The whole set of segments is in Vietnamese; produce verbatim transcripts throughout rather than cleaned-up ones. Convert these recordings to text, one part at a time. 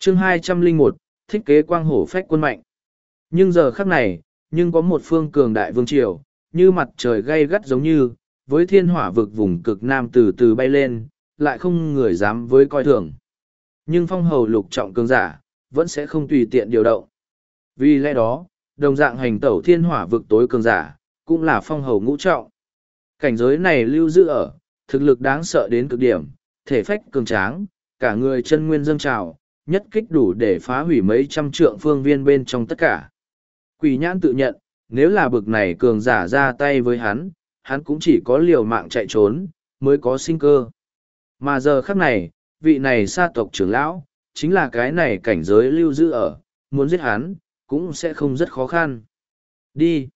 chương hai trăm lẻ một, thiết kế quang hổ phách quân mạnh. Nhưng giờ khắc này, nhưng có một phương cường đại vương triều, như mặt trời gay gắt giống như, với thiên hỏa vực vùng cực nam từ từ bay lên, lại không người dám với coi thường. Nhưng phong hầu lục trọng cường giả, vẫn sẽ không tùy tiện điều động. Vì lẽ đó, đồng dạng hành tẩu thiên hỏa vực tối cường giả, cũng là phong hầu ngũ trọng. Cảnh giới này lưu giữ ở, thực lực đáng sợ đến cực điểm, thể phách cường tráng, cả người chân nguyên dâng trào, nhất kích đủ để phá hủy mấy trăm trượng phương viên bên trong tất cả. Quỷ nhãn tự nhận, nếu là bực này cường giả ra tay với hắn, hắn cũng chỉ có liều mạng chạy trốn, mới có sinh cơ. Mà giờ khắc này, vị này sa tộc trưởng lão, chính là cái này cảnh giới lưu giữ ở, muốn giết hắn, cũng sẽ không rất khó khăn. Đi!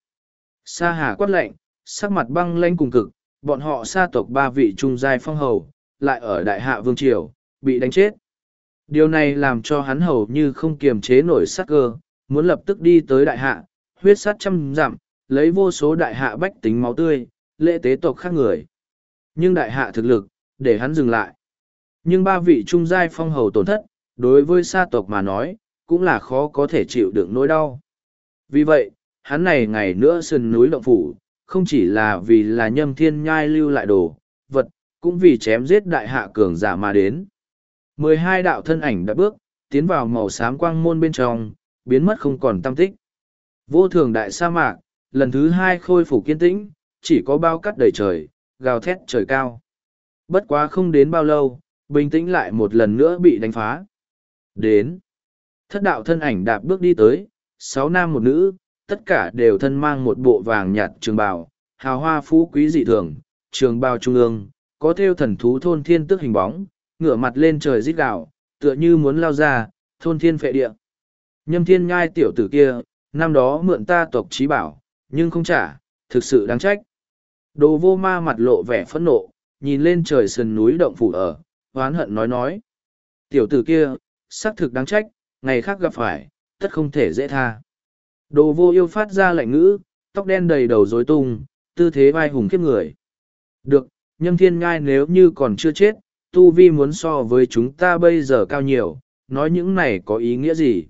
Sa hà quát lệnh, sắc mặt băng lãnh cùng cực, bọn họ sa tộc ba vị trung giai phong hầu, lại ở đại hạ vương triều, bị đánh chết. Điều này làm cho hắn hầu như không kiềm chế nổi sát cơ, muốn lập tức đi tới đại hạ, huyết sát trăm dặm, lấy vô số đại hạ bách tính máu tươi, lễ tế tộc khác người. Nhưng đại hạ thực lực, để hắn dừng lại. Nhưng ba vị trung giai phong hầu tổn thất, đối với sa tộc mà nói, cũng là khó có thể chịu đựng nỗi đau. Vì vậy, hắn này ngày nữa sườn núi động phủ, không chỉ là vì là nhâm thiên nhai lưu lại đồ, vật, cũng vì chém giết đại hạ cường giả mà đến. Mười hai đạo thân ảnh đã bước, tiến vào màu xám quang môn bên trong, biến mất không còn tăm tích. Vô thường đại sa mạc, lần thứ hai khôi phục kiên tĩnh, chỉ có bao cắt đầy trời, gào thét trời cao. Bất quá không đến bao lâu, bình tĩnh lại một lần nữa bị đánh phá. Đến. Thất đạo thân ảnh đạp bước đi tới, sáu nam một nữ, tất cả đều thân mang một bộ vàng nhạt trường bào, hào hoa phú quý dị thường, trường bào trung ương, có thêu thần thú thôn thiên tước hình bóng, ngửa mặt lên trời rít gào, tựa như muốn lao ra, thôn thiên phệ địa. Nhâm thiên ngai tiểu tử kia, năm đó mượn ta tộc trí bảo, nhưng không trả, thực sự đáng trách. Đồ vô ma mặt lộ vẻ phẫn nộ, nhìn lên trời sườn núi động phủ ở, hoán hận nói nói. Tiểu tử kia, xác thực đáng trách, ngày khác gặp phải, tất không thể dễ tha. Đồ vô yêu phát ra lạnh ngữ, tóc đen đầy đầu rối tung, tư thế vai hùng khiếp người. Được, nhâm thiên ngai nếu như còn chưa chết, tu vi muốn so với chúng ta bây giờ cao nhiều, nói những này có ý nghĩa gì?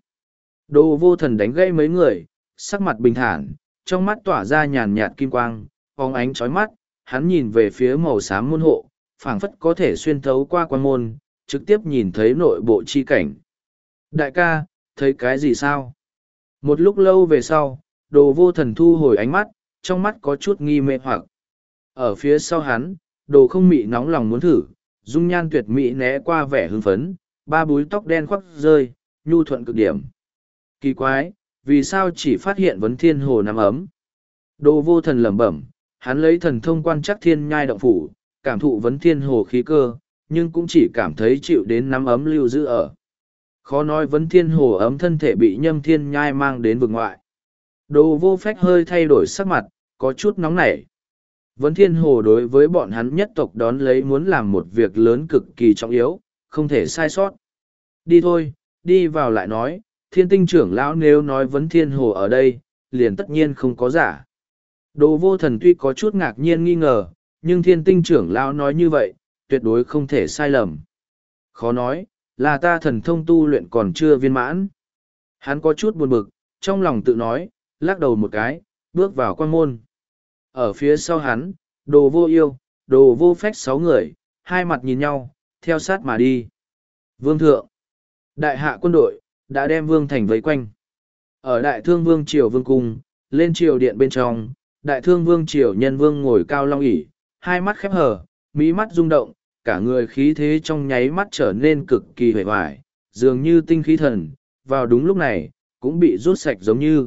Đồ vô thần đánh gây mấy người, sắc mặt bình thản, trong mắt tỏa ra nhàn nhạt kim quang, phóng ánh chói mắt, hắn nhìn về phía màu xám môn hộ, phảng phất có thể xuyên thấu qua quan môn, trực tiếp nhìn thấy nội bộ chi cảnh. Đại ca, thấy cái gì sao? Một lúc lâu về sau, đồ vô thần thu hồi ánh mắt, trong mắt có chút nghi mê hoặc. Ở phía sau hắn, đồ không mị nóng lòng muốn thử, dung nhan tuyệt mỹ né qua vẻ hưng phấn, ba búi tóc đen khoác rơi, nhu thuận cực điểm. Kỳ quái, vì sao chỉ phát hiện vấn thiên hồ nắm ấm? Đồ vô thần lẩm bẩm, hắn lấy thần thông quan chắc thiên nhai động phủ, cảm thụ vấn thiên hồ khí cơ, nhưng cũng chỉ cảm thấy chịu đến nắm ấm lưu giữ ở. Khó nói vấn thiên hồ ấm thân thể bị nhâm thiên nhai mang đến vực ngoại. Đồ vô phách hơi thay đổi sắc mặt, có chút nóng nảy. Vấn thiên hồ đối với bọn hắn nhất tộc đón lấy muốn làm một việc lớn cực kỳ trọng yếu, không thể sai sót. Đi thôi, đi vào lại nói, thiên tinh trưởng lão nếu nói vấn thiên hồ ở đây, liền tất nhiên không có giả. Đồ vô thần tuy có chút ngạc nhiên nghi ngờ, nhưng thiên tinh trưởng lão nói như vậy, tuyệt đối không thể sai lầm. Khó nói, là ta thần thông tu luyện còn chưa viên mãn. Hắn có chút buồn bực, trong lòng tự nói, lắc đầu một cái, bước vào quan môn. Ở phía sau hắn, đồ vô yêu, đồ vô phách sáu người, hai mặt nhìn nhau, theo sát mà đi. Vương thượng, đại hạ quân đội, đã đem vương thành vây quanh. Ở đại thương vương triều vương cung, lên triều điện bên trong, đại thương vương triều nhân vương ngồi cao long ỷ, hai mắt khép hờ, mí mắt rung động, cả người khí thế trong nháy mắt trở nên cực kỳ hề hoài, dường như tinh khí thần, vào đúng lúc này, cũng bị rút sạch giống như.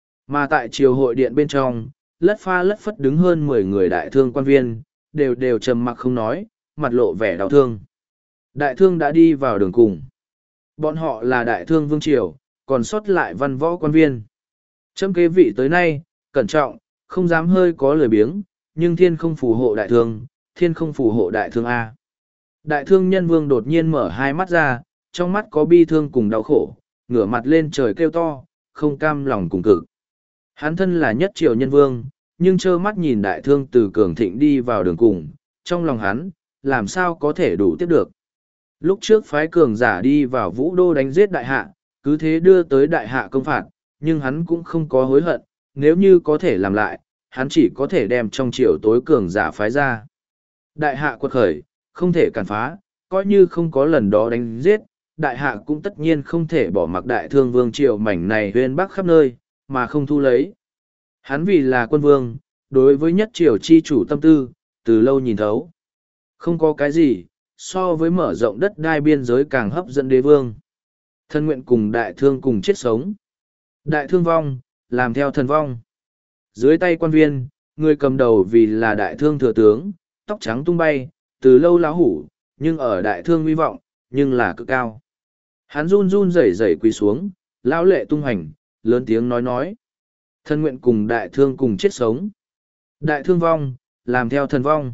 Mà tại triều hội điện bên trong, lất pha lất phất đứng hơn mười người đại thương quan viên, đều đều trầm mặc không nói, mặt lộ vẻ đau thương. Đại thương đã đi vào đường cùng. Bọn họ là đại thương vương triều, còn sót lại văn võ quan viên. Châm kế vị tới nay, cẩn trọng, không dám hơi có lời biếng, nhưng thiên không phù hộ đại thương, thiên không phù hộ đại thương A. Đại thương nhân vương đột nhiên mở hai mắt ra, trong mắt có bi thương cùng đau khổ, ngửa mặt lên trời kêu to, không cam lòng cùng cực. Hắn thân là nhất triều nhân vương, nhưng trơ mắt nhìn đại thương từ cường thịnh đi vào đường cùng, trong lòng hắn, làm sao có thể đủ tiếp được. Lúc trước phái cường giả đi vào vũ đô đánh giết đại hạ, cứ thế đưa tới đại hạ công phạt, nhưng hắn cũng không có hối hận, nếu như có thể làm lại, hắn chỉ có thể đem trong triều tối cường giả phái ra. Đại hạ quật khởi, không thể cản phá, coi như không có lần đó đánh giết, đại hạ cũng tất nhiên không thể bỏ mặc đại thương vương triều mảnh này huyên bắc khắp nơi, mà không thu lấy. Hắn vì là quân vương, đối với nhất triều chi chủ tâm tư, từ lâu nhìn thấu. Không có cái gì, so với mở rộng đất đai biên giới càng hấp dẫn đế vương. Thân nguyện cùng đại thương cùng chết sống. Đại thương vong, làm theo thần vong. Dưới tay quan viên, người cầm đầu vì là đại thương thừa tướng, tóc trắng tung bay, từ lâu láo hủ, nhưng ở đại thương uy vọng, nhưng là cực cao. Hắn run run rẩy rẩy quỳ xuống, lão lệ tung hành, lớn tiếng nói nói. Thân nguyện cùng đại thương cùng chết sống. Đại thương vong, làm theo thần vong.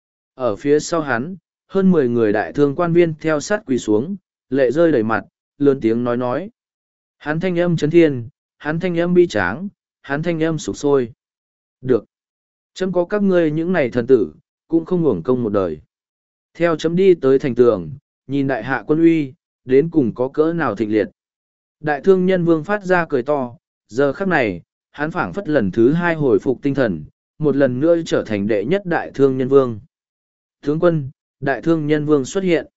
Ở phía sau hắn, hơn mười người đại thương quan viên theo sát quỳ xuống, lệ rơi đầy mặt, lớn tiếng nói nói. Hắn thanh âm chấn thiên, hắn thanh âm bi tráng, hắn thanh âm sục sôi. Được. Chấm có các ngươi những này thần tử, cũng không uổng công một đời. Theo chấm đi tới thành tường, nhìn đại hạ quân uy, đến cùng có cỡ nào thịnh liệt. Đại thương nhân vương phát ra cười to, giờ khắc này, hắn phảng phất lần thứ hai hồi phục tinh thần, một lần nữa trở thành đệ nhất đại thương nhân vương. Tướng quân, đại thương nhân vương xuất hiện.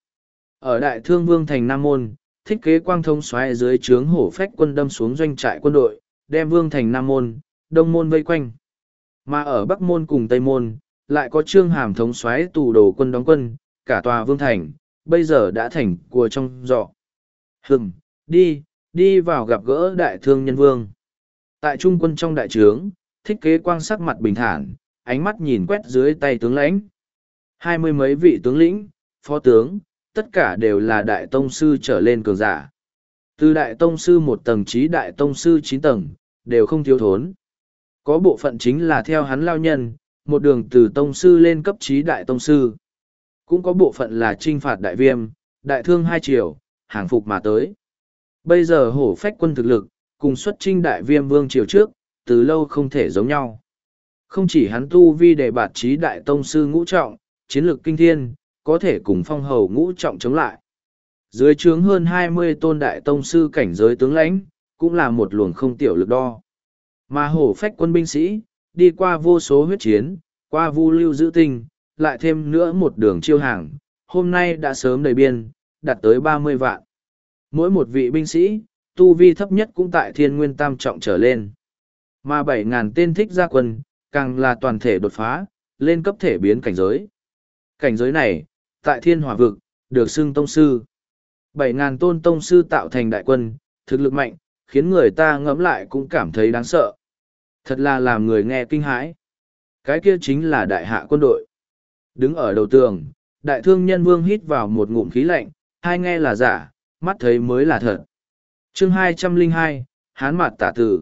Ở đại thương vương thành Nam Môn, thích kế quang thông xoáy dưới trướng hổ phách quân đâm xuống doanh trại quân đội, đem vương thành Nam Môn, Đông Môn vây quanh. Mà ở Bắc Môn cùng Tây Môn, lại có trương hàm thống xoáy tù đồ quân đóng quân, cả tòa vương thành, bây giờ đã thành cua trong giọ. Hừm, đi, đi vào gặp gỡ đại thương nhân vương. Tại trung quân trong đại trướng, thích kế quang sắc mặt bình thản, ánh mắt nhìn quét dưới tay tướng lãnh. Hai mươi mấy vị tướng lĩnh, phó tướng, tất cả đều là đại tông sư trở lên cường giả. Từ đại tông sư một tầng chí đại tông sư chín tầng, đều không thiếu thốn. Có bộ phận chính là theo hắn lao nhân, một đường từ tông sư lên cấp chí đại tông sư. Cũng có bộ phận là trinh phạt đại viêm, đại thương hai triều, hàng phục mà tới. Bây giờ hổ phách quân thực lực, cùng xuất trinh đại viêm vương triều trước, từ lâu không thể giống nhau. Không chỉ hắn tu vi đề bạt chí đại tông sư ngũ trọng, chiến lược kinh thiên, có thể cùng phong hầu ngũ trọng chống lại. Dưới trướng hơn hai mươi tôn đại tông sư cảnh giới tướng lãnh, cũng là một luồng không tiểu lực đo. Mà hổ phách quân binh sĩ, đi qua vô số huyết chiến, qua vu lưu giữ tinh, lại thêm nữa một đường chiêu hàng, hôm nay đã sớm đầy biên, đạt tới ba mươi vạn. Mỗi một vị binh sĩ, tu vi thấp nhất cũng tại thiên nguyên tam trọng trở lên. Mà bảy ngàn tên thích gia quân, càng là toàn thể đột phá, lên cấp thể biến cảnh giới. Cảnh giới này, tại thiên hỏa vực, được xưng tông sư. Bảy ngàn tôn tông sư tạo thành đại quân, thực lực mạnh, khiến người ta ngẫm lại cũng cảm thấy đáng sợ. Thật là làm người nghe kinh hãi. Cái kia chính là đại hạ quân đội. Đứng ở đầu tường, đại thương nhân vương hít vào một ngụm khí lạnh, hai nghe là giả, mắt thấy mới là thật. Chương hai trăm lẻ hai, Hán Mạt Tả Tử.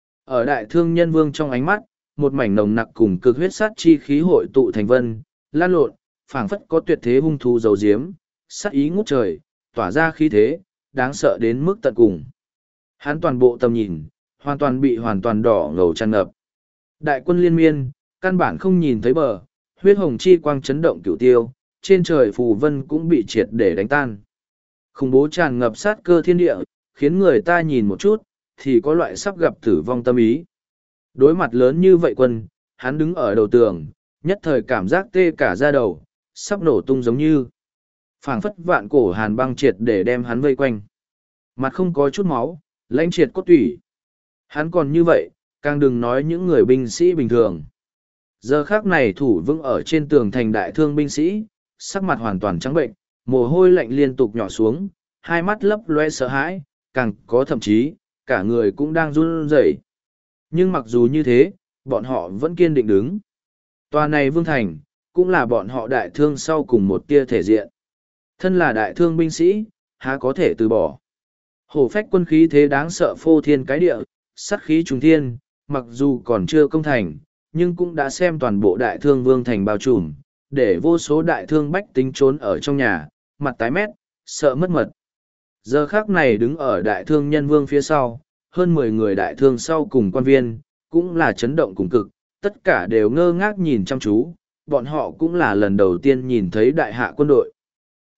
Ở đại thương nhân vương trong ánh mắt, một mảnh nồng nặc cùng cực huyết sát chi khí hội tụ thành vân, lan lộn, phảng phất có tuyệt thế hung thú dầu diếm, sát ý ngút trời, tỏa ra khí thế, đáng sợ đến mức tận cùng. Hắn toàn bộ tầm nhìn, hoàn toàn bị hoàn toàn đỏ ngầu tràn ngập. Đại quân liên miên, căn bản không nhìn thấy bờ, huyết hồng chi quang chấn động cửu tiêu, trên trời phù vân cũng bị triệt để đánh tan. Khủng bố tràn ngập sát cơ thiên địa, khiến người ta nhìn một chút, thì có loại sắp gặp tử vong tâm ý. Đối mặt lớn như vậy quân, hắn đứng ở đầu tường, nhất thời cảm giác tê cả da đầu, sắp nổ tung giống như. Phảng phất vạn cổ hàn băng triệt để đem hắn vây quanh. Mặt không có chút máu, lãnh triệt cốt tủy. Hắn còn như vậy, càng đừng nói những người binh sĩ bình thường. Giờ khác này thủ vững ở trên tường thành đại thương binh sĩ, sắc mặt hoàn toàn trắng bệnh, mồ hôi lạnh liên tục nhỏ xuống, hai mắt lấp loe sợ hãi, càng có thậm chí, cả người cũng đang run rẩy. Nhưng mặc dù như thế, bọn họ vẫn kiên định đứng. Tòa này vương thành, cũng là bọn họ đại thương sau cùng một tia thể diện. Thân là đại thương binh sĩ, há có thể từ bỏ. Hổ phách quân khí thế đáng sợ phô thiên cái địa, sát khí trùng thiên, mặc dù còn chưa công thành, nhưng cũng đã xem toàn bộ đại thương vương thành bao trùm, để vô số đại thương bách tính trốn ở trong nhà, mặt tái mét, sợ mất mật. Giờ khác này đứng ở đại thương nhân vương phía sau, hơn mười người đại thương sau cùng quan viên, cũng là chấn động cùng cực, tất cả đều ngơ ngác nhìn chăm chú, bọn họ cũng là lần đầu tiên nhìn thấy đại hạ quân đội.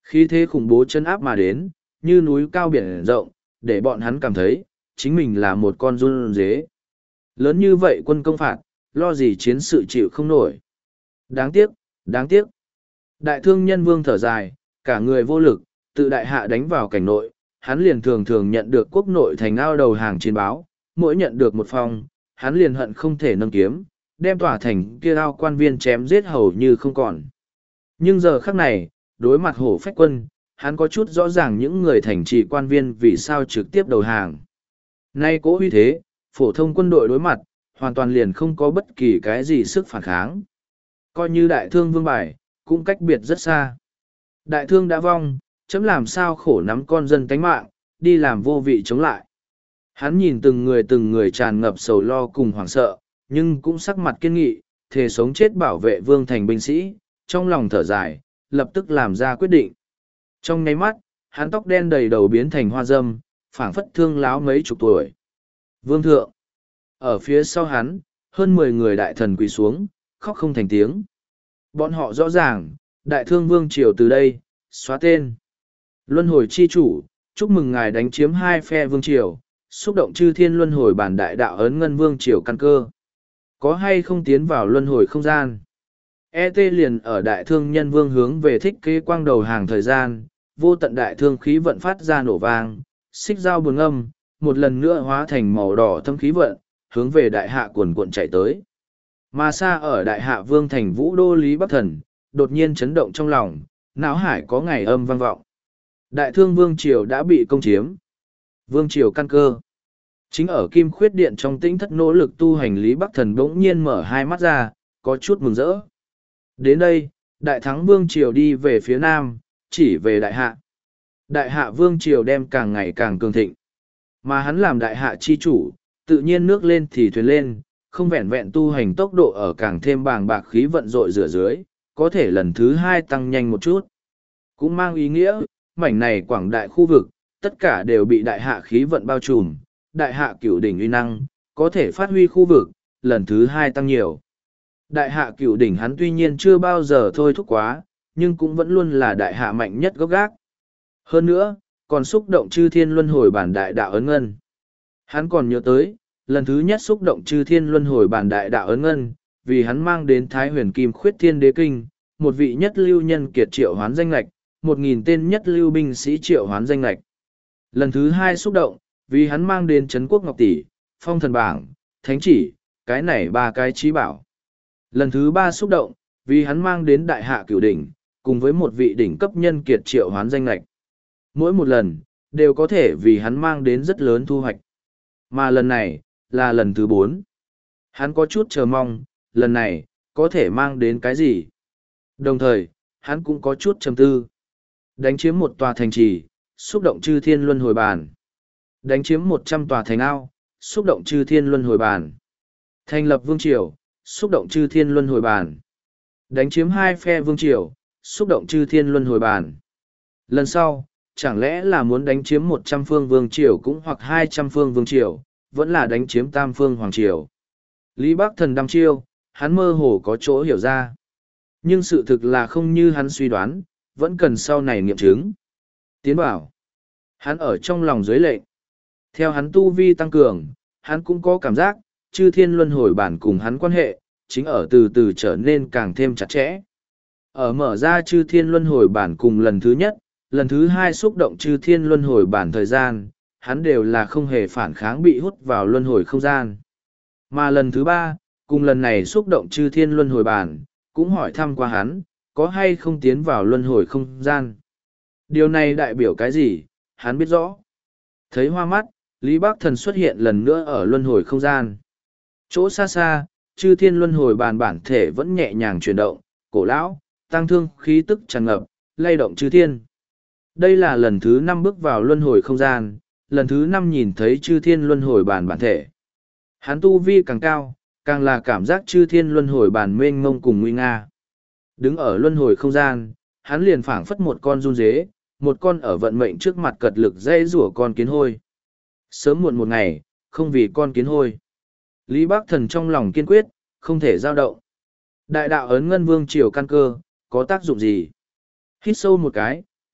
Khí thế khủng bố chân áp mà đến, như núi cao biển rộng, để bọn hắn cảm thấy, chính mình là một con run dế. Lớn như vậy quân công phạt, lo gì chiến sự chịu không nổi. Đáng tiếc, đáng tiếc. Đại thương nhân vương thở dài, cả người vô lực, tự đại hạ đánh vào cảnh nội, hắn liền thường thường nhận được quốc nội thành ao đầu hàng chiến báo, mỗi nhận được một phong, hắn liền hận không thể nâng kiếm, đem tỏa thành kia ao quan viên chém giết hầu như không còn. Nhưng giờ khắc này, đối mặt hổ phách quân, hắn có chút rõ ràng những người thành trì quan viên vì sao trực tiếp đầu hàng. Nay cố uy thế, phổ thông quân đội đối mặt, hoàn toàn liền không có bất kỳ cái gì sức phản kháng. Coi như đại thương vương bài, cũng cách biệt rất xa. Đại thương đã vong, chấm làm sao khổ nắm con dân tánh mạng, đi làm vô vị chống lại. Hắn nhìn từng người từng người tràn ngập sầu lo cùng hoảng sợ, nhưng cũng sắc mặt kiên nghị, thề sống chết bảo vệ vương thành binh sĩ, trong lòng thở dài, lập tức làm ra quyết định. Trong nháy mắt, hắn tóc đen đầy đầu biến thành hoa dâm, phảng phất thương láo mấy chục tuổi. Vương thượng! Ở phía sau hắn, hơn mười người đại thần quỳ xuống, khóc không thành tiếng. Bọn họ rõ ràng, đại thương vương triều từ đây, xóa tên. Luân hồi chi chủ, chúc mừng ngài đánh chiếm hai phe vương triều, xúc động chư thiên luân hồi bản đại đạo ấn ngân vương triều căn cơ. Có hay không tiến vào luân hồi không gian? E T liền ở đại thương nhân vương hướng về thích kế quang đầu hàng thời gian, vô tận đại thương khí vận phát ra nổ vang, xích dao buồn âm, một lần nữa hóa thành màu đỏ thâm khí vận, hướng về đại hạ cuồn cuộn chạy tới. Mà xa ở đại hạ vương thành vũ đô Lý Bắc Thần, đột nhiên chấn động trong lòng, não hải có ngày âm vang vọng. Đại thương vương triều đã bị công chiếm. Vương triều căn cơ. Chính ở kim khuyết điện trong tĩnh thất nỗ lực tu hành Lý Bắc Thần bỗng nhiên mở hai mắt ra, có chút mừng rỡ. Đến đây, đại thắng vương triều đi về phía nam, chỉ về đại hạ. Đại hạ vương triều đem càng ngày càng cường thịnh. Mà hắn làm đại hạ chi chủ, tự nhiên nước lên thì thuyền lên, không vẹn vẹn tu hành tốc độ ở càng thêm bàng bạc khí vận dội rửa dưới, có thể lần thứ hai tăng nhanh một chút. Cũng mang ý nghĩa, mảnh này quảng đại khu vực, tất cả đều bị đại hạ khí vận bao trùm, đại hạ cửu đỉnh uy năng, có thể phát huy khu vực, lần thứ hai tăng nhiều. Đại hạ cửu đỉnh hắn tuy nhiên chưa bao giờ thôi thúc quá, nhưng cũng vẫn luôn là đại hạ mạnh nhất gốc gác. Hơn nữa, còn xúc động chư thiên luân hồi bản đại đạo ấn ngân. Hắn còn nhớ tới, lần thứ nhất xúc động chư thiên luân hồi bản đại đạo ấn ngân, vì hắn mang đến Thái Huyền Kim Khuyết Thiên Đế Kinh, một vị nhất lưu nhân kiệt triệu hoán danh lạch, một nghìn tên nhất lưu binh sĩ triệu hoán danh lạch. Lần thứ hai xúc động, vì hắn mang đến Trấn Quốc Ngọc Tỷ, Phong Thần Bảng, Thánh Chỉ, cái này ba cái trí bảo. Lần thứ ba xúc động, vì hắn mang đến Đại Hạ Cửu Đỉnh, cùng với một vị đỉnh cấp nhân kiệt triệu hoán danh lạch. Mỗi một lần, đều có thể vì hắn mang đến rất lớn thu hoạch. Mà lần này, là lần thứ bốn. Hắn có chút chờ mong, lần này, có thể mang đến cái gì? Đồng thời, hắn cũng có chút trầm tư. Đánh chiếm một tòa thành trì, xúc động chư thiên luân hồi bàn. Đánh chiếm một trăm tòa thành ao, xúc động chư thiên luân hồi bàn. Thành lập vương triều, xúc động chư thiên luân hồi bàn. Đánh chiếm hai phe vương triều, xúc động chư thiên luân hồi bàn. Lần sau, chẳng lẽ là muốn đánh chiếm một trăm phương vương triều cũng hoặc hai trăm phương vương triều, vẫn là đánh chiếm tam phương hoàng triều. Lý Bắc Thần đăm chiêu, hắn mơ hồ có chỗ hiểu ra. Nhưng sự thực là không như hắn suy đoán, vẫn cần sau này nghiệm chứng. Tiến bảo. Hắn ở trong lòng dưới lệnh. Theo hắn tu vi tăng cường, hắn cũng có cảm giác, chư thiên luân hồi bản cùng hắn quan hệ, chính ở từ từ trở nên càng thêm chặt chẽ. Ở mở ra chư thiên luân hồi bản cùng lần thứ nhất, lần thứ hai xúc động chư thiên luân hồi bản thời gian, hắn đều là không hề phản kháng bị hút vào luân hồi không gian. Mà lần thứ ba, cùng lần này xúc động chư thiên luân hồi bản, cũng hỏi thăm qua hắn, có hay không tiến vào luân hồi không gian. Điều này đại biểu cái gì, hắn biết rõ. Thấy hoa mắt, Lý Bắc Thần xuất hiện lần nữa ở luân hồi không gian. Chỗ xa xa, chư thiên luân hồi bàn bản thể vẫn nhẹ nhàng chuyển động, cổ lão, tăng thương khí tức tràn ngập, lay động chư thiên. Đây là lần thứ năm bước vào luân hồi không gian, lần thứ năm nhìn thấy chư thiên luân hồi bàn bản thể. Hắn tu vi càng cao, càng là cảm giác chư thiên luân hồi bàn mênh mông cùng nguy nga. Đứng ở luân hồi không gian, hắn liền phảng phất một con run dế, một con ở vận mệnh trước mặt cật lực dây rủa con kiến hôi. Sớm muộn một ngày, không vì con kiến hôi. Lý Bắc Thần trong lòng kiên quyết, không thể dao động. Đại đạo ấn ngân vương triều căn cơ, có tác dụng gì? Hít sâu một cái,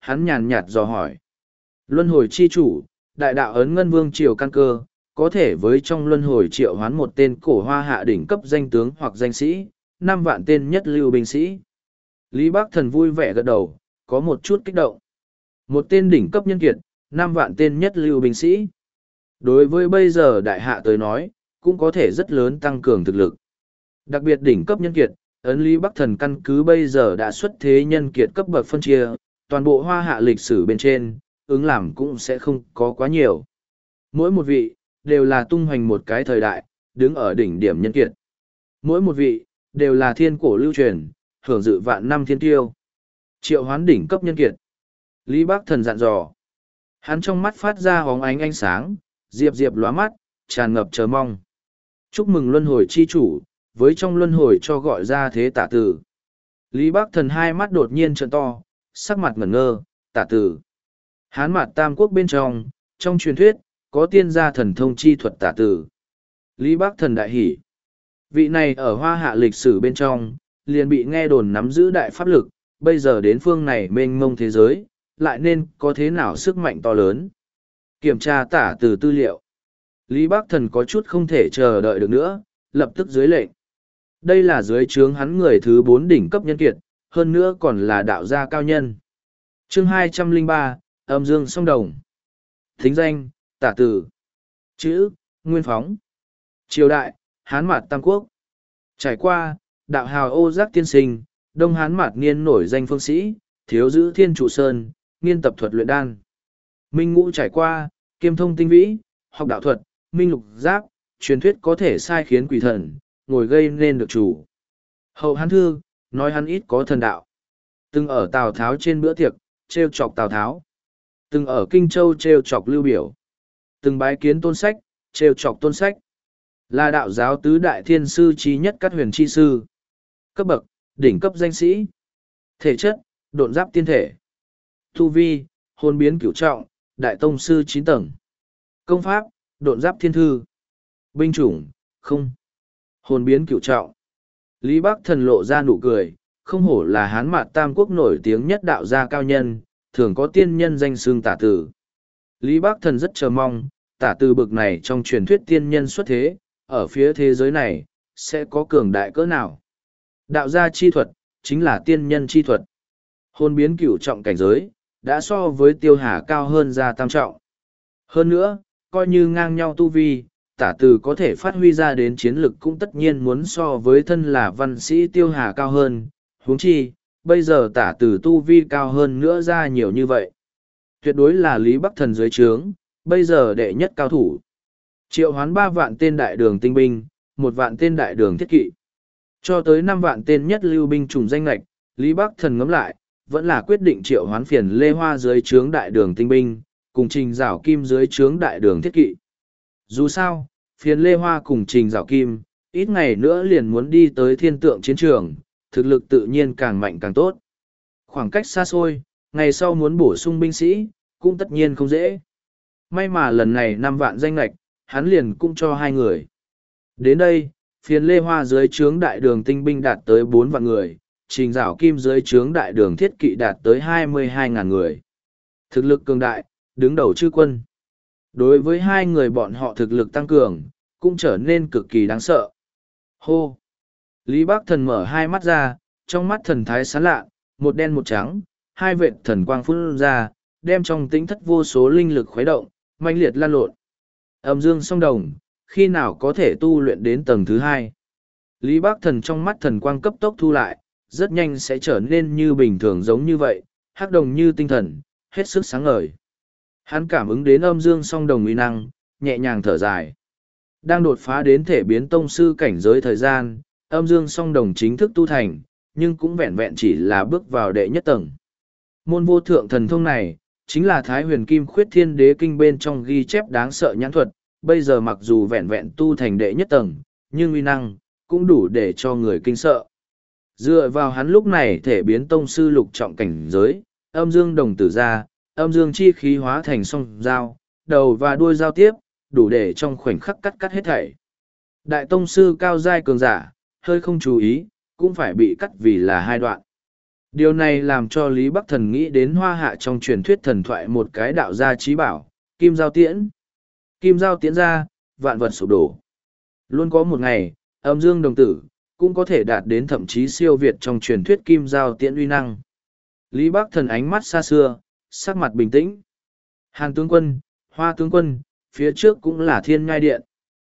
hắn nhàn nhạt dò hỏi. Luân hồi chi chủ, đại đạo ấn ngân vương triều căn cơ, có thể với trong luân hồi triệu hoán một tên cổ hoa hạ đỉnh cấp danh tướng hoặc danh sĩ, năm vạn tên nhất lưu binh sĩ. Lý Bắc Thần vui vẻ gật đầu, có một chút kích động. Một tên đỉnh cấp nhân kiệt, năm vạn tên nhất lưu binh sĩ. Đối với bây giờ đại hạ tới nói, cũng có thể rất lớn tăng cường thực lực. Đặc biệt đỉnh cấp nhân kiệt, ấn Lý Bắc Thần căn cứ bây giờ đã xuất thế nhân kiệt cấp bậc phân chia, toàn bộ hoa hạ lịch sử bên trên, ứng làm cũng sẽ không có quá nhiều. Mỗi một vị, đều là tung hoành một cái thời đại, đứng ở đỉnh điểm nhân kiệt. Mỗi một vị, đều là thiên cổ lưu truyền, hưởng dự vạn năm thiên tiêu. Triệu hoán đỉnh cấp nhân kiệt. Lý Bắc Thần dặn dò. Hắn trong mắt phát ra hóng ánh ánh sáng, diệp diệp lóa mắt, tràn ngập chờ mong. Chúc mừng luân hồi chi chủ, với trong luân hồi cho gọi ra thế tả tử. Lý Bắc Thần hai mắt đột nhiên trợn to, sắc mặt ngẩn ngơ, tả tử. Hán mạt tam quốc bên trong, trong truyền thuyết, có tiên gia thần thông chi thuật tả tử. Lý Bắc Thần đại hỉ. Vị này ở hoa hạ lịch sử bên trong, liền bị nghe đồn nắm giữ đại pháp lực, bây giờ đến phương này mênh mông thế giới, lại nên có thế nào sức mạnh to lớn. Kiểm tra tả từ tư liệu. Lý Bắc Thần có chút không thể chờ đợi được nữa, lập tức dưới lệnh. Đây là dưới trướng hắn người thứ bốn đỉnh cấp nhân kiệt, hơn nữa còn là đạo gia cao nhân. Chương hai trăm lẻ ba, âm dương song đồng. Thính danh, tả từ. Chữ, Nguyên Phóng. Triều đại, Hán Mạt Tam Quốc. Trải qua, đạo hào ô giác tiên sinh, Đông Hán Mạt niên nổi danh phương sĩ, thiếu giữ thiên trụ sơn, nghiên tập thuật luyện đan. Minh ngũ trải qua, kiêm thông tinh vĩ, học đạo thuật, minh lục giáp, truyền thuyết có thể sai khiến quỷ thần, ngồi gây nên được chủ. Hậu Hán Thư, nói hắn ít có thần đạo. Từng ở Tào Tháo trên bữa tiệc, trêu chọc Tào Tháo. Từng ở Kinh Châu trêu chọc Lưu Biểu. Từng bái kiến Tôn Sách, trêu chọc Tôn Sách. Là đạo giáo tứ đại thiên sư trí nhất các huyền chi sư. Cấp bậc, đỉnh cấp danh sĩ. Thể chất, độn giáp tiên thể. Tu vi, hồn biến cửu trọng, đại tông sư chín tầng. Công pháp, độn giáp thiên thư. Binh chủng, không. Hồn biến cửu trọng. Lý Bắc Thần lộ ra nụ cười, không hổ là Hán Mạt Tam Quốc nổi tiếng nhất đạo gia cao nhân, thường có tiên nhân danh xưng tả tử. Lý Bắc Thần rất chờ mong, tả tử bực này trong truyền thuyết tiên nhân xuất thế, ở phía thế giới này, sẽ có cường đại cỡ nào. Đạo gia chi thuật, chính là tiên nhân chi thuật. Hồn biến cửu trọng cảnh giới, đã so với tiêu hà cao hơn ra tam trọng. Hơn nữa, coi như ngang nhau tu vi, tả từ có thể phát huy ra đến chiến lực cũng tất nhiên muốn so với thân là văn sĩ tiêu hà cao hơn. Huống chi, bây giờ tả từ tu vi cao hơn nữa ra nhiều như vậy. Tuyệt đối là Lý Bắc Thần dưới trướng, bây giờ đệ nhất cao thủ. Triệu hoán ba vạn tên đại đường tinh binh, một vạn tên đại đường thiết kỵ. Cho tới năm vạn tên nhất lưu binh trùng danh lạch, Lý Bắc Thần ngẫm lại, vẫn là quyết định triệu hoán phiền Lê Hoa dưới trướng đại đường tinh binh, cùng Trình Giảo Kim dưới trướng đại đường thiết kỵ. Dù sao, phiền Lê Hoa cùng Trình Giảo Kim, ít ngày nữa liền muốn đi tới thiên tượng chiến trường, thực lực tự nhiên càng mạnh càng tốt. Khoảng cách xa xôi, ngày sau muốn bổ sung binh sĩ, cũng tất nhiên không dễ. May mà lần này năm vạn danh lạch, hắn liền cũng cho hai người. Đến đây, phiền Lê Hoa dưới trướng đại đường tinh binh đạt tới bốn vạn người, Trình Giảo Kim dưới trướng đại đường thiết kỵ đạt tới hai mươi hai ngàn người. Thực lực cường đại, đứng đầu chư quân. Đối với hai người bọn họ thực lực tăng cường, cũng trở nên cực kỳ đáng sợ. Hô! Lý Bắc Thần mở hai mắt ra, trong mắt thần thái sáng lạ, một đen một trắng, hai vệt thần quang phun ra, đem trong tĩnh thất vô số linh lực khuấy động, mãnh liệt lan lộn. Âm dương song đồng, khi nào có thể tu luyện đến tầng thứ hai? Lý Bắc Thần trong mắt thần quang cấp tốc thu lại, rất nhanh sẽ trở nên như bình thường giống như vậy, hắc đồng như tinh thần, hết sức sáng ngời. Hắn cảm ứng đến âm dương song đồng uy năng, nhẹ nhàng thở dài. Đang đột phá đến thể biến tông sư cảnh giới thời gian, âm dương song đồng chính thức tu thành, nhưng cũng vẹn vẹn chỉ là bước vào đệ nhất tầng. Môn vô thượng thần thông này, chính là Thái Huyền Kim Khuyết Thiên Đế Kinh bên trong ghi chép đáng sợ nhãn thuật, bây giờ mặc dù vẹn vẹn tu thành đệ nhất tầng, nhưng uy năng, cũng đủ để cho người kinh sợ. Dựa vào hắn lúc này thể biến tông sư lục trọng cảnh giới, âm dương đồng tử ra, âm dương chi khí hóa thành song dao, đầu và đuôi giao tiếp, đủ để trong khoảnh khắc cắt cắt hết thảy. Đại tông sư cao giai cường giả, hơi không chú ý, cũng phải bị cắt vì là hai đoạn. Điều này làm cho Lý Bắc Thần nghĩ đến Hoa Hạ trong truyền thuyết thần thoại một cái đạo gia trí bảo, Kim Giao Tiễn. Kim Giao Tiễn ra, vạn vật sụp đổ. Luôn có một ngày, âm dương đồng tử, cũng có thể đạt đến thậm chí siêu việt trong truyền thuyết Kim Giao Tiễn uy năng. Lý Bắc Thần ánh mắt xa xưa, sắc mặt bình tĩnh. Hàn tướng quân, Hoa tướng quân, phía trước cũng là Thiên Nhai Điện.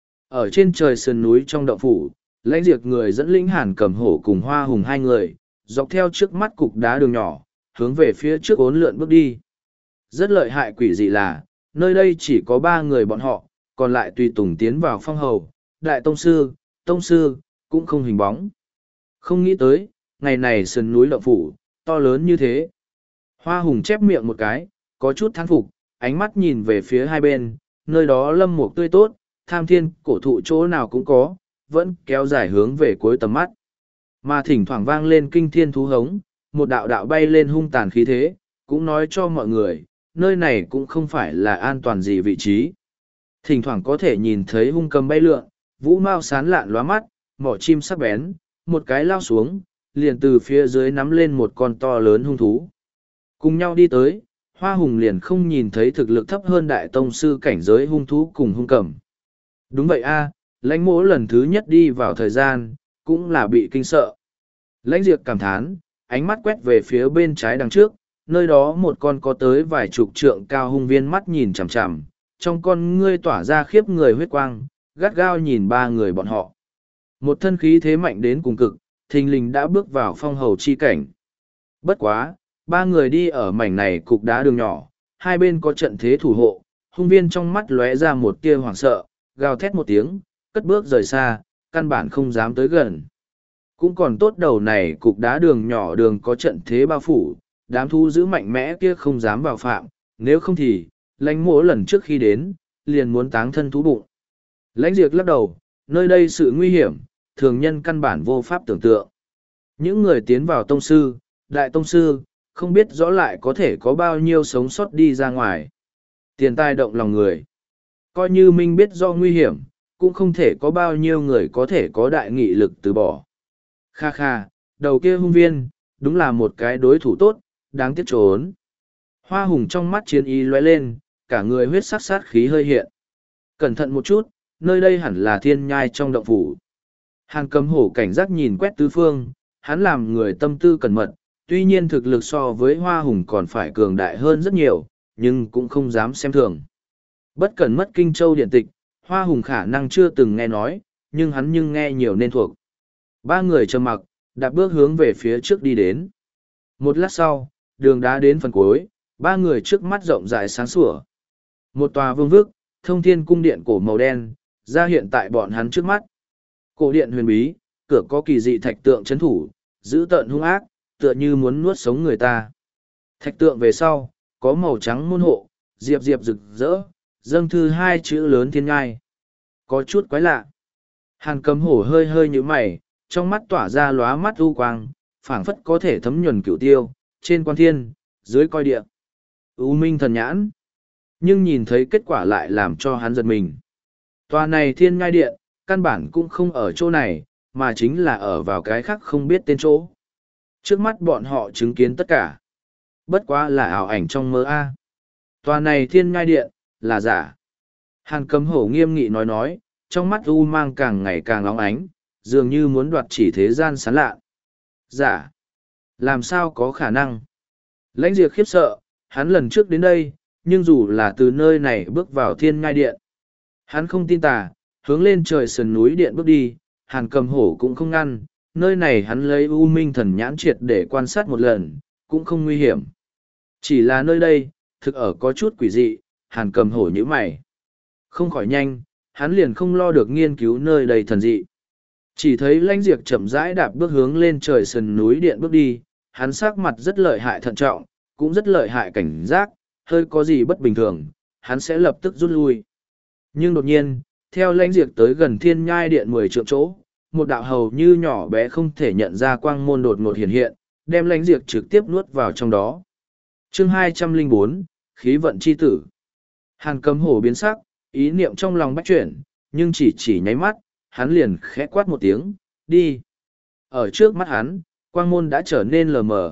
Ở trên trời sườn núi trong động phủ, Lãnh Diệp người dẫn lĩnh Hàn Cầm Hổ cùng Hoa Hùng hai người, dọc theo trước mắt cục đá đường nhỏ, hướng về phía trước ốn lượn bước đi. Rất lợi hại quỷ dị là, nơi đây chỉ có ba người bọn họ, còn lại tùy tùng tiến vào phong hầu, đại tông sư, tông sư, cũng không hình bóng. Không nghĩ tới, ngày này sườn núi động phủ, to lớn như thế. Hoa Hùng chép miệng một cái, có chút thán phục, ánh mắt nhìn về phía hai bên, nơi đó lâm mục tươi tốt, tham thiên, cổ thụ chỗ nào cũng có, vẫn kéo dài hướng về cuối tầm mắt. Mà thỉnh thoảng vang lên kinh thiên thú hống, một đạo đạo bay lên hung tàn khí thế, cũng nói cho mọi người, nơi này cũng không phải là an toàn gì vị trí. Thỉnh thoảng có thể nhìn thấy hung cầm bay lượn, vũ mao sán lạn lóa mắt, mỏ chim sắc bén, một cái lao xuống, liền từ phía dưới nắm lên một con to lớn hung thú. Cùng nhau đi tới, Hoa Hùng liền không nhìn thấy thực lực thấp hơn đại tông sư cảnh giới hung thú cùng hung cầm. Đúng vậy a, Lãnh Mỗ lần thứ nhất đi vào thời gian, cũng là bị kinh sợ. Lãnh Diệp cảm thán, ánh mắt quét về phía bên trái đằng trước, nơi đó một con có tới vài chục trượng cao hung viên mắt nhìn chằm chằm, trong con ngươi tỏa ra khiếp người huyết quang, gắt gao nhìn ba người bọn họ. Một thân khí thế mạnh đến cùng cực, thình lình đã bước vào phong hầu chi cảnh. Bất quá, ba người đi ở mảnh này cục đá đường nhỏ, hai bên có trận thế thủ hộ, hung viên trong mắt lóe ra một tia hoảng sợ, gào thét một tiếng, cất bước rời xa, căn bản không dám tới gần. Cũng còn tốt đầu này cục đá đường nhỏ đường có trận thế bao phủ, đám thú giữ mạnh mẽ kia không dám vào phạm, nếu không thì, Lãnh Mỗ lần trước khi đến, liền muốn táng thân thú bụng. Lãnh Diệp lắc đầu, nơi đây sự nguy hiểm, thường nhân căn bản vô pháp tưởng tượng. Những người tiến vào tông sư, đại tông sư, không biết rõ lại có thể có bao nhiêu sống sót đi ra ngoài. Tiền tài động lòng người. Coi như Minh biết do nguy hiểm, cũng không thể có bao nhiêu người có thể có đại nghị lực từ bỏ. Kha kha, đầu kia hung viên, đúng là một cái đối thủ tốt, đáng tiếc trốn. Hoa Hùng trong mắt chiến ý lóe lên, cả người huyết sắc sát khí hơi hiện. Cẩn thận một chút, nơi đây hẳn là Thiên Nhai trong động phủ. Hàn Cầm Hổ cảnh giác nhìn quét tứ phương, hắn làm người tâm tư cẩn mật, tuy nhiên thực lực so với Hoa Hùng còn phải cường đại hơn rất nhiều, nhưng cũng không dám xem thường. Bất cẩn mất Kinh Châu điện tịch, Hoa Hùng khả năng chưa từng nghe nói, nhưng hắn nhưng nghe nhiều nên thuộc. Ba người trầm mặc, đạp bước hướng về phía trước đi đến. Một lát sau, đường đá đến phần cuối, ba người trước mắt rộng rãi sáng sủa. Một tòa vương vức, thông thiên cung điện cổ màu đen, ra hiện tại bọn hắn trước mắt. Cổ điện huyền bí, cửa có kỳ dị thạch tượng chấn thủ, dữ tợn hung ác, tựa như muốn nuốt sống người ta. Thạch tượng về sau, có màu trắng môn hộ, diệp diệp rực rỡ, dâng thư hai chữ lớn Thiên Nhai. Có chút quái lạ. Hàn Cầm Hổ hơi hơi như mày, trong mắt tỏa ra lóa mắt u quang, phảng phất có thể thấm nhuần cửu tiêu, trên quan thiên, dưới coi địa. U minh thần nhãn. Nhưng nhìn thấy kết quả lại làm cho hắn giật mình. Tòa này Thiên Nhai điện, căn bản cũng không ở chỗ này, mà chính là ở vào cái khác không biết tên chỗ. Trước mắt bọn họ chứng kiến tất cả. Bất quá là ảo ảnh trong mơ A. Tòa này Thiên Nhai điện, là giả. Hàn Cầm Hổ nghiêm nghị nói nói, trong mắt u mang càng ngày càng óng ánh, dường như muốn đoạt chỉ thế gian sán lạ. Giả. Làm sao có khả năng? Lãnh Diệp khiếp sợ, hắn lần trước đến đây, nhưng dù là từ nơi này bước vào Thiên Nhai điện. Hắn không tin tà, hướng lên trời sườn núi điện bước đi, Hàn Cầm Hổ cũng không ngăn, nơi này hắn lấy u minh thần nhãn triệt để quan sát một lần, cũng không nguy hiểm. Chỉ là nơi đây, thực ở có chút quỷ dị, Hàn Cầm Hổ nhíu mày. Không khỏi nhanh, hắn liền không lo được nghiên cứu nơi đây thần dị. Chỉ thấy Lãnh Diệp chậm rãi đạp bước hướng lên trời sườn núi điện bước đi, hắn sắc mặt rất lợi hại thận trọng, cũng rất lợi hại cảnh giác, hơi có gì bất bình thường, hắn sẽ lập tức rút lui. Nhưng đột nhiên, theo Lãnh Diệp tới gần Thiên Nhai điện mười trượng chỗ, một đạo hầu như nhỏ bé không thể nhận ra quang môn đột ngột hiện hiện, đem Lãnh Diệp trực tiếp nuốt vào trong đó. Chương hai trăm lẻ bốn, Khí vận chi tử. Hàn Cầm Hổ biến sắc, ý niệm trong lòng bách chuyển, nhưng chỉ chỉ nháy mắt, hắn liền khẽ quát một tiếng, đi. Ở trước mắt hắn, quang môn đã trở nên lờ mờ,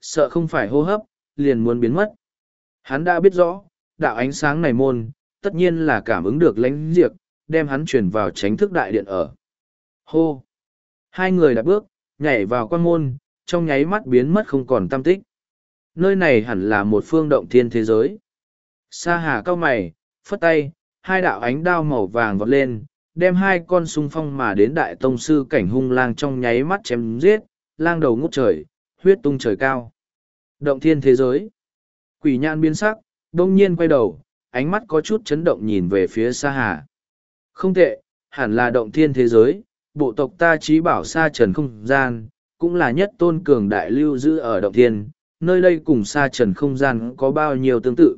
sợ không phải hô hấp, liền muốn biến mất. Hắn đã biết rõ, đạo ánh sáng này môn, tất nhiên là cảm ứng được lãnh diệt, đem hắn chuyển vào tránh thức đại điện ở. Hô! Hai người đã bước, nhảy vào quan môn, trong nháy mắt biến mất không còn tăm tích. Nơi này hẳn là một phương động thiên thế giới. Sa Hà cao mày, phất tay, hai đạo ánh đao màu vàng vọt lên, đem hai con xung phong mà đến đại tông sư cảnh hung lang trong nháy mắt chém giết, lang đầu ngút trời, huyết tung trời cao. Động thiên thế giới. Quỷ nhãn biến sắc, đông nhiên quay đầu, ánh mắt có chút chấn động nhìn về phía Sa Hà. Không tệ, hẳn là động thiên thế giới, bộ tộc ta trí bảo Sa Trần không gian, cũng là nhất tôn cường đại lưu giữ ở động thiên, nơi đây cùng Sa Trần không gian có bao nhiêu tương tự.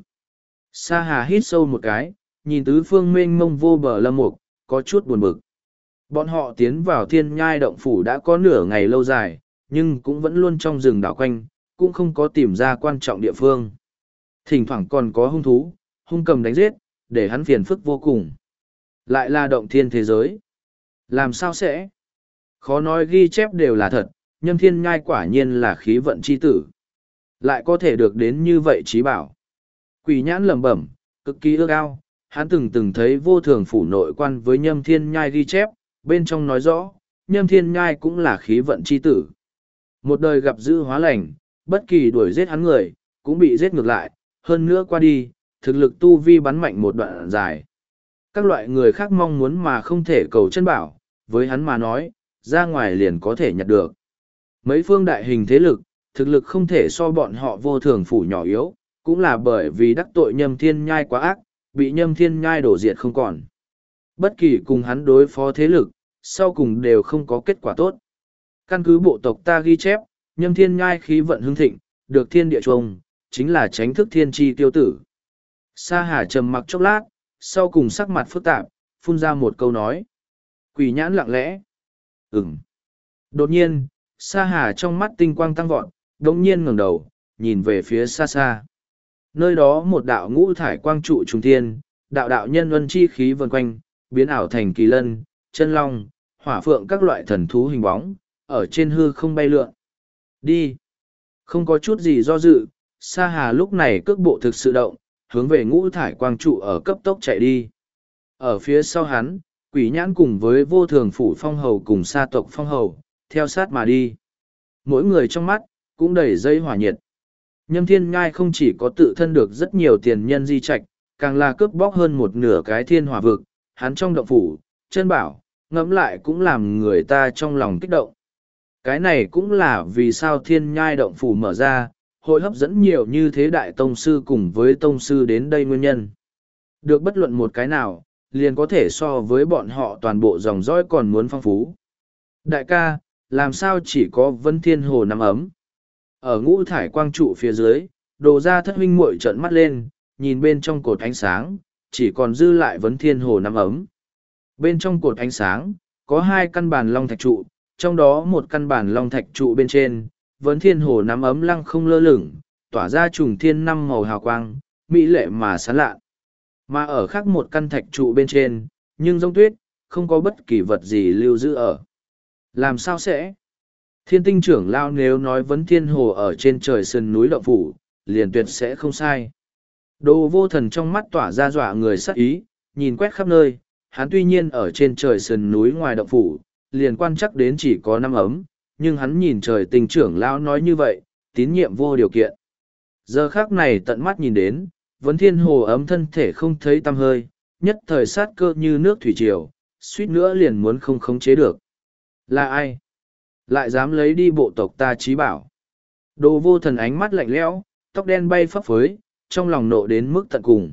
Sa Hà hít sâu một cái, nhìn tứ phương mênh mông vô bờ lâm mục, có chút buồn bực. Bọn họ tiến vào thiên nhai động phủ đã có nửa ngày lâu dài, nhưng cũng vẫn luôn trong rừng đảo quanh, cũng không có tìm ra quan trọng địa phương. Thỉnh thoảng còn có hung thú, hung cầm đánh giết, để hắn phiền phức vô cùng. Lại là động thiên thế giới. Làm sao sẽ? Khó nói ghi chép đều là thật, Nhâm Thiên Nhai quả nhiên là khí vận chi tử. Lại có thể được đến như vậy trí bảo. Quỷ nhãn lẩm bẩm, cực kỳ ước ao, hắn từng từng thấy vô thường phủ nội quan với Nhâm Thiên Nhai ghi chép, bên trong nói rõ, Nhâm Thiên Nhai cũng là khí vận chi tử. Một đời gặp dữ hóa lành, bất kỳ đuổi giết hắn người, cũng bị giết ngược lại, hơn nữa qua đi, thực lực tu vi bắn mạnh một đoạn dài. Các loại người khác mong muốn mà không thể cầu chân bảo, với hắn mà nói, ra ngoài liền có thể nhặt được. Mấy phương đại hình thế lực, thực lực không thể so bọn họ vô thường phủ nhỏ yếu, cũng là bởi vì đắc tội Nhâm Thiên Nhai quá ác, bị Nhâm Thiên Nhai đổ diệt không còn. Bất kỳ cùng hắn đối phó thế lực, sau cùng đều không có kết quả tốt. Căn cứ bộ tộc ta ghi chép, Nhâm Thiên Nhai khí vận hưng thịnh, được thiên địa trùng, chính là tránh thức thiên tri tiêu tử. Sa Hà trầm mặc chốc lát, sau cùng sắc mặt phức tạp, phun ra một câu nói. Quỷ nhãn lặng lẽ. Ừm. Đột nhiên, Sa Hà trong mắt tinh quang tăng vọt, đống nhiên ngẩng đầu, nhìn về phía xa xa. Nơi đó một đạo ngũ thải quang trụ trùng thiên, đạo đạo nhân luân chi khí vần quanh, biến ảo thành kỳ lân, chân long, hỏa phượng các loại thần thú hình bóng, ở trên hư không bay lượn. Đi. Không có chút gì do dự, Sa Hà lúc này cước bộ thực sự động, hướng về ngũ thải quang trụ ở cấp tốc chạy đi. Ở phía sau hắn, quỷ nhãn cùng với vô thường phủ phong hầu cùng sa tộc phong hầu, theo sát mà đi. Mỗi người trong mắt, cũng đầy dây hỏa nhiệt. Nhâm Thiên Nhai không chỉ có tự thân được rất nhiều tiền nhân di trạch, càng là cướp bóc hơn một nửa cái thiên hỏa vực, hắn trong động phủ, chân bảo, ngẫm lại cũng làm người ta trong lòng kích động. Cái này cũng là vì sao thiên nhai động phủ mở ra, hội hấp dẫn nhiều như thế đại tông sư cùng với tông sư đến đây nguyên nhân. Được bất luận một cái nào, liền có thể so với bọn họ toàn bộ dòng dõi còn muốn phong phú. Đại ca, làm sao chỉ có Vân Thiên Hồ nắm ấm? Ở ngũ thải quang trụ phía dưới, đồ ra thất huynh muội trợn mắt lên, nhìn bên trong cột ánh sáng, chỉ còn dư lại Vân Thiên Hồ nắm ấm. Bên trong cột ánh sáng, có hai căn bản long thạch trụ, trong đó một căn bản long thạch trụ bên trên, Vân Thiên Hồ nắm ấm lăng không lơ lửng, tỏa ra trùng thiên năm màu hào quang, mỹ lệ mà sáng lạ. Mà ở khác một căn thạch trụ bên trên, nhưng giống tuyết, không có bất kỳ vật gì lưu giữ ở. Làm sao sẽ? Thiên tinh trưởng lao nếu nói Vấn Thiên Hồ ở trên trời sườn núi động phủ, liền tuyệt sẽ không sai. Đồ vô thần trong mắt tỏa ra dọa người sắc ý, nhìn quét khắp nơi, hắn tuy nhiên ở trên trời sườn núi ngoài động phủ, liền quan chắc đến chỉ có năm ấm, nhưng hắn nhìn trời tinh trưởng lao nói như vậy, tín nhiệm vô điều kiện. Giờ khác này tận mắt nhìn đến, Vấn Thiên Hồ ấm thân thể không thấy tăm hơi, nhất thời sát cơ như nước thủy triều, suýt nữa liền muốn không khống chế được. Là ai? Lại dám lấy đi bộ tộc ta trí bảo. Đồ vô thần ánh mắt lạnh lẽo, tóc đen bay phấp phới, trong lòng nộ đến mức tận cùng.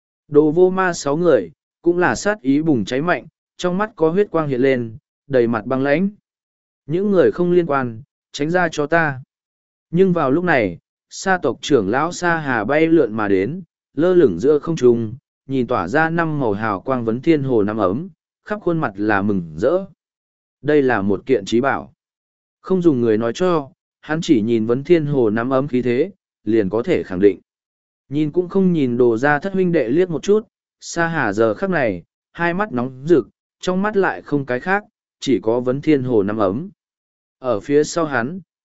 Đồ vô ma sáu người, cũng là sát ý bùng cháy mạnh, trong mắt có huyết quang hiện lên, đầy mặt băng lãnh. Những người không liên quan, tránh ra cho ta. Nhưng vào lúc này, sa tộc trưởng lão Sa Hà bay lượn mà đến, lơ lửng giữa không trung, nhìn tỏa ra năm màu hào quang Vấn Thiên Hồ năm ấm, khắp khuôn mặt là mừng rỡ. Đây là một kiện trí bảo. Không dùng người nói cho, hắn chỉ nhìn Vấn Thiên Hồ năm ấm khí thế, liền có thể khẳng định. Nhìn cũng không nhìn đồ ra thất huynh đệ liếc một chút, Sa Hà giờ khắc này, hai mắt nóng rực, trong mắt lại không cái khác, chỉ có Vấn Thiên Hồ năm ấm. Ở phía sau hắn,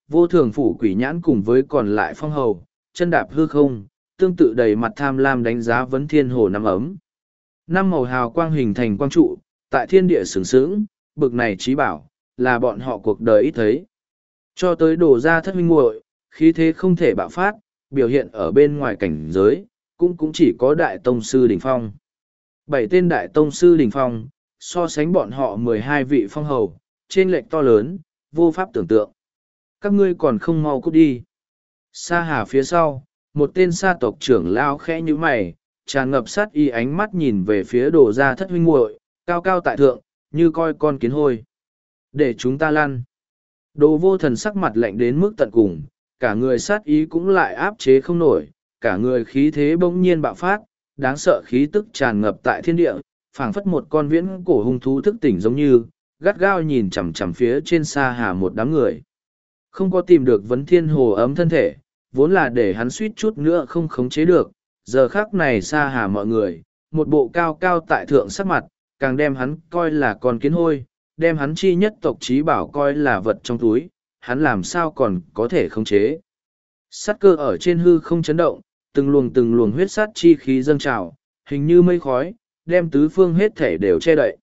vô thường phủ quỷ nhãn cùng với còn lại phong hầu, chân đạp hư không, tương tự đầy mặt tham lam đánh giá vấn thiên hồ năm ấm. Năm màu hào quang hình thành quang trụ, tại thiên địa sướng sướng, bực này trí bảo, là bọn họ cuộc đời ít thấy. Cho tới đổ ra thất huynh muội, khí thế không thể bạo phát, biểu hiện ở bên ngoài cảnh giới, cũng cũng chỉ có đại tông sư đỉnh phong. Bảy tên đại tông sư đỉnh phong, so sánh bọn họ mười hai vị phong hầu, trên lệch to lớn, vô pháp tưởng tượng. Các ngươi còn không mau cút đi. Sa Hà phía sau, một tên sa tộc trưởng lao khẽ như mày, tràn ngập sát y ánh mắt nhìn về phía đồ gia thất huynh muội, cao cao tại thượng, như coi con kiến hôi. Để chúng ta lăn. Đồ vô thần sắc mặt lạnh đến mức tận cùng, cả người sát ý cũng lại áp chế không nổi, cả người khí thế bỗng nhiên bạo phát, đáng sợ khí tức tràn ngập tại thiên địa, phảng phất một con viễn cổ hung thú thức tỉnh giống như, gắt gao nhìn chằm chằm phía trên Sa Hà một đám người. Không có tìm được vấn thiên hồ ấm thân thể, vốn là để hắn suýt chút nữa không khống chế được, giờ khắc này Sa Hà mọi người, một bộ cao cao tại thượng sắc mặt, càng đem hắn coi là con kiến hôi, đem hắn chi nhất tộc trí bảo coi là vật trong túi, hắn làm sao còn có thể khống chế. Sát cơ ở trên hư không chấn động, từng luồng từng luồng huyết sát chi khí dâng trào, hình như mây khói, đem tứ phương hết thể đều che đậy.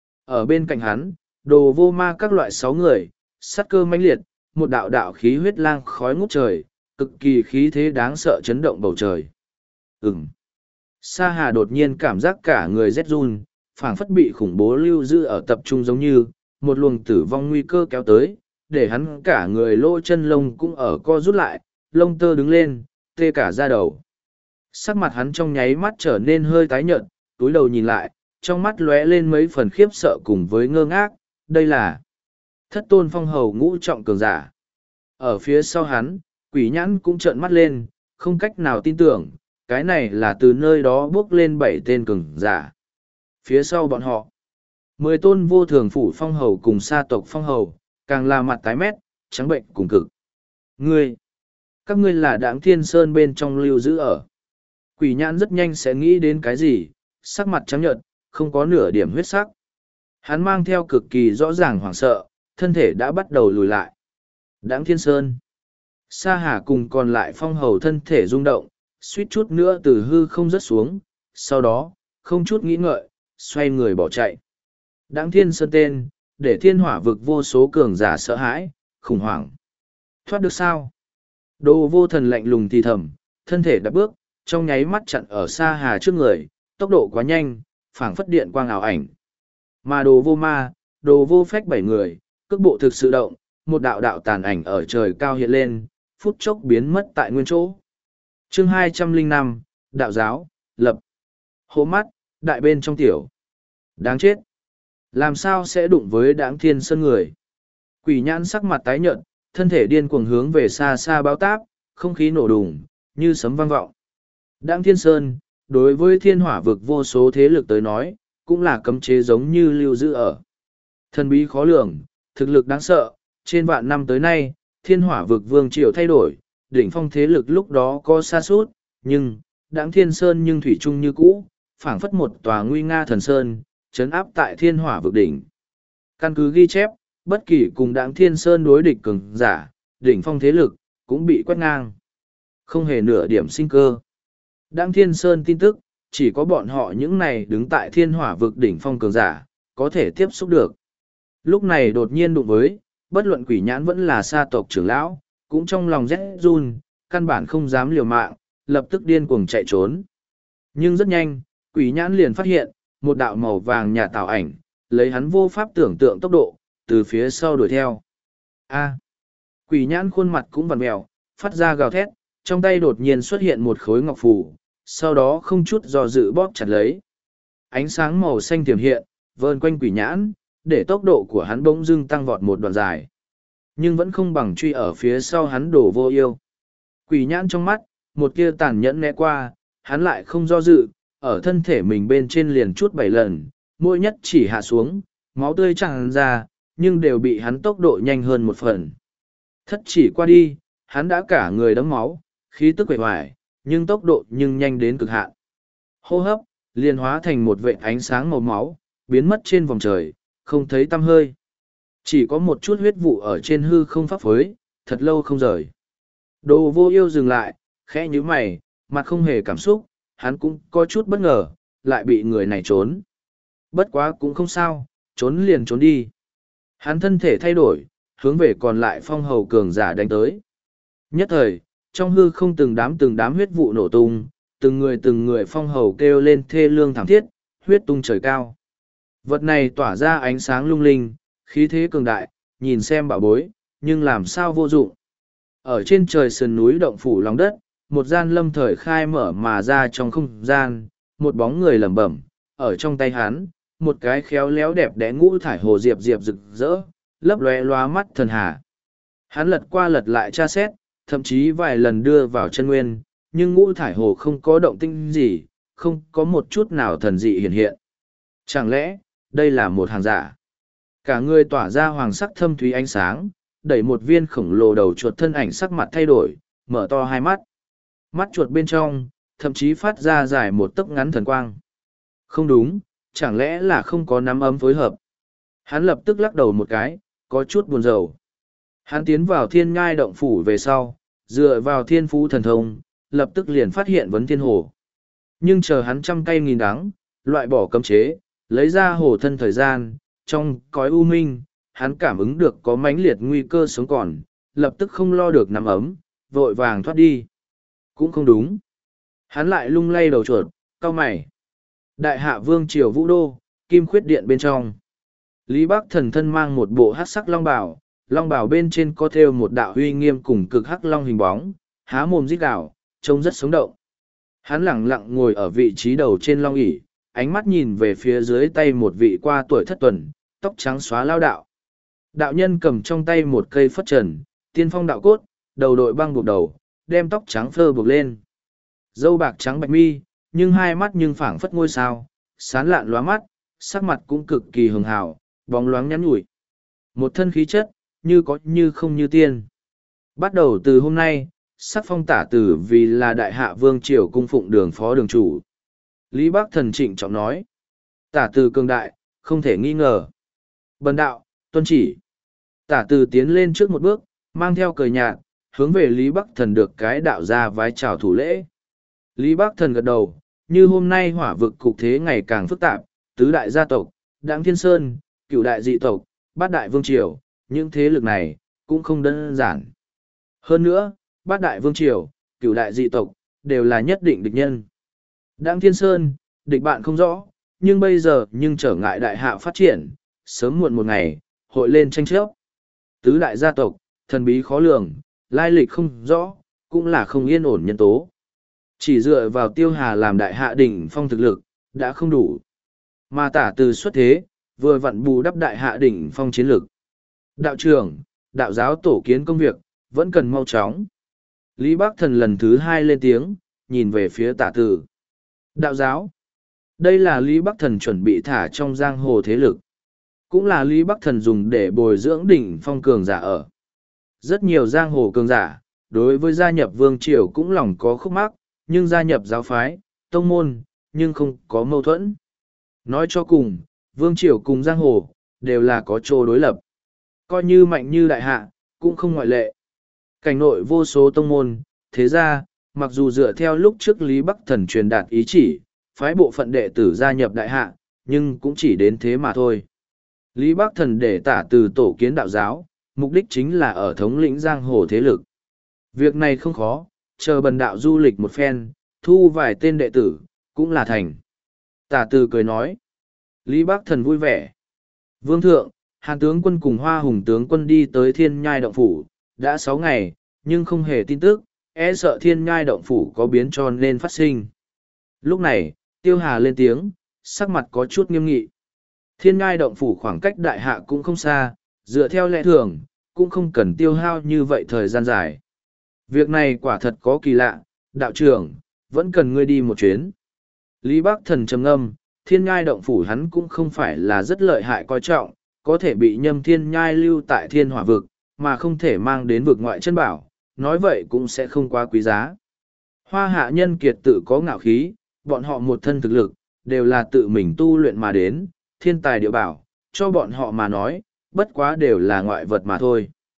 Ở bên cạnh hắn, đồ vô ma các loại sáu người, sát cơ mãnh liệt, một đạo đạo khí huyết lang khói ngút trời, cực kỳ khí thế đáng sợ chấn động bầu trời. Ừm. Sa Hà đột nhiên cảm giác cả người rét run, phảng phất bị khủng bố lưu giữ ở tập trung giống như, một luồng tử vong nguy cơ kéo tới, để hắn cả người lỗ chân lông cũng ở co rút lại, lông tơ đứng lên, tê cả da đầu. Sắc mặt hắn trong nháy mắt trở nên hơi tái nhợt, túi đầu nhìn lại, trong mắt lóe lên mấy phần khiếp sợ cùng với ngơ ngác, đây là thất tôn phong hầu ngũ trọng cường giả. Ở phía sau hắn, quỷ nhãn cũng trợn mắt lên, không cách nào tin tưởng, cái này là từ nơi đó bước lên bảy tên cường giả. Phía sau bọn họ, mười tôn vô thường phủ phong hầu cùng sa tộc phong hầu, càng là mặt tái mét, trắng bệnh cùng cực. Ngươi, các ngươi là Đãng Thiên Sơn bên trong lưu giữ ở. Quỷ nhãn rất nhanh sẽ nghĩ đến cái gì, sắc mặt trắng nhợt, không có nửa điểm huyết sắc. Hắn mang theo cực kỳ rõ ràng hoảng sợ, thân thể đã bắt đầu lùi lại. Đãng Thiên Sơn. Sa Hà cùng còn lại phong hầu thân thể rung động, suýt chút nữa từ hư không rớt xuống, sau đó, không chút nghĩ ngợi, xoay người bỏ chạy. Đãng Thiên Sơn tên, để thiên hỏa vực vô số cường giả sợ hãi, khủng hoảng. Thoát được sao? Đồ vô thần lạnh lùng thì thầm, thân thể đạp bước, trong nháy mắt chặn ở Sa Hà trước người, tốc độ quá nhanh, phảng phất điện quang ảo ảnh. Mà đồ vô ma, đồ vô phách bảy người, cước bộ thực sự động, một đạo đạo tàn ảnh ở trời cao hiện lên, phút chốc biến mất tại nguyên chỗ. Chương hai trăm lẻ năm, Đạo giáo, lập. Hố mắt, đại bên trong tiểu. Đáng chết. Làm sao sẽ đụng với Đãng Thiên Sơn người? Quỷ nhãn sắc mặt tái nhợt, thân thể điên cuồng hướng về xa xa báo táp, không khí nổ đùng, như sấm vang vọng. Đãng Thiên Sơn, đối với thiên hỏa vực vô số thế lực tới nói, cũng là cấm chế giống như lưu giữ ở. Thần bí khó lường, thực lực đáng sợ, trên vạn năm tới nay, thiên hỏa vực vương triều thay đổi, đỉnh phong thế lực lúc đó có xa suốt, nhưng, Đãng Thiên Sơn nhưng thủy chung như cũ, phảng phất một tòa nguy nga thần sơn, trấn áp tại thiên hỏa vực đỉnh. Căn cứ ghi chép, bất kỳ cùng Đãng Thiên Sơn đối địch cường giả, đỉnh phong thế lực, cũng bị quét ngang. Không hề nửa điểm sinh cơ. Đãng Thiên Sơn tin tức, chỉ có bọn họ những này đứng tại thiên hỏa vực đỉnh phong cường giả, có thể tiếp xúc được. Lúc này đột nhiên đụng với, bất luận quỷ nhãn vẫn là sa tộc trưởng lão, cũng trong lòng rét run, căn bản không dám liều mạng, lập tức điên cuồng chạy trốn. Nhưng rất nhanh, quỷ nhãn liền phát hiện, một đạo màu vàng nhà tạo ảnh, lấy hắn vô pháp tưởng tượng tốc độ, từ phía sau đuổi theo. A. Quỷ nhãn khuôn mặt cũng vằn mèo, phát ra gào thét, trong tay đột nhiên xuất hiện một khối ngọc phù, sau đó không chút do dự bóp chặt lấy. Ánh sáng màu xanh tiềm hiện, vờn quanh quỷ nhãn, để tốc độ của hắn bỗng dưng tăng vọt một đoạn dài. Nhưng vẫn không bằng truy ở phía sau hắn đổ vô yêu. Quỷ nhãn trong mắt, một tia tàn nhẫn né qua, hắn lại không do dự, ở thân thể mình bên trên liền chút bảy lần, mỗi nhất chỉ hạ xuống, máu tươi tràn ra, nhưng đều bị hắn tốc độ nhanh hơn một phần. Thất chỉ qua đi, hắn đã cả người đẫm máu, khí tức quệ hoài, nhưng tốc độ nhưng nhanh đến cực hạn. Hô hấp, liền hóa thành một vệt ánh sáng màu máu, biến mất trên vòng trời, không thấy tăm hơi. Chỉ có một chút huyết vụ ở trên hư không pháp phối, thật lâu không rời. Đồ vô yêu dừng lại, khẽ nhíu mày, mặt không hề cảm xúc, hắn cũng có chút bất ngờ, lại bị người này trốn. Bất quá cũng không sao, trốn liền trốn đi. Hắn thân thể thay đổi, hướng về còn lại phong hầu cường giả đánh tới. Nhất thời, trong hư không từng đám từng đám huyết vụ nổ tung, từng người từng người phong hầu kêu lên thê lương thảm thiết, huyết tung trời cao. Vật này tỏa ra ánh sáng lung linh, khí thế cường đại, nhìn xem bảo bối, nhưng làm sao vô dụng. Ở trên trời sườn núi động phủ lòng đất, một gian lâm thời khai mở mà ra trong không gian, một bóng người lẩm bẩm, ở trong tay hắn, một cái khéo léo đẹp đẽ ngũ thải hồ diệp diệp rực rỡ, lấp lóe loa mắt thần hà. Hắn lật qua lật lại tra xét, thậm chí vài lần đưa vào chân nguyên, nhưng ngũ thải hồ không có động tinh gì, không có một chút nào thần dị hiện hiện. Chẳng lẽ, đây là một hàng giả? Cả người tỏa ra hoàng sắc thâm thúy ánh sáng, đẩy một viên khổng lồ đầu chuột thân ảnh sắc mặt thay đổi, mở to hai mắt. Mắt chuột bên trong, thậm chí phát ra dài một tấc ngắn thần quang. Không đúng, chẳng lẽ là không có nắm ấm phối hợp? Hắn lập tức lắc đầu một cái, có chút buồn rầu. Hắn tiến vào thiên ngai động phủ về sau, dựa vào thiên phú thần thông, lập tức liền phát hiện vấn thiên hồ. Nhưng chờ hắn trăm cây nghìn đắng, loại bỏ cấm chế, lấy ra hồ thân thời gian, trong cõi u minh, hắn cảm ứng được có mãnh liệt nguy cơ sống còn, lập tức không lo được nắm ấm, vội vàng thoát đi. Cũng không đúng. Hắn lại lung lay đầu chuột, cau mày. Đại hạ vương triều vũ đô, kim khuyết điện bên trong. Lý Bắc Thần thân mang một bộ hắc sắc long bào, long bào bên trên có thêu một đạo uy nghiêm cùng cực hắc long hình bóng, há mồm rít gào, trông rất sống động. Hắn lẳng lặng ngồi ở vị trí đầu trên long ỷ, ánh mắt nhìn về phía dưới tay một vị qua tuổi thất tuần, tóc trắng xóa lao đạo. Đạo nhân cầm trong tay một cây phất trần, tiên phong đạo cốt, đầu đội băng buộc đầu, đem tóc trắng phơ buộc lên. Dâu bạc trắng bạch mi, nhưng hai mắt nhưng phảng phất ngôi sao, sán lạn lóa mắt, sắc mặt cũng cực kỳ hường hào, bóng loáng nhắn nhủi. Một thân khí chất, như có như không như tiên. Bắt đầu từ hôm nay, sắc phong tả tử vì là đại hạ vương triều cung phụng đường phó đường chủ. Lý Bắc Thần trịnh trọng nói. Tả từ cường đại, không thể nghi ngờ. Bần đạo, tuân chỉ. Tả từ tiến lên trước một bước, mang theo cười nhạt, hướng về Lý Bắc Thần được cái đạo ra vái chào thủ lễ. Lý Bắc Thần gật đầu, như hôm nay hỏa vực cục thế ngày càng phức tạp, tứ đại gia tộc, Đặng Thiên Sơn, cửu đại dị tộc, bát đại vương triều, những thế lực này, cũng không đơn giản. Hơn nữa, bát đại vương triều, cửu đại dị tộc, đều là nhất định địch nhân. Đặng Thiên Sơn, địch bạn không rõ, nhưng bây giờ nhưng trở ngại đại hạ phát triển, sớm muộn một ngày, hội lên tranh chấp. Tứ đại gia tộc, thần bí khó lường, lai lịch không rõ, cũng là không yên ổn nhân tố. Chỉ dựa vào Tiêu Hà làm đại hạ đỉnh phong thực lực, đã không đủ. Mà tả từ xuất thế, vừa vặn bù đắp đại hạ đỉnh phong chiến lực. Đạo trưởng, đạo giáo tổ kiến công việc, vẫn cần mau chóng. Lý Bắc Thần lần thứ hai lên tiếng, nhìn về phía tả từ. Đạo giáo. Đây là Lý Bắc Thần chuẩn bị thả trong giang hồ thế lực. Cũng là Lý Bắc Thần dùng để bồi dưỡng đỉnh phong cường giả ở. Rất nhiều giang hồ cường giả, đối với gia nhập vương triều cũng lòng có khúc mắc, nhưng gia nhập giáo phái, tông môn, nhưng không có mâu thuẫn. Nói cho cùng, vương triều cùng giang hồ, đều là có chỗ đối lập. Coi như mạnh như đại hạ, cũng không ngoại lệ. Cảnh nội vô số tông môn, thế ra, mặc dù dựa theo lúc trước Lý Bắc Thần truyền đạt ý chỉ, phái bộ phận đệ tử gia nhập đại hạ, nhưng cũng chỉ đến thế mà thôi. Lý Bắc Thần để tả từ tổ kiến đạo giáo, mục đích chính là ở thống lĩnh giang hồ thế lực. Việc này không khó, chờ bần đạo du lịch một phen, thu vài tên đệ tử, cũng là thành. Tả từ cười nói. Lý Bắc Thần vui vẻ. Vương thượng, Hàn tướng quân cùng Hoa Hùng tướng quân đi tới Thiên Nhai động phủ, đã sáu ngày, nhưng không hề tin tức, e sợ Thiên Nhai động phủ có biến cho nên phát sinh. Lúc này, Tiêu Hà lên tiếng, sắc mặt có chút nghiêm nghị. Thiên Nhai động phủ khoảng cách đại hạ cũng không xa, dựa theo lẽ thường, cũng không cần tiêu hao như vậy thời gian dài. Việc này quả thật có kỳ lạ, đạo trưởng, vẫn cần ngươi đi một chuyến. Lý Bắc Thần trầm ngâm, Thiên Nhai động phủ hắn cũng không phải là rất lợi hại coi trọng, có thể bị Nhâm Thiên Nhai lưu tại Thiên Hỏa vực, mà không thể mang đến vực ngoại chân bảo, nói vậy cũng sẽ không quá quý giá. Hoa hạ nhân kiệt tự có ngạo khí, bọn họ một thân thực lực, đều là tự mình tu luyện mà đến, thiên tài địa bảo, cho bọn họ mà nói, bất quá đều là ngoại vật mà thôi.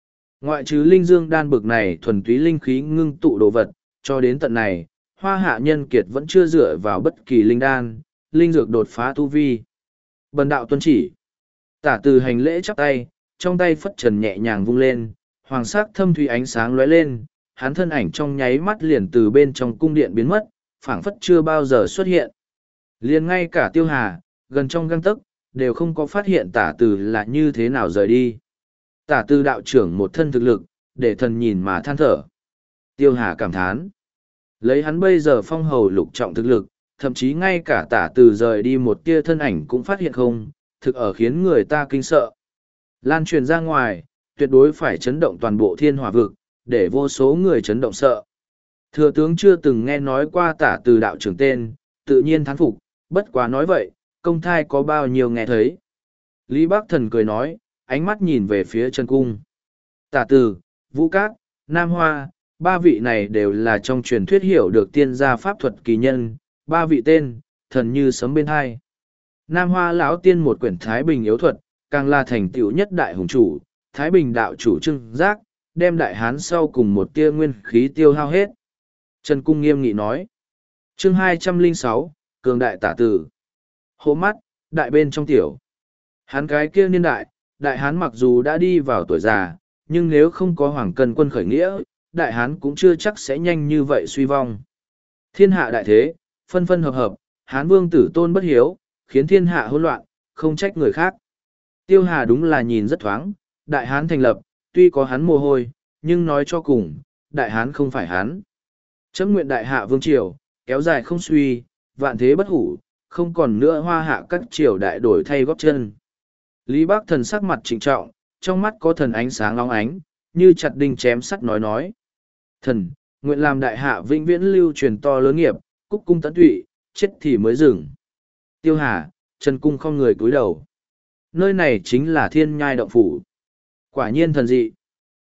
Ngoại trừ linh dương đan bực này thuần túy linh khí ngưng tụ đồ vật, cho đến tận này, Hoa Hạ Nhân Kiệt vẫn chưa dựa vào bất kỳ linh đan, linh dược đột phá tu vi. Bần đạo tuân chỉ. Tả Từ hành lễ chắp tay, trong tay phất trần nhẹ nhàng vung lên, hoàng sắc thâm thủy ánh sáng lóe lên, hắn thân ảnh trong nháy mắt liền từ bên trong cung điện biến mất, phảng phất chưa bao giờ xuất hiện. Liền ngay cả Tiêu Hà, gần trong gang tấc, đều không có phát hiện Tả Từ là như thế nào rời đi. Tả Từ đạo trưởng một thân thực lực, để thần nhìn mà than thở. Tiêu Hà cảm thán. Lấy hắn bây giờ phong hầu lục trọng thực lực, thậm chí ngay cả Tả Từ rời đi một tia thân ảnh cũng phát hiện không, thực ở khiến người ta kinh sợ. Lan truyền ra ngoài, tuyệt đối phải chấn động toàn bộ thiên hỏa vực, để vô số người chấn động sợ. Thừa tướng chưa từng nghe nói qua Tả Từ đạo trưởng tên, tự nhiên thán phục, bất quá nói vậy, công thai có bao nhiêu nghe thấy. Lý Bắc Thần cười nói, ánh mắt nhìn về phía chân cung. Tả Từ, Vũ Cát, Nam Hoa, ba vị này đều là trong truyền thuyết hiểu được tiên gia pháp thuật kỳ nhân, ba vị tên, thần như sấm bên hai. Nam Hoa lão tiên một quyển Thái Bình yếu thuật, càng là thành tựu nhất đại hùng chủ, Thái Bình đạo chủ trưng giác, đem đại hán sau cùng một tia nguyên khí tiêu hao hết. Trần Cung nghiêm nghị nói. Chương hai trăm lẻ sáu, Cường đại Tả Từ. Hộ mắt, đại bên trong tiểu. Hán cái kia niên đại, đại hán mặc dù đã đi vào tuổi già, nhưng nếu không có hoàng cân quân khởi nghĩa, đại hán cũng chưa chắc sẽ nhanh như vậy suy vong. Thiên hạ đại thế, phân phân hợp hợp, hán vương tử tôn bất hiếu, khiến thiên hạ hỗn loạn, không trách người khác. Tiêu Hà đúng là nhìn rất thoáng, đại hán thành lập, tuy có hắn mồ hôi, nhưng nói cho cùng, đại hán không phải hắn. Chấm nguyện đại hạ vương triều, kéo dài không suy, vạn thế bất hủ, không còn nữa hoa hạ các triều đại đổi thay góp chân. Lý Bắc Thần sắc mặt trịnh trọng, trong mắt có thần ánh sáng long ánh, như chặt đinh chém sắt nói nói. Thần, nguyện làm đại hạ vĩnh viễn lưu truyền to lớn nghiệp, cúc cung tận tụy, chết thì mới dừng. Tiêu Hà, Trần Cung không người cúi đầu. Nơi này chính là thiên nhai động phủ. Quả nhiên thần dị.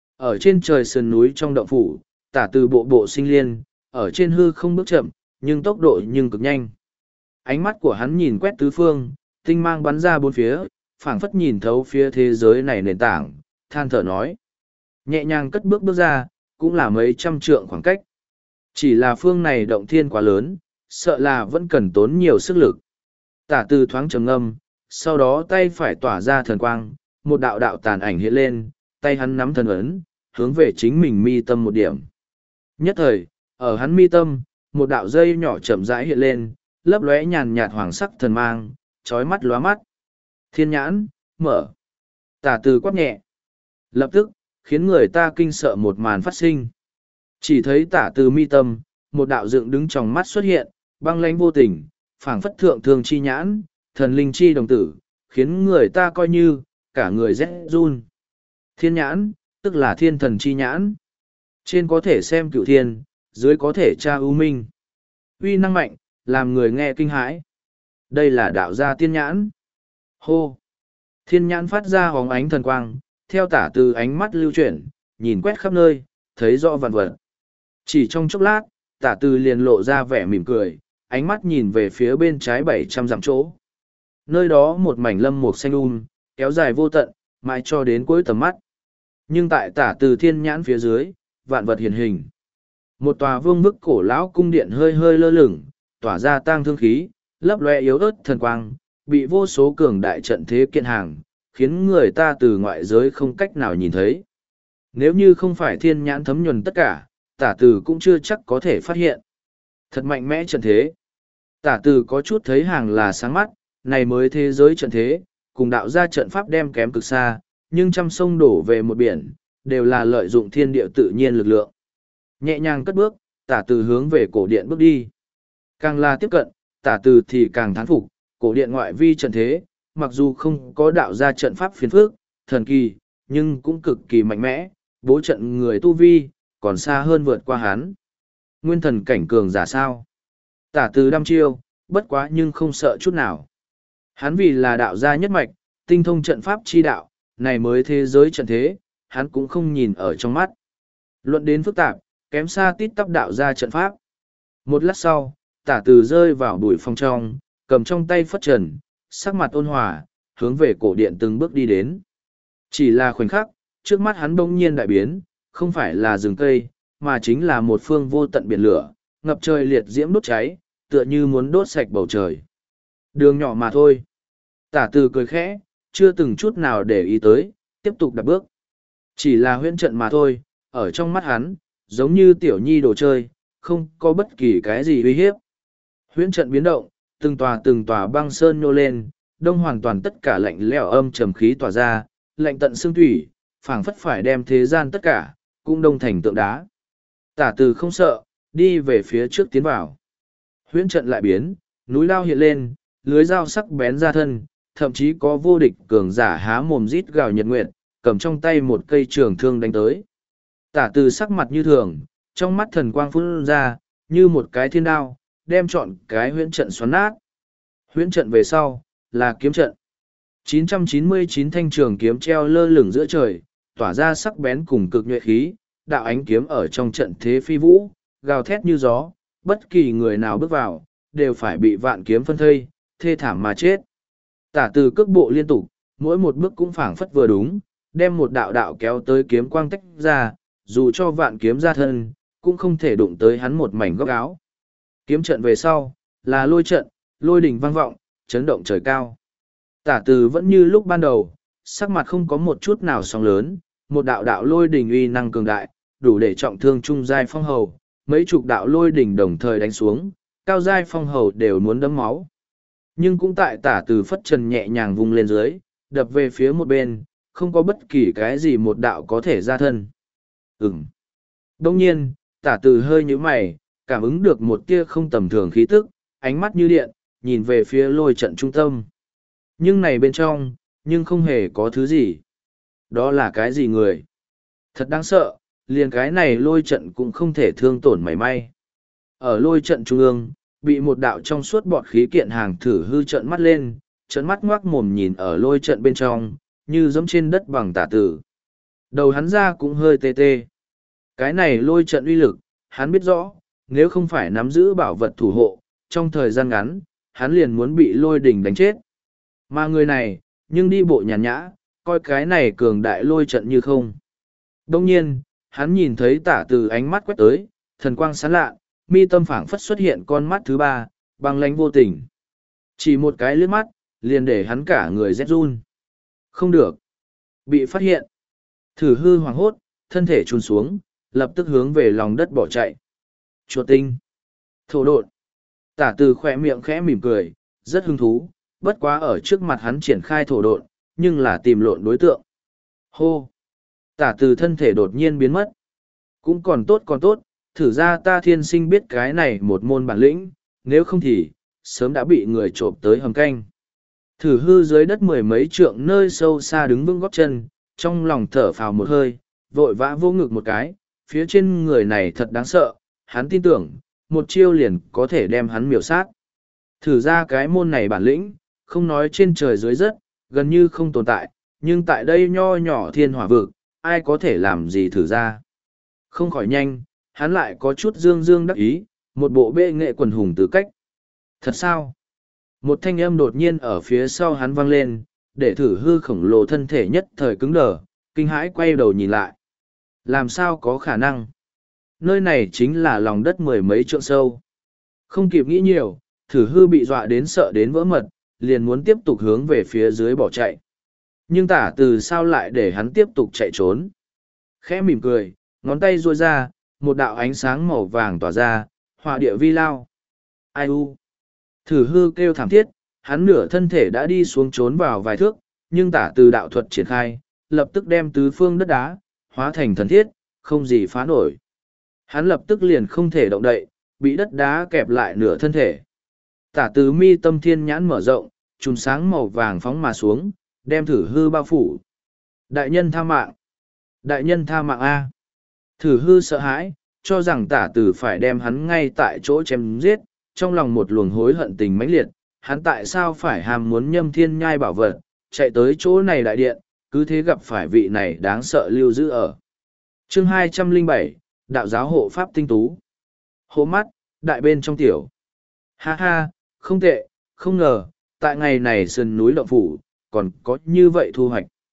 Ở trên trời sườn núi trong động phủ, Tả Từ bộ bộ sinh liên, ở trên hư không bước chậm, nhưng tốc độ nhưng cực nhanh. Ánh mắt của hắn nhìn quét tứ phương, tinh mang bắn ra bốn phía, phảng phất nhìn thấu phía thế giới này nền tảng, than thở nói. Nhẹ nhàng cất bước bước ra, cũng là mấy trăm trượng khoảng cách. Chỉ là phương này động thiên quá lớn, sợ là vẫn cần tốn nhiều sức lực. Tả Từ thoáng trầm ngâm, sau đó tay phải tỏa ra thần quang, một đạo đạo tàn ảnh hiện lên, tay hắn nắm thần ấn, hướng về chính mình mi tâm một điểm. Nhất thời, ở hắn mi tâm, một đạo dây nhỏ chậm rãi hiện lên, lấp lóe nhàn nhạt hoàng sắc thần mang, chói mắt lóa mắt. Thiên nhãn, mở. Tả Từ quát nhẹ. Lập tức, khiến người ta kinh sợ một màn phát sinh. Chỉ thấy Tả Từ mi tâm, một đạo dựng đứng trong mắt xuất hiện, băng lãnh vô tình, phảng phất thượng thương chi nhãn, thần linh chi đồng tử, khiến người ta coi như, cả người rét run. Thiên nhãn, tức là thiên thần chi nhãn. Trên có thể xem cửu thiên, dưới có thể tra ưu minh. Uy năng mạnh, làm người nghe kinh hãi. Đây là đạo gia tiên nhãn. Hô! Thiên nhãn phát ra hóng ánh thần quang, theo Tả Từ ánh mắt lưu chuyển, nhìn quét khắp nơi, thấy rõ vạn vật. Chỉ trong chốc lát, Tả Từ liền lộ ra vẻ mỉm cười, ánh mắt nhìn về phía bên trái bảy trăm dặm chỗ. Nơi đó một mảnh lâm mục xanh um, kéo dài vô tận, mãi cho đến cuối tầm mắt. Nhưng tại Tả Từ thiên nhãn phía dưới, vạn vật hiển hình. Một tòa vương bức cổ lão cung điện hơi hơi lơ lửng, tỏa ra tang thương khí, lấp loe yếu ớt thần quang, bị vô số cường đại trận thế kiện hàng, khiến người ta từ ngoại giới không cách nào nhìn thấy. Nếu như không phải thiên nhãn thấm nhuần tất cả, Tả Từ cũng chưa chắc có thể phát hiện. Thật mạnh mẽ trận thế. Tả Từ có chút thấy hàng là sáng mắt, này mới thế giới trận thế, cùng đạo ra trận pháp đem kém cực xa, nhưng trăm sông đổ về một biển, đều là lợi dụng thiên địa tự nhiên lực lượng. Nhẹ nhàng cất bước, Tả Từ hướng về cổ điện bước đi. Càng là tiếp cận, Tả Từ thì càng thán phục, cổ điện ngoại vi trận thế, mặc dù không có đạo ra trận pháp phiền phức, thần kỳ, nhưng cũng cực kỳ mạnh mẽ, bố trận người tu vi, còn xa hơn vượt qua hắn. Nguyên thần cảnh cường giả sao? Tả Từ đăm chiêu, bất quá nhưng không sợ chút nào. Hắn vì là đạo gia nhất mạch, tinh thông trận pháp chi đạo, này mới thế giới trận thế, hắn cũng không nhìn ở trong mắt. Luận đến phức tạp, kém xa tít tắp đạo gia trận pháp. Một lát sau, Tả Từ rơi vào bụi phong trong, cầm trong tay phất trần, sắc mặt ôn hòa, hướng về cổ điện từng bước đi đến. Chỉ là khoảnh khắc, trước mắt hắn bỗng nhiên đại biến, không phải là rừng cây, mà chính là một phương vô tận biển lửa, ngập trời liệt diễm đốt cháy, tựa như muốn đốt sạch bầu trời. Đường nhỏ mà thôi. Tả từ cười khẽ, chưa từng chút nào để ý tới, tiếp tục đạp bước. Chỉ là huyễn trận mà thôi, ở trong mắt hắn, giống như tiểu nhi đồ chơi, không có bất kỳ cái gì uy hiếp. Huyễn trận biến động, từng tòa từng tòa băng sơn nhô lên, đông hoàn toàn tất cả lạnh lẽo âm trầm khí tỏa ra, lạnh tận xương thủy, phảng phất phải đem thế gian tất cả, cũng đông thành tượng đá. Tả từ không sợ, đi về phía trước tiến vào. Huyễn trận lại biến, núi lao hiện lên, lưới dao sắc bén ra thân, thậm chí có vô địch cường giả há mồm rít gào nhật nguyệt, cầm trong tay một cây trường thương đánh tới. Tả từ sắc mặt như thường, trong mắt thần quang phun ra, như một cái thiên đao, đem chọn cái huyễn trận xoắn nát. Huyễn trận về sau, là kiếm trận. chín trăm chín mươi chín thanh trường kiếm treo lơ lửng giữa trời, tỏa ra sắc bén cùng cực nhuệ khí, đạo ánh kiếm ở trong trận thế phi vũ, gào thét như gió, bất kỳ người nào bước vào, đều phải bị vạn kiếm phân thây, thê thảm mà chết. Tả từ cước bộ liên tục, mỗi một bước cũng phảng phất vừa đúng, đem một đạo đạo kéo tới kiếm quang tách ra, dù cho vạn kiếm ra thân, cũng không thể đụng tới hắn một mảnh góc áo. Kiếm trận về sau, là lôi trận, lôi đỉnh vang vọng, chấn động trời cao. Tả từ vẫn như lúc ban đầu, sắc mặt không có một chút nào sóng lớn, một đạo đạo lôi đỉnh uy năng cường đại, đủ để trọng thương trung giai phong hầu, mấy chục đạo lôi đỉnh đồng thời đánh xuống, cao giai phong hầu đều muốn đấm máu. Nhưng cũng tại tả từ phất trần nhẹ nhàng vung lên dưới, đập về phía một bên, không có bất kỳ cái gì một đạo có thể ra thân. Ừm. Đông nhiên, tả từ hơi nhíu mày, cảm ứng được một tia không tầm thường khí tức, ánh mắt như điện, nhìn về phía lôi trận trung tâm. Nhưng này bên trong, nhưng không hề có thứ gì. Đó là cái gì người? Thật đáng sợ, liền cái này lôi trận cũng không thể thương tổn mảy may. Ở lôi trận trung ương, bị một đạo trong suốt bọt khí kiện hàng thử hư trận mắt lên, trận mắt ngoác mồm nhìn ở lôi trận bên trong, như giống trên đất bằng tả tử. Đầu hắn ra cũng hơi tê tê. Cái này lôi trận uy lực, hắn biết rõ, nếu không phải nắm giữ bảo vật thủ hộ, trong thời gian ngắn, hắn liền muốn bị lôi đỉnh đánh chết. Mà người này, nhưng đi bộ nhàn nhã, coi cái này cường đại lôi trận như không. Đông nhiên, hắn nhìn thấy tả từ ánh mắt quét tới, thần quang sáng lạ, mi tâm phảng phất xuất hiện con mắt thứ ba, băng lánh vô tình. Chỉ một cái liếc mắt, liền để hắn cả người rét run. Không được. Bị phát hiện. Thử hư hoàng hốt, thân thể trùn xuống, lập tức hướng về lòng đất bỏ chạy. Chuột tinh. Thổ độn. Tả từ khỏe miệng khẽ mỉm cười, rất hứng thú, bất quá ở trước mặt hắn triển khai thổ độn, nhưng là tìm lộn đối tượng. Hô. Tả từ thân thể đột nhiên biến mất. Cũng còn tốt còn tốt, thử ra ta thiên sinh biết cái này một môn bản lĩnh, nếu không thì, sớm đã bị người trộm tới hầm canh. Thử hư dưới đất mười mấy trượng nơi sâu xa đứng vững góp chân, trong lòng thở phào một hơi, vội vã vô ngực một cái, phía trên người này thật đáng sợ, hắn tin tưởng, một chiêu liền có thể đem hắn miểu sát. Thử ra cái môn này bản lĩnh, không nói trên trời dưới đất, gần như không tồn tại, nhưng tại đây nho nhỏ thiên hỏa vực, ai có thể làm gì thử ra. Không khỏi nhanh, hắn lại có chút dương dương đắc ý, một bộ bệ nghệ quần hùng tứ cách. Thật sao? Một thanh âm đột nhiên ở phía sau hắn vang lên, để thử hư khổng lồ thân thể nhất thời cứng đờ, kinh hãi quay đầu nhìn lại. Làm sao có khả năng? Nơi này chính là lòng đất mười mấy trượng sâu. Không kịp nghĩ nhiều, thử hư bị dọa đến sợ đến vỡ mật, liền muốn tiếp tục hướng về phía dưới bỏ chạy. Nhưng tả từ sao lại để hắn tiếp tục chạy trốn. Khẽ mỉm cười, ngón tay ruôi ra, một đạo ánh sáng màu vàng tỏa ra, hỏa địa vi lao. Ai u? Thử hư kêu thảm thiết, hắn nửa thân thể đã đi xuống trốn vào vài thước, nhưng tả từ đạo thuật triển khai, lập tức đem tứ phương đất đá, hóa thành thần thiết, không gì phá nổi. Hắn lập tức liền không thể động đậy, bị đất đá kẹp lại nửa thân thể. Tả từ mi tâm thiên nhãn mở rộng, chùm sáng màu vàng phóng mà xuống, đem thử hư bao phủ. Đại nhân tha mạng! Đại nhân tha mạng A! Thử hư sợ hãi, cho rằng tả từ phải đem hắn ngay tại chỗ chém giết, trong lòng một luồng hối hận tình mãnh liệt, hắn tại sao phải ham muốn nhâm thiên nhai bảo vật, chạy tới chỗ này đại điện, cứ thế gặp phải vị này đáng sợ lưu giữ ở. Chương hai trăm lẻ bảy, Đạo giáo hộ pháp tinh tú. Hộ mắt, đại bên trong tiểu. Ha ha, không tệ, không ngờ, tại ngày này sườn núi động phủ, còn có như vậy thu hoạch.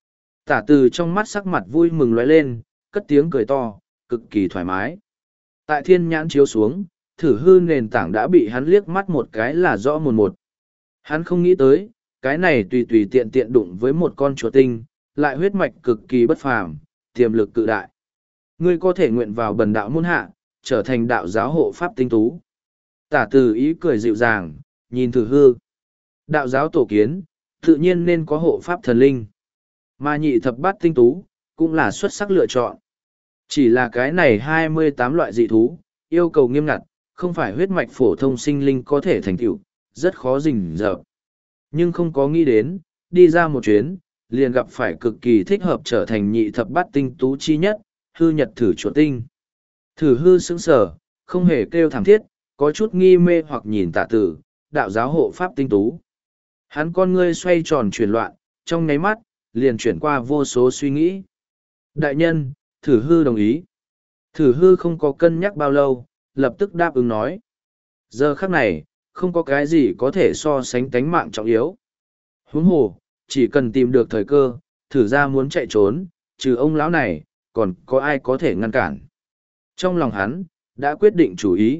Tả từ trong mắt sắc mặt vui mừng lóe lên, cất tiếng cười to, cực kỳ thoải mái. Tại thiên nhãn chiếu xuống, thử hư nền tảng đã bị hắn liếc mắt một cái là rõ mồn một. Hắn không nghĩ tới, cái này tùy tùy tiện tiện đụng với một con chuột tinh, lại huyết mạch cực kỳ bất phàm, tiềm lực cự đại. Ngươi có thể nguyện vào bần đạo môn hạ, trở thành đạo giáo hộ pháp tinh tú. Tả từ ý cười dịu dàng, nhìn thử hư. Đạo giáo tổ kiến, tự nhiên nên có hộ pháp thần linh. Mà nhị thập bát tinh tú, cũng là xuất sắc lựa chọn. Chỉ là cái này hai mươi tám loại dị thú, yêu cầu nghiêm ngặt, không phải huyết mạch phổ thông sinh linh có thể thành tựu, rất khó rình rợp. Nhưng không có nghĩ đến, đi ra một chuyến, liền gặp phải cực kỳ thích hợp trở thành nhị thập bát tinh tú chi nhất, hư nhật thử chuột tinh. Thử hư sững sở, không hề kêu thảm thiết, có chút nghi mê hoặc nhìn tạ tử, đạo giáo hộ pháp tinh tú. Hắn con ngươi xoay tròn chuyển loạn, trong nháy mắt, liền chuyển qua vô số suy nghĩ. Đại nhân, thử hư đồng ý. Thử hư không có cân nhắc bao lâu, lập tức đáp ứng nói. Giờ khắc này, không có cái gì có thể so sánh tánh mạng trọng yếu. Huống hồ, chỉ cần tìm được thời cơ, thử ra muốn chạy trốn, trừ ông lão này, còn có ai có thể ngăn cản. Trong lòng hắn, đã quyết định chủ ý.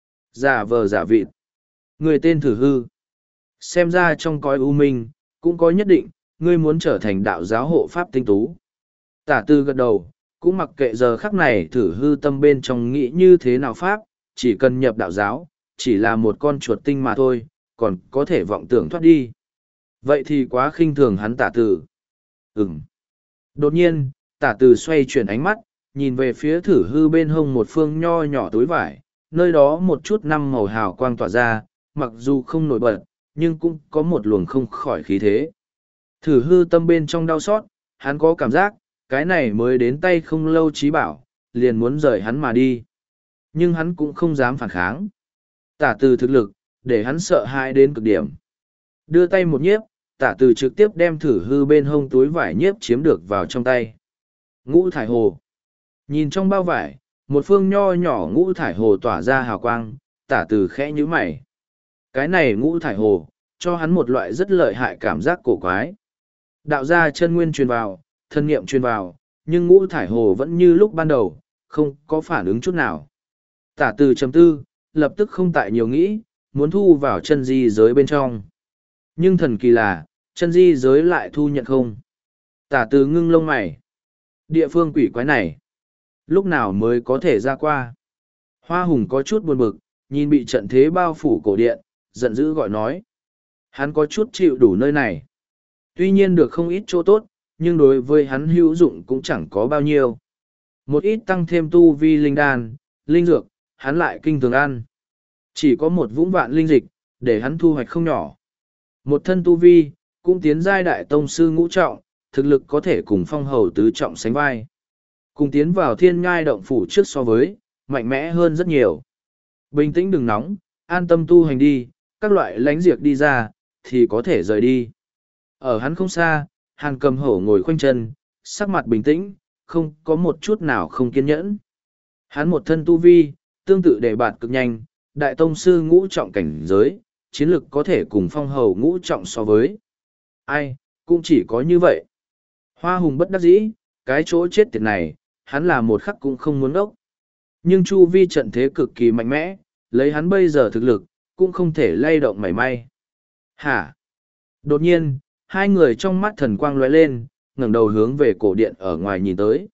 Giả vờ giả vịt. Người tên thử hư. Xem ra trong cõi u minh, cũng có nhất định, ngươi muốn trở thành đạo giáo hộ pháp tinh tú. Tả tư gật đầu, cũng mặc kệ giờ khắc này thử hư tâm bên trong nghĩ như thế nào pháp, chỉ cần nhập đạo giáo, chỉ là một con chuột tinh mà thôi, còn có thể vọng tưởng thoát đi. Vậy thì quá khinh thường hắn tả tử. Ừm. Đột nhiên, tả tử xoay chuyển ánh mắt, nhìn về phía thử hư bên hông một phương nho nhỏ túi vải, nơi đó một chút năm màu hào quang tỏa ra, mặc dù không nổi bật, nhưng cũng có một luồng không khỏi khí thế. Thử hư tâm bên trong đau xót, hắn có cảm giác, cái này mới đến tay không lâu trí bảo, liền muốn rời hắn mà đi. Nhưng hắn cũng không dám phản kháng. Tả từ thực lực, để hắn sợ hãi đến cực điểm. Đưa tay một nhiếp, tả từ trực tiếp đem thử hư bên hông túi vải nhiếp chiếm được vào trong tay. Ngũ thải hồ. Nhìn trong bao vải, một phương nho nhỏ ngũ thải hồ tỏa ra hào quang, tả từ khẽ nhíu mày. Cái này ngũ thải hồ, cho hắn một loại rất lợi hại cảm giác cổ quái. Đạo gia chân nguyên truyền vào, thân niệm truyền vào, nhưng ngũ thải hồ vẫn như lúc ban đầu, không có phản ứng chút nào. Tả từ chấm tư, lập tức không tại nhiều nghĩ, muốn thu vào chân di giới bên trong. Nhưng thần kỳ là, chân di giới lại thu nhận không. Tả từ ngưng lông mày. Địa phương quỷ quái này, lúc nào mới có thể ra qua. Hoa hùng có chút buồn bực, nhìn bị trận thế bao phủ cổ điện, giận dữ gọi nói. Hắn có chút chịu đủ nơi này. Tuy nhiên được không ít chỗ tốt, nhưng đối với hắn hữu dụng cũng chẳng có bao nhiêu. Một ít tăng thêm tu vi linh đan, linh dược, hắn lại kinh thường ăn. Chỉ có một vũng vạn linh dịch, để hắn thu hoạch không nhỏ. Một thân tu vi, cũng tiến giai đại tông sư ngũ trọng, thực lực có thể cùng phong hầu tứ trọng sánh vai. Cùng tiến vào thiên ngai động phủ trước so với, mạnh mẽ hơn rất nhiều. Bình tĩnh đừng nóng, an tâm tu hành đi, các loại lánh diệt đi ra, thì có thể rời đi. Ở hắn không xa, Hàn Cầm Hổ ngồi khoanh chân, sắc mặt bình tĩnh, không có một chút nào không kiên nhẫn. Hắn một thân tu vi, tương tự đề bạt cực nhanh, đại tông sư ngũ trọng cảnh giới, chiến lực có thể cùng phong hầu ngũ trọng so với. Ai, cũng chỉ có như vậy. Hoa hùng bất đắc dĩ, cái chỗ chết tiệt này, hắn là một khắc cũng không muốn ốc. Nhưng chu vi trận thế cực kỳ mạnh mẽ, lấy hắn bây giờ thực lực, cũng không thể lay động mảy may. Hả? Đột nhiên, hai người trong mắt thần quang lóe lên, ngẩng đầu hướng về cổ điện ở ngoài nhìn tới.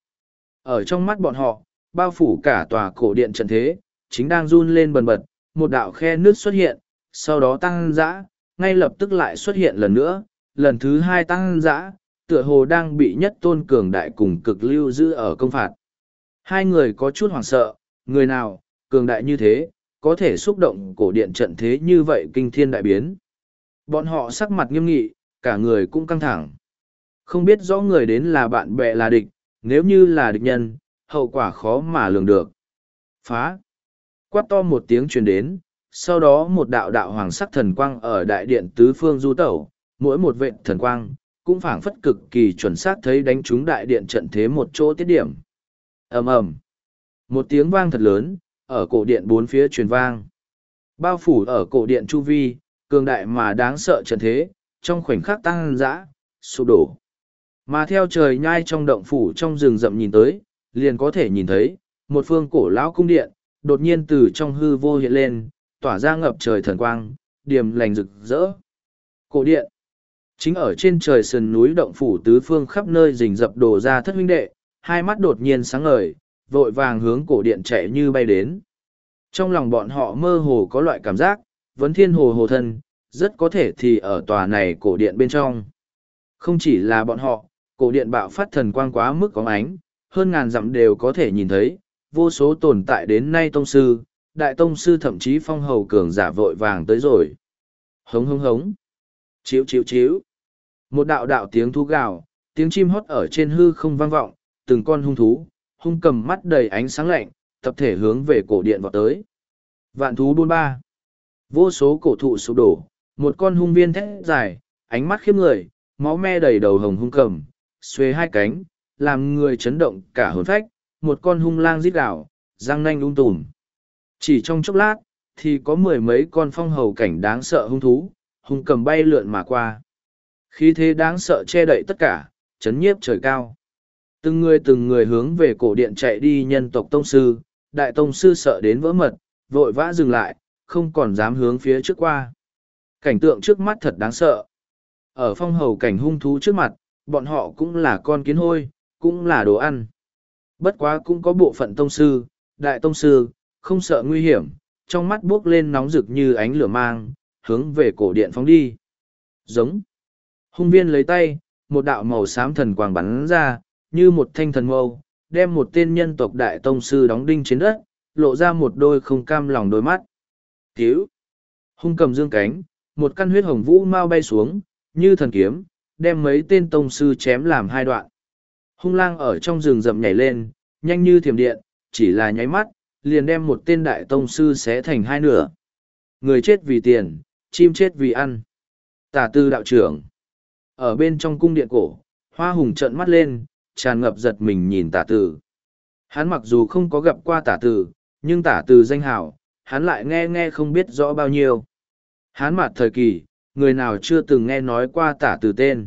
Ở trong mắt bọn họ, bao phủ cả tòa cổ điện trận thế, chính đang run lên bần bật, một đạo khe nước xuất hiện, sau đó tăng dã, ngay lập tức lại xuất hiện lần nữa, lần thứ hai tăng dã, tựa hồ đang bị nhất tôn cường đại cùng cực lưu giữ ở công phạt. Hai người có chút hoảng sợ, người nào, cường đại như thế, có thể xúc động cổ điện trận thế như vậy kinh thiên đại biến. Bọn họ sắc mặt nghiêm nghị, cả người cũng căng thẳng. Không biết rõ người đến là bạn bè là địch, nếu như là địch nhân, hậu quả khó mà lường được. Phá! Quát to một tiếng truyền đến, sau đó một đạo đạo hoàng sắc thần quang ở đại điện tứ phương du tẩu, mỗi một vệt thần quang, cũng phảng phất cực kỳ chuẩn xác thấy đánh trúng đại điện trận thế một chỗ tiết điểm. Ầm ầm! Một tiếng vang thật lớn, ở cổ điện bốn phía truyền vang. Bao phủ ở cổ điện chu vi, cường đại mà đáng sợ trận thế, trong khoảnh khắc tăng dã, sụp đổ. Mà theo trời nhai trong động phủ trong rừng rậm nhìn tới, liền có thể nhìn thấy, một phương cổ lão cung điện, đột nhiên từ trong hư vô hiện lên, tỏa ra ngập trời thần quang, điềm lành rực rỡ. Cổ điện, chính ở trên trời sườn núi động phủ tứ phương khắp nơi rình rập đổ ra thất huynh đệ, hai mắt đột nhiên sáng ngời, vội vàng hướng cổ điện chạy như bay đến. Trong lòng bọn họ mơ hồ có loại cảm giác, vấn thiên hồ hồ thân, rất có thể thì ở tòa này cổ điện bên trong. Không chỉ là bọn họ, cổ điện bạo phát thần quang quá mức có ánh, hơn ngàn dặm đều có thể nhìn thấy, vô số tồn tại đến nay tông sư, đại tông sư thậm chí phong hầu cường giả vội vàng tới rồi. Hống hống hống, chiếu chiếu chiếu. Một đạo đạo tiếng thú gào, tiếng chim hót ở trên hư không vang vọng, từng con hung thú, hung cầm mắt đầy ánh sáng lạnh, tập thể hướng về cổ điện vọt tới. Vạn thú buôn ba. Vô số cổ thụ sụp đổ, một con hung viên thét dài, ánh mắt khiếp người, máu me đầy đầu hồng hung cầm, xuê hai cánh, làm người chấn động cả hồn phách, một con hung lang rít gào, răng nanh ung tùm. Chỉ trong chốc lát, thì có mười mấy con phong hầu cảnh đáng sợ hung thú, hung cầm bay lượn mà qua. Khí thế đáng sợ che đậy tất cả, chấn nhiếp trời cao. Từng người từng người hướng về cổ điện chạy đi nhân tộc tông sư, đại tông sư sợ đến vỡ mật, vội vã dừng lại, không còn dám hướng phía trước qua. Cảnh tượng trước mắt thật đáng sợ. Ở phong hầu cảnh hung thú trước mặt, bọn họ cũng là con kiến hôi, cũng là đồ ăn. Bất quá cũng có bộ phận tông sư, đại tông sư, không sợ nguy hiểm, trong mắt buốc lên nóng rực như ánh lửa mang, hướng về cổ điện phóng đi. Giống. Hung viên lấy tay, một đạo màu xám thần quang bắn ra, như một thanh thần mâu, đem một tên nhân tộc đại tông sư đóng đinh trên đất, lộ ra một đôi không cam lòng đôi mắt. Cứu! Hung cầm dương cánh, một căn huyết hồng vũ mau bay xuống, như thần kiếm, đem mấy tên tông sư chém làm hai đoạn. Hung lang ở trong rừng rậm nhảy lên, nhanh như thiểm điện, chỉ là nháy mắt, liền đem một tên đại tông sư xé thành hai nửa. Người chết vì tiền, chim chết vì ăn. Tả tư đạo trưởng. Ở bên trong cung điện cổ, Hoa Hùng trợn mắt lên, tràn ngập giật mình nhìn tả tử. Hắn mặc dù không có gặp qua tả tử, nhưng tả tử danh hào, hắn lại nghe nghe không biết rõ bao nhiêu. Hắn mặt thời kỳ, người nào chưa từng nghe nói qua tả tử tên.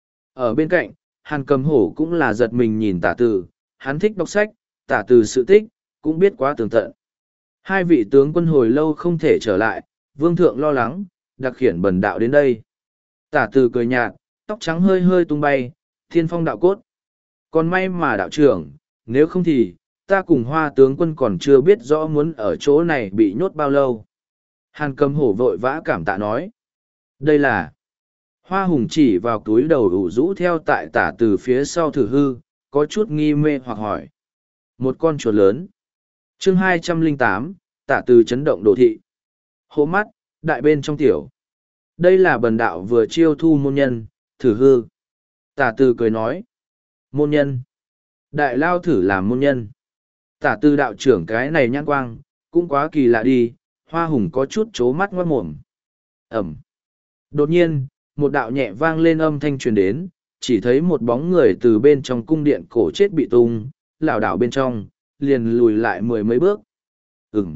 Ở bên cạnh, Hàn Cầm Hổ cũng là giật mình nhìn tả tử, hắn thích đọc sách, tả tử sự tích, cũng biết quá tường tận. Hai vị tướng quân hồi lâu không thể trở lại, vương thượng lo lắng, đặc khiển bần đạo đến đây. Tả tử cười nhạt, tóc trắng hơi hơi tung bay, thiên phong đạo cốt. Còn may mà đạo trưởng, nếu không thì, ta cùng hoa tướng quân còn chưa biết rõ muốn ở chỗ này bị nhốt bao lâu. Hàn Cầm Hổ vội vã cảm tạ nói. Đây là... Hoa Hùng chỉ vào túi đầu ủ rũ theo tại tả từ phía sau thử hư, có chút nghi mê hoặc hỏi. Một con chuột lớn. chương hai trăm lẻ tám, tả từ chấn động đồ thị. Hố mắt, đại bên trong tiểu. Đây là bần đạo vừa chiêu thu môn nhân, thử hư. Tả từ cười nói. Môn nhân. Đại lao thử làm môn nhân. Tả từ đạo trưởng cái này nhãn quang, cũng quá kỳ lạ đi, Hoa Hùng có chút chố mắt ngoát mồm. Ẩm. Đột nhiên, một đạo nhẹ vang lên âm thanh truyền đến, chỉ thấy một bóng người từ bên trong cung điện cổ chết bị tung, lảo đảo bên trong, liền lùi lại mười mấy bước. Ừm.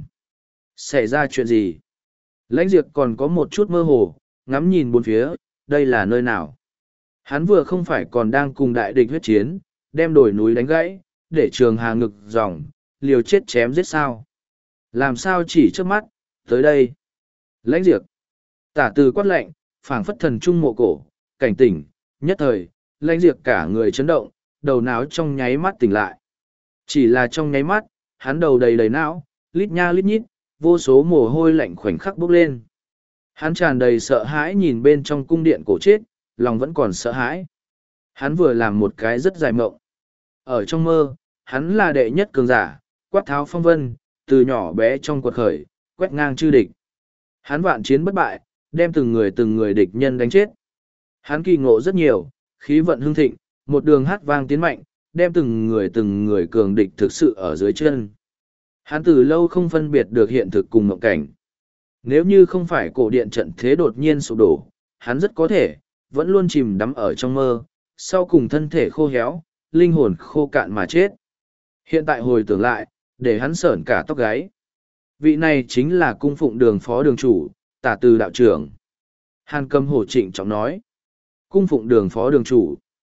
Xảy ra chuyện gì? Lãnh Diệp còn có một chút mơ hồ, ngắm nhìn bốn phía, đây là nơi nào? Hắn vừa không phải còn đang cùng đại địch huyết chiến, đem đồi núi đánh gãy, để Trường Hà ngực dòng, liều chết chém giết sao? Làm sao chỉ trước mắt, tới đây? Lãnh Diệp. Tả từ quát lệnh, phảng phất thần trung mộ cổ, cảnh tỉnh, nhất thời, Lãnh Diệp cả người chấn động, đầu não trong nháy mắt tỉnh lại. Chỉ là trong nháy mắt, hắn đầu đầy đầy não, lít nha lít nhít, vô số mồ hôi lạnh khoảnh khắc bốc lên. Hắn tràn đầy sợ hãi nhìn bên trong cung điện cổ chết, lòng vẫn còn sợ hãi. Hắn vừa làm một cái rất dài mộng. Ở trong mơ, hắn là đệ nhất cường giả, quát tháo phong vân, từ nhỏ bé trong quật khởi, quét ngang chư địch. Hắn vạn chiến bất bại, đem từng người từng người địch nhân đánh chết. Hắn kỳ ngộ rất nhiều, khí vận hưng thịnh, một đường hát vang tiến mạnh, đem từng người từng người cường địch thực sự ở dưới chân. Hắn từ lâu không phân biệt được hiện thực cùng mộng cảnh. Nếu như không phải cổ điện trận thế đột nhiên sụp đổ, hắn rất có thể, vẫn luôn chìm đắm ở trong mơ, sau cùng thân thể khô héo, linh hồn khô cạn mà chết. Hiện tại hồi tưởng lại, để hắn sởn cả tóc gáy. Vị này chính là cung phụng đường phó đường chủ, tả từ đạo trưởng. Hàn Cầm Hổ trịnh trọng nói. Cung phụng đường phó đường chủ.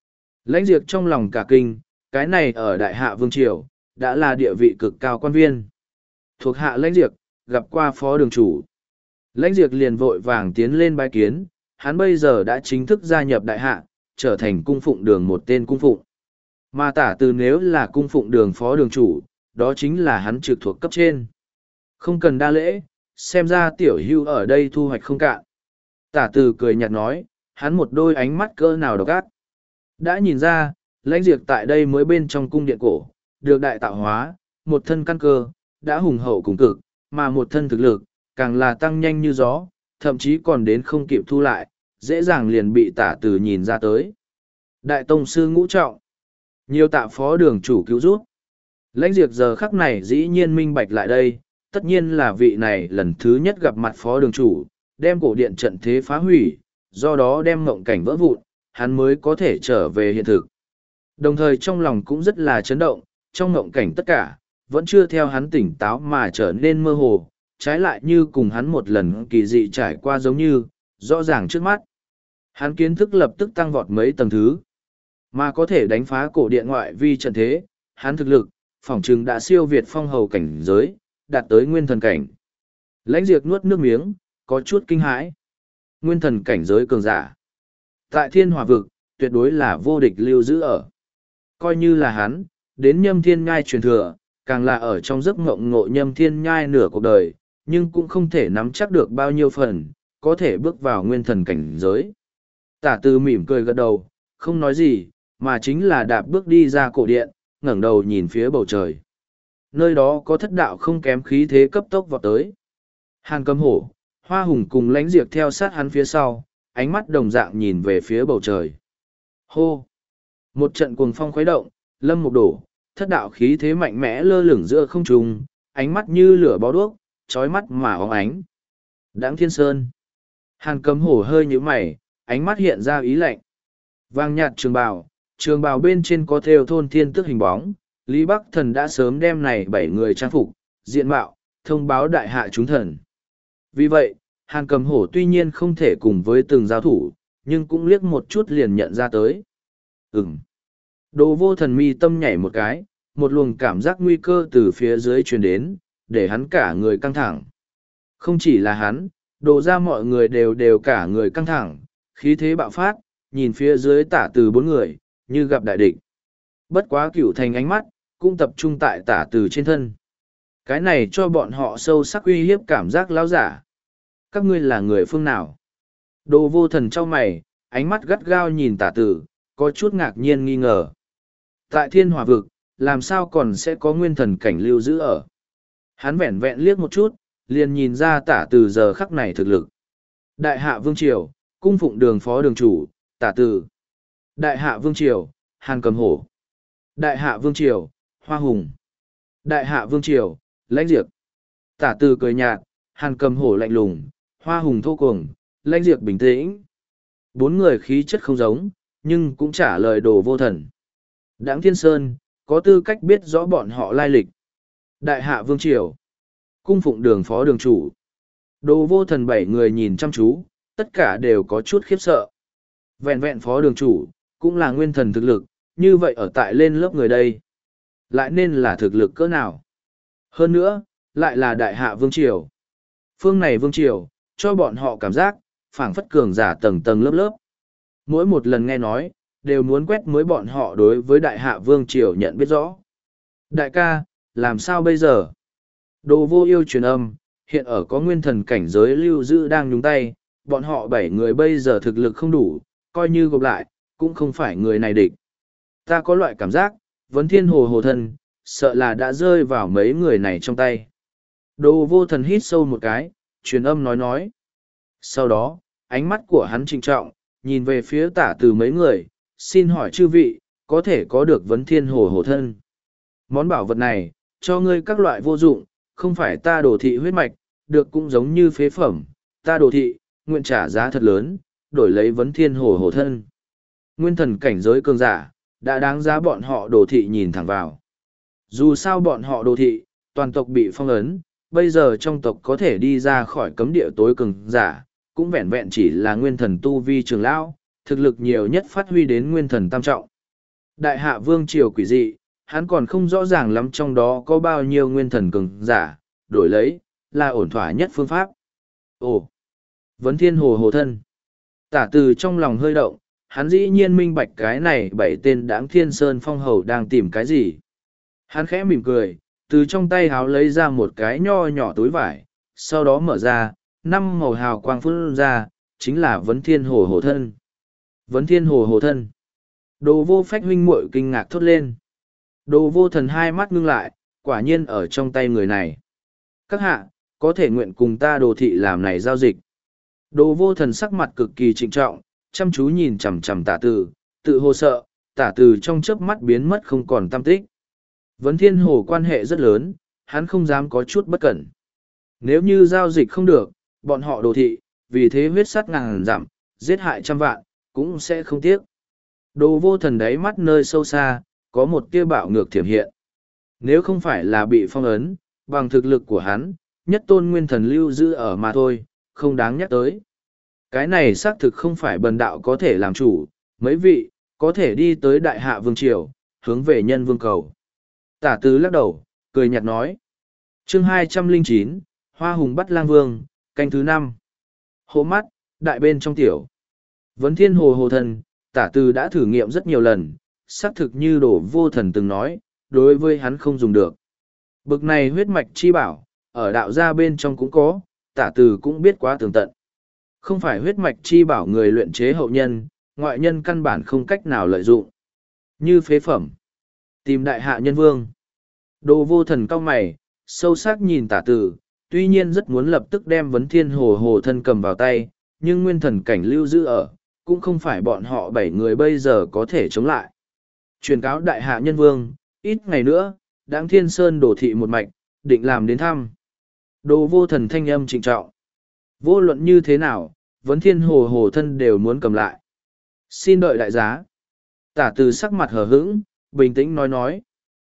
Lãnh Diệp trong lòng cả kinh, cái này ở Đại Hạ Vương Triều, đã là địa vị cực cao quan viên. Thuộc hạ Lãnh Diệp, gặp qua phó đường chủ. Lãnh Diệp liền vội vàng tiến lên bái kiến, hắn bây giờ đã chính thức gia nhập Đại Hạ, trở thành cung phụng đường một tên cung phụng. Mà Tả Từ nếu là cung phụng đường phó đường chủ, đó chính là hắn trực thuộc cấp trên. Không cần đa lễ, xem ra tiểu hưu ở đây thu hoạch không cạn. Tả Từ cười nhạt nói, hắn một đôi ánh mắt cỡ nào độc ác. Đã nhìn ra, Lãnh Diệp tại đây mới bên trong cung điện cổ, được đại tạo hóa, một thân căn cơ, đã hùng hậu cùng cực, mà một thân thực lực, càng là tăng nhanh như gió, thậm chí còn đến không kịp thu lại, dễ dàng liền bị Tả Từ nhìn ra tới. Đại tông sư ngũ trọng, nhiều tạ phó đường chủ cứu giúp. Lãnh Diệp giờ khắc này dĩ nhiên minh bạch lại đây, tất nhiên là vị này lần thứ nhất gặp mặt phó đường chủ, đem cổ điện trận thế phá hủy, do đó đem mộng cảnh vỡ vụn, hắn mới có thể trở về hiện thực. Đồng thời trong lòng cũng rất là chấn động, trong mộng cảnh tất cả, vẫn chưa theo hắn tỉnh táo mà trở nên mơ hồ, trái lại như cùng hắn một lần kỳ dị trải qua giống như, rõ ràng trước mắt. Hắn kiến thức lập tức tăng vọt mấy tầng thứ, mà có thể đánh phá cổ điện ngoại vi trận thế, hắn thực lực, phỏng chừng đã siêu việt phong hầu cảnh giới, đạt tới nguyên thần cảnh. Lãnh Diệp nuốt nước miếng, có chút kinh hãi. Nguyên thần cảnh giới cường giả. Tại thiên hỏa vực, tuyệt đối là vô địch lưu giữ ở. Coi như là hắn, đến nhâm thiên nhai truyền thừa, càng là ở trong giấc ngộng ngộ nhâm thiên nhai nửa cuộc đời, nhưng cũng không thể nắm chắc được bao nhiêu phần, có thể bước vào nguyên thần cảnh giới. Tả Từ mỉm cười gật đầu, không nói gì, mà chính là đạp bước đi ra cổ điện, ngẩng đầu nhìn phía bầu trời. Nơi đó có thất đạo không kém khí thế cấp tốc vọt tới. Hàn Cầm Hổ, Hoa Hùng cùng Lãnh Diệp theo sát hắn phía sau, ánh mắt đồng dạng nhìn về phía bầu trời. Hô! Một trận cuồng phong khuấy động, lâm một đổ, thất đạo khí thế mạnh mẽ lơ lửng giữa không trung, ánh mắt như lửa bó đuốc, chói mắt mà óng ánh. Đãng Thiên Sơn. Hàn Cầm Hổ hơi nhíu mày, ánh mắt hiện ra ý lạnh. Vàng nhạt trường bào, trường bào bên trên có thêu thôn thiên tước hình bóng, Lý Bắc Thần đã sớm đem này bảy người trang phục, diện mạo, thông báo đại hạ chúng thần. Vì vậy, Hàn Cầm Hổ tuy nhiên không thể cùng với từng giao thủ, nhưng cũng liếc một chút liền nhận ra tới. Ừm. Đồ Vô Thần mi tâm nhảy một cái, một luồng cảm giác nguy cơ từ phía dưới truyền đến, để hắn cả người căng thẳng. Không chỉ là hắn, đồ ra mọi người đều đều cả người căng thẳng, khí thế bạo phát, nhìn phía dưới Tả Từ bốn người, như gặp đại địch. Bất quá Cửu Thành ánh mắt, cũng tập trung tại Tả Từ trên thân. Cái này cho bọn họ sâu sắc uy hiếp cảm giác lão giả. Các ngươi là người phương nào? Đồ Vô Thần trao mày, ánh mắt gắt gao nhìn Tả Từ, có chút ngạc nhiên nghi ngờ. Tại thiên hỏa vực, làm sao còn sẽ có nguyên thần cảnh lưu giữ ở? Hắn vẹn vẹn liếc một chút, liền nhìn ra Tả Từ giờ khắc này thực lực. Đại hạ Vương Triều, cung phụng đường phó đường chủ, Tả Từ. Đại hạ Vương Triều, Hàn Cầm Hổ. Đại hạ Vương Triều, Hoa Hùng. Đại hạ Vương Triều, Lãnh Diệp. Tả Từ cười nhạt, Hàn Cầm Hổ lạnh lùng, Hoa Hùng thô cuồng, Lãnh Diệp bình tĩnh. Bốn người khí chất không giống, nhưng cũng trả lời Đồ Vô Thần. Đãng Thiên Sơn, có tư cách biết rõ bọn họ lai lịch. Đại hạ Vương Triều, cung phụng đường phó đường chủ. Đồ Vô Thần bảy người nhìn chăm chú, tất cả đều có chút khiếp sợ. Vẹn vẹn phó đường chủ, cũng là nguyên thần thực lực, như vậy ở tại lên lớp người đây. Lại nên là thực lực cỡ nào? Hơn nữa, lại là đại hạ Vương Triều. Phương này Vương Triều, cho bọn họ cảm giác, phảng phất cường giả tầng tầng lớp lớp. Mỗi một lần nghe nói, đều muốn quét mới bọn họ đối với đại hạ Vương Triều nhận biết rõ. Đại ca, làm sao bây giờ? Đồ Vô Yêu truyền âm, hiện ở có nguyên thần cảnh giới lưu giữ đang nhúng tay, bọn họ bảy người bây giờ thực lực không đủ, coi như gộp lại, cũng không phải người này địch. Ta có loại cảm giác, vấn thiên hồ hồ thân, sợ là đã rơi vào mấy người này trong tay. Đồ Vô Thần hít sâu một cái, truyền âm nói nói. Sau đó, ánh mắt của hắn trịnh trọng, nhìn về phía Tả Từ mấy người, xin hỏi chư vị, có thể có được vấn thiên hồ hồ thân. Món bảo vật này, cho ngươi các loại vô dụng, không phải ta đồ thị huyết mạch, được cũng giống như phế phẩm, ta đồ thị, nguyện trả giá thật lớn, đổi lấy vấn thiên hồ hồ thân. Nguyên thần cảnh giới cường giả, đã đáng giá bọn họ đồ thị nhìn thẳng vào. Dù sao bọn họ đồ thị, toàn tộc bị phong ấn, bây giờ trong tộc có thể đi ra khỏi cấm địa tối cường giả, cũng vẹn vẹn chỉ là nguyên thần tu vi trường lão, thực lực nhiều nhất phát huy đến nguyên thần tam trọng. Đại hạ vương triều quỷ dị, hắn còn không rõ ràng lắm trong đó có bao nhiêu nguyên thần cường giả, đổi lấy, là ổn thỏa nhất phương pháp. Ồ! Vấn thiên hồ hồ thân. Tả từ trong lòng hơi động, hắn dĩ nhiên minh bạch cái này bảy tên đáng thiên sơn phong hầu đang tìm cái gì. Hắn khẽ mỉm cười, từ trong tay háo lấy ra một cái nho nhỏ túi vải, sau đó mở ra, năm màu hào quang phun ra, chính là vấn thiên hồ hồ thân. Vấn thiên hồ hồ thân. Đồ vô phách huynh muội kinh ngạc thốt lên. Đồ vô thần hai mắt ngưng lại, quả nhiên ở trong tay người này. Các hạ, có thể nguyện cùng ta đồ thị làm này giao dịch. Đồ vô thần sắc mặt cực kỳ trịnh trọng, chăm chú nhìn chằm chằm tả từ, tự hồ sợ, tả từ trong chớp mắt biến mất không còn tâm tích. Vấn thiên hồ quan hệ rất lớn, hắn không dám có chút bất cẩn. Nếu như giao dịch không được, bọn họ đồ thị, vì thế huyết sắt ngàn dặm, giết hại trăm vạn, cũng sẽ không tiếc. Đồ vô thần đáy mắt nơi sâu xa, có một tia bạo ngược thiểm hiện. Nếu không phải là bị phong ấn, bằng thực lực của hắn, nhất tôn nguyên thần lưu giữ ở mà thôi, không đáng nhắc tới. Cái này xác thực không phải bần đạo có thể làm chủ, mấy vị, có thể đi tới đại hạ vương triều, hướng về nhân vương cầu. Tả tứ lắc đầu, cười nhạt nói. Chương hai trăm lẻ chín, Hoa Hùng bắt lang vương, canh thứ năm. Hồ mắt, đại bên trong tiểu. Vấn thiên hồ hồ thần, tả từ đã thử nghiệm rất nhiều lần, xác thực như đổ vô thần từng nói, đối với hắn không dùng được. Bực này huyết mạch chi bảo, ở đạo gia bên trong cũng có, tả từ cũng biết quá tường tận. Không phải huyết mạch chi bảo người luyện chế hậu nhân, ngoại nhân căn bản không cách nào lợi dụng. Như phế phẩm. Tìm đại hạ nhân vương. Đồ vô thần cao mày, sâu sắc nhìn tả từ, tuy nhiên rất muốn lập tức đem vấn thiên hồ hồ thân cầm vào tay, nhưng nguyên thần cảnh lưu giữ ở, cũng không phải bọn họ bảy người bây giờ có thể chống lại. Truyền cáo đại hạ nhân vương, ít ngày nữa, đáng thiên sơn đổ thị một mạch, định làm đến thăm. Đồ vô thần thanh âm trịnh trọng. Vô luận như thế nào, vấn thiên hồ hồ thân đều muốn cầm lại. Xin đợi đại giá. Tả từ sắc mặt hờ hững, bình tĩnh nói nói.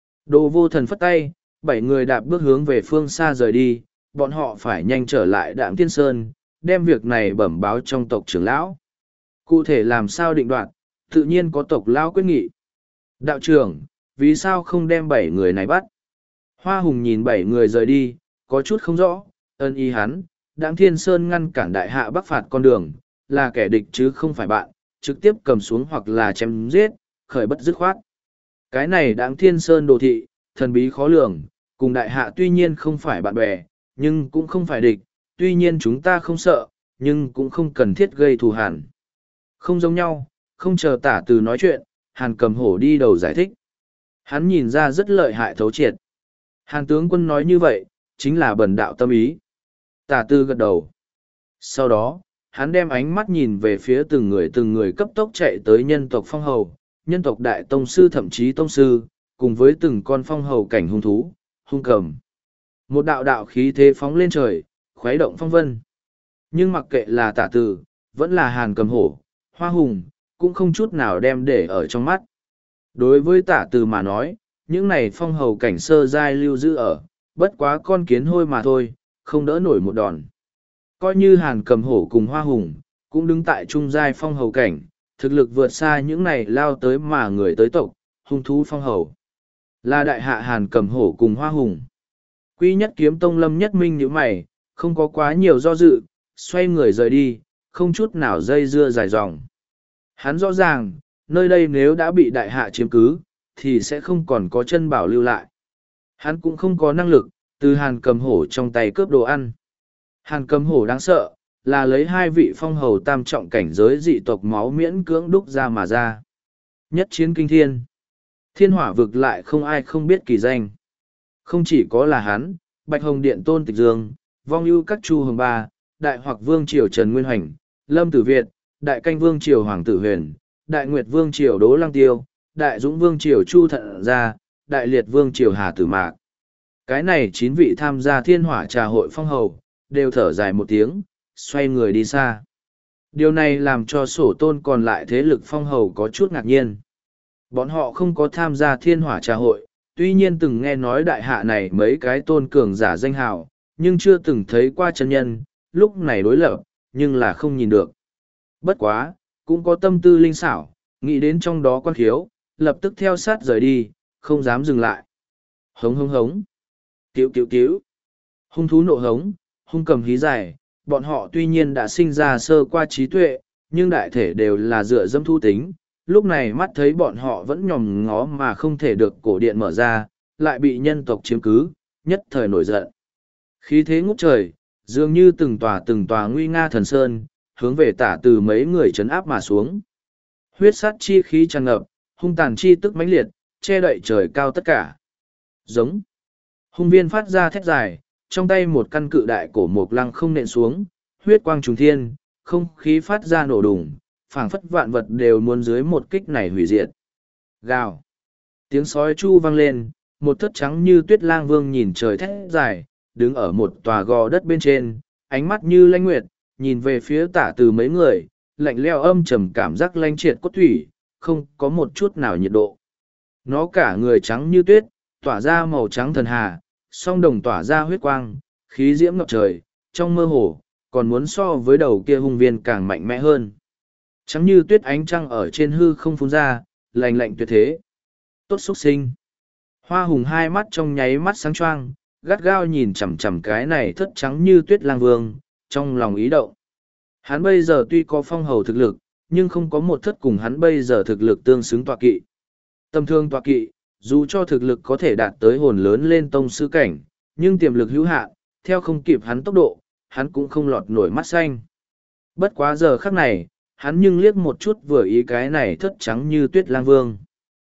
Đồ vô thần phất tay, bảy người đạp bước hướng về phương xa rời đi, bọn họ phải nhanh trở lại Đạm Thiên Sơn, đem việc này bẩm báo trong tộc trưởng lão. Cụ thể làm sao định đoạt, tự nhiên có tộc lão quyết nghị. Đạo trưởng, vì sao không đem bảy người này bắt? Hoa Hùng nhìn bảy người rời đi, có chút không rõ, ân ý hắn, Đạm Thiên Sơn ngăn cản đại hạ bắc phạt con đường, là kẻ địch chứ không phải bạn, trực tiếp cầm xuống hoặc là chém giết, khởi bất dứt khoát. Cái này Đạm Thiên Sơn đồ thị, thần bí khó lường, cùng đại hạ tuy nhiên không phải bạn bè, nhưng cũng không phải địch, tuy nhiên chúng ta không sợ, nhưng cũng không cần thiết gây thù hằn. Không giống nhau, không chờ tả từ nói chuyện, Hàn Cầm Hổ đi đầu giải thích. Hắn nhìn ra rất lợi hại thấu triệt. Hàn tướng quân nói như vậy, chính là bần đạo tâm ý. Tả tư gật đầu. Sau đó, hắn đem ánh mắt nhìn về phía từng người từng người cấp tốc chạy tới nhân tộc phong hầu, nhân tộc đại tông sư thậm chí tông sư, cùng với từng con phong hầu cảnh hung thú, hung cầm. Một đạo đạo khí thế phóng lên trời, khuấy động phong vân. Nhưng mặc kệ là tả tử, vẫn là Hàn Cầm Hổ, Hoa Hùng, cũng không chút nào đem để ở trong mắt. Đối với tả tử mà nói, những này phong hầu cảnh sơ giai lưu giữ ở, bất quá con kiến hôi mà thôi, không đỡ nổi một đòn. Coi như Hàn Cầm Hổ cùng Hoa Hùng, cũng đứng tại trung giai phong hầu cảnh, thực lực vượt xa những này lao tới mà người tới tộc, hung thú phong hầu. Là đại hạ Hàn Cầm Hổ cùng Hoa Hùng. Quy Nhất Kiếm Tông Lâm Nhất Minh nhíu mày, không có quá nhiều do dự, xoay người rời đi, không chút nào dây dưa dài dòng. Hắn rõ ràng, nơi đây nếu đã bị đại hạ chiếm cứ, thì sẽ không còn có chân bảo lưu lại. Hắn cũng không có năng lực, từ Hàn Cầm Hổ trong tay cướp đồ ăn. Hàn Cầm Hổ đáng sợ, là lấy hai vị phong hầu tam trọng cảnh giới dị tộc máu miễn cưỡng đúc ra mà ra. Nhất chiến kinh thiên. Thiên hỏa vực lại không ai không biết kỳ danh. Không chỉ có là hắn, Bạch Hồng Điện Tôn Tịch Dương, Vong ưu các Chu Hồng Ba, Đại Hoặc Vương Triều Trần Nguyên Hoành, Lâm Tử Việt, Đại Canh Vương Triều Hoàng Tử Huyền, Đại Nguyệt Vương Triều Đỗ Lăng Tiêu, Đại Dũng Vương Triều Chu Thận Gia, Đại Liệt Vương Triều Hà Tử Mạc. Cái này chín vị tham gia thiên hỏa trà hội phong hầu, đều thở dài một tiếng, xoay người đi xa. Điều này làm cho sổ tôn còn lại thế lực phong hầu có chút ngạc nhiên. Bọn họ không có tham gia thiên hỏa trà hội, tuy nhiên từng nghe nói đại hạ này mấy cái tôn cường giả danh hào, nhưng chưa từng thấy qua chân nhân, lúc này đối lập, nhưng là không nhìn được. Bất quá, cũng có tâm tư linh xảo, nghĩ đến trong đó quan khiếu, lập tức theo sát rời đi, không dám dừng lại. Hống hống hống. Cứu cứu cứu. Hung thú nộ hống, hung cầm hí dài, bọn họ tuy nhiên đã sinh ra sơ qua trí tuệ, nhưng đại thể đều là dựa dâm thu tính. Lúc này mắt thấy bọn họ vẫn nhòm ngó mà không thể được cổ điện mở ra, lại bị nhân tộc chiếm cứ, nhất thời nổi giận. Khí thế ngút trời, dường như từng tòa từng tòa nguy nga thần sơn, hướng về tả từ mấy người chấn áp mà xuống. Huyết sát chi khí tràn ngập, hung tàn chi tức mãnh liệt, che đậy trời cao tất cả. Giống. Hung viên phát ra thét dài, trong tay một căn cự đại cổ mộc lăng không nện xuống, huyết quang trùng thiên, không khí phát ra nổ đùng, phảng phất vạn vật đều muốn dưới một kích này hủy diệt. Gào. Tiếng sói chu vang lên, một thất trắng như tuyết lang vương nhìn trời thét dài, đứng ở một tòa gò đất bên trên, ánh mắt như lanh nguyệt, nhìn về phía tả từ mấy người, lạnh leo âm trầm cảm giác lanh triệt cốt thủy, không có một chút nào nhiệt độ. Nó cả người trắng như tuyết, tỏa ra màu trắng thần hà, song đồng tỏa ra huyết quang, khí diễm ngập trời, trong mơ hồ, còn muốn so với đầu kia hung viên càng mạnh mẽ hơn. Trắng như tuyết ánh trăng ở trên hư không phun ra, lạnh lạnh tuyệt thế. Tốt xuất sinh. Hoa hùng hai mắt trong nháy mắt sáng choang, gắt gao nhìn chằm chằm cái này thất trắng như tuyết lang vương, trong lòng ý động. Hắn bây giờ tuy có phong hầu thực lực, nhưng không có một thất cùng hắn bây giờ thực lực tương xứng tọa kỵ. Tầm thương tọa kỵ, dù cho thực lực có thể đạt tới hồn lớn lên tông sư cảnh, nhưng tiềm lực hữu hạn, theo không kịp hắn tốc độ, hắn cũng không lọt nổi mắt xanh. Bất quá giờ khắc này, hắn nhưng liếc một chút vừa ý cái này thất trắng như tuyết lang vương.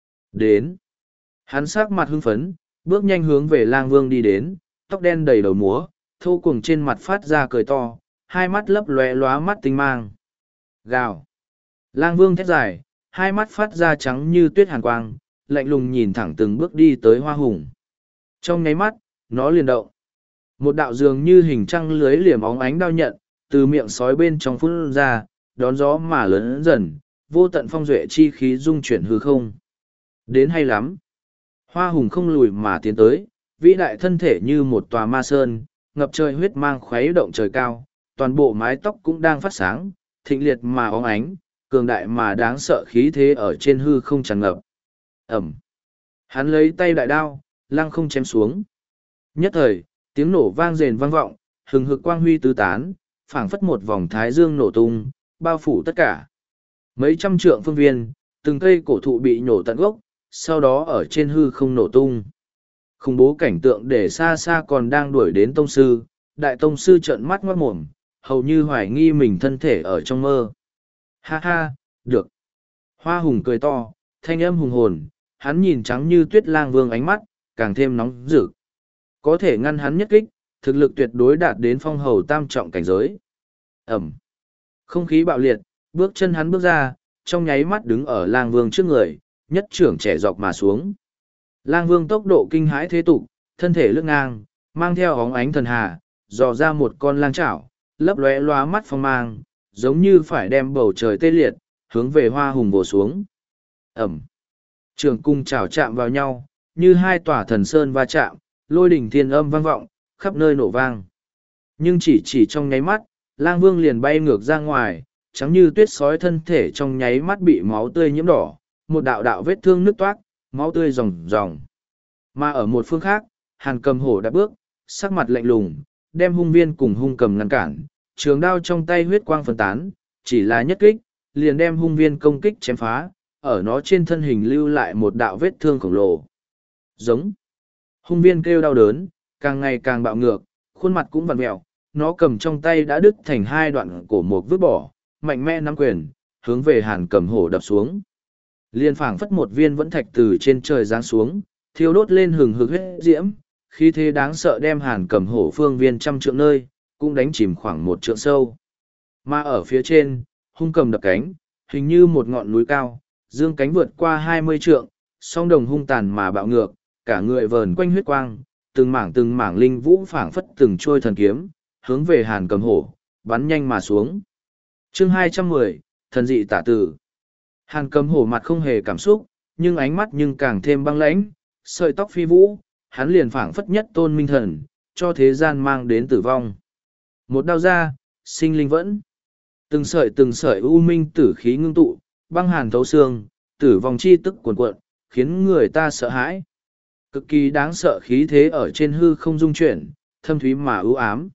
Đến. Hắn sắc mặt hưng phấn, bước nhanh hướng về lang vương đi đến, tóc đen đầy đầu múa, thô cuồng trên mặt phát ra cười to, hai mắt lấp lóe lóa mắt tinh mang. Gào. Lang vương thét dài, hai mắt phát ra trắng như tuyết hàn quang, lạnh lùng nhìn thẳng từng bước đi tới hoa hùng. Trong nháy mắt, nó liền động. Một đạo dường như hình trăng lưới liềm óng ánh đao nhận, từ miệng sói bên trong phun ra, đón gió mà lớn dần, vô tận phong duệ chi khí dung chuyển hư không. Đến hay lắm. Hoa hùng không lùi mà tiến tới, vĩ đại thân thể như một tòa ma sơn, ngập trời huyết mang khuấy động trời cao, toàn bộ mái tóc cũng đang phát sáng, thịnh liệt mà óng ánh, cường đại mà đáng sợ khí thế ở trên hư không tràn ngập. Ẩm. Hắn lấy tay đại đao, lăng không chém xuống. Nhất thời, tiếng nổ vang rền vang vọng, hừng hực quang huy tứ tán, phảng phất một vòng thái dương nổ tung, bao phủ tất cả. Mấy trăm trượng phương viên, từng cây cổ thụ bị nhổ tận gốc, sau đó ở trên hư không nổ tung. Khủng bố cảnh tượng để xa xa còn đang đuổi đến tông sư, đại tông sư trợn mắt ngoát mồm, hầu như hoài nghi mình thân thể ở trong mơ. Ha ha, được. Hoa hùng cười to, thanh âm hùng hồn, hắn nhìn trắng như tuyết lang vương ánh mắt, càng thêm nóng rực. Có thể ngăn hắn nhất kích, thực lực tuyệt đối đạt đến phong hầu tam trọng cảnh giới. Ẩm. Không khí bạo liệt, bước chân hắn bước ra, trong nháy mắt đứng ở lang vương trước người, nhất trưởng trẻ dọc mà xuống. Lang vương tốc độ kinh hãi thế tục, thân thể lướt ngang, mang theo óng ánh thần hà, dò ra một con lang chảo, lấp lóe lóa mắt phong mang, giống như phải đem bầu trời tê liệt, hướng về hoa hùng vồ xuống. Ẩm. Trường cung chảo chạm vào nhau, như hai tòa thần sơn va chạm, lôi đỉnh thiên âm vang vọng, khắp nơi nổ vang. Nhưng chỉ chỉ trong nháy mắt, lang vương liền bay ngược ra ngoài, trắng như tuyết sói thân thể trong nháy mắt bị máu tươi nhiễm đỏ, một đạo đạo vết thương nứt toác, máu tươi ròng ròng. Mà ở một phương khác, Hàn Cầm Hổ đã bước, sắc mặt lạnh lùng, đem hung viên cùng hung cầm ngăn cản, trường đao trong tay huyết quang phân tán, chỉ là nhất kích, liền đem hung viên công kích chém phá, ở nó trên thân hình lưu lại một đạo vết thương khổng lồ. Giống. Hung viên kêu đau đớn, càng ngày càng bạo ngược, khuôn mặt cũng vặn mẹo, nó cầm trong tay đã đứt thành hai đoạn cổ mục vứt bỏ, mạnh mẽ nắm quyền, hướng về Hàn Cầm Hổ đập xuống. Liên phảng phất một viên vẫn thạch từ trên trời giáng xuống, thiêu đốt lên hừng hực huyết diễm, khí thế đáng sợ đem Hàn Cầm Hổ phương viên trăm trượng nơi, cũng đánh chìm khoảng một trượng sâu. Mà ở phía trên, hung cầm đập cánh, hình như một ngọn núi cao, dương cánh vượt qua hai mươi trượng, song đồng hung tàn mà bạo ngược, cả người vờn quanh huyết quang, từng mảng từng mảng linh vũ phảng phất từng trôi thần kiếm, hướng về Hàn Cầm Hổ, bắn nhanh mà xuống. Chương hai trăm mười, thần dị tả tử. Hàn Cầm Hổ mặt không hề cảm xúc, nhưng ánh mắt nhưng càng thêm băng lãnh, sợi tóc phi vũ, hắn liền phảng phất nhất tôn minh thần, cho thế gian mang đến tử vong. Một đao ra, sinh linh vẫn. Từng sợi từng sợi u minh tử khí ngưng tụ, băng hàn thấu xương, tử vong chi tức cuồn cuộn, khiến người ta sợ hãi. Cực kỳ đáng sợ khí thế ở trên hư không dung chuyển, thâm thúy mà ưu ám.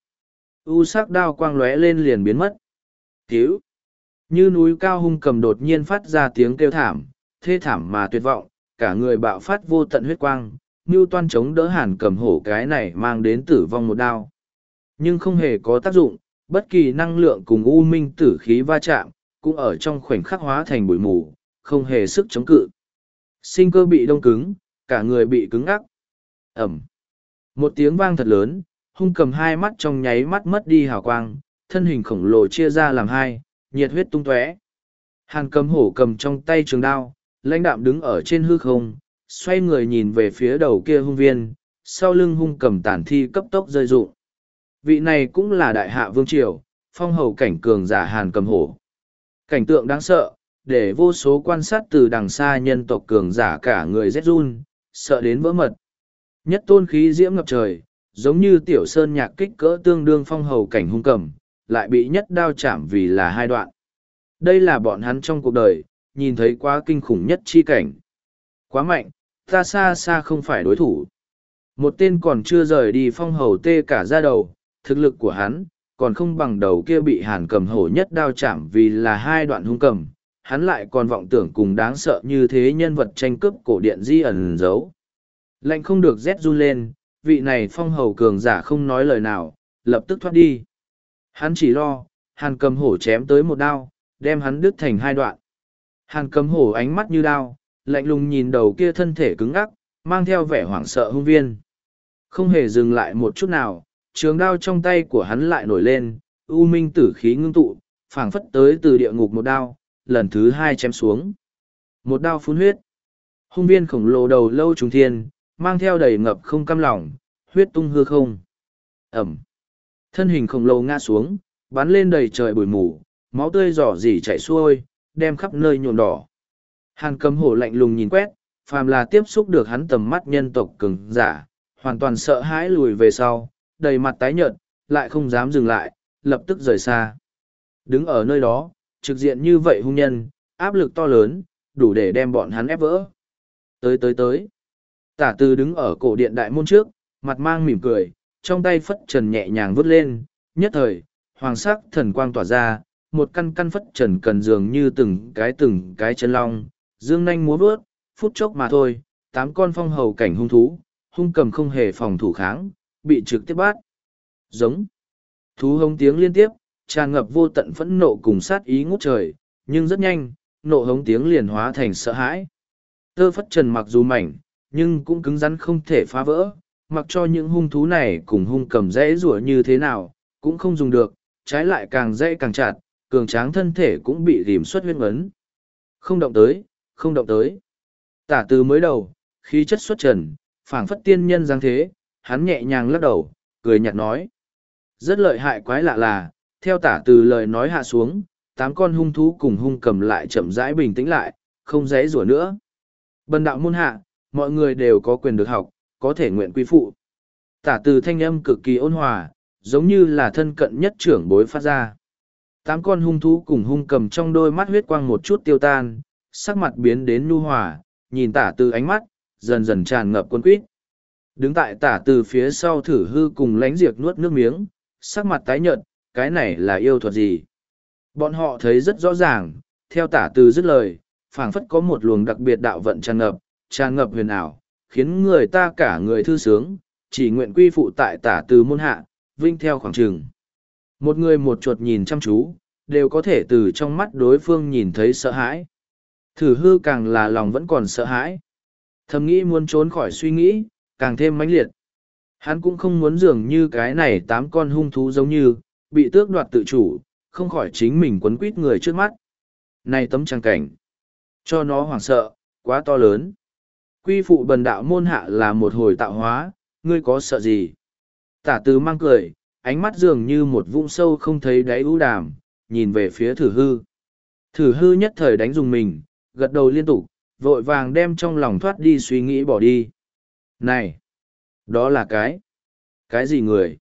U sắc đao quang lóe lên liền biến mất. Cứu! Như núi cao hung cầm đột nhiên phát ra tiếng kêu thảm, thê thảm mà tuyệt vọng, cả người bạo phát vô tận huyết quang, mưu toan chống đỡ Hàn Cầm Hổ cái này mang đến tử vong một đao. Nhưng không hề có tác dụng, bất kỳ năng lượng cùng u minh tử khí va chạm, cũng ở trong khoảnh khắc hóa thành bụi mù, không hề sức chống cự. Sinh cơ bị đông cứng, cả người bị cứng ngắc. Ẩm. Một tiếng vang thật lớn, hung cầm hai mắt trong nháy mắt mất đi hào quang, thân hình khổng lồ chia ra làm hai, nhiệt huyết tung tóe. Hàn Cầm Hổ cầm trong tay trường đao, lãnh đạm đứng ở trên hư không, xoay người nhìn về phía đầu kia hung viên, sau lưng hung cầm tản thi cấp tốc rơi rụng. Vị này cũng là đại hạ vương triều, phong hầu cảnh cường giả Hàn Cầm Hổ. Cảnh tượng đáng sợ, để vô số quan sát từ đằng xa nhân tộc cường giả cả người rét run, sợ đến vỡ mật. Nhất tôn khí diễm ngập trời, giống như tiểu sơn nhạc kích cỡ tương đương phong hầu cảnh hung cầm, lại bị nhất đao chạm vì là hai đoạn. Đây là bọn hắn trong cuộc đời, nhìn thấy quá kinh khủng nhất chi cảnh. Quá mạnh, ta xa xa không phải đối thủ. Một tên còn chưa rời đi phong hầu tê cả ra đầu, thực lực của hắn, còn không bằng đầu kia bị Hàn Cầm Hổ nhất đao chạm vì là hai đoạn hung cầm. Hắn lại còn vọng tưởng cùng đáng sợ như thế nhân vật tranh cướp cổ điện di ẩn giấu. Lạnh không được rét run lên, vị này phong hầu cường giả không nói lời nào, lập tức thoát đi. Hắn chỉ lo, Hàn Cầm Hổ chém tới một đao, đem hắn đứt thành hai đoạn. Hàn Cầm Hổ ánh mắt như đao, lạnh lùng nhìn đầu kia thân thể cứng ngắc, mang theo vẻ hoảng sợ hung viên. Không hề dừng lại một chút nào, trường đao trong tay của hắn lại nổi lên, u minh tử khí ngưng tụ, phảng phất tới từ địa ngục một đao, lần thứ hai chém xuống. Một đao phun huyết. Hung viên khổng lồ đầu lâu trùng thiên, mang theo đầy ngập không cam lòng, huyết tung hư không. Ẩm. Thân hình khổng lồ ngã xuống, bắn lên đầy trời bụi mù, máu tươi rỏ rỉ chảy xuôi, đem khắp nơi nhuộm đỏ. Hàn Cầm Hổ lạnh lùng nhìn quét, phàm là tiếp xúc được hắn tầm mắt nhân tộc cường giả, hoàn toàn sợ hãi lùi về sau, đầy mặt tái nhợt, lại không dám dừng lại, lập tức rời xa. Đứng ở nơi đó, trực diện như vậy hung nhân, áp lực to lớn, đủ để đem bọn hắn ép vỡ. Tới tới tới. Tả Từ đứng ở cổ điện đại môn trước, mặt mang mỉm cười, trong tay phất trần nhẹ nhàng vứt lên, nhất thời, hoàng sắc thần quang tỏa ra, một căn căn phất trần cần dường như từng cái từng cái chân long, dương nanh múa vớt, phút chốc mà thôi, tám con phong hầu cảnh hung thú, hung cầm không hề phòng thủ kháng, bị trực tiếp bắt. Giống. Thú hống tiếng liên tiếp, tràn ngập vô tận phẫn nộ cùng sát ý ngút trời, nhưng rất nhanh, nộ hống tiếng liền hóa thành sợ hãi. Tơ phất trần mặc dù mảnh, nhưng cũng cứng rắn không thể phá vỡ, mặc cho những hung thú này cùng hung cầm dễ rủa như thế nào, cũng không dùng được, trái lại càng dễ càng chặt, cường tráng thân thể cũng bị rìm xuất huyết ngấn. Không động tới, không động tới. Tả Từ mới đầu, khí chất xuất trần, phảng phất tiên nhân giáng thế, hắn nhẹ nhàng lắc đầu, cười nhạt nói. Rất lợi hại quái lạ là, theo Tả Từ lời nói hạ xuống, tám con hung thú cùng hung cầm lại chậm rãi bình tĩnh lại, không dễ rủa nữa. Bần đạo môn hạ, mọi người đều có quyền được học, có thể nguyện quy phụ. Tả Từ thanh âm cực kỳ ôn hòa, giống như là thân cận nhất trưởng bối phát ra. Tám con hung thú cùng hung cầm trong đôi mắt huyết quang một chút tiêu tan, sắc mặt biến đến nhu hòa, nhìn Tả Từ ánh mắt, dần dần tràn ngập quân quýt. Đứng tại Tả Từ phía sau Thử Hư cùng Lánh Diệp nuốt nước miếng, sắc mặt tái nhợt, cái này là yêu thuật gì? Bọn họ thấy rất rõ ràng, theo Tả Từ dứt lời, phảng phất có một luồng đặc biệt đạo vận tràn ngập, tràn ngập huyền ảo, khiến người ta cả người thư sướng, chỉ nguyện quy phụ tại Tả Từ môn hạ, vinh theo khoảng trường. Một người một chuột nhìn chăm chú, đều có thể từ trong mắt đối phương nhìn thấy sợ hãi. Thử Hư càng là lòng vẫn còn sợ hãi. Thầm nghĩ muốn trốn khỏi suy nghĩ, càng thêm mãnh liệt. Hắn cũng không muốn dường như cái này tám con hung thú giống như, bị tước đoạt tự chủ, không khỏi chính mình quấn quýt người trước mắt. Này tấm trang cảnh, cho nó hoảng sợ, quá to lớn. Quy phụ bần đạo môn hạ là một hồi tạo hóa, ngươi có sợ gì? Tả Từ mang cười, ánh mắt dường như một vũng sâu không thấy đáy u đàm, nhìn về phía Thử Hư. Thử Hư nhất thời đánh dùng mình, gật đầu liên tục, vội vàng đem trong lòng thoát đi suy nghĩ bỏ đi. Này! Đó là cái? Cái gì người?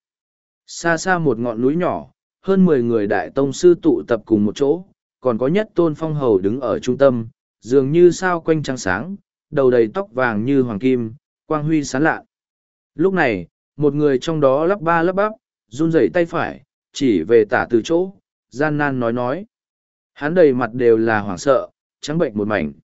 Xa xa một ngọn núi nhỏ, hơn mười người đại tông sư tụ tập cùng một chỗ, còn có nhất tôn phong hầu đứng ở trung tâm, dường như sao quanh trăng sáng, đầu đầy tóc vàng như hoàng kim, quang huy sáng lạ. Lúc này, một người trong đó lắp ba lắp bắp, run rẩy tay phải, chỉ về tả từ chỗ, gian nan nói nói. Hắn đầy mặt đều là hoảng sợ, trắng bệnh một mảnh.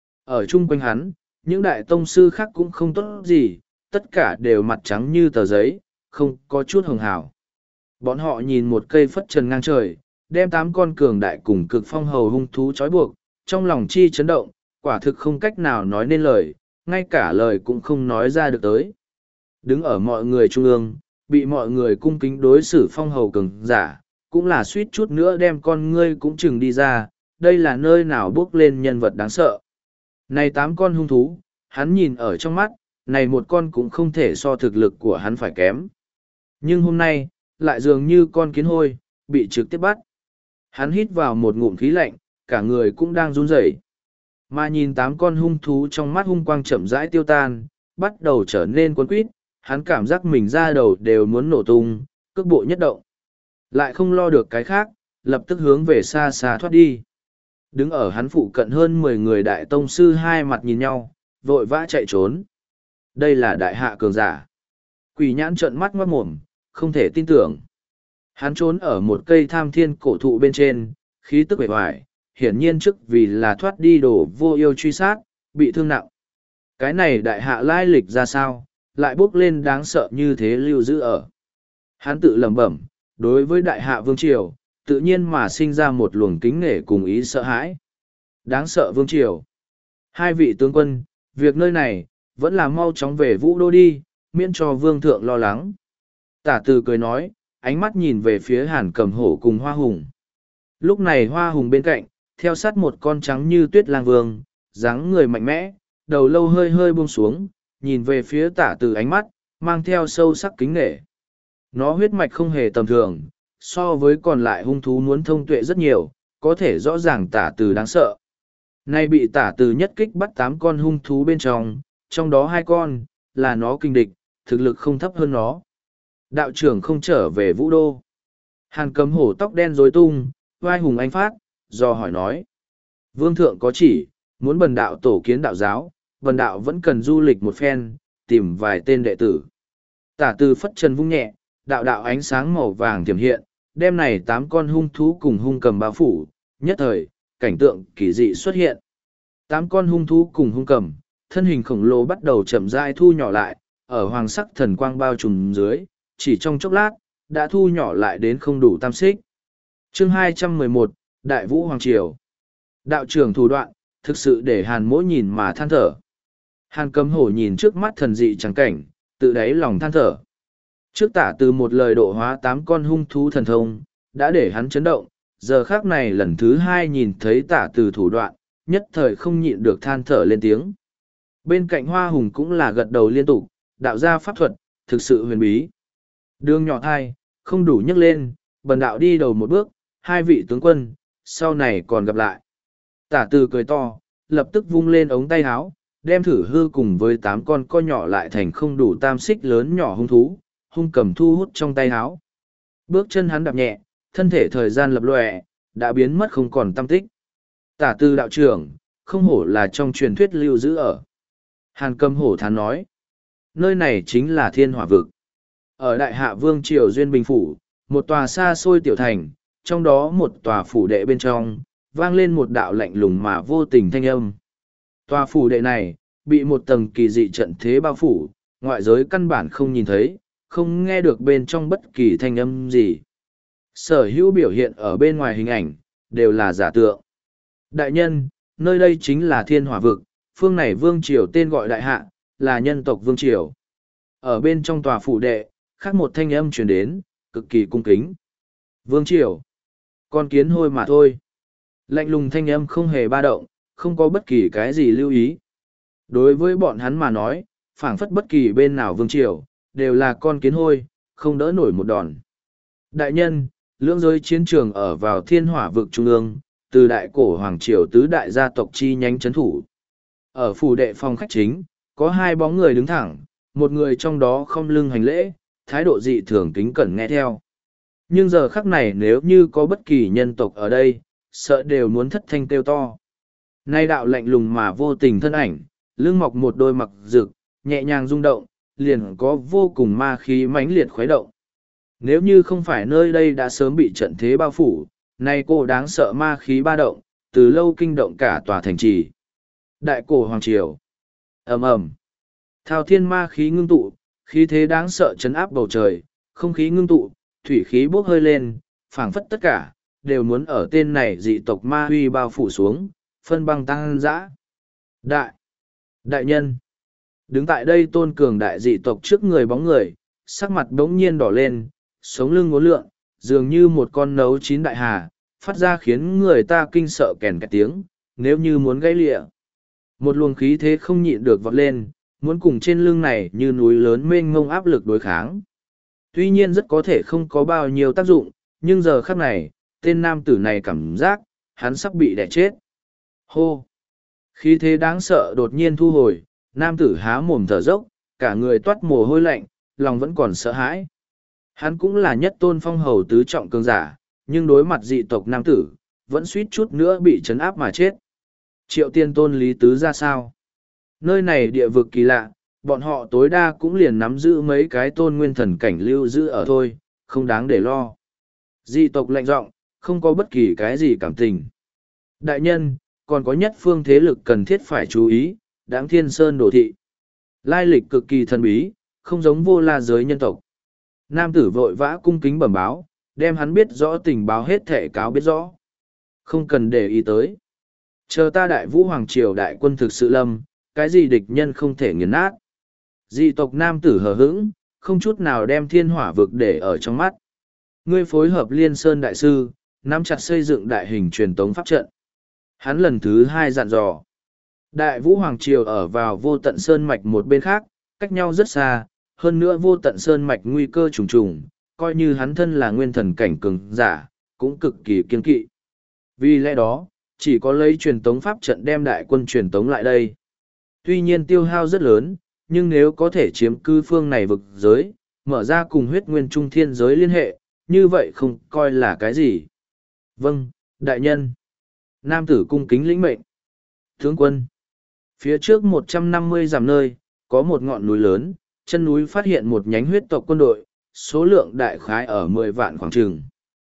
Ở chung quanh hắn, những đại tông sư khác cũng không tốt gì, tất cả đều mặt trắng như tờ giấy, không có chút hường hào. Bọn họ nhìn một cây phất trần ngang trời, đem tám con cường đại cùng cực phong hầu hung thú trói buộc, trong lòng chi chấn động, quả thực không cách nào nói nên lời, ngay cả lời cũng không nói ra được tới. Đứng ở mọi người trung ương, bị mọi người cung kính đối xử phong hầu cường giả, cũng là suýt chút nữa đem con ngươi cũng chừng đi ra, đây là nơi nào bước lên nhân vật đáng sợ. Này tám con hung thú, hắn nhìn ở trong mắt, này một con cũng không thể so thực lực của hắn phải kém. Nhưng hôm nay, lại dường như con kiến hôi, bị trực tiếp bắt. Hắn hít vào một ngụm khí lạnh, cả người cũng đang run rẩy. Mà nhìn tám con hung thú trong mắt hung quang chậm rãi tiêu tan, bắt đầu trở nên cuốn quýt, hắn cảm giác mình ra đầu đều muốn nổ tung, cước bộ nhất động. Lại không lo được cái khác, lập tức hướng về xa xa thoát đi. Đứng ở hắn phụ cận hơn mười người đại tông sư hai mặt nhìn nhau, vội vã chạy trốn. Đây là đại hạ cường giả. Quỷ nhãn trợn mắt ngoát mồm, không thể tin tưởng. Hắn trốn ở một cây tham thiên cổ thụ bên trên, khí tức bề hoài, hiển nhiên trước vì là thoát đi đổ vô yêu truy sát, bị thương nặng. Cái này đại hạ lai lịch ra sao, lại bốc lên đáng sợ như thế lưu giữ ở. Hắn tự lẩm bẩm, đối với đại hạ vương triều, tự nhiên mà sinh ra một luồng kính nể cùng ý sợ hãi. Đáng sợ vương triều. Hai vị tướng quân, việc nơi này, vẫn là mau chóng về vũ đô đi, miễn cho vương thượng lo lắng. Tả từ cười nói, ánh mắt nhìn về phía hàn cầm hổ cùng hoa hùng. Lúc này hoa hùng bên cạnh, theo sát một con trắng như tuyết lang vương, dáng người mạnh mẽ, đầu lâu hơi hơi buông xuống, nhìn về phía tả từ ánh mắt, mang theo sâu sắc kính nể. Nó huyết mạch không hề tầm thường, so với còn lại hung thú muốn thông tuệ rất nhiều, có thể rõ ràng tả từ đáng sợ. Nay bị tả từ nhất kích bắt tám con hung thú bên trong, trong đó hai con, là nó kinh địch, thực lực không thấp hơn nó. Đạo trưởng không trở về vũ đô. Hàn cầm hổ tóc đen rối tung, vai hùng anh phát, do hỏi nói. Vương thượng có chỉ, muốn bần đạo tổ kiến đạo giáo, bần đạo vẫn cần du lịch một phen, tìm vài tên đệ tử. Tả từ phất trần vung nhẹ, đạo đạo ánh sáng màu vàng tiềm hiện, đêm này tám con hung thú cùng hung cầm bao phủ, nhất thời, cảnh tượng kỳ dị xuất hiện. Tám con hung thú cùng hung cầm, thân hình khổng lồ bắt đầu chậm rãi thu nhỏ lại, ở hoàng sắc thần quang bao trùm dưới, chỉ trong chốc lát, đã thu nhỏ lại đến không đủ tam xích. Chương hai trăm mười một, Đại Vũ Hoàng Triều. Đạo trưởng thủ đoạn, thực sự để Hàn Mỗ nhìn mà than thở. Hàn Cầm Hổ nhìn trước mắt thần dị chẳng cảnh, tự đáy lòng than thở. Trước tả từ một lời độ hóa tám con hung thú thần thông, đã để hắn chấn động, giờ khác này lần thứ hai nhìn thấy tả từ thủ đoạn, nhất thời không nhịn được than thở lên tiếng. Bên cạnh Hoa Hùng cũng là gật đầu liên tục, đạo gia pháp thuật, thực sự huyền bí. Đường nhỏ thai, không đủ nhấc lên, bần đạo đi đầu một bước, hai vị tướng quân, sau này còn gặp lại. Tả từ cười to, lập tức vung lên ống tay áo, đem thử hư cùng với tám con co nhỏ lại thành không đủ tam xích lớn nhỏ hung thú, hung cầm thu hút trong tay áo. Bước chân hắn đạp nhẹ, thân thể thời gian lập lòe, đã biến mất không còn tâm tích. Tả từ đạo trưởng, không hổ là trong truyền thuyết lưu giữ ở. Hàn Cầm Hổ thán nói, nơi này chính là Thiên Hỏa Vực. Ở Đại Hạ Vương Triều Duyên Bình Phủ, một tòa xa xôi tiểu thành, trong đó một tòa phủ đệ bên trong, vang lên một đạo lạnh lùng mà vô tình thanh âm. Tòa phủ đệ này, bị một tầng kỳ dị trận thế bao phủ, ngoại giới căn bản không nhìn thấy, không nghe được bên trong bất kỳ thanh âm gì. Sở hữu biểu hiện ở bên ngoài hình ảnh, đều là giả tượng. Đại nhân, nơi đây chính là Thiên Hỏa Vực, phương này Vương Triều tên gọi Đại Hạ, là nhân tộc Vương Triều. Ở bên trong tòa phủ đệ, khác một thanh âm truyền đến, cực kỳ cung kính. Vương Triều, con kiến hôi mà thôi. Lạnh lùng thanh âm không hề ba động, không có bất kỳ cái gì lưu ý. Đối với bọn hắn mà nói, phảng phất bất kỳ bên nào Vương Triều, đều là con kiến hôi, không đỡ nổi một đòn. Đại nhân, lưỡng giới chiến trường ở vào Thiên Hỏa Vực trung ương, từ đại cổ Hoàng Triều tứ đại gia tộc chi nhánh chấn thủ. Ở phủ đệ phòng khách chính, có hai bóng người đứng thẳng, một người trong đó không lưng hành lễ, thái độ dị thường kính cẩn nghe theo. Nhưng giờ khắc này nếu như có bất kỳ nhân tộc ở đây, sợ đều muốn thất thanh kêu to. Nay đạo lạnh lùng mà vô tình thân ảnh, Lưng mọc một đôi mặc rực, nhẹ nhàng rung động, liền có vô cùng ma khí mãnh liệt khuấy động. Nếu như không phải nơi đây đã sớm bị trận thế bao phủ, nay cô đáng sợ ma khí ba động, từ lâu kinh động cả tòa thành trì. Đại cổ Hoàng Triều. Ầm ầm. Thao thiên ma khí ngưng tụ, khí thế đáng sợ chấn áp bầu trời, không khí ngưng tụ, thủy khí bốc hơi lên, phảng phất tất cả, đều muốn ở tên này dị tộc ma huy bao phủ xuống, phân băng tăng dã. Đại. Đại nhân. Đứng tại đây tôn cường đại dị tộc trước người bóng người, sắc mặt đống nhiên đỏ lên, sống lưng ngốn lượn, dường như một con nấu chín đại hà, phát ra khiến người ta kinh sợ kèn kẹt tiếng, nếu như muốn gãy lịa. Một luồng khí thế không nhịn được vọt lên, muốn cùng trên lưng này như núi lớn mênh mông áp lực đối kháng. Tuy nhiên rất có thể không có bao nhiêu tác dụng, nhưng giờ khắc này, tên nam tử này cảm giác, hắn sắp bị đẻ chết. Hô! Khí thế đáng sợ đột nhiên thu hồi, nam tử há mồm thở dốc, cả người toát mồ hôi lạnh, lòng vẫn còn sợ hãi. Hắn cũng là nhất tôn phong hầu tứ trọng cường giả, nhưng đối mặt dị tộc nam tử, vẫn suýt chút nữa bị chấn áp mà chết. Triệu tiên tôn lý tứ ra sao? Nơi này địa vực kỳ lạ, bọn họ tối đa cũng liền nắm giữ mấy cái tôn nguyên thần cảnh lưu giữ ở thôi, không đáng để lo. Dị tộc lạnh giọng, không có bất kỳ cái gì cảm tình. Đại nhân, còn có nhất phương thế lực cần thiết phải chú ý, đáng thiên sơn đổ thị. Lai lịch cực kỳ thần bí, không giống vô la giới nhân tộc. Nam tử vội vã cung kính bẩm báo, đem hắn biết rõ tình báo hết thể cáo biết rõ. Không cần để ý tới. Chờ ta đại vũ hoàng triều đại quân thực sự lâm, cái gì địch nhân không thể nghiền nát. Dị tộc nam tử hờ hững, không chút nào đem thiên hỏa vực để ở trong mắt. Ngươi phối hợp liên sơn đại sư, nắm chặt xây dựng đại hình truyền tống pháp trận. Hắn lần thứ hai dặn dò. Đại vũ hoàng triều ở vào vô tận sơn mạch một bên khác, cách nhau rất xa, hơn nữa vô tận sơn mạch nguy cơ trùng trùng, coi như hắn thân là nguyên thần cảnh cường giả, cũng cực kỳ kiên kỵ. Vì lẽ đó, chỉ có lấy truyền tống pháp trận đem đại quân truyền tống lại đây. Tuy nhiên tiêu hao rất lớn, nhưng nếu có thể chiếm cư phương này vực giới, mở ra cùng huyết nguyên trung thiên giới liên hệ, như vậy không coi là cái gì. Vâng, đại nhân. Nam tử cung kính lĩnh mệnh. Tướng quân. Phía trước một trăm năm mươi dặm nơi, có một ngọn núi lớn, chân núi phát hiện một nhánh huyết tộc quân đội, số lượng đại khái ở mười vạn khoảng trường.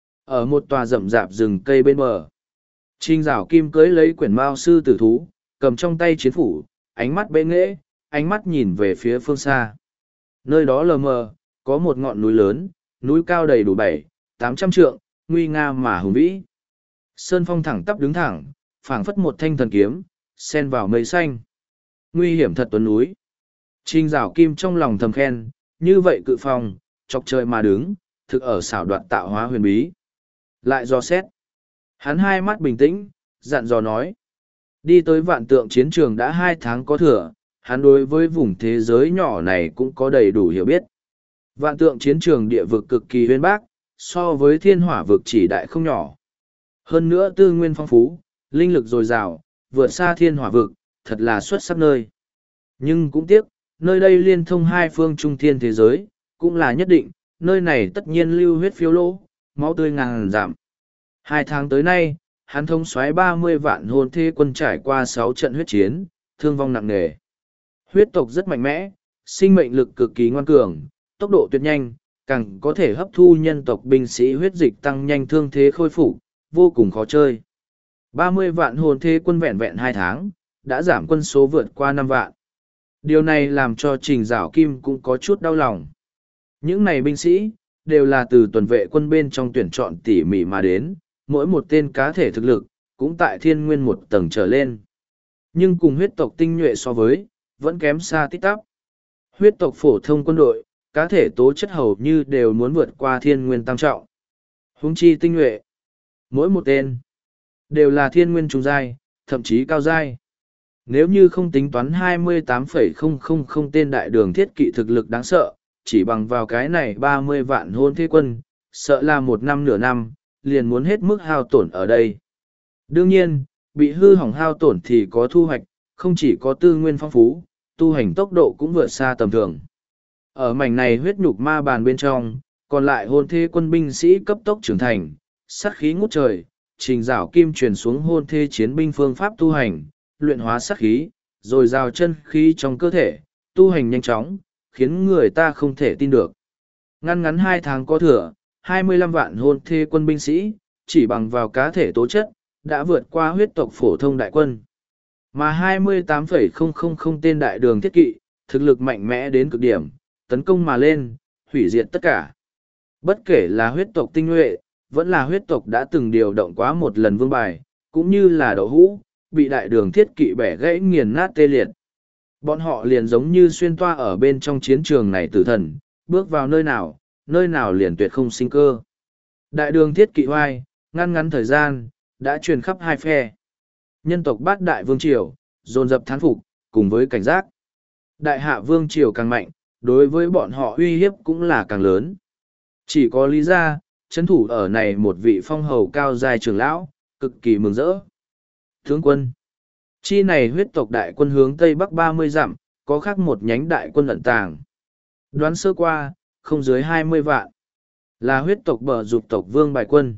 Ở một tòa rậm rạp rừng cây bên bờ. Trình Dạo Kim cưới lấy quyển mao sư tử thú, cầm trong tay chiến phủ, ánh mắt bệ nghễ, ánh mắt nhìn về phía phương xa. Nơi đó lờ mờ, có một ngọn núi lớn, núi cao đầy đủ bảy, tám trăm trượng, nguy nga mà hùng vĩ. Sơn phong thẳng tắp đứng thẳng, phảng phất một thanh thần kiếm, xen vào mây xanh. Nguy hiểm thật tuấn núi. Trình Dạo Kim trong lòng thầm khen, như vậy cự phong, chọc trời mà đứng, thực ở xảo đoạt tạo hóa huyền bí. Lại do xét. Hắn hai mắt bình tĩnh, dặn dò nói. Đi tới vạn tượng chiến trường đã hai tháng có thừa, hắn đối với vùng thế giới nhỏ này cũng có đầy đủ hiểu biết. Vạn tượng chiến trường địa vực cực kỳ huyên bác, so với thiên hỏa vực chỉ đại không nhỏ. Hơn nữa tư nguyên phong phú, linh lực dồi dào, vượt xa thiên hỏa vực, thật là xuất sắc nơi. Nhưng cũng tiếc, nơi đây liên thông hai phương trung thiên thế giới, cũng là nhất định, nơi này tất nhiên lưu huyết phiêu lỗ, máu tươi ngàn giảm. Hai tháng tới nay, hắn thông soái ba mươi vạn hồn thê quân trải qua sáu trận huyết chiến, thương vong nặng nề. Huyết tộc rất mạnh mẽ, sinh mệnh lực cực kỳ ngoan cường, tốc độ tuyệt nhanh, càng có thể hấp thu nhân tộc binh sĩ huyết dịch tăng nhanh thương thế khôi phục, vô cùng khó chơi. ba mươi vạn hồn thê quân vẹn vẹn hai tháng, đã giảm quân số vượt qua năm vạn. Điều này làm cho Trình Dạo Kim cũng có chút đau lòng. Những này binh sĩ, đều là từ tuần vệ quân bên trong tuyển chọn tỉ mỉ mà đến, mỗi một tên cá thể thực lực, cũng tại thiên nguyên một tầng trở lên. Nhưng cùng huyết tộc tinh nhuệ so với, vẫn kém xa tít tắp. Huyết tộc phổ thông quân đội, cá thể tố chất hầu như đều muốn vượt qua thiên nguyên tam trọng. Huống chi tinh nhuệ, mỗi một tên, đều là thiên nguyên trung giai, thậm chí cao giai. Nếu như không tính toán hai mươi tám phẩy không không không tên đại đường thiết kỵ thực lực đáng sợ, chỉ bằng vào cái này ba mươi vạn hôn thế quân, sợ là một năm nửa năm, liền muốn hết mức hao tổn ở đây. Đương nhiên, bị hư hỏng hao tổn thì có thu hoạch, không chỉ có tư nguyên phong phú, tu hành tốc độ cũng vượt xa tầm thường. Ở mảnh này huyết nhục ma bàn bên trong, còn lại hôn thế quân binh sĩ cấp tốc trưởng thành, sát khí ngút trời, Trình Dạo Kim truyền xuống hôn thế chiến binh phương pháp tu hành, luyện hóa sát khí, rồi rào chân khí trong cơ thể, tu hành nhanh chóng, khiến người ta không thể tin được. Ngăn ngắn hai tháng có thừa, hai mươi lăm vạn hôn thê quân binh sĩ, chỉ bằng vào cá thể tố chất, đã vượt qua huyết tộc phổ thông đại quân. Mà hai mươi tám phẩy không không không tên đại đường thiết kỵ, thực lực mạnh mẽ đến cực điểm, tấn công mà lên, hủy diệt tất cả. Bất kể là huyết tộc tinh nhuệ, vẫn là huyết tộc đã từng điều động quá một lần vương bài, cũng như là đậu hũ, bị đại đường thiết kỵ bẻ gãy nghiền nát tê liệt. Bọn họ liền giống như xuyên toa ở bên trong chiến trường này tử thần, bước vào nơi nào, nơi nào liền tuyệt không sinh cơ. Đại đường thiết kỵ hoai, ngăn ngắn thời gian, đã truyền khắp hai phe. Nhân tộc bát đại vương triều, dồn dập thán phục, cùng với cảnh giác. Đại hạ vương triều càng mạnh, đối với bọn họ uy hiếp cũng là càng lớn. Chỉ có lý ra, chấn thủ ở này một vị phong hầu cao dài trưởng lão, cực kỳ mừng rỡ. Tướng quân, chi này huyết tộc đại quân hướng tây bắc ba mươi dặm, có khác một nhánh đại quân ẩn tàng. Đoán sơ qua, không dưới hai mươi vạn. Là huyết tộc bờ dục tộc vương bài quân.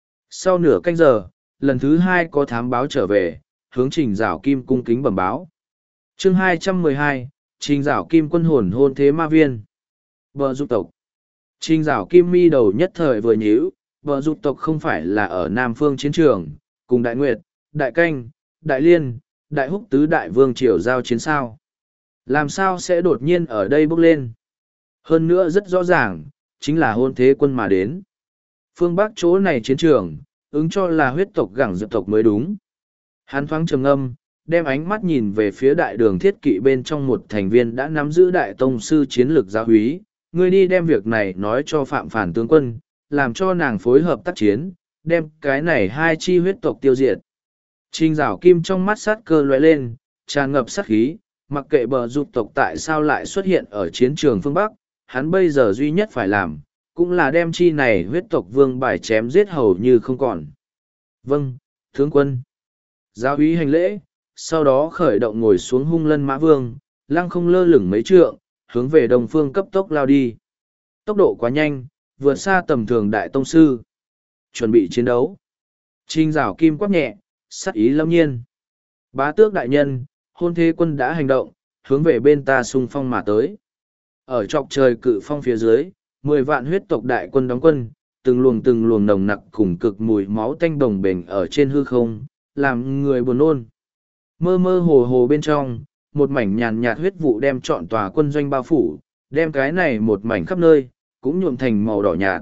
Sau nửa canh giờ, lần thứ hai có thám báo trở về, hướng Trình Giảo Kim cung kính bẩm báo. Chương hai trăm mười hai, Trình Giảo Kim quân hồn hôn thế ma viên. Bờ dục tộc. Trình Giảo Kim mi đầu nhất thời vừa nhíu, bờ dục tộc không phải là ở Nam Phương chiến trường, cùng Đại Nguyệt, Đại Canh, Đại Liên, Đại Húc tứ đại vương triều giao chiến sao. Làm sao sẽ đột nhiên ở đây bốc lên? Hơn nữa rất rõ ràng, chính là hôn thế quân mà đến. Phương Bắc chỗ này chiến trường, ứng cho là huyết tộc gẳng dược tộc mới đúng. Hắn thoáng trầm ngâm, đem ánh mắt nhìn về phía đại đường thiết kỵ bên trong một thành viên đã nắm giữ đại tông sư chiến lược giáo úy. Ngươi đi đem việc này nói cho Phạm Phản tướng quân, làm cho nàng phối hợp tác chiến, đem cái này hai chi huyết tộc tiêu diệt. Trình Giảo Kim trong mắt sát cơ lóe lên, tràn ngập sát khí, mặc kệ bờ dục tộc tại sao lại xuất hiện ở chiến trường phương Bắc, hắn bây giờ duy nhất phải làm, cũng là đem chi này huyết tộc vương bài chém giết hầu như không còn. Vâng, tướng quân. Giáo úy hành lễ, sau đó khởi động ngồi xuống hung lân mã vương, lăng không lơ lửng mấy trượng, hướng về đông phương cấp tốc lao đi. Tốc độ quá nhanh, vượt xa tầm thường đại tông sư. Chuẩn bị chiến đấu. Trình Giảo Kim quát nhẹ, sắc ý lâm nhiên. Bá tước đại nhân, hôn thế quân đã hành động, hướng về bên ta xung phong mà tới. Ở trọc trời cự phong phía dưới, mười vạn huyết tộc đại quân đóng quân, từng luồng từng luồng nồng nặc cùng cực mùi máu tanh đồng bềnh ở trên hư không, làm người buồn nôn. Mơ mơ hồ hồ bên trong, một mảnh nhàn nhạt huyết vụ đem trọn tòa quân doanh bao phủ, đem cái này một mảnh khắp nơi, cũng nhuộm thành màu đỏ nhạt.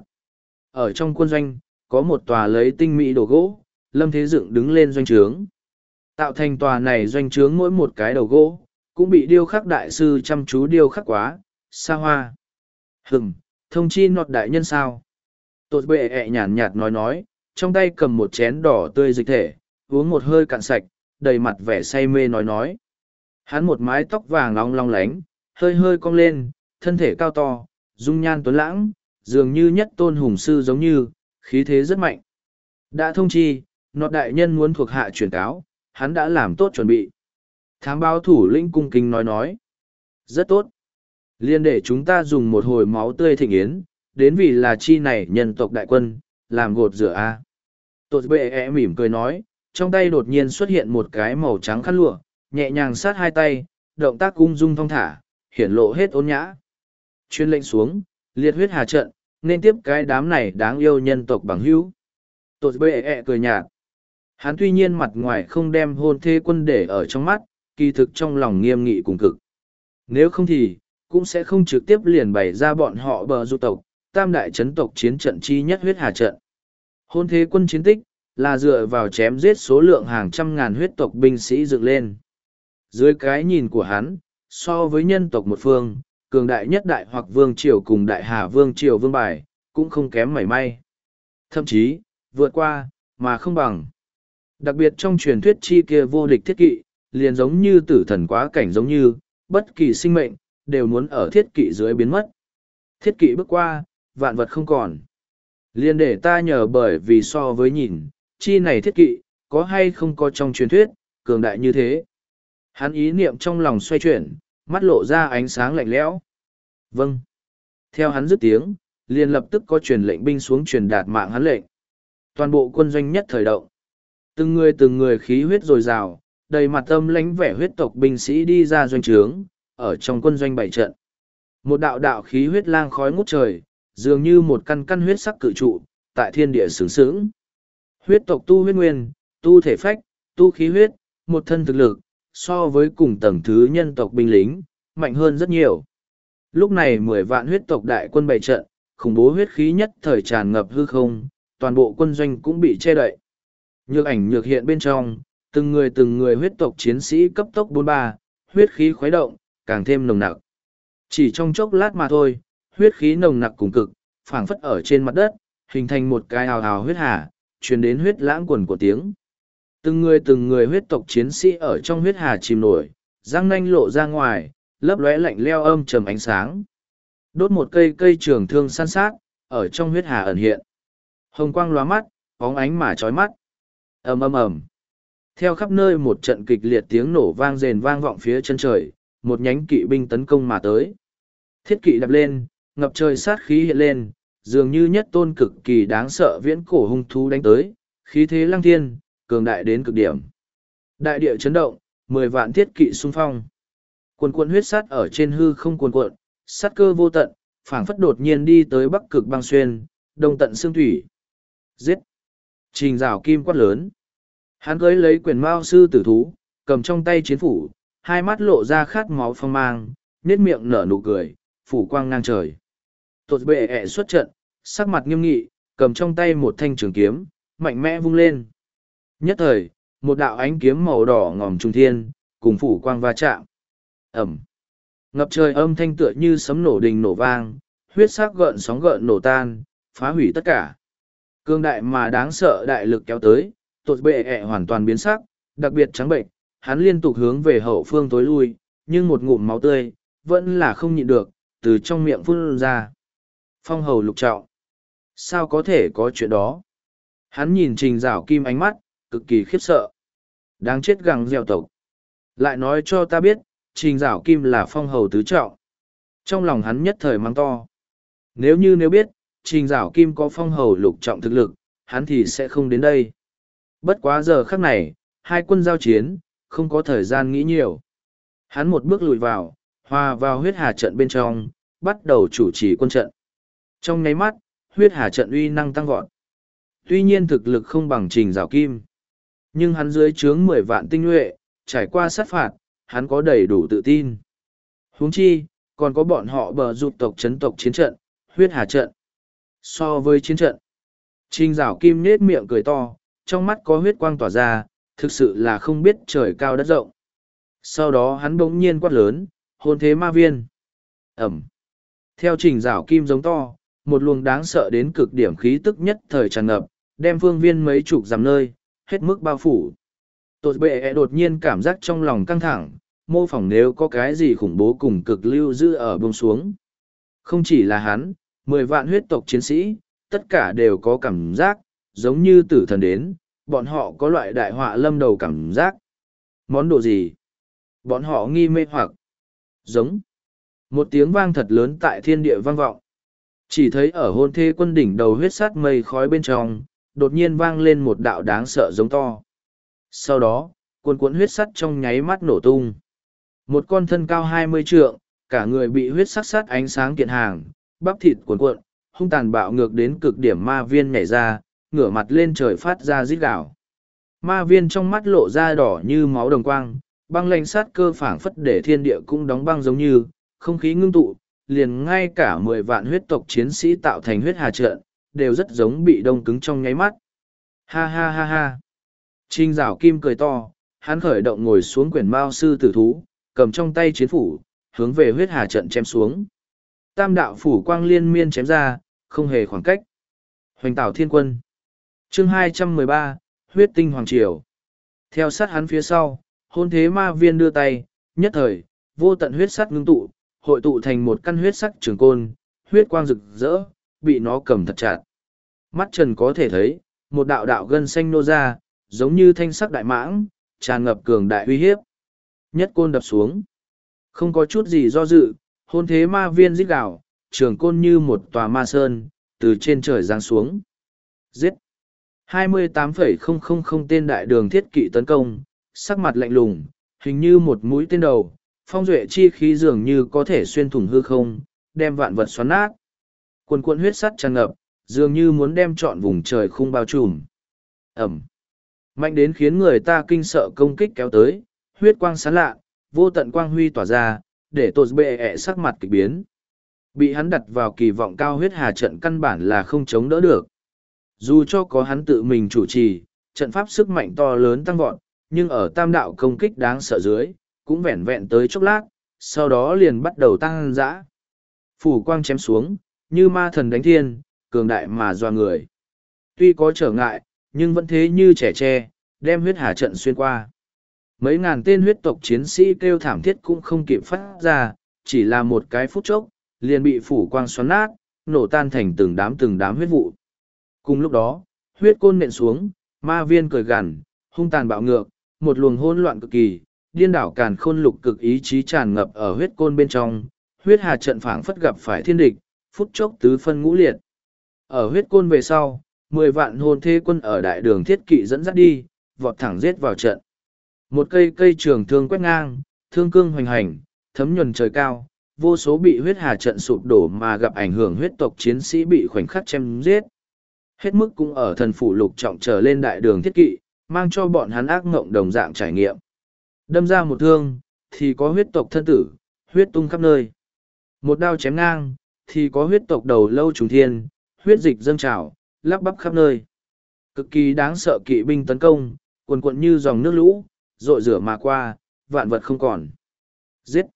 Ở trong quân doanh, có một tòa lấy tinh mỹ đồ gỗ, Lâm Thế dựng đứng lên doanh trướng. Tạo thành tòa này doanh trướng mỗi một cái đầu gỗ, cũng bị điêu khắc đại sư chăm chú điêu khắc quá, xa hoa. Hừm, thông chi nọt đại nhân sao? Tột bệ ẹ nhàn nhạt nói nói, trong tay cầm một chén đỏ tươi dịch thể, uống một hơi cạn sạch, đầy mặt vẻ say mê nói nói. Hắn một mái tóc vàng long long lánh, hơi hơi cong lên, thân thể cao to, dung nhan tuấn lãng, dường như nhất tôn hùng sư giống như, khí thế rất mạnh. Đã thông chi, nọt đại nhân muốn thuộc hạ chuyển cáo, hắn đã làm tốt chuẩn bị. Thám báo thủ lĩnh cung kính nói nói. Rất tốt. Liên để chúng ta dùng một hồi máu tươi thịnh yến, đến vì là chi này nhân tộc đại quân, làm gột rửa a. Tột bệ e mỉm cười nói, trong tay đột nhiên xuất hiện một cái màu trắng khăn lụa, nhẹ nhàng sát hai tay, động tác ung dung thong thả, hiển lộ hết ôn nhã. Chuyên lệnh xuống, liệt huyết hà trận, nên tiếp cái đám này đáng yêu nhân tộc bằng hữu. Tột bệ e cười nhạt. Hắn tuy nhiên mặt ngoài không đem hôn thê quân để ở trong mắt, kỳ thực trong lòng nghiêm nghị cùng cực. Nếu không thì, cũng sẽ không trực tiếp liền bày ra bọn họ bờ du tộc, tam đại chấn tộc chiến trận chi nhất huyết hà trận. Hôn thế quân chiến tích, là dựa vào chém giết số lượng hàng trăm ngàn huyết tộc binh sĩ dựng lên. Dưới cái nhìn của hắn, so với nhân tộc một phương, cường đại nhất đại hoặc vương triều cùng đại hà vương triều vương bài, cũng không kém mảy may. Thậm chí, vượt qua, mà không bằng. Đặc biệt trong truyền thuyết chi kia vô địch thiết kỵ, liền giống như tử thần quá cảnh giống như, bất kỳ sinh mệnh, đều muốn ở thiết kỵ dưới biến mất. Thiết kỵ bước qua, vạn vật không còn. Liền để ta nhờ bởi vì so với nhìn, chi này thiết kỵ, có hay không có trong truyền thuyết, cường đại như thế. Hắn ý niệm trong lòng xoay chuyển, mắt lộ ra ánh sáng lạnh lẽo. Vâng. Theo hắn dứt tiếng, liền lập tức có truyền lệnh binh xuống truyền đạt mạng hắn lệnh. Toàn bộ quân doanh nhất thời động. Từng người từng người khí huyết dồi dào, đầy mặt âm lãnh vẻ huyết tộc binh sĩ đi ra doanh trướng, ở trong quân doanh bảy trận. Một đạo đạo khí huyết lang khói ngút trời, dường như một căn căn huyết sắc cự trụ, tại thiên địa sướng sướng. Huyết tộc tu huyết nguyên, tu thể phách, tu khí huyết, một thân thực lực, so với cùng tầng thứ nhân tộc binh lính, mạnh hơn rất nhiều. Lúc này mười vạn huyết tộc đại quân bày trận, khủng bố huyết khí nhất thời tràn ngập hư không, toàn bộ quân doanh cũng bị che đậy. Nhược ảnh nhược hiện bên trong, từng người từng người huyết tộc chiến sĩ cấp tốc bốn ba, huyết khí khuấy động, càng thêm nồng nặc. Chỉ trong chốc lát mà thôi, huyết khí nồng nặc cùng cực, phảng phất ở trên mặt đất, hình thành một cái hào hào huyết hà, truyền đến huyết lãng quần của tiếng. Từng người từng người huyết tộc chiến sĩ ở trong huyết hà chìm nổi, răng nanh lộ ra ngoài, lấp lóe lạnh leo âm trầm ánh sáng. Đốt một cây cây trường thương san sát, ở trong huyết hà ẩn hiện. Hồng quang lóa mắt, bóng ánh mà chói mắt. Ầm ầm ầm. Theo khắp nơi một trận kịch liệt tiếng nổ vang rền vang vọng phía chân trời, một nhánh kỵ binh tấn công mà tới. Thiết kỵ đập lên, ngập trời sát khí hiện lên, dường như nhất tôn cực kỳ đáng sợ viễn cổ hung thú đánh tới, khí thế lăng thiên, cường đại đến cực điểm. Đại địa chấn động, mười vạn thiết kỵ xung phong. Cuồn cuộn huyết sát ở trên hư không cuồn cuộn, sát cơ vô tận, phảng phất đột nhiên đi tới bắc cực băng xuyên, đông tận xương thủy. Giết! Trình rào kim quát lớn. Hắn cưới lấy quyền mao sư tử thú, cầm trong tay chiến phủ, hai mắt lộ ra khát máu phong mang, nết miệng nở nụ cười, phủ quang ngang trời. Tột bệ ẹ xuất trận, sắc mặt nghiêm nghị, cầm trong tay một thanh trường kiếm, mạnh mẽ vung lên. Nhất thời, một đạo ánh kiếm màu đỏ ngòm trung thiên, cùng phủ quang va chạm. Ẩm. Ngập trời âm thanh tựa như sấm nổ đình nổ vang, huyết sắc gợn sóng gợn nổ tan, phá hủy tất cả. Cương đại mà đáng sợ đại lực kéo tới, tột bệ ẹ hoàn toàn biến sắc, đặc biệt trắng bệnh, hắn liên tục hướng về hậu phương tối lui, nhưng một ngụm máu tươi, vẫn là không nhịn được, từ trong miệng phun ra. Phong hầu lục trọng. Sao có thể có chuyện đó? Hắn nhìn trình rảo kim ánh mắt, cực kỳ khiếp sợ. Đáng chết gằng gieo tộc. Lại nói cho ta biết, trình rảo kim là phong hầu tứ trọng. Trong lòng hắn nhất thời mắng to. Nếu như nếu biết, trình rảo kim có phong hầu lục trọng thực lực, hắn thì sẽ không đến đây. Bất quá giờ khắc này, hai quân giao chiến, không có thời gian nghĩ nhiều. Hắn một bước lùi vào, hòa vào huyết hà trận bên trong, bắt đầu chủ trì quân trận. Trong nháy mắt, huyết hà trận uy năng tăng vọt. Tuy nhiên thực lực không bằng trình rào kim. Nhưng hắn dưới trướng mười vạn tinh nhuệ, trải qua sát phạt, hắn có đầy đủ tự tin. Huống chi, còn có bọn họ bờ rụt tộc chấn tộc chiến trận, huyết hà trận. So với chiến trận, trình rào kim nết miệng cười to, trong mắt có huyết quang tỏa ra, thực sự là không biết trời cao đất rộng. Sau đó hắn bỗng nhiên quát lớn, hôn thế ma viên. Ẩm. Theo trình rào kim giống to, một luồng đáng sợ đến cực điểm khí tức nhất thời tràn ngập, đem phương viên mấy chục dặm nơi, hết mức bao phủ. Tột bệ đột nhiên cảm giác trong lòng căng thẳng, mô phỏng nếu có cái gì khủng bố cùng cực lưu giữ ở bông xuống. Không chỉ là hắn, mười vạn huyết tộc chiến sĩ, tất cả đều có cảm giác, giống như tử thần đến, bọn họ có loại đại họa lâm đầu cảm giác. Món đồ gì? Bọn họ nghi mê hoặc. Giống. Một tiếng vang thật lớn tại thiên địa vang vọng. Chỉ thấy ở hôn thê quân đỉnh đầu huyết sát mây khói bên trong, đột nhiên vang lên một đạo đáng sợ giống to. Sau đó, cuồn cuộn huyết sắt trong nháy mắt nổ tung. Một con thân cao hai mươi trượng, cả người bị huyết sắc sát ánh sáng kiện hàng, bắp thịt cuồn cuộn, hung tàn bạo ngược đến cực điểm ma viên nhảy ra, ngửa mặt lên trời phát ra rít gào. Ma viên trong mắt lộ ra đỏ như máu đồng quang, băng lạnh sát cơ phảng phất để thiên địa cũng đóng băng giống như, không khí ngưng tụ, liền ngay cả mười vạn huyết tộc chiến sĩ tạo thành huyết hà trận, đều rất giống bị đông cứng trong nháy mắt. Ha ha ha ha. Trình rảo kim cười to, hắn khởi động ngồi xuống quyển mao sư tử thú, cầm trong tay chiến phủ, hướng về huyết hà trận chém xuống. Tam đạo phủ quang liên miên chém ra, không hề khoảng cách. Hoành tảo thiên quân. Chương hai trăm mười ba, huyết tinh hoàng triều. Theo sát hắn phía sau, hôn thế ma viên đưa tay, nhất thời, vô tận huyết sắt ngưng tụ, hội tụ thành một căn huyết sắc trường côn, huyết quang rực rỡ, bị nó cầm thật chặt. Mắt trần có thể thấy, một đạo đạo gân xanh nô ra, giống như thanh sắc đại mãng, tràn ngập cường đại uy hiếp. Nhất côn đập xuống. Không có chút gì do dự, hôn thế ma viên rít gào, trường côn như một tòa ma sơn, từ trên trời giáng xuống. Giết! hai mươi tám phẩy không không không tên đại đường thiết kỵ tấn công, sắc mặt lạnh lùng, hình như một mũi tên đầu, phong duệ chi khí dường như có thể xuyên thủng hư không, đem vạn vật xoắn nát. Quần cuộn huyết sắt tràn ngập, dường như muốn đem trọn vùng trời khung bao trùm. Ẩm. Mạnh đến khiến người ta kinh sợ công kích kéo tới, huyết quang sáng lạ, vô tận quang huy tỏa ra, để tột bệ ẹ sắc mặt kịch biến. Bị hắn đặt vào kỳ vọng cao huyết hà trận căn bản là không chống đỡ được. Dù cho có hắn tự mình chủ trì, trận pháp sức mạnh to lớn tăng vọt, nhưng ở tam đạo công kích đáng sợ dưới, cũng vẹn vẹn tới chốc lát, sau đó liền bắt đầu tăng dã. Phủ quang chém xuống, như ma thần đánh thiên, cường đại mà doa người. Tuy có trở ngại, nhưng vẫn thế như trẻ tre, đem huyết hà trận xuyên qua. Mấy ngàn tên huyết tộc chiến sĩ kêu thảm thiết cũng không kịp phát ra, chỉ là một cái phút chốc, liền bị phủ quang xoắn nát, nổ tan thành từng đám từng đám huyết vụ. Cùng lúc đó, huyết côn nện xuống, ma viên cười gằn, hung tàn bạo ngược, một luồng hỗn loạn cực kỳ, điên đảo càn khôn lục cực ý chí tràn ngập ở huyết côn bên trong, huyết hà trận phảng phất gặp phải thiên địch, phút chốc tứ phân ngũ liệt. Ở huyết côn về sau, mười vạn hồn thê quân ở đại đường thiết kỵ dẫn dắt đi, vọt thẳng giết vào trận. Một cây cây trường thương quét ngang, thương cương hoành hành, thấm nhuần trời cao, vô số bị huyết hà trận sụp đổ mà gặp ảnh hưởng huyết tộc chiến sĩ bị khoảnh khắc chém giết. Hết mức cũng ở thần phủ lục trọng trở lên đại đường thiết kỵ, mang cho bọn hắn ác ngộng đồng dạng trải nghiệm. Đâm ra một thương, thì có huyết tộc thân tử, huyết tung khắp nơi. Một đao chém ngang, thì có huyết tộc đầu lâu trùng thiên, huyết dịch dâng trào, lắp bắp khắp nơi. Cực kỳ đáng sợ kỵ binh tấn công, cuồn cuộn như dòng nước lũ, rội rửa mà qua, vạn vật không còn. Giết!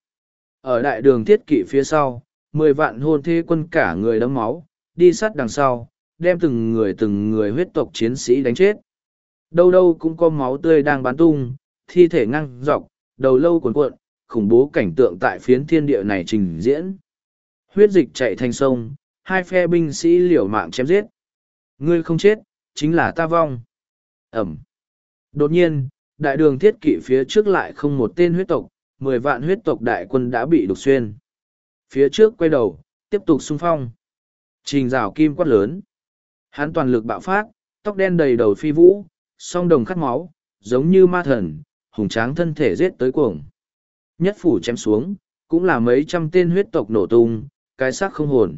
Ở đại đường thiết kỵ phía sau, mười vạn hôn thê quân cả người đấm máu, đi sát đằng sau, đem từng người từng người huyết tộc chiến sĩ đánh chết. Đâu đâu cũng có máu tươi đang bắn tung, thi thể ngăng dọc, đầu lâu cuồn cuộn, khủng bố cảnh tượng tại phiến thiên địa này trình diễn. Huyết dịch chạy thành sông, hai phe binh sĩ liều mạng chém giết. Ngươi không chết, chính là ta vong. Ẩm. Đột nhiên, đại đường thiết kỵ phía trước lại không một tên huyết tộc, mười vạn huyết tộc đại quân đã bị đục xuyên. Phía trước quay đầu, tiếp tục xung phong. Trình rào kim quát lớn. Hắn toàn lực bạo phát, tóc đen đầy đầu phi vũ, song đồng khát máu, giống như ma thần, hùng tráng thân thể giết tới cuồng. Nhất phủ chém xuống, cũng là mấy trăm tên huyết tộc nổ tung, cái xác không hồn.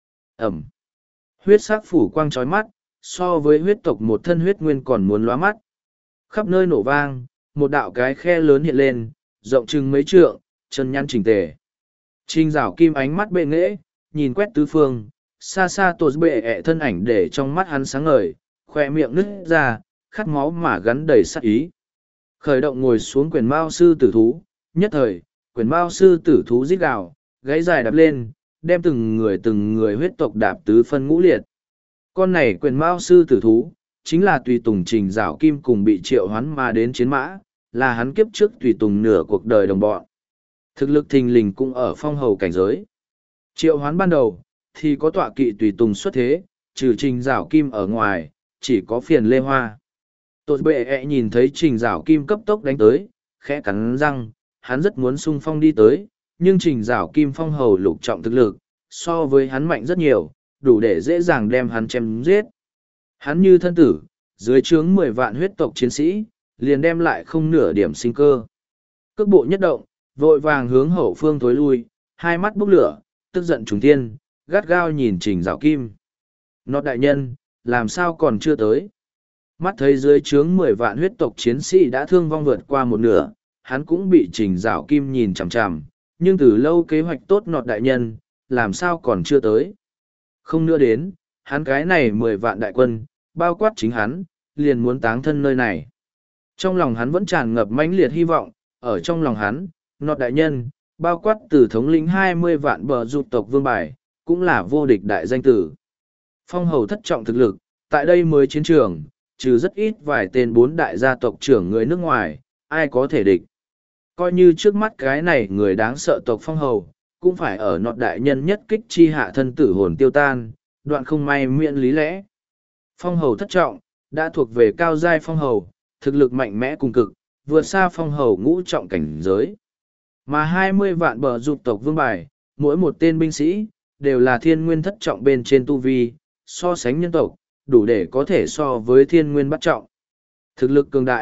Ẩm. Huyết sắc phủ quang trói mắt, so với huyết tộc một thân huyết nguyên còn muốn lóa mắt. Khắp nơi nổ vang, một đạo cái khe lớn hiện lên, rộng chừng mấy trượng, chân nhăn chỉnh tề. Trình rào kim ánh mắt bệ nghễ, nhìn quét tứ phương, xa xa tột bệ ẹ thân ảnh để trong mắt hắn sáng ngời, khoe miệng nứt ra, khát máu mà gắn đầy sát ý. Khởi động ngồi xuống quyền mao sư tử thú, nhất thời, quyền mao sư tử thú rít gào, gáy dài đạp lên, đem từng người từng người huyết tộc đạp tứ phân ngũ liệt. Con này quyền mao sư tử thú, chính là tùy tùng trình rào kim cùng bị triệu hoán mà đến chiến mã, là hắn kiếp trước tùy tùng nửa cuộc đời đồng bọn. Thực lực thình lình cũng ở phong hầu cảnh giới. Triệu hoán ban đầu, thì có tọa kỵ tùy tùng xuất thế, trừ trình rào kim ở ngoài, chỉ có phiền lê hoa. Tột bệ ẹ nhìn thấy trình rào kim cấp tốc đánh tới, khẽ cắn răng, hắn rất muốn xung phong đi tới, nhưng trình rào kim phong hầu lục trọng thực lực, so với hắn mạnh rất nhiều, đủ để dễ dàng đem hắn chém giết. Hắn như thân tử, dưới trướng mười vạn huyết tộc chiến sĩ, liền đem lại không nửa điểm sinh cơ. Cước bộ nhất động, vội vàng hướng hậu phương tối lui, hai mắt bốc lửa, tức giận trùng thiên, gắt gao nhìn trình rào kim. Nó đại nhân, làm sao còn chưa tới? Mắt thấy dưới trướng mười vạn huyết tộc chiến sĩ đã thương vong vượt qua một nửa, hắn cũng bị trình rào kim nhìn chằm chằm, nhưng từ lâu kế hoạch tốt nọt đại nhân, làm sao còn chưa tới? Không nữa đến, hắn cái này mười vạn đại quân, bao quát chính hắn, liền muốn táng thân nơi này. Trong lòng hắn vẫn tràn ngập mãnh liệt hy vọng, ở trong lòng hắn, nọt đại nhân, bao quát từ thống lĩnh hai mươi vạn bờ dục tộc vương bài, cũng là vô địch đại danh tử. Phong hầu thất trọng thực lực, tại đây mới chiến trường, trừ rất ít vài tên bốn đại gia tộc trưởng người nước ngoài, ai có thể địch. Coi như trước mắt cái này người đáng sợ tộc phong hầu, cũng phải ở nọt đại nhân nhất kích chi hạ thân tử hồn tiêu tan, đoạn không may miễn lý lẽ. Phong hầu thất trọng, đã thuộc về cao giai phong hầu, thực lực mạnh mẽ cùng cực, vượt xa phong hầu ngũ trọng cảnh giới. Mà hai mươi vạn bờ dục tộc vương bài, mỗi một tên binh sĩ, đều là thiên nguyên thất trọng bên trên tu vi, so sánh nhân tộc, đủ để có thể so với thiên nguyên bắt trọng. Thực lực cường đại,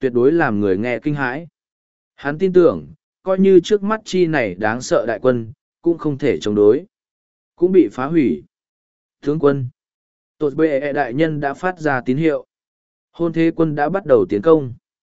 tuyệt đối làm người nghe kinh hãi. Hắn tin tưởng, coi như trước mắt chi này đáng sợ đại quân, cũng không thể chống đối. Cũng bị phá hủy. Tướng quân. Tột bệ đại nhân đã phát ra tín hiệu. Hôn thế quân đã bắt đầu tiến công.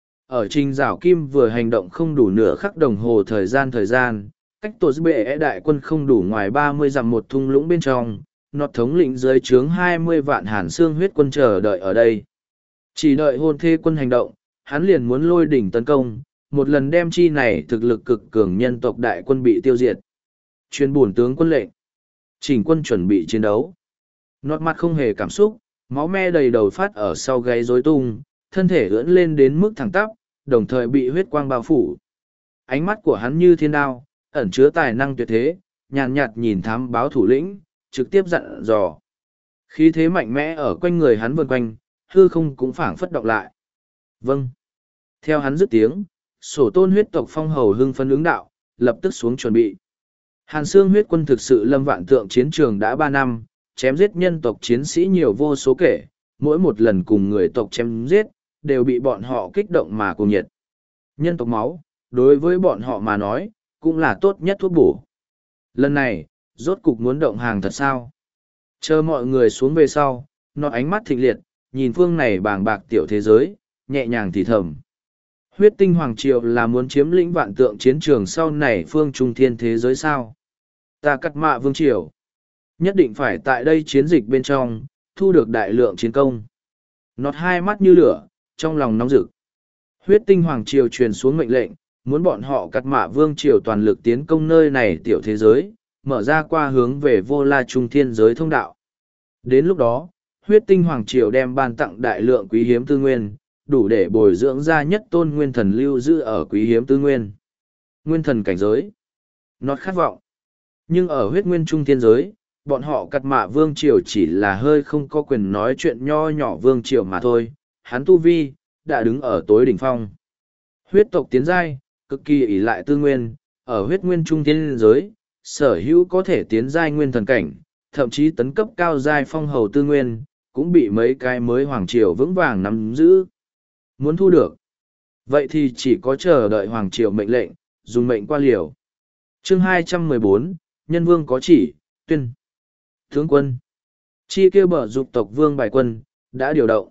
Ở trình rào kim vừa hành động không đủ nửa khắc đồng hồ thời gian thời gian, cách tột bệ đại quân không đủ ngoài ba mươi dặm một thung lũng bên trong, nọt thống lĩnh dưới trướng hai mươi vạn hàn xương huyết quân chờ đợi ở đây. Chỉ đợi hôn thế quân hành động, hắn liền muốn lôi đỉnh tấn công, một lần đem chi này thực lực cực cường nhân tộc đại quân bị tiêu diệt. Chuyên bổn tướng quân lệnh. Chỉnh quân chuẩn bị chiến đấu. Nọt mặt không hề cảm xúc, máu me đầy đầu phát ở sau gáy rối tung, thân thể ưỡn lên đến mức thẳng tắp, đồng thời bị huyết quang bao phủ. Ánh mắt của hắn như thiên đao, ẩn chứa tài năng tuyệt thế, nhàn nhạt nhìn thám báo thủ lĩnh, trực tiếp dặn dò. Khí thế mạnh mẽ ở quanh người hắn vần quanh, hư không cũng phảng phất động lại. Vâng. Theo hắn dứt tiếng, sổ tôn huyết tộc phong hầu hưng phân ứng đạo, lập tức xuống chuẩn bị. Hàn Xương huyết quân thực sự lâm vạn tượng chiến trường đã ba năm, chém giết nhân tộc chiến sĩ nhiều vô số kể, mỗi một lần cùng người tộc chém giết, đều bị bọn họ kích động mà cùng nhiệt. Nhân tộc máu, đối với bọn họ mà nói, cũng là tốt nhất thuốc bổ. Lần này, rốt cục muốn động hàng thật sao? Chờ mọi người xuống về sau, nó ánh mắt thịnh liệt, nhìn phương này bàng bạc tiểu thế giới, nhẹ nhàng thì thầm. Huyết tinh hoàng triều là muốn chiếm lĩnh vạn tượng chiến trường sau này phương trung thiên thế giới sao? Ta cắt mạ vương triều. Nhất định phải tại đây chiến dịch bên trong, thu được đại lượng chiến công. Nọt hai mắt như lửa, trong lòng nóng rực. Huyết tinh hoàng triều truyền xuống mệnh lệnh, muốn bọn họ cắt mạ vương triều toàn lực tiến công nơi này tiểu thế giới, mở ra qua hướng về vô la trung thiên giới thông đạo. Đến lúc đó, huyết tinh hoàng triều đem ban tặng đại lượng quý hiếm tư nguyên, đủ để bồi dưỡng ra nhất tôn nguyên thần lưu giữ ở quý hiếm tư nguyên. Nguyên thần cảnh giới. Nọt khát vọng. Nhưng ở huyết nguyên trung thiên giới, bọn họ cắt mạ vương triều chỉ là hơi không có quyền nói chuyện nho nhỏ vương triều mà thôi. Hắn tu vi, đã đứng ở tối đỉnh phong. Huyết tộc tiến giai, cực kỳ ỷ lại tư nguyên, ở huyết nguyên trung thiên giới, sở hữu có thể tiến giai nguyên thần cảnh, thậm chí tấn cấp cao giai phong hầu tư nguyên, cũng bị mấy cái mới hoàng triều vững vàng nắm giữ. Muốn thu được. Vậy thì chỉ có chờ đợi hoàng triều mệnh lệnh, dùng mệnh qua liều. Chương hai trăm mười bốn, Nhân vương có chỉ, tuyên. Tướng quân. Chi kêu bở dục tộc vương bài quân, đã điều động.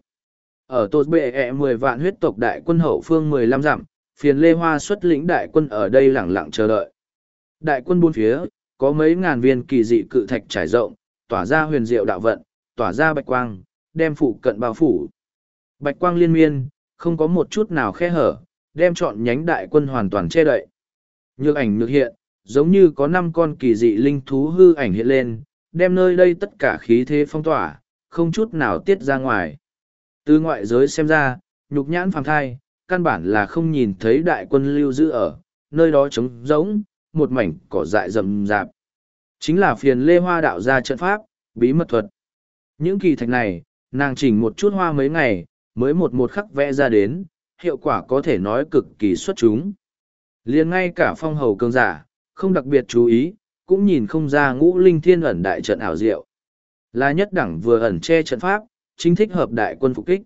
Ở tột bệ ẹ mười vạn huyết tộc đại quân hậu phương mười lăm dặm, phiền Lê Hoa xuất lĩnh đại quân ở đây lẳng lặng chờ đợi. Đại quân bốn phía, có mấy ngàn viên kỳ dị cự thạch trải rộng, tỏa ra huyền diệu đạo vận, tỏa ra bạch quang, đem phụ cận bao phủ. Bạch quang liên miên, không có một chút nào khe hở, đem trọn nhánh đại quân hoàn toàn che đậy. Nhược ảnh nhược hiện, giống như có năm con kỳ dị linh thú hư ảnh hiện lên, đem nơi đây tất cả khí thế phong tỏa, không chút nào tiết ra ngoài. Từ ngoại giới xem ra, nhục nhãn phàm thai, căn bản là không nhìn thấy đại quân lưu giữ ở, nơi đó trống rỗng, một mảnh cỏ dại rậm rạp. Chính là phiền Lê Hoa đạo ra trận pháp, bí mật thuật. Những kỳ thạch này, nàng chỉnh một chút hoa mấy ngày, mới một một khắc vẽ ra đến, hiệu quả có thể nói cực kỳ xuất chúng. Liền ngay cả phong hầu cường giả, không đặc biệt chú ý, cũng nhìn không ra ngũ linh thiên ẩn đại trận ảo diệu. Là nhất đẳng vừa ẩn che trận pháp, chính thích hợp đại quân phục kích.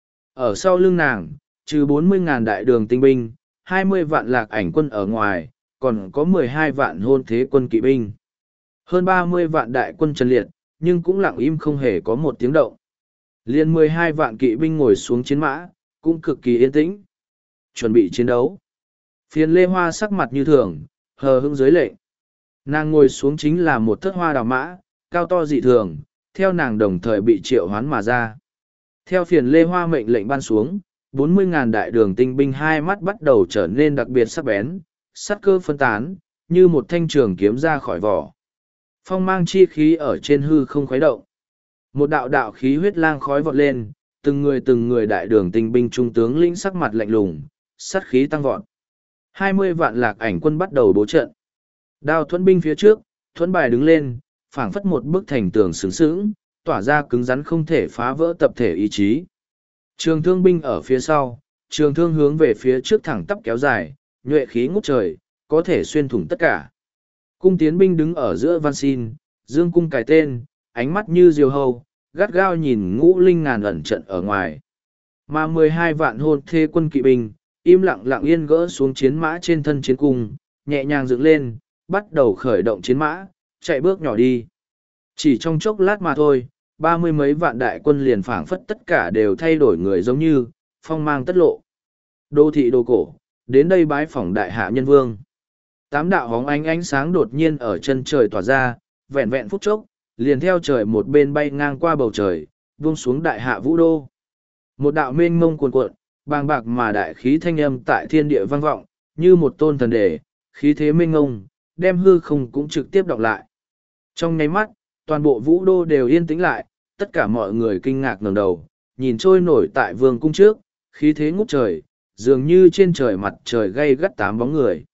Ở sau lưng nàng, trừ bốn mươi ngàn đại đường tinh binh, hai mươi vạn lạc ảnh quân ở ngoài, còn có mười hai vạn hôn thế quân kỵ binh. Hơn ba mươi vạn đại quân trần liệt, nhưng cũng lặng im không hề có một tiếng động. Liên mười hai vạn kỵ binh ngồi xuống chiến mã, cũng cực kỳ yên tĩnh. Chuẩn bị chiến đấu. Phiền Lê Hoa sắc mặt như thường, hờ hững dưới lệnh. Nàng ngồi xuống chính là một thất hoa đào mã, cao to dị thường, theo nàng đồng thời bị triệu hoán mà ra. Theo phiền Lê Hoa mệnh lệnh ban xuống, bốn mươi ngàn đại đường tinh binh hai mắt bắt đầu trở nên đặc biệt sắc bén, sát cơ phân tán, như một thanh trường kiếm ra khỏi vỏ. Phong mang chi khí ở trên hư không khuấy động. Một đạo đạo khí huyết lang khói vọt lên, từng người từng người đại đường tinh binh trung tướng lĩnh sắc mặt lạnh lùng, sát khí tăng vọt. Hai mươi vạn lạc ảnh quân bắt đầu bố trận. Đao thuẫn binh phía trước, thuẫn bài đứng lên, phảng phất một bức thành tường sướng sướng, tỏa ra cứng rắn không thể phá vỡ tập thể ý chí. Trường thương binh ở phía sau, trường thương hướng về phía trước thẳng tắp kéo dài, nhuệ khí ngút trời, có thể xuyên thủng tất cả. Cung tiến binh đứng ở giữa văn xin, dương cung cài tên, ánh mắt như diều hâu, gắt gao nhìn ngũ linh ngàn ẩn trận ở ngoài. Mà mười hai vạn hôn thê quân kỵ binh, im lặng lặng yên gỡ xuống chiến mã trên thân chiến cung, nhẹ nhàng dựng lên, bắt đầu khởi động chiến mã, chạy bước nhỏ đi. Chỉ trong chốc lát mà thôi, ba mươi mấy vạn đại quân liền phảng phất tất cả đều thay đổi người giống như, phong mang tất lộ. Đô thị đồ cổ, đến đây bái phỏng đại hạ nhân vương. Tám đạo hóng ánh ánh sáng đột nhiên ở chân trời tỏa ra, vẹn vẹn phút chốc, liền theo trời một bên bay ngang qua bầu trời, buông xuống đại hạ vũ đô. Một đạo mênh mông cuồn cuộn, bàng bạc mà đại khí thanh âm tại thiên địa vang vọng, như một tôn thần đề, khí thế mênh mông, đem hư không cũng trực tiếp đọc lại. Trong nháy mắt, toàn bộ vũ đô đều yên tĩnh lại, tất cả mọi người kinh ngạc ngẩng đầu, nhìn trôi nổi tại vương cung trước, khí thế ngút trời, dường như trên trời mặt trời gay gắt tám bóng người.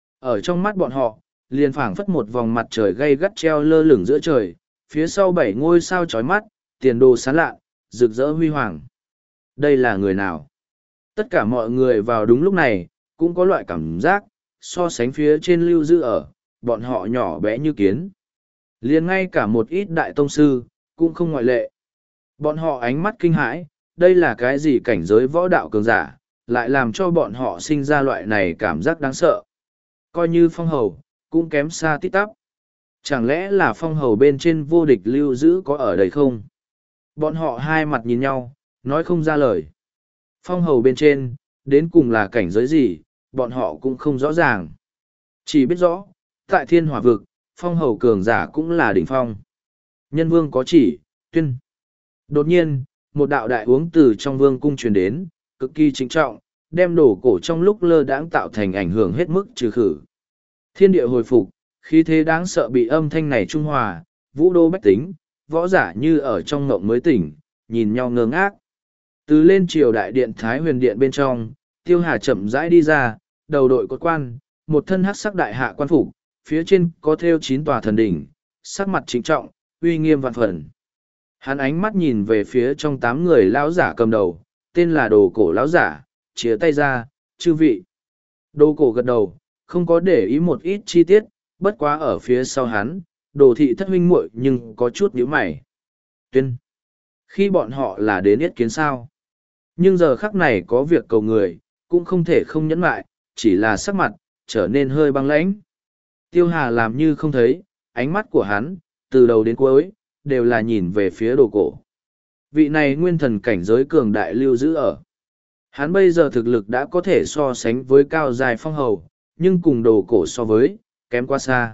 Ở trong mắt bọn họ, liền phảng phất một vòng mặt trời gay gắt treo lơ lửng giữa trời, phía sau bảy ngôi sao chói mắt, tiền đồ sáng lạ, rực rỡ huy hoàng. Đây là người nào? Tất cả mọi người vào đúng lúc này, cũng có loại cảm giác, so sánh phía trên lưu giữ ở, bọn họ nhỏ bé như kiến. Liền ngay cả một ít đại tông sư, cũng không ngoại lệ. Bọn họ ánh mắt kinh hãi, đây là cái gì cảnh giới võ đạo cường giả, lại làm cho bọn họ sinh ra loại này cảm giác đáng sợ. Coi như phong hầu, cũng kém xa tít tắp. Chẳng lẽ là phong hầu bên trên vô địch lưu giữ có ở đây không? Bọn họ hai mặt nhìn nhau, nói không ra lời. Phong hầu bên trên, đến cùng là cảnh giới gì, bọn họ cũng không rõ ràng. Chỉ biết rõ, tại thiên hỏa vực, phong hầu cường giả cũng là đỉnh phong. Nhân vương có chỉ, tuyên. Đột nhiên, một đạo đại uống từ trong vương cung truyền đến, cực kỳ chính trọng, đem đổ cổ trong lúc lơ đãng tạo thành ảnh hưởng hết mức trừ khử. Thiên địa hồi phục, khí thế đáng sợ bị âm thanh này trung hòa, vũ đô bách tính, võ giả như ở trong ngộng mới tỉnh, nhìn nhau ngơ ngác. Từ lên triều đại điện Thái Huyền Điện bên trong, Tiêu Hà chậm rãi đi ra, đầu đội cột quan, một thân hắc sắc đại hạ quan phục, phía trên có thêu chín tòa thần đỉnh, sắc mặt chính trọng, uy nghiêm vạn phần. Hắn ánh mắt nhìn về phía trong tám người lão giả cầm đầu, tên là Đồ Cổ lão giả, chìa tay ra, chư vị. Đồ Cổ gật đầu, không có để ý một ít chi tiết, bất quá ở phía sau hắn, Đồ thị thất huynh muội nhưng có chút nhíu mày. Tuyên. Khi bọn họ là đến yết kiến sao. Nhưng giờ khắc này có việc cầu người, cũng không thể không nhẫn lại, chỉ là sắc mặt, trở nên hơi băng lãnh. Tiêu Hà làm như không thấy, ánh mắt của hắn, từ đầu đến cuối, đều là nhìn về phía Đồ Cổ. Vị này nguyên thần cảnh giới cường đại lưu giữ ở. Hắn bây giờ thực lực đã có thể so sánh với cao dài phong hầu, nhưng cùng Đồ Cổ so với, kém quá xa.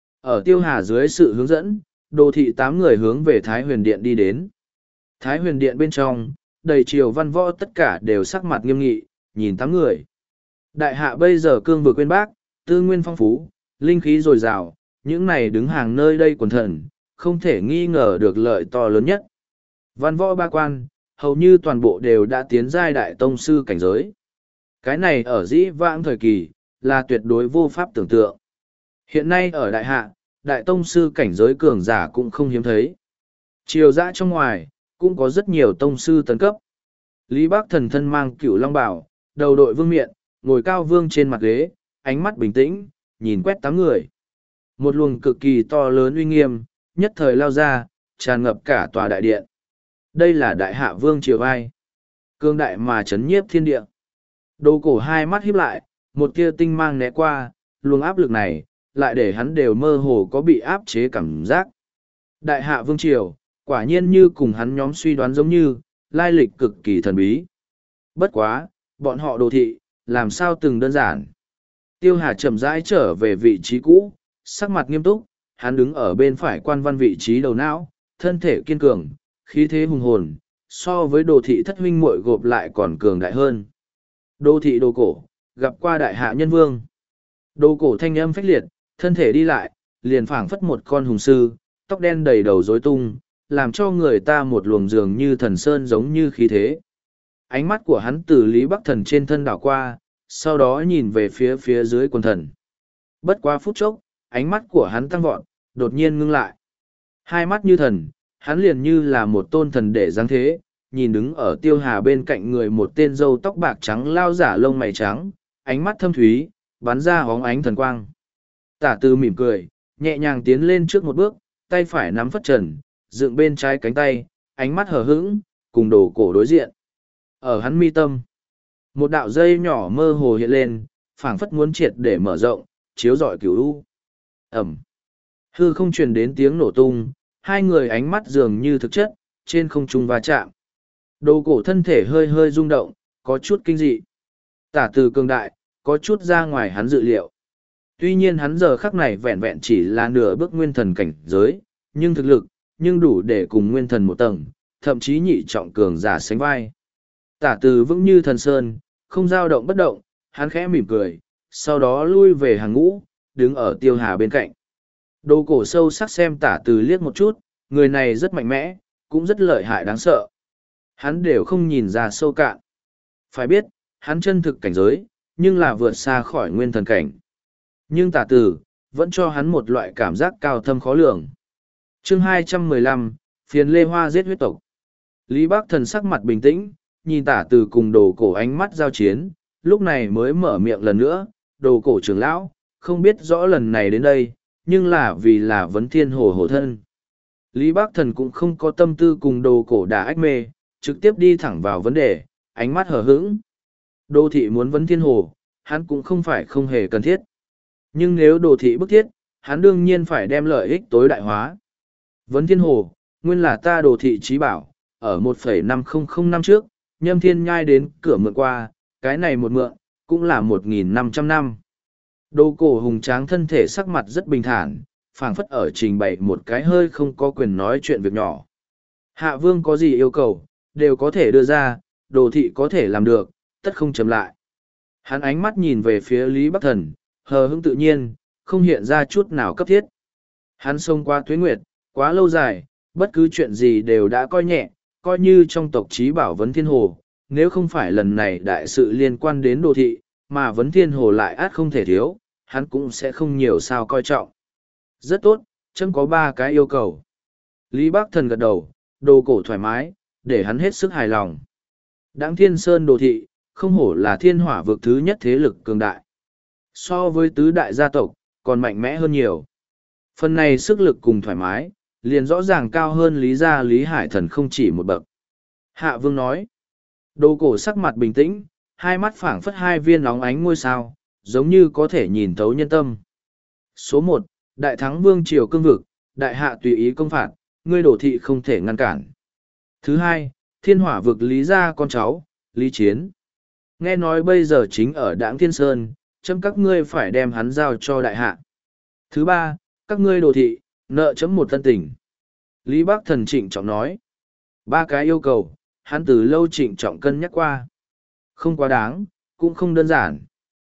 Ở Tiêu Hà dưới sự hướng dẫn, Đồ thị tám người hướng về Thái Huyền Điện đi đến. Thái Huyền Điện bên trong, đầy triều văn võ tất cả đều sắc mặt nghiêm nghị, nhìn tám người. Đại hạ bây giờ cương vừa quên bác, tư nguyên phong phú, linh khí dồi dào, những này đứng hàng nơi đây quần thần, không thể nghi ngờ được lợi to lớn nhất. Văn võ ba quan, hầu như toàn bộ đều đã tiến giai đại tông sư cảnh giới. Cái này ở dĩ vãng thời kỳ, là tuyệt đối vô pháp tưởng tượng. Hiện nay ở đại hạ, đại tông sư cảnh giới cường giả cũng không hiếm thấy. Triều dã trong ngoài, cũng có rất nhiều tông sư tấn cấp. Lý Bác Thần thân mang cửu long bảo, đầu đội vương miện, ngồi cao vương trên mặt ghế, ánh mắt bình tĩnh, nhìn quét tám người. Một luồng cực kỳ to lớn uy nghiêm, nhất thời lao ra, tràn ngập cả tòa đại điện. Đây là đại hạ vương triều ai? Cương đại mà chấn nhiếp thiên địa. Đồ Cổ hai mắt híp lại, một tia tinh mang né qua, luồng áp lực này, lại để hắn đều mơ hồ có bị áp chế cảm giác. Đại hạ vương triều, quả nhiên như cùng hắn nhóm suy đoán giống như, lai lịch cực kỳ thần bí. Bất quá, bọn họ Đồ thị, làm sao từng đơn giản. Tiêu Hà chậm rãi trở về vị trí cũ, sắc mặt nghiêm túc, hắn đứng ở bên phải quan văn vị trí đầu não, thân thể kiên cường, khí thế hùng hồn, so với Đồ thị thất huynh muội gộp lại còn cường đại hơn. Đồ thị Đồ Cổ, gặp qua đại hạ nhân vương. Đồ Cổ thanh âm phách liệt, thân thể đi lại, liền phảng phất một con hùng sư, tóc đen đầy đầu rối tung, làm cho người ta một luồng dường như thần sơn giống như khí thế. Ánh mắt của hắn từ Lý Bắc Thần trên thân đảo qua, sau đó nhìn về phía phía dưới quần thần. Bất quá phút chốc, ánh mắt của hắn tăng vọt, đột nhiên ngưng lại. Hai mắt như thần, hắn liền như là một tôn thần để giáng thế, nhìn đứng ở Tiêu Hà bên cạnh người một tên râu tóc bạc trắng lao giả lông mày trắng, ánh mắt thâm thúy, bắn ra hóng ánh thần quang. Tả Tư mỉm cười, nhẹ nhàng tiến lên trước một bước, tay phải nắm phất trần, dựng bên trái cánh tay, ánh mắt hờ hững, cùng Đồ Cổ đối diện. Ở hắn mi tâm, một đạo dây nhỏ mơ hồ hiện lên, phảng phất muốn triệt để mở rộng, chiếu rọi cửu u. Ẩm. Hư không truyền đến tiếng nổ tung, hai người ánh mắt dường như thực chất, trên không trung va chạm. Đồ cổ thân thể hơi hơi rung động, có chút kinh dị. Tả từ cường đại, có chút ra ngoài hắn dự liệu. Tuy nhiên hắn giờ khắc này vẹn vẹn chỉ là nửa bước nguyên thần cảnh giới, nhưng thực lực, nhưng đủ để cùng nguyên thần một tầng, thậm chí nhị trọng cường giả sánh vai. Tả từ vững như thần sơn, không dao động bất động, hắn khẽ mỉm cười, sau đó lui về hàng ngũ, đứng ở tiêu hà bên cạnh. Đồ cổ sâu sắc xem tả từ liếc một chút, người này rất mạnh mẽ, cũng rất lợi hại đáng sợ. Hắn đều không nhìn ra sâu cạn. Phải biết, hắn chân thực cảnh giới, nhưng là vượt xa khỏi nguyên thần cảnh. Nhưng tả từ, vẫn cho hắn một loại cảm giác cao thâm khó lường. Chương hai trăm mười lăm, phiền lê hoa giết huyết tộc. Lý Bác Thần sắc mặt bình tĩnh, nhìn tả từ cùng đồ cổ ánh mắt giao chiến, lúc này mới mở miệng lần nữa, đồ cổ trưởng lão, không biết rõ lần này đến đây, nhưng là vì là vấn thiên hồ hổ thân. Lý Bác Thần cũng không có tâm tư cùng đồ cổ đả ách mê, trực tiếp đi thẳng vào vấn đề, ánh mắt hờ hững. Đô thị muốn vấn thiên hồ, hắn cũng không phải không hề cần thiết. Nhưng nếu đồ thị bức thiết, hắn đương nhiên phải đem lợi ích tối đại hóa. Vấn thiên hồ, nguyên là ta đồ thị trí bảo, ở một phẩy năm không không năm trước, nhâm thiên nhai đến cửa mượn qua, cái này một mượn, cũng là một nghìn năm trăm năm. Đồ cổ hùng tráng thân thể sắc mặt rất bình thản, phảng phất ở trình bày một cái hơi không có quyền nói chuyện việc nhỏ. Hạ vương có gì yêu cầu, đều có thể đưa ra, đồ thị có thể làm được, tất không chấm lại. Hắn ánh mắt nhìn về phía Lý Bắc Thần, hờ hững tự nhiên, không hiện ra chút nào cấp thiết. Hắn xông qua tuế nguyệt, quá lâu dài, bất cứ chuyện gì đều đã coi nhẹ, coi như trong tộc trí bảo vấn thiên hồ, nếu không phải lần này đại sự liên quan đến đồ thị, mà vấn thiên hồ lại át không thể thiếu, hắn cũng sẽ không nhiều sao coi trọng. Rất tốt, chấm có ba cái yêu cầu. Lý Bác Thần gật đầu, đồ cổ thoải mái, để hắn hết sức hài lòng. Đãng Thiên Sơn đồ thị, không hổ là thiên hỏa vực thứ nhất thế lực cường đại. So với tứ đại gia tộc, còn mạnh mẽ hơn nhiều. Phần này sức lực cùng thoải mái, liền rõ ràng cao hơn Lý gia Lý Hải Thần không chỉ một bậc. Hạ Vương nói, đồ cổ sắc mặt bình tĩnh, hai mắt phảng phất hai viên óng ánh ngôi sao, giống như có thể nhìn thấu nhân tâm. Số một, Đại thắng Vương Triều cương vực, đại hạ tùy ý công phạt, ngươi đổ thị không thể ngăn cản. Thứ hai, thiên hỏa vực Lý gia con cháu, Lý Chiến. Nghe nói bây giờ chính ở Đãng Thiên Sơn, chấm các ngươi phải đem hắn giao cho đại hạ. Thứ ba, các ngươi đồ thị, nợ chấm một tân tình. Lý Bác Thần trịnh trọng nói. Ba cái yêu cầu, hắn từ lâu trịnh trọng cân nhắc qua. Không quá đáng, cũng không đơn giản.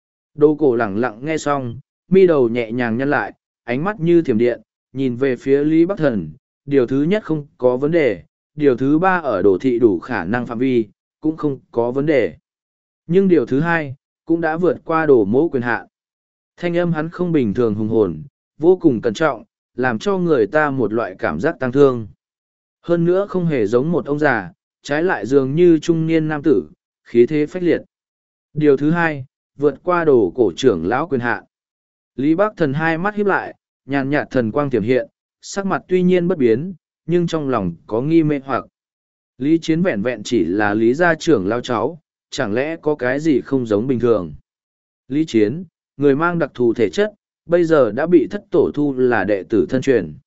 Đồ cổ lẳng lặng nghe xong, mi đầu nhẹ nhàng nhăn lại, ánh mắt như thiểm điện, nhìn về phía Lý Bắc Thần. Điều thứ nhất không có vấn đề, điều thứ ba ở đồ thị đủ khả năng phạm vi, cũng không có vấn đề. Nhưng điều thứ hai, cũng đã vượt qua đồ mẫu quyền hạn. Thanh âm hắn không bình thường hùng hồn, vô cùng cẩn trọng, làm cho người ta một loại cảm giác tăng thương. Hơn nữa không hề giống một ông già, trái lại dường như trung niên nam tử, khí thế phách liệt. Điều thứ hai, vượt qua đồ cổ trưởng lão quyền hạn. Lý Bác Thần hai mắt híp lại, nhàn nhạt thần quang tiềm hiện, sắc mặt tuy nhiên bất biến, nhưng trong lòng có nghi mê hoặc. Lý Chiến vẹn vẹn chỉ là Lý gia trưởng lão cháu, chẳng lẽ có cái gì không giống bình thường. Lý Chiến, người mang đặc thù thể chất, bây giờ đã bị thất tổ thu là đệ tử thân truyền.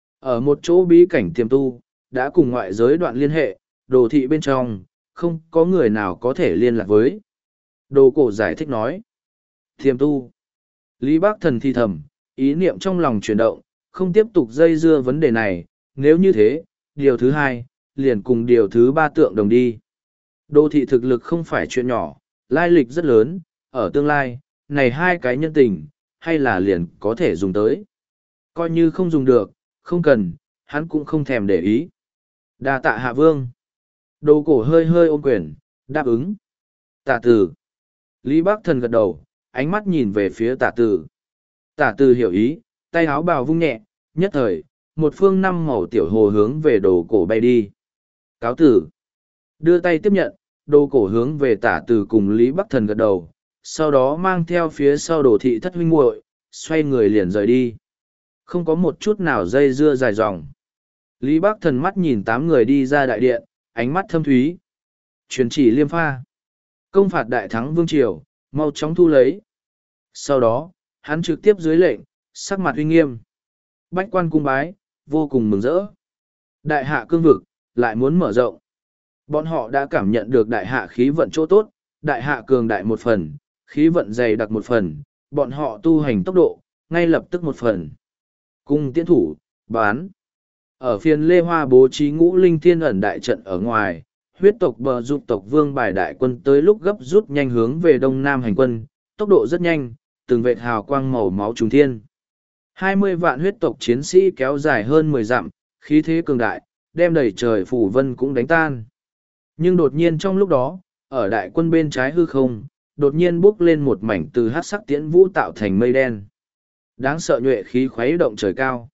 Ở một chỗ bí cảnh tiềm tu, đã cùng ngoại giới đoạn liên hệ, đồ thị bên trong, không có người nào có thể liên lạc với. Đồ cổ giải thích nói. Tiềm tu. Lý Bác Thần thi thầm, ý niệm trong lòng chuyển động, không tiếp tục dây dưa vấn đề này, nếu như thế, điều thứ hai, liền cùng điều thứ ba tượng đồng đi. Đồ thị thực lực không phải chuyện nhỏ, lai lịch rất lớn, ở tương lai, này hai cái nhân tình, hay là liền có thể dùng tới. Coi như không dùng được, không cần, hắn cũng không thèm để ý. Đa tạ Hạ Vương. Đồ cổ hơi hơi ôm quyền, đáp ứng. Tả Tử. Lý Bác Thần gật đầu, ánh mắt nhìn về phía Tả Tử. Tả Tử hiểu ý, tay áo bào vung nhẹ, nhất thời, một phương năm màu tiểu hồ hướng về đồ cổ bay đi. Cáo tử. Đưa tay tiếp nhận, đồ cổ hướng về Tả Tử cùng Lý Bắc Thần gật đầu, sau đó mang theo phía sau đồ thị thất huynh muội, xoay người liền rời đi. Không có một chút nào dây dưa dài dòng. Lý Bắc Thần mắt nhìn tám người đi ra đại điện, ánh mắt thâm thúy. Truyền chỉ liêm pha. Công phạt đại thắng vương triều, mau chóng thu lấy. Sau đó, hắn trực tiếp dưới lệnh, sắc mặt uy nghiêm. Bách quan cung bái, vô cùng mừng rỡ. Đại hạ cương vực, lại muốn mở rộng. Bọn họ đã cảm nhận được đại hạ khí vận chỗ tốt, đại hạ cường đại một phần, khí vận dày đặc một phần, bọn họ tu hành tốc độ, ngay lập tức một phần. Cung tiễn thủ, bán. Ở phiên Lê Hoa bố trí ngũ linh thiên ẩn đại trận ở ngoài, huyết tộc bờ dục tộc vương bài đại quân tới lúc gấp rút nhanh hướng về đông nam hành quân, tốc độ rất nhanh, từng vệt hào quang màu máu trùng thiên. Hai mươi vạn huyết tộc chiến sĩ kéo dài hơn mười dặm, khí thế cường đại, đem đầy trời phủ vân cũng đánh tan. Nhưng đột nhiên trong lúc đó, ở đại quân bên trái hư không, đột nhiên bốc lên một mảnh từ hắc sắc tiễn vũ tạo thành mây đen. Đáng sợ nhuệ khí khuấy động trời cao.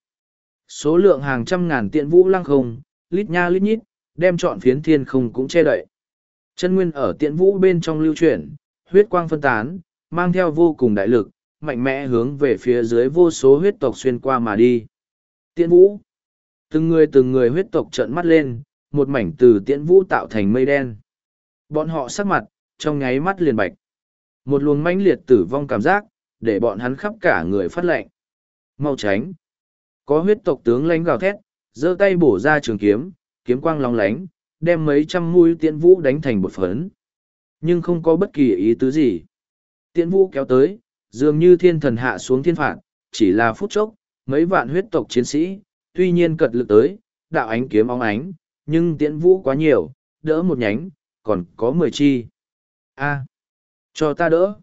Số lượng hàng trăm ngàn tiễn vũ lăng không, lít nha lít nhít, đem trọn phiến thiên không cũng che đậy. Chân nguyên ở tiễn vũ bên trong lưu chuyển, huyết quang phân tán, mang theo vô cùng đại lực, mạnh mẽ hướng về phía dưới vô số huyết tộc xuyên qua mà đi. Tiễn vũ. Từng người từng người huyết tộc trợn mắt lên, một mảnh từ tiễn vũ tạo thành mây đen. Bọn họ sắc mặt, trong nháy mắt liền bạch. Một luồng mãnh liệt tử vong cảm giác, để bọn hắn khắp cả người phát lệnh. Mau tránh. Có huyết tộc tướng lãnh gào thét, giơ tay bổ ra trường kiếm, kiếm quang long lánh, đem mấy trăm mũi tiễn vũ đánh thành bột phấn. Nhưng không có bất kỳ ý tứ gì. Tiễn vũ kéo tới, dường như thiên thần hạ xuống thiên phạt, chỉ là phút chốc, mấy vạn huyết tộc chiến sĩ, tuy nhiên cật lực tới, đạo ánh kiếm óng ánh, nhưng tiễn vũ quá nhiều, đỡ một nhánh, còn có mười chi. A, cho ta đỡ.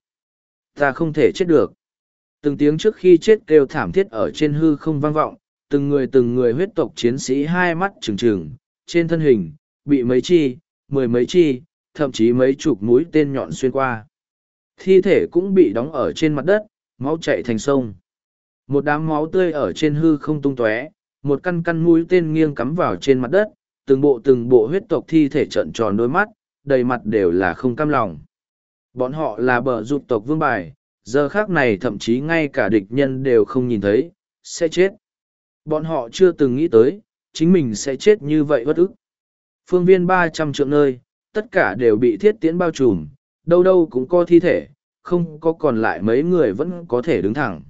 Ta không thể chết được. Từng tiếng trước khi chết kêu thảm thiết ở trên hư không vang vọng, từng người từng người huyết tộc chiến sĩ hai mắt trừng trừng, trên thân hình, bị mấy chi, mười mấy chi, thậm chí mấy chục mũi tên nhọn xuyên qua. Thi thể cũng bị đóng ở trên mặt đất, máu chảy thành sông. Một đám máu tươi ở trên hư không tung tóe, một căn căn mũi tên nghiêng cắm vào trên mặt đất, từng bộ từng bộ huyết tộc thi thể trợn tròn đôi mắt, đầy mặt đều là không cam lòng. Bọn họ là bờ dục tộc vương bài, giờ khác này thậm chí ngay cả địch nhân đều không nhìn thấy, sẽ chết. Bọn họ chưa từng nghĩ tới, chính mình sẽ chết như vậy bất ức. Phương viên ba trăm trượng nơi, tất cả đều bị thiết tiễn bao trùm, đâu đâu cũng có thi thể, không có còn lại mấy người vẫn có thể đứng thẳng.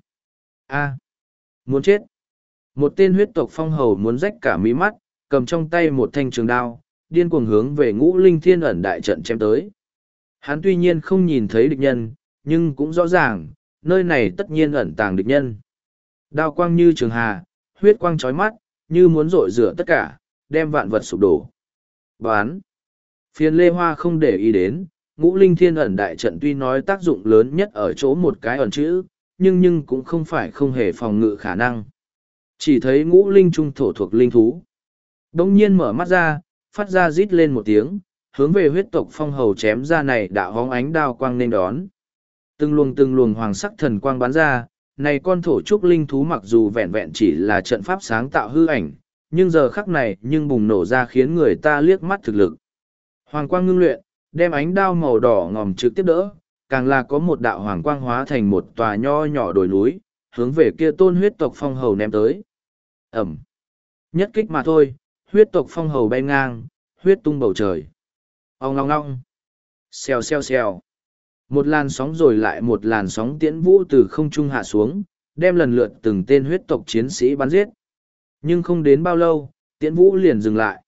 A, muốn chết. Một tên huyết tộc phong hầu muốn rách cả mí mắt, cầm trong tay một thanh trường đao, điên cuồng hướng về ngũ linh thiên ẩn đại trận chém tới. Hắn tuy nhiên không nhìn thấy địch nhân, nhưng cũng rõ ràng, nơi này tất nhiên ẩn tàng địch nhân. Đao quang như trường hà, huyết quang chói mắt, như muốn rội rửa tất cả, đem vạn vật sụp đổ. Bán. Phiền Lê Hoa không để ý đến, ngũ linh thiên ẩn đại trận tuy nói tác dụng lớn nhất ở chỗ một cái ẩn chữ, nhưng nhưng cũng không phải không hề phòng ngự khả năng. Chỉ thấy ngũ linh trung thổ thuộc linh thú. Đông nhiên mở mắt ra, phát ra rít lên một tiếng, hướng về huyết tộc phong hầu chém ra này đạo hóng ánh đao quang nên đón. Từng luồng từng luồng hoàng sắc thần quang bắn ra, này con thổ trúc linh thú mặc dù vẹn vẹn chỉ là trận pháp sáng tạo hư ảnh, nhưng giờ khắc này nhưng bùng nổ ra khiến người ta liếc mắt thực lực. Hoàng quang ngưng luyện, đem ánh đao màu đỏ ngòm trực tiếp đỡ, càng là có một đạo hoàng quang hóa thành một tòa nho nhỏ đồi núi, hướng về kia tôn huyết tộc phong hầu ném tới. Ẩm. Nhất kích mà thôi, huyết tộc phong hầu bay ngang, huyết tung bầu trời. Ong long long. Xèo xèo xèo. Một làn sóng rồi lại một làn sóng tiễn vũ từ không trung hạ xuống, đem lần lượt từng tên huyết tộc chiến sĩ bắn giết. Nhưng không đến bao lâu, tiễn vũ liền dừng lại.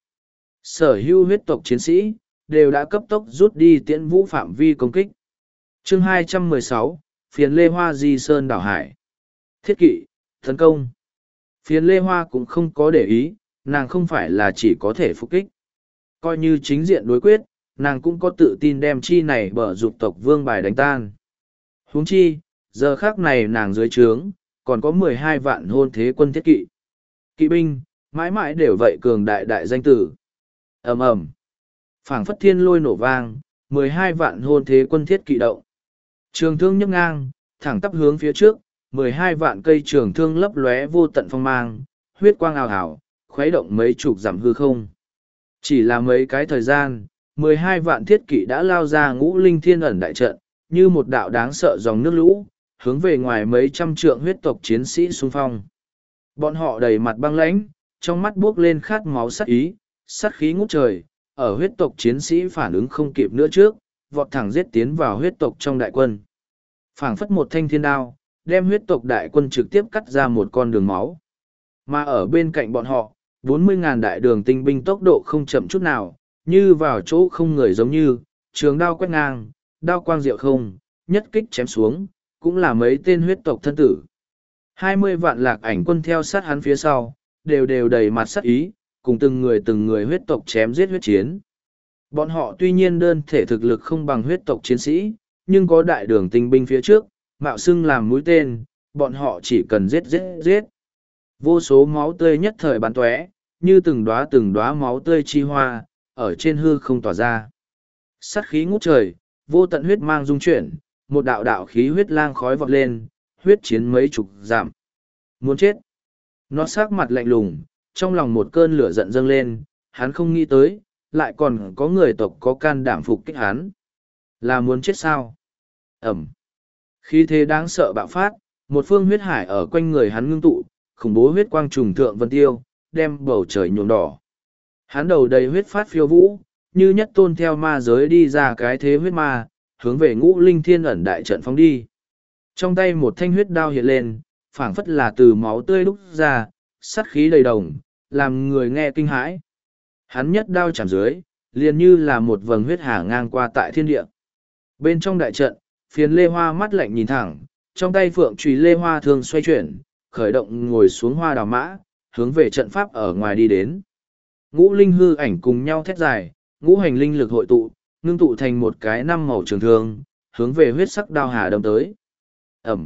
Sở hữu huyết tộc chiến sĩ, đều đã cấp tốc rút đi tiễn vũ phạm vi công kích. Chương hai trăm mười sáu, Phiền Lê Hoa di sơn đảo hải. Thiết kỵ, tấn công. Phiền Lê Hoa cũng không có để ý, nàng không phải là chỉ có thể phục kích. Coi như chính diện đối quyết, nàng cũng có tự tin đem chi này bở dục tộc vương bài đánh tan. Huống chi, giờ khác này nàng dưới trướng, còn có mười hai vạn hôn thế quân thiết kỵ. Kỵ binh, mãi mãi đều vậy cường đại đại danh tử. ầm ầm, phảng phất thiên lôi nổ vang, mười hai vạn hôn thế quân thiết kỵ động. Trường thương nhấc ngang, thẳng tắp hướng phía trước, mười hai vạn cây trường thương lấp lóe vô tận phong mang, huyết quang ào ào, khuấy động mấy chục dặm hư không. Chỉ là mấy cái thời gian, mười hai vạn thiết kỵ đã lao ra ngũ linh thiên ẩn đại trận, như một đạo đáng sợ dòng nước lũ, hướng về ngoài mấy trăm trượng huyết tộc chiến sĩ xung phong. Bọn họ đầy mặt băng lãnh, trong mắt buốc lên khát máu sát ý, sát khí ngút trời, ở huyết tộc chiến sĩ phản ứng không kịp nữa trước, vọt thẳng giết tiến vào huyết tộc trong đại quân. Phảng phất một thanh thiên đao, đem huyết tộc đại quân trực tiếp cắt ra một con đường máu. Mà ở bên cạnh bọn họ, bốn mươi ngàn đại đường tinh binh tốc độ không chậm chút nào, như vào chỗ không người giống như, trường đao quét ngang, đao quang diệu không, nhất kích chém xuống, cũng là mấy tên huyết tộc thân tử. Hai mươi vạn lạc ảnh quân theo sát hắn phía sau, đều đều đầy mặt sắc ý, cùng từng người từng người huyết tộc chém giết huyết chiến. Bọn họ tuy nhiên đơn thể thực lực không bằng huyết tộc chiến sĩ, nhưng có đại đường tinh binh phía trước, mạo xưng làm mũi tên, bọn họ chỉ cần giết giết giết. Vô số máu tươi nhất thời bắn tóe, như từng đóa từng đóa máu tươi chi hoa, ở trên hư không tỏa ra. Sát khí ngút trời, vô tận huyết mang dung chuyển, một đạo đạo khí huyết lang khói vọt lên, huyết chiến mấy chục giảm. Muốn chết. Nó sắc mặt lạnh lùng, trong lòng một cơn lửa giận dâng lên, hắn không nghĩ tới, lại còn có người tộc có can đảm phục kích hắn. Là muốn chết sao? Ẩm. Khí thế đáng sợ bạo phát, một phương huyết hải ở quanh người hắn ngưng tụ, khủng bố huyết quang trùng thượng vân tiêu, đem bầu trời nhuộm đỏ. Hắn đầu đầy huyết phát phiêu vũ, như nhất tôn theo ma giới đi ra cái thế huyết ma, hướng về ngũ linh thiên ẩn đại trận phóng đi. Trong tay một thanh huyết đao hiện lên, phảng phất là từ máu tươi đúc ra, sát khí đầy đồng, làm người nghe kinh hãi. Hắn nhất đao chạm dưới, liền như là một vầng huyết hà ngang qua tại thiên địa. Bên trong đại trận, phiến lê hoa mắt lạnh nhìn thẳng, trong tay phượng trùy lê hoa thường xoay chuyển, khởi động ngồi xuống hoa đào mã, hướng về trận pháp ở ngoài đi đến. Ngũ linh hư ảnh cùng nhau thét dài, ngũ hành linh lực hội tụ, ngưng tụ thành một cái năm màu trường thương, hướng về huyết sắc đao hà đâm tới. Ẩm.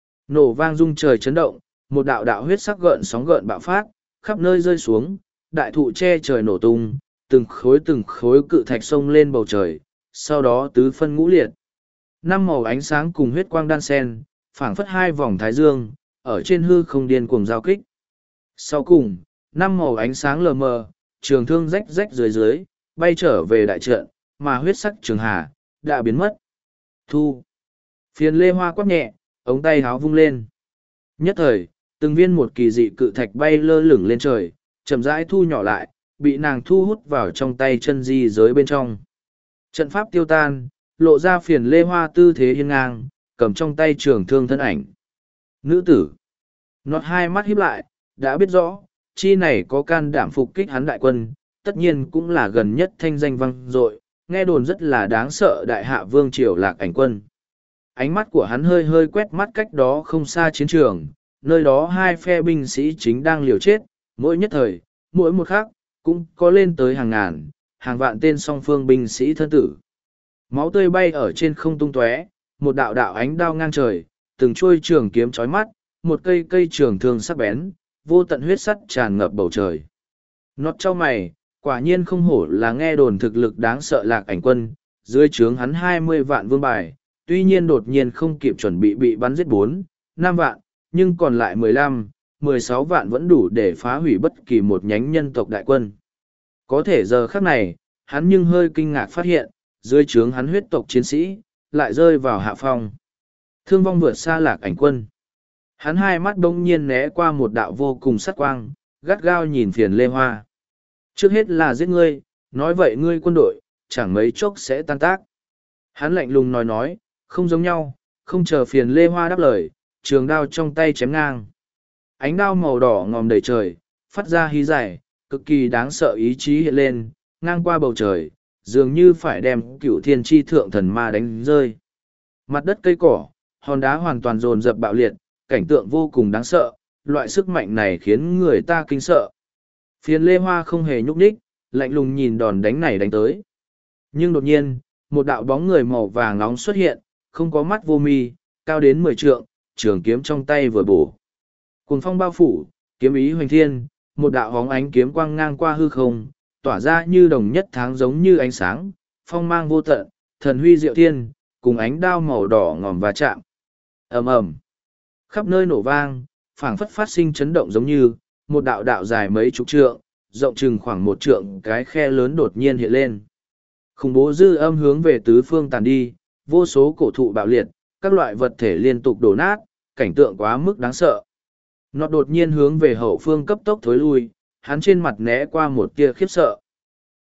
Nổ vang rung trời chấn động, một đạo đạo huyết sắc gợn sóng gợn bạo phát, khắp nơi rơi xuống, đại thụ che trời nổ tung, từng khối từng khối cự thạch sông lên bầu trời, sau đó tứ phân ngũ liệt. Năm màu ánh sáng cùng huyết quang đan sen, phảng phất hai vòng thái dương, ở trên hư không điên cuồng giao kích. Sau cùng, năm màu ánh sáng lờ mờ, trường thương rách rách dưới dưới, bay trở về đại trận, mà huyết sắc trường hà, đã biến mất. Thu. Phiền lê hoa quát nhẹ, ống tay háo vung lên. Nhất thời, từng viên một kỳ dị cự thạch bay lơ lửng lên trời, chậm rãi thu nhỏ lại, bị nàng thu hút vào trong tay chân di giới bên trong. Trận pháp tiêu tan, lộ ra phiền lê hoa tư thế hiên ngang, cầm trong tay trường thương thân ảnh. Nữ tử. Nọt hai mắt híp lại, đã biết rõ, chi này có can đảm phục kích hắn đại quân, tất nhiên cũng là gần nhất thanh danh vang dội, nghe đồn rất là đáng sợ đại hạ vương triều lạc ảnh quân. Ánh mắt của hắn hơi hơi quét mắt cách đó không xa chiến trường, nơi đó hai phe binh sĩ chính đang liều chết, mỗi nhất thời, mỗi một khắc, cũng có lên tới hàng ngàn, hàng vạn tên song phương binh sĩ thân tử. Máu tươi bay ở trên không tung tóe, một đạo đạo ánh đao ngang trời, từng trôi trường kiếm chói mắt, một cây cây trường thương sắc bén, vô tận huyết sắt tràn ngập bầu trời. Nót cho mày, quả nhiên không hổ là nghe đồn thực lực đáng sợ lạc ảnh quân, dưới trướng hắn hai mươi vạn vương bài, tuy nhiên đột nhiên không kịp chuẩn bị bị bắn giết bốn, năm vạn, nhưng còn lại mười lăm, mười sáu vạn vẫn đủ để phá hủy bất kỳ một nhánh nhân tộc đại quân. Có thể giờ khắc này, hắn nhưng hơi kinh ngạc phát hiện, dưới trướng hắn huyết tộc chiến sĩ, lại rơi vào hạ phong. Thương vong vượt xa lạc ảnh quân. Hắn hai mắt bỗng nhiên né qua một đạo vô cùng sắc quang, gắt gao nhìn phiền lê hoa. Trước hết là giết ngươi, nói vậy ngươi quân đội, chẳng mấy chốc sẽ tan tác. Hắn lạnh lùng nói nói, không giống nhau, không chờ phiền lê hoa đáp lời, trường đao trong tay chém ngang. Ánh đao màu đỏ ngòm đầy trời, phát ra hí dài, cực kỳ đáng sợ ý chí hiện lên, ngang qua bầu trời, dường như phải đem cửu thiên tri thượng thần ma đánh rơi. Mặt đất cây cỏ, hòn đá hoàn toàn dồn dập bạo liệt, cảnh tượng vô cùng đáng sợ, loại sức mạnh này khiến người ta kinh sợ. Phiền lê hoa không hề nhúc nhích, lạnh lùng nhìn đòn đánh này đánh tới. Nhưng đột nhiên, một đạo bóng người màu vàng nóng xuất hiện, không có mắt vô mi, cao đến mười trượng, trường kiếm trong tay vừa bổ. Cuồng phong bao phủ, kiếm ý hoành thiên, một đạo hóng ánh kiếm quang ngang qua hư không, tỏa ra như đồng nhất tháng giống như ánh sáng, phong mang vô tận, thần huy diệu thiên, cùng ánh đao màu đỏ ngòm va chạm. Ầm ầm. Khắp nơi nổ vang, phảng phất phát sinh chấn động giống như, một đạo đạo dài mấy chục trượng, rộng chừng khoảng một trượng cái khe lớn đột nhiên hiện lên. Khủng bố dư âm hướng về tứ phương tàn đi, vô số cổ thụ bạo liệt, các loại vật thể liên tục đổ nát, cảnh tượng quá mức đáng sợ. Nó đột nhiên hướng về hậu phương cấp tốc thối lui, hắn trên mặt né qua một tia khiếp sợ.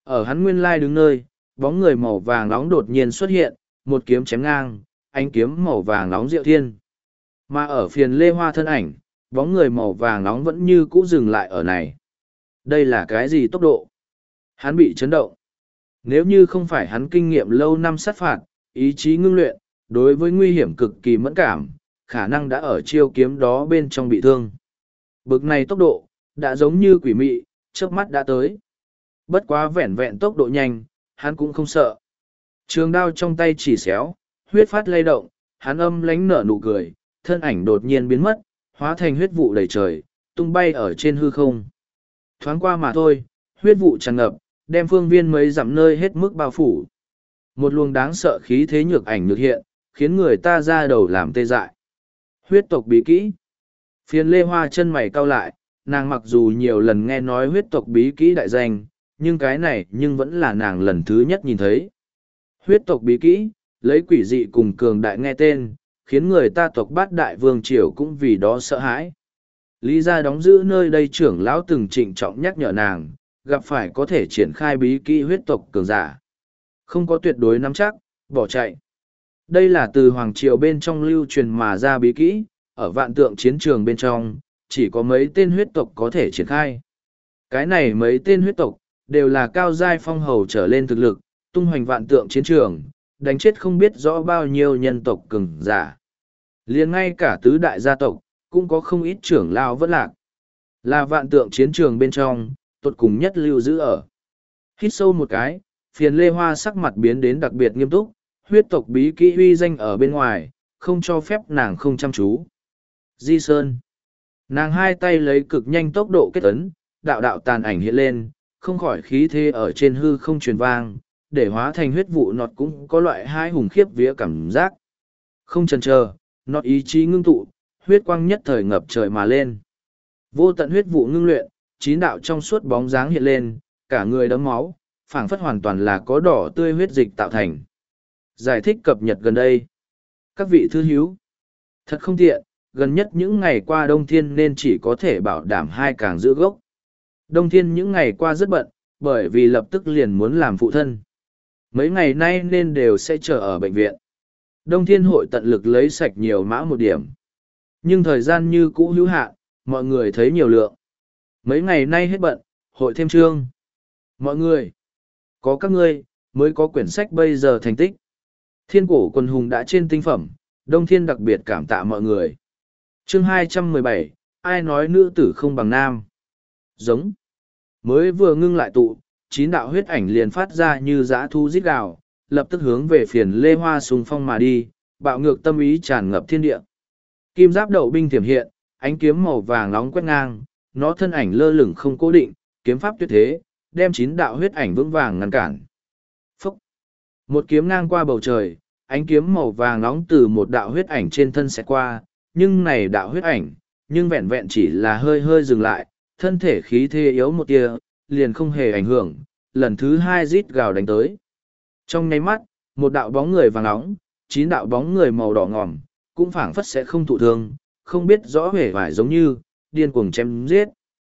Ở hắn nguyên lai đứng nơi, bóng người màu vàng nóng đột nhiên xuất hiện, một kiếm chém ngang, ánh kiếm màu vàng nóng diệu thiên. Mà ở phiền lê hoa thân ảnh, bóng người màu vàng nóng vẫn như cũ dừng lại ở này. Đây là cái gì tốc độ? Hắn bị chấn động. Nếu như không phải hắn kinh nghiệm lâu năm sát phạt, ý chí ngưng luyện, đối với nguy hiểm cực kỳ mẫn cảm, khả năng đã ở chiêu kiếm đó bên trong bị thương. Bực này tốc độ, đã giống như quỷ mị, chớp mắt đã tới. Bất quá vẹn vẹn tốc độ nhanh, hắn cũng không sợ. Trường đao trong tay chỉ xéo, huyết phát lay động, hắn âm lánh nở nụ cười, thân ảnh đột nhiên biến mất, hóa thành huyết vụ đầy trời, tung bay ở trên hư không. Thoáng qua mà thôi, huyết vụ tràn ngập, đem phương viên mấy dặm nơi hết mức bao phủ. Một luồng đáng sợ khí thế nhược ảnh nhược hiện, khiến người ta ra đầu làm tê dại. Huyết tộc bí kỹ. Phiền lê hoa chân mày cau lại, nàng mặc dù nhiều lần nghe nói huyết tộc bí kỹ đại danh, nhưng cái này nhưng vẫn là nàng lần thứ nhất nhìn thấy. Huyết tộc bí kỹ, lấy quỷ dị cùng cường đại nghe tên, khiến người ta tộc bát đại vương triều cũng vì đó sợ hãi. Lý gia đóng giữ nơi đây trưởng lão từng trịnh trọng nhắc nhở nàng, gặp phải có thể triển khai bí kỹ huyết tộc cường giả. Không có tuyệt đối nắm chắc, bỏ chạy. Đây là từ hoàng triều bên trong lưu truyền mà ra bí kỹ, ở vạn tượng chiến trường bên trong, chỉ có mấy tên huyết tộc có thể triển khai. Cái này mấy tên huyết tộc, đều là cao giai phong hầu trở lên thực lực, tung hoành vạn tượng chiến trường, đánh chết không biết rõ bao nhiêu nhân tộc cường giả. Liền ngay cả tứ đại gia tộc, cũng có không ít trưởng lao vẫn lạc. Là vạn tượng chiến trường bên trong, tột cùng nhất lưu giữ ở. Hít sâu một cái, phiền lê hoa sắc mặt biến đến đặc biệt nghiêm túc, huyết tộc bí kỹ uy danh ở bên ngoài, không cho phép nàng không chăm chú. Di Sơn. Nàng hai tay lấy cực nhanh tốc độ kết ấn, đạo đạo tàn ảnh hiện lên, không khỏi khí thế ở trên hư không truyền vang, để hóa thành huyết vụ nọt cũng có loại hai hùng khiếp vía cảm giác. Không chần chờ, nọt ý chí ngưng tụ, huyết quang nhất thời ngập trời mà lên. Vô tận huyết vụ ngưng luyện, chín đạo trong suốt bóng dáng hiện lên, cả người đấm máu, phảng phất hoàn toàn là có đỏ tươi huyết dịch tạo thành. Giải thích cập nhật gần đây. Các vị thư hiếu. Thật không tiện, gần nhất những ngày qua Đông Thiên nên chỉ có thể bảo đảm hai càng giữ gốc. Đông Thiên những ngày qua rất bận, bởi vì lập tức liền muốn làm phụ thân. Mấy ngày nay nên đều sẽ chờ ở bệnh viện. Đông Thiên hội tận lực lấy sạch nhiều mã một điểm. Nhưng thời gian như cũ hữu hạn, mọi người thấy nhiều lượng. Mấy ngày nay hết bận, hội thêm chương. Mọi người, có các ngươi, mới có quyển sách bây giờ thành tích. Thiên cổ quần hùng đã trên tinh phẩm, Đông Thiên đặc biệt cảm tạ mọi người. Chương hai trăm mười bảy, ai nói nữ tử không bằng nam? Giống. Mới vừa ngưng lại tụ, chín đạo huyết ảnh liền phát ra như dã thu rít gào, lập tức hướng về phiền lê hoa sùng phong mà đi, bạo ngược tâm ý tràn ngập thiên địa. Kim giáp đậu binh tiềm hiện, ánh kiếm màu vàng nóng quét ngang, nó thân ảnh lơ lửng không cố định, kiếm pháp tuyệt thế, đem chín đạo huyết ảnh vững vàng ngăn cản. Phúc! Một kiếm ngang qua bầu trời, ánh kiếm màu vàng nóng từ một đạo huyết ảnh trên thân sẽ qua, nhưng này đạo huyết ảnh, nhưng vẹn vẹn chỉ là hơi hơi dừng lại, thân thể khí thế yếu một tia, liền không hề ảnh hưởng, lần thứ hai rít gào đánh tới. Trong nháy mắt, một đạo bóng người vàng nóng, chín đạo bóng người màu đỏ ngòm, cũng phảng phất sẽ không thụ thương, không biết rõ hề vải giống như, điên cuồng chém giết.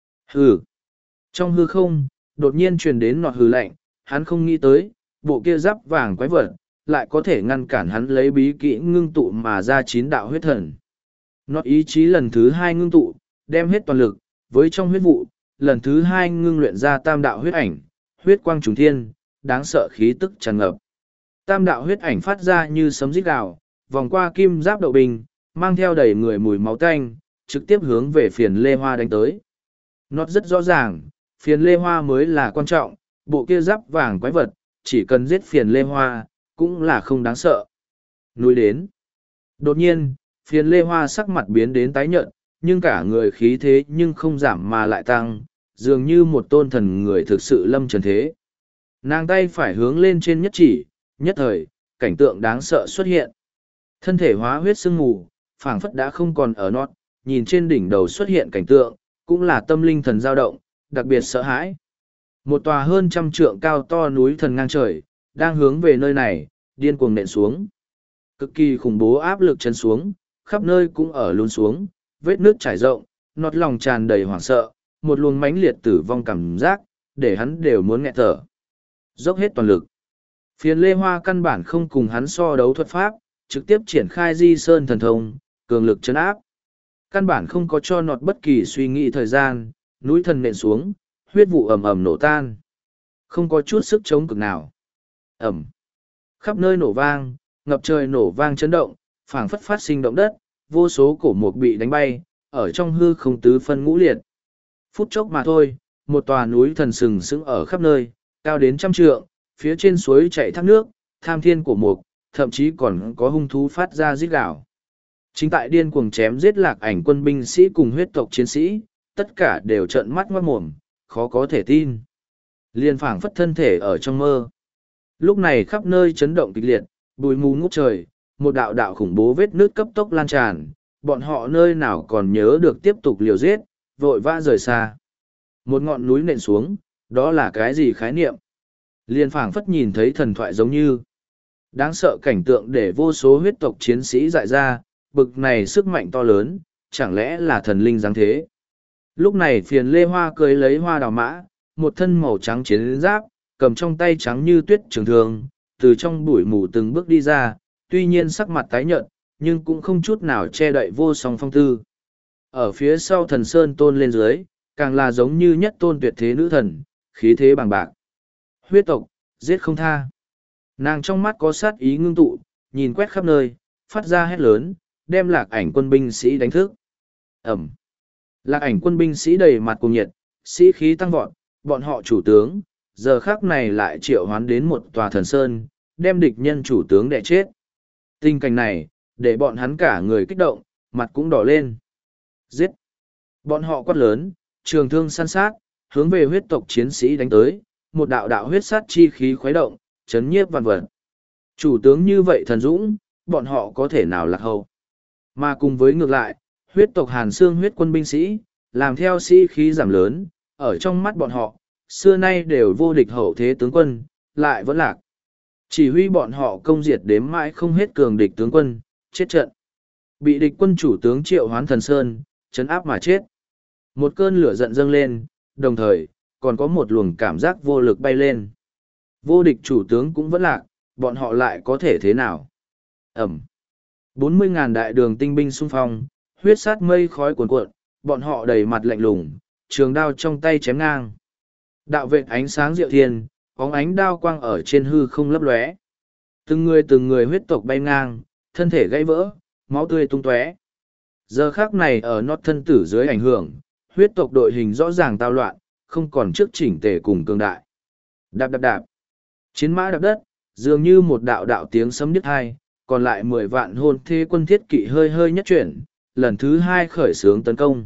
Hừ! Trong hư không, đột nhiên truyền đến nọt hừ lạnh, hắn không nghĩ tới, bộ kia giáp vàng quái vật, lại có thể ngăn cản hắn lấy bí kỹ ngưng tụ mà ra chín đạo huyết thần. Nọt ý chí lần thứ hai ngưng tụ, đem hết toàn lực, với trong huyết vụ, lần thứ hai ngưng luyện ra tam đạo huyết ảnh, huyết quang trùng thiên, đáng sợ khí tức tràn ngập. Tam đạo huyết ảnh phát ra như sấm rít gào, vòng qua kim giáp đậu binh, mang theo đầy người mùi máu tanh, trực tiếp hướng về phiền lê hoa đánh tới. Nọt rất rõ ràng, phiền lê hoa mới là quan trọng, bộ kia giáp vàng quái vật, chỉ cần giết phiền lê hoa, cũng là không đáng sợ. Núi đến. Đột nhiên, phiền lê hoa sắc mặt biến đến tái nhợt, nhưng cả người khí thế nhưng không giảm mà lại tăng, dường như một tôn thần người thực sự lâm trần thế. Nàng tay phải hướng lên trên nhất chỉ, nhất thời, cảnh tượng đáng sợ xuất hiện. Thân thể hóa huyết sương mù, phảng phất đã không còn ở nót, nhìn trên đỉnh đầu xuất hiện cảnh tượng, cũng là tâm linh thần dao động, đặc biệt sợ hãi. Một tòa hơn trăm trượng cao to núi thần ngang trời, đang hướng về nơi này, điên cuồng nện xuống. Cực kỳ khủng bố áp lực chân xuống, khắp nơi cũng ở lún xuống, vết nước trải rộng, nọt lòng tràn đầy hoảng sợ, một luồng mãnh liệt tử vong cảm giác, để hắn đều muốn nghẹt thở. Dốc hết toàn lực. Phiền Lê Hoa căn bản không cùng hắn so đấu thuật pháp, trực tiếp triển khai di sơn thần thông, cường lực chấn áp. Căn bản không có cho nọt bất kỳ suy nghĩ thời gian, núi thần nện xuống, huyết vụ ầm ầm nổ tan. Không có chút sức chống cực nào. Ẩm. Khắp nơi nổ vang, ngập trời nổ vang chấn động, phảng phất phát sinh động đất, vô số cổ mục bị đánh bay, ở trong hư không tứ phân ngũ liệt. Phút chốc mà thôi, một tòa núi thần sừng sững ở khắp nơi, cao đến trăm trượng, phía trên suối chạy thác nước, tham thiên cổ mục, thậm chí còn có hung thú phát ra rít gào. Chính tại điên cuồng chém giết lạc ảnh quân binh sĩ cùng huyết tộc chiến sĩ, tất cả đều trợn mắt ngoát mồm, khó có thể tin. Liên phảng phất thân thể ở trong mơ. Lúc này khắp nơi chấn động kịch liệt, bụi mù ngút trời, một đạo đạo khủng bố vết nước cấp tốc lan tràn, bọn họ nơi nào còn nhớ được tiếp tục liều giết, vội vã rời xa. Một ngọn núi nện xuống, đó là cái gì khái niệm? Liên phảng phất nhìn thấy thần thoại giống như. Đáng sợ cảnh tượng để vô số huyết tộc chiến sĩ dại ra, bực này sức mạnh to lớn, chẳng lẽ là thần linh giáng thế? Lúc này phiền Lê Hoa cưới lấy hoa đào mã, một thân màu trắng chiến giáp, cầm trong tay trắng như tuyết trường thường, từ trong bụi mù từng bước đi ra, tuy nhiên sắc mặt tái nhợt, nhưng cũng không chút nào che đậy vô song phong tư. Ở phía sau thần sơn tôn lên dưới, càng là giống như nhất tôn tuyệt thế nữ thần, khí thế bằng bạc. Huyết tộc, giết không tha. Nàng trong mắt có sát ý ngưng tụ, nhìn quét khắp nơi, phát ra hét lớn, đem lạc ảnh quân binh sĩ đánh thức. Ẩm. Lạc ảnh quân binh sĩ đầy mặt cùng nhiệt, sĩ khí tăng vọt, bọn họ chủ tướng, giờ khác này lại triệu hoán đến một tòa thần sơn, đem địch nhân chủ tướng đè chết. Tình cảnh này, để bọn hắn cả người kích động, mặt cũng đỏ lên. Giết! Bọn họ quát lớn, trường thương săn sát, hướng về huyết tộc chiến sĩ đánh tới, một đạo đạo huyết sát chi khí khuấy động, chấn nhiếp vạn vật. Chủ tướng như vậy thần dũng, bọn họ có thể nào lạc hậu. Mà cùng với ngược lại, huyết tộc Hàn Xương huyết quân binh sĩ, làm theo sĩ khí giảm lớn, ở trong mắt bọn họ, xưa nay đều vô địch hậu thế tướng quân, lại vẫn lạc. Chỉ huy bọn họ công diệt đếm mãi không hết cường địch tướng quân, chết trận. Bị địch quân chủ tướng triệu hoán thần sơn, chấn áp mà chết. Một cơn lửa giận dâng lên, đồng thời, còn có một luồng cảm giác vô lực bay lên. Vô địch chủ tướng cũng vẫn lạc, bọn họ lại có thể thế nào? Ẩm. bốn mươi ngàn đại đường tinh binh xung phong, huyết sát mây khói cuồn cuộn, bọn họ đầy mặt lạnh lùng, trường đao trong tay chém ngang. Đạo vệt ánh sáng diệu thiên, bóng ánh đao quang ở trên hư không lấp lóe. Từng người từng người huyết tộc bay ngang, thân thể gãy vỡ, máu tươi tung tóe. Giờ khác này ở nót thân tử dưới ảnh hưởng, huyết tộc đội hình rõ ràng tao loạn, không còn trước chỉnh tề cùng cường đại. Đạp đạp đạp. Chiến mã đạp đất, dường như một đạo đạo tiếng sấm đứt hai, còn lại mười vạn hôn thê quân thiết kỵ hơi hơi nhất chuyển, lần thứ hai khởi xướng tấn công.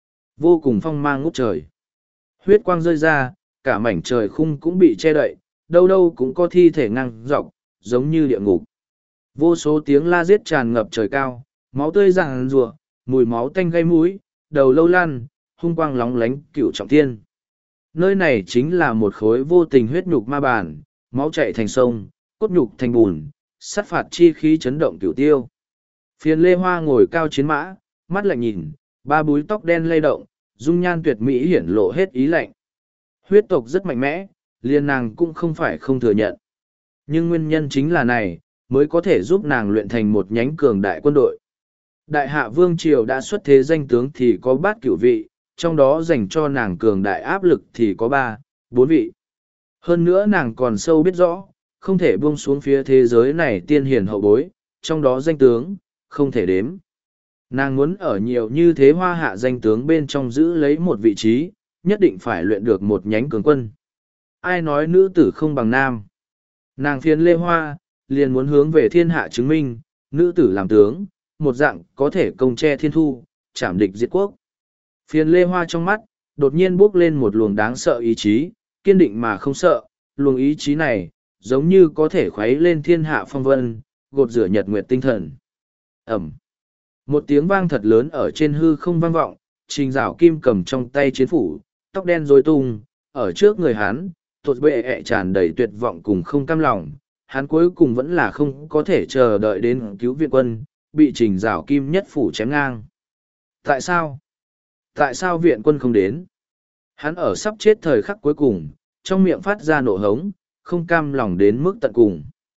Vô cùng phong mang ngút trời. Huyết quang rơi ra, cả mảnh trời khung cũng bị che đậy, đâu đâu cũng có thi thể ngang dọc, giống như địa ngục. Vô số tiếng la giết tràn ngập trời cao, máu tươi ràng rùa, mùi máu tanh gây mũi, đầu lâu lan, hung quang lóng lánh cửu trọng thiên. Nơi này chính là một khối vô tình huyết nhục ma bản, máu chảy thành sông, cốt nhục thành bùn, sát phạt chi khí chấn động cửu tiêu. Phiền Lê Hoa ngồi cao chiến mã, mắt lạnh nhìn, ba búi tóc đen lay động, dung nhan tuyệt mỹ hiển lộ hết ý lạnh. Huyết tộc rất mạnh mẽ, liền nàng cũng không phải không thừa nhận. Nhưng nguyên nhân chính là này, mới có thể giúp nàng luyện thành một nhánh cường đại quân đội. Đại hạ vương triều đã xuất thế danh tướng thì có bát cửu vị, trong đó dành cho nàng cường đại áp lực thì có ba, bốn vị. Hơn nữa nàng còn sâu biết rõ, không thể buông xuống phía thế giới này tiên hiền hậu bối, trong đó danh tướng, không thể đếm. Nàng muốn ở nhiều như thế hoa hạ danh tướng bên trong giữ lấy một vị trí, nhất định phải luyện được một nhánh cường quân. Ai nói nữ tử không bằng nam? Nàng phiền Lê Hoa, liền muốn hướng về thiên hạ chứng minh, nữ tử làm tướng, một dạng có thể công che thiên thu, chảm địch diệt quốc. Phiền Lê Hoa trong mắt, đột nhiên bước lên một luồng đáng sợ ý chí, kiên định mà không sợ, luồng ý chí này, giống như có thể khuấy lên thiên hạ phong vân, gột rửa nhật nguyệt tinh thần. Ẩm. Một tiếng vang thật lớn ở trên hư không vang vọng, Trình Dạo Kim cầm trong tay chiến phủ, tóc đen rối tung, ở trước người hắn, tuột bệ ẹ tràn đầy tuyệt vọng cùng không cam lòng. Hắn cuối cùng vẫn là không có thể chờ đợi đến cứu viện quân, bị Trình Dạo Kim nhất phủ chém ngang. Tại sao? Tại sao viện quân không đến? Hắn ở sắp chết thời khắc cuối cùng, trong miệng phát ra nổ hống, không cam lòng đến mức tận cùng.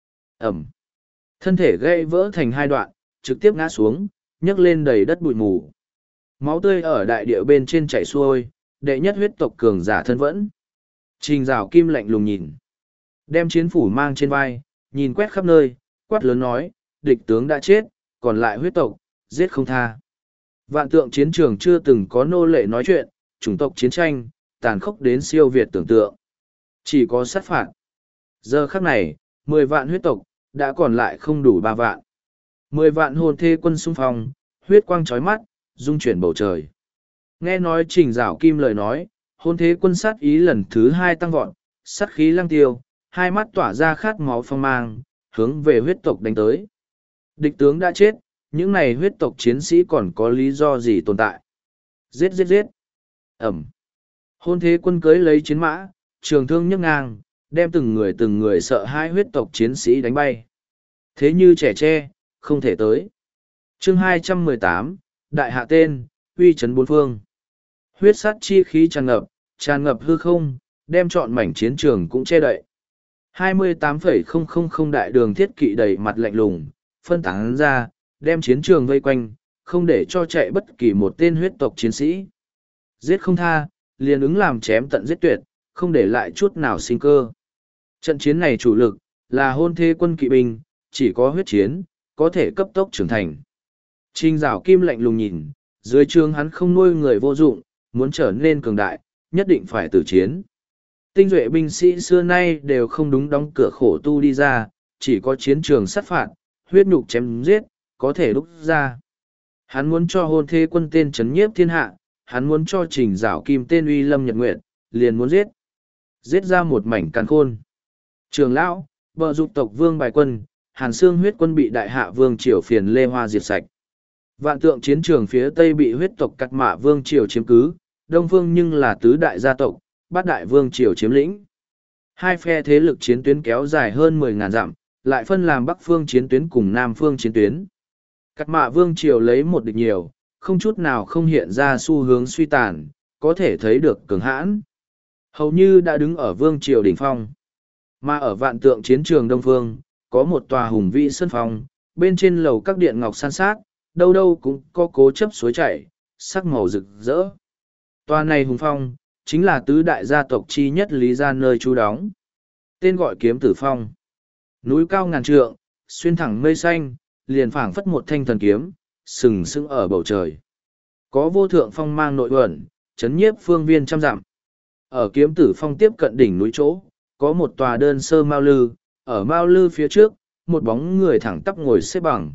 Ẩm. Thân thể gãy vỡ thành hai đoạn, trực tiếp ngã xuống, nhấc lên đầy đất bụi mù. Máu tươi ở đại địa bên trên chảy xuôi, đệ nhất huyết tộc cường giả thân vẫn. Trình Dạo Kim lạnh lùng nhìn. Đem chiến phủ mang trên vai, nhìn quét khắp nơi, quát lớn nói, địch tướng đã chết, còn lại huyết tộc, giết không tha. Vạn tượng chiến trường chưa từng có nô lệ nói chuyện, chủng tộc chiến tranh, tàn khốc đến siêu việt tưởng tượng. Chỉ có sát phạt. Giờ khắc này, mười vạn huyết tộc, đã còn lại không đủ ba vạn. Mười vạn hồn thê quân xung phong, huyết quang trói mắt, dung chuyển bầu trời. Nghe nói Trình Dạo Kim lời nói, hồn thế quân sát ý lần thứ hai tăng vọt, sát khí lăng tiêu, hai mắt tỏa ra khát máu phong mang, hướng về huyết tộc đánh tới. Địch tướng đã chết, những này huyết tộc chiến sĩ còn có lý do gì tồn tại? Giết giết giết! Ẩm! Hôn thế quân cưới lấy chiến mã, trường thương nhấc ngang, đem từng người từng người sợ hai huyết tộc chiến sĩ đánh bay. Thế như trẻ tre, không thể tới. Chương hai trăm mười tám, Đại hạ tên, uy chấn bốn phương. Huyết sát chi khí tràn ngập, tràn ngập hư không, đem trọn mảnh chiến trường cũng che đậy. hai mươi tám phẩy không không không đại đường thiết kỵ đầy mặt lạnh lùng, phân tán ra, đem chiến trường vây quanh, không để cho chạy bất kỳ một tên huyết tộc chiến sĩ. Giết không tha, liền ứng làm chém tận giết tuyệt, không để lại chút nào sinh cơ. Trận chiến này chủ lực, là hôn thế quân kỵ binh, chỉ có huyết chiến, có thể cấp tốc trưởng thành. Trình Dạo Kim lạnh lùng nhìn, dưới trường hắn không nuôi người vô dụng, muốn trở nên cường đại, nhất định phải tử chiến. Tinh duệ binh sĩ xưa nay đều không đúng đóng cửa khổ tu đi ra, chỉ có chiến trường sát phạt, huyết nhục chém giết, có thể đúc ra. Hắn muốn cho hôn thế quân tên chấn nhiếp thiên hạ, hắn muốn cho Trình Dạo Kim tên uy lâm nhật nguyệt, liền muốn giết. Giết ra một mảnh càn khôn. Trường lão, bờ dục tộc vương bài quân, Hàn Xương huyết quân bị đại hạ vương triều phiền Lê Hoa diệt sạch. Vạn tượng chiến trường phía tây bị huyết tộc Cắt Mạ vương triều chiếm cứ, đông phương nhưng là tứ đại gia tộc, bát đại vương triều chiếm lĩnh. Hai phe thế lực chiến tuyến kéo dài hơn mười ngàn dặm, lại phân làm bắc phương chiến tuyến cùng nam phương chiến tuyến. Cắt Mạ vương triều lấy một địch nhiều, không chút nào không hiện ra xu hướng suy tàn, có thể thấy được cường hãn. Hầu như đã đứng ở vương triều đỉnh phong. Mà ở vạn tượng chiến trường đông phương, có một tòa hùng vĩ sân phong, bên trên lầu các điện ngọc san sát, đâu đâu cũng có cố chấp suối chảy, sắc màu rực rỡ. Tòa này hùng phong, chính là tứ đại gia tộc chi nhất Lý gia nơi trú đóng. Tên gọi Kiếm Tử Phong. Núi cao ngàn trượng, xuyên thẳng mây xanh, liền phảng phất một thanh thần kiếm, sừng sững ở bầu trời. Có vô thượng phong mang nội uẩn, chấn nhiếp phương viên trăm dặm. Ở Kiếm Tử Phong tiếp cận đỉnh núi chỗ, có một tòa đơn sơ mao lư, ở mao lư phía trước, một bóng người thẳng tắp ngồi xếp bằng.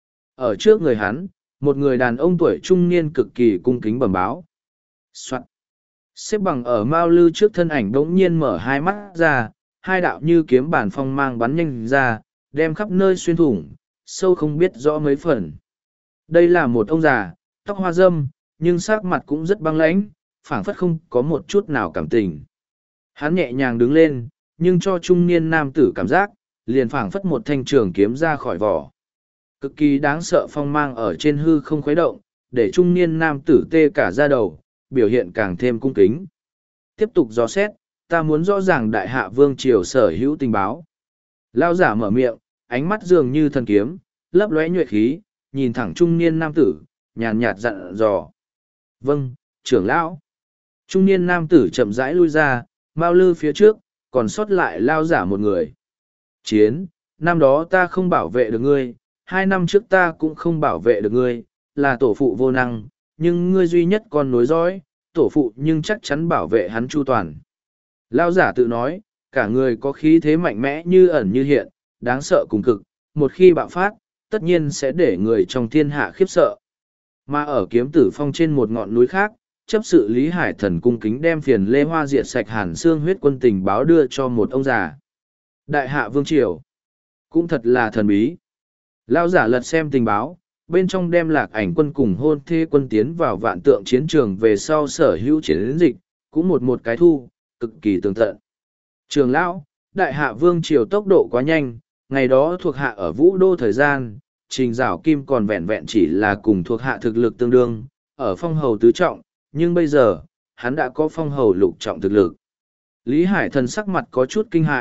Ở trước người hắn, một người đàn ông tuổi trung niên cực kỳ cung kính bẩm báo. Soạn. Xếp bằng ở mao lư trước thân ảnh đống nhiên mở hai mắt ra, hai đạo như kiếm bản phong mang bắn nhanh ra, đem khắp nơi xuyên thủng, sâu không biết rõ mấy phần. Đây là một ông già, tóc hoa râm, nhưng sắc mặt cũng rất băng lãnh, phảng phất không có một chút nào cảm tình. Hắn nhẹ nhàng đứng lên, nhưng cho trung niên nam tử cảm giác, liền phảng phất một thanh trường kiếm ra khỏi vỏ. Cực kỳ đáng sợ phong mang ở trên hư không khuấy động, để trung niên nam tử tê cả da đầu, biểu hiện càng thêm cung kính. Tiếp tục dò xét, ta muốn rõ ràng đại hạ vương triều sở hữu tình báo. Lao giả mở miệng, ánh mắt dường như thần kiếm, lấp lóe nhuệ khí, nhìn thẳng trung niên nam tử, nhàn nhạt dặn dò. Vâng, trưởng lão. Trung niên nam tử chậm rãi lui ra, mao lư phía trước, còn sót lại lao giả một người. Chiến, năm đó ta không bảo vệ được ngươi, hai năm trước ta cũng không bảo vệ được ngươi, là tổ phụ vô năng, nhưng ngươi duy nhất con nối dõi, tổ phụ nhưng chắc chắn bảo vệ hắn chu toàn. Lao giả tự nói, cả người có khí thế mạnh mẽ như ẩn như hiện, đáng sợ cùng cực, một khi bạo phát, tất nhiên sẽ để người trong thiên hạ khiếp sợ. Mà ở Kiếm Tử Phong trên một ngọn núi khác, chấp sự Lý Hải Thần cung kính đem phiền Lê Hoa diệt sạch Hàn Xương huyết quân tình báo đưa cho một ông già. Đại hạ vương triều, cũng thật là thần bí. Lao giả lật xem tình báo, bên trong đem Lạc Ảnh quân cùng hôn thê quân tiến vào vạn tượng chiến trường về sau sở hữu chiến dịch, cũng một một cái thu, cực kỳ tường tận. Trường lão, đại hạ vương triều tốc độ quá nhanh, ngày đó thuộc hạ ở vũ đô thời gian, Trình Dạo Kim còn vẹn vẹn chỉ là cùng thuộc hạ thực lực tương đương, ở phong hầu tứ trọng, nhưng bây giờ, hắn đã có phong hầu lục trọng thực lực. Lý Hải Thần sắc mặt có chút kinh hãi,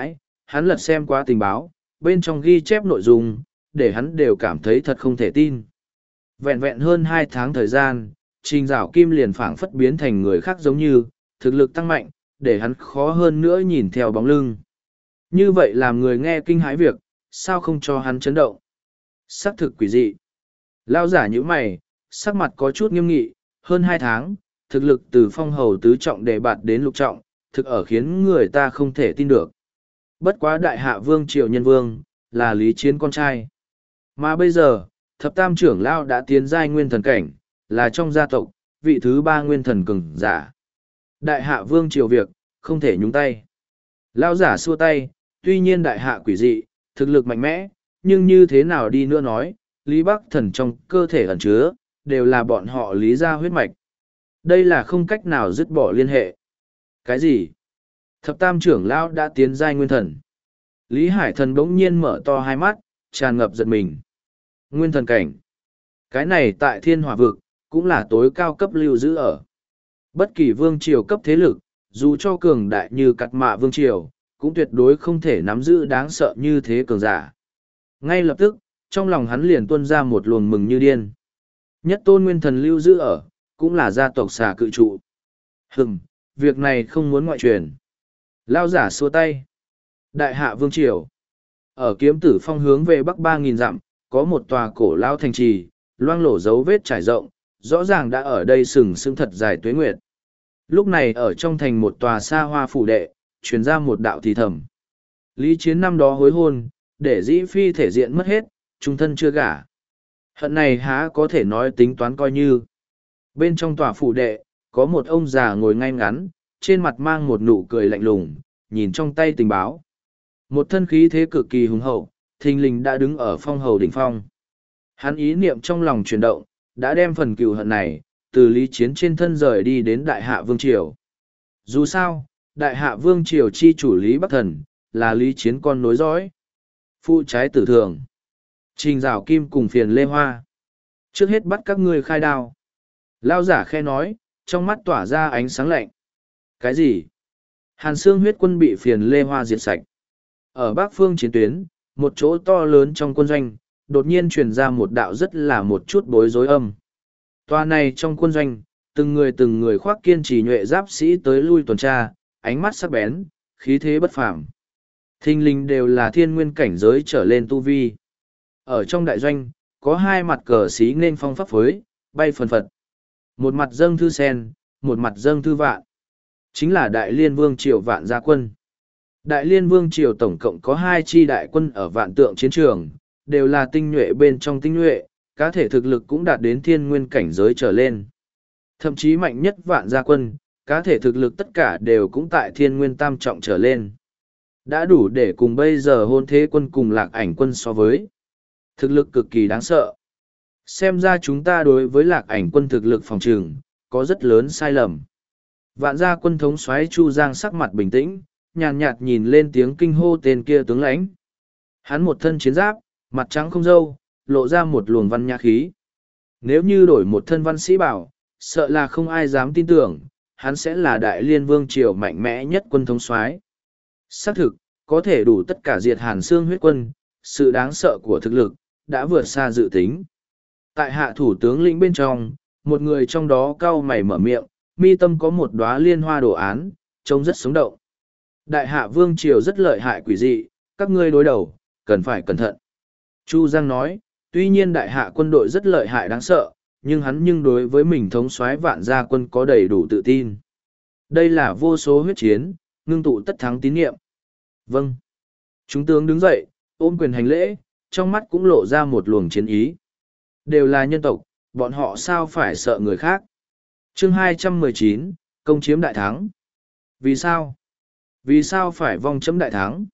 hắn lật xem qua tình báo, bên trong ghi chép nội dung, để hắn đều cảm thấy thật không thể tin. Vẹn vẹn hơn hai tháng thời gian, Trình Dạo Kim liền phảng phất biến thành người khác giống như, thực lực tăng mạnh, để hắn khó hơn nữa nhìn theo bóng lưng. Như vậy làm người nghe kinh hãi việc, sao không cho hắn chấn động? Sắc thực quỷ dị. Lao giả như mày, sắc mặt có chút nghiêm nghị, hơn hai tháng, thực lực từ phong hầu tứ trọng đề bạt đến lục trọng, thực ở khiến người ta không thể tin được. Bất quá đại hạ vương triều nhân vương, là Lý Chiến con trai. Mà bây giờ, thập tam trưởng Lao đã tiến giai nguyên thần cảnh, là trong gia tộc, vị thứ ba nguyên thần cường giả. Đại hạ vương triều việc, không thể nhúng tay. Lao giả xua tay, tuy nhiên đại hạ quỷ dị, thực lực mạnh mẽ, nhưng như thế nào đi nữa nói, Lý Bắc Thần trong cơ thể ẩn chứa, đều là bọn họ Lý gia huyết mạch. Đây là không cách nào dứt bỏ liên hệ. Cái gì? Thập tam trưởng lão đã tiến giai nguyên thần. Lý Hải Thần bỗng nhiên mở to hai mắt, tràn ngập giật mình. Nguyên thần cảnh. Cái này tại thiên hỏa vực, cũng là tối cao cấp lưu giữ ở. Bất kỳ vương triều cấp thế lực, dù cho cường đại như cặt mạ vương triều, cũng tuyệt đối không thể nắm giữ đáng sợ như thế cường giả. Ngay lập tức, trong lòng hắn liền tuôn ra một luồng mừng như điên. Nhất tôn nguyên thần lưu giữ ở, cũng là gia tộc xà cự trụ. Hừm, việc này không muốn ngoại truyền. Lao giả xua tay. Đại hạ vương triều. Ở kiếm tử phong hướng về bắc ba nghìn dặm, có một tòa cổ lao thành trì, loang lổ dấu vết trải rộng, rõ ràng đã ở đây sừng sững thật dài tuế nguyệt. Lúc này ở trong thành một tòa xa hoa phủ đệ, truyền ra một đạo thì thầm. Lý Chiến năm đó hối hôn, để dĩ phi thể diện mất hết, trung thân chưa gả. Hận này há có thể nói tính toán coi như. Bên trong tòa phủ đệ, có một ông già ngồi ngay ngắn, trên mặt mang một nụ cười lạnh lùng, nhìn trong tay tình báo. Một thân khí thế cực kỳ hùng hậu, thình lình đã đứng ở phong hầu đỉnh phong. Hắn ý niệm trong lòng chuyển động, đã đem phần cừu hận này, từ Lý Chiến trên thân rời đi đến Đại Hạ Vương Triều. Dù sao, Đại Hạ Vương Triều chi chủ Lý Bắc Thần, là Lý Chiến con nối dõi. Phụ trái tử thường. Trình Dạo Kim cùng phiền Lê Hoa. Trước hết bắt các ngươi khai đao. Lao giả khe nói, trong mắt tỏa ra ánh sáng lạnh. Cái gì? Hàn xương huyết quân bị phiền Lê Hoa diệt sạch. Ở Bắc Phương chiến tuyến, một chỗ to lớn trong quân doanh, đột nhiên truyền ra một đạo rất là một chút bối rối âm. Tòa này trong quân doanh, từng người từng người khoác kiên trì nhuệ giáp sĩ tới lui tuần tra, ánh mắt sắc bén, khí thế bất phàm. Thinh linh đều là thiên nguyên cảnh giới trở lên tu vi. Ở trong đại doanh, có hai mặt cờ xí nên phong pháp phối, bay phần phật. Một mặt dâng thư sen, một mặt dâng thư vạn. Chính là Đại Liên Vương Triều Vạn Gia Quân. Đại Liên Vương Triều tổng cộng có hai chi đại quân ở vạn tượng chiến trường, đều là tinh nhuệ bên trong tinh nhuệ, cá thể thực lực cũng đạt đến thiên nguyên cảnh giới trở lên. Thậm chí mạnh nhất Vạn Gia Quân, cá thể thực lực tất cả đều cũng tại thiên nguyên tam trọng trở lên. Đã đủ để cùng bây giờ hôn thế quân cùng lạc ảnh quân so với. Thực lực cực kỳ đáng sợ. Xem ra chúng ta đối với lạc ảnh quân thực lực phòng trường, có rất lớn sai lầm. Vạn gia quân thống soái Chu Giang sắc mặt bình tĩnh, nhàn nhạt nhìn lên tiếng kinh hô tên kia tướng lãnh. Hắn một thân chiến giáp, mặt trắng không râu, lộ ra một luồng văn nhã khí. Nếu như đổi một thân văn sĩ bảo, sợ là không ai dám tin tưởng, hắn sẽ là Đại Liên Vương Triều mạnh mẽ nhất quân thống soái. Xác thực, có thể đủ tất cả diệt Hàn Xương huyết quân, sự đáng sợ của thực lực, đã vượt xa dự tính. Tại hạ thủ tướng lĩnh bên trong, một người trong đó cau mày mở miệng, mi tâm có một đóa liên hoa đồ án, trông rất sống động. Đại hạ vương triều rất lợi hại quỷ dị, các ngươi đối đầu, cần phải cẩn thận. Chu Giang nói, tuy nhiên đại hạ quân đội rất lợi hại đáng sợ, nhưng hắn nhưng đối với mình thống soái Vạn Gia Quân có đầy đủ tự tin. Đây là vô số huyết chiến, ngưng tụ tất thắng tín nhiệm. Vâng. Chúng tướng đứng dậy, ôm quyền hành lễ, trong mắt cũng lộ ra một luồng chiến ý. Đều là nhân tộc, bọn họ sao phải sợ người khác. Chương hai trăm mười chín, công chiếm đại thắng. Vì sao? Vì sao phải vong chấm đại thắng?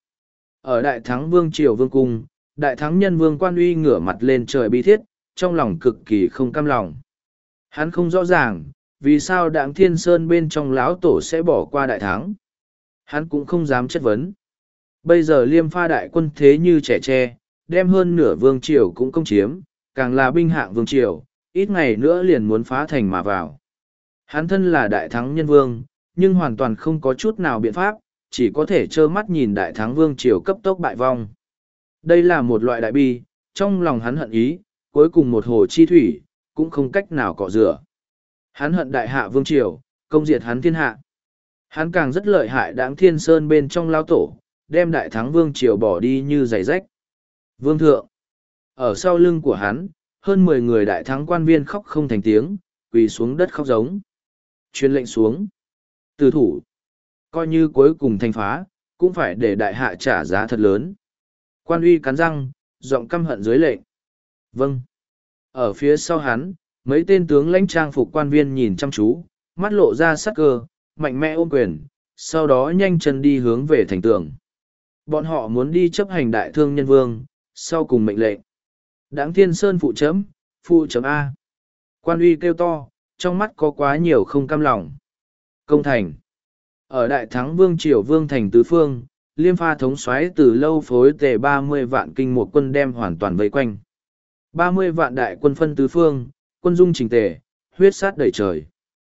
Ở đại thắng vương triều vương cung, đại thắng nhân vương Quan Uy ngửa mặt lên trời bi thiết, trong lòng cực kỳ không cam lòng. Hắn không rõ ràng, vì sao Đặng Thiên Sơn bên trong lão tổ sẽ bỏ qua đại thắng. Hắn cũng không dám chất vấn. Bây giờ Liêm Pha đại quân thế như trẻ tre, đem hơn nửa vương triều cũng công chiếm, càng là binh hạng vương triều, ít ngày nữa liền muốn phá thành mà vào. Hắn thân là đại thắng nhân vương, nhưng hoàn toàn không có chút nào biện pháp, chỉ có thể trơ mắt nhìn đại thắng vương triều cấp tốc bại vong. Đây là một loại đại bi, trong lòng hắn hận ý, cuối cùng một hồ chi thủy, cũng không cách nào cọ rửa. Hắn hận đại hạ vương triều, công diệt hắn thiên hạ. Hắn càng rất lợi hại đáng thiên sơn bên trong lao tổ, đem đại thắng vương triều bỏ đi như giày rách. Vương thượng, ở sau lưng của hắn, hơn mười người đại thắng quan viên khóc không thành tiếng, quỳ xuống đất khóc giống. Truyền lệnh xuống. Từ thủ. Coi như cuối cùng thành phá, cũng phải để đại hạ trả giá thật lớn. Quan uy cắn răng, giọng căm hận dưới lệnh. Vâng. Ở phía sau hắn, mấy tên tướng lãnh trang phục quan viên nhìn chăm chú, mắt lộ ra sắc cơ, mạnh mẽ ôm quyền, sau đó nhanh chân đi hướng về thành tường. Bọn họ muốn đi chấp hành đại thương nhân vương, sau cùng mệnh lệnh. Đảng Thiên Sơn phụ chấm, phụ chấm A. Quan uy kêu to, trong mắt có quá nhiều không cam lòng. Công thành. Ở đại thắng vương triều vương thành tứ phương, Liêm Pha thống soái từ lâu phối tề ba mươi vạn kinh một quân đem hoàn toàn vây quanh. ba mươi vạn đại quân phân tứ phương, quân dung chỉnh tề, huyết sát đầy trời.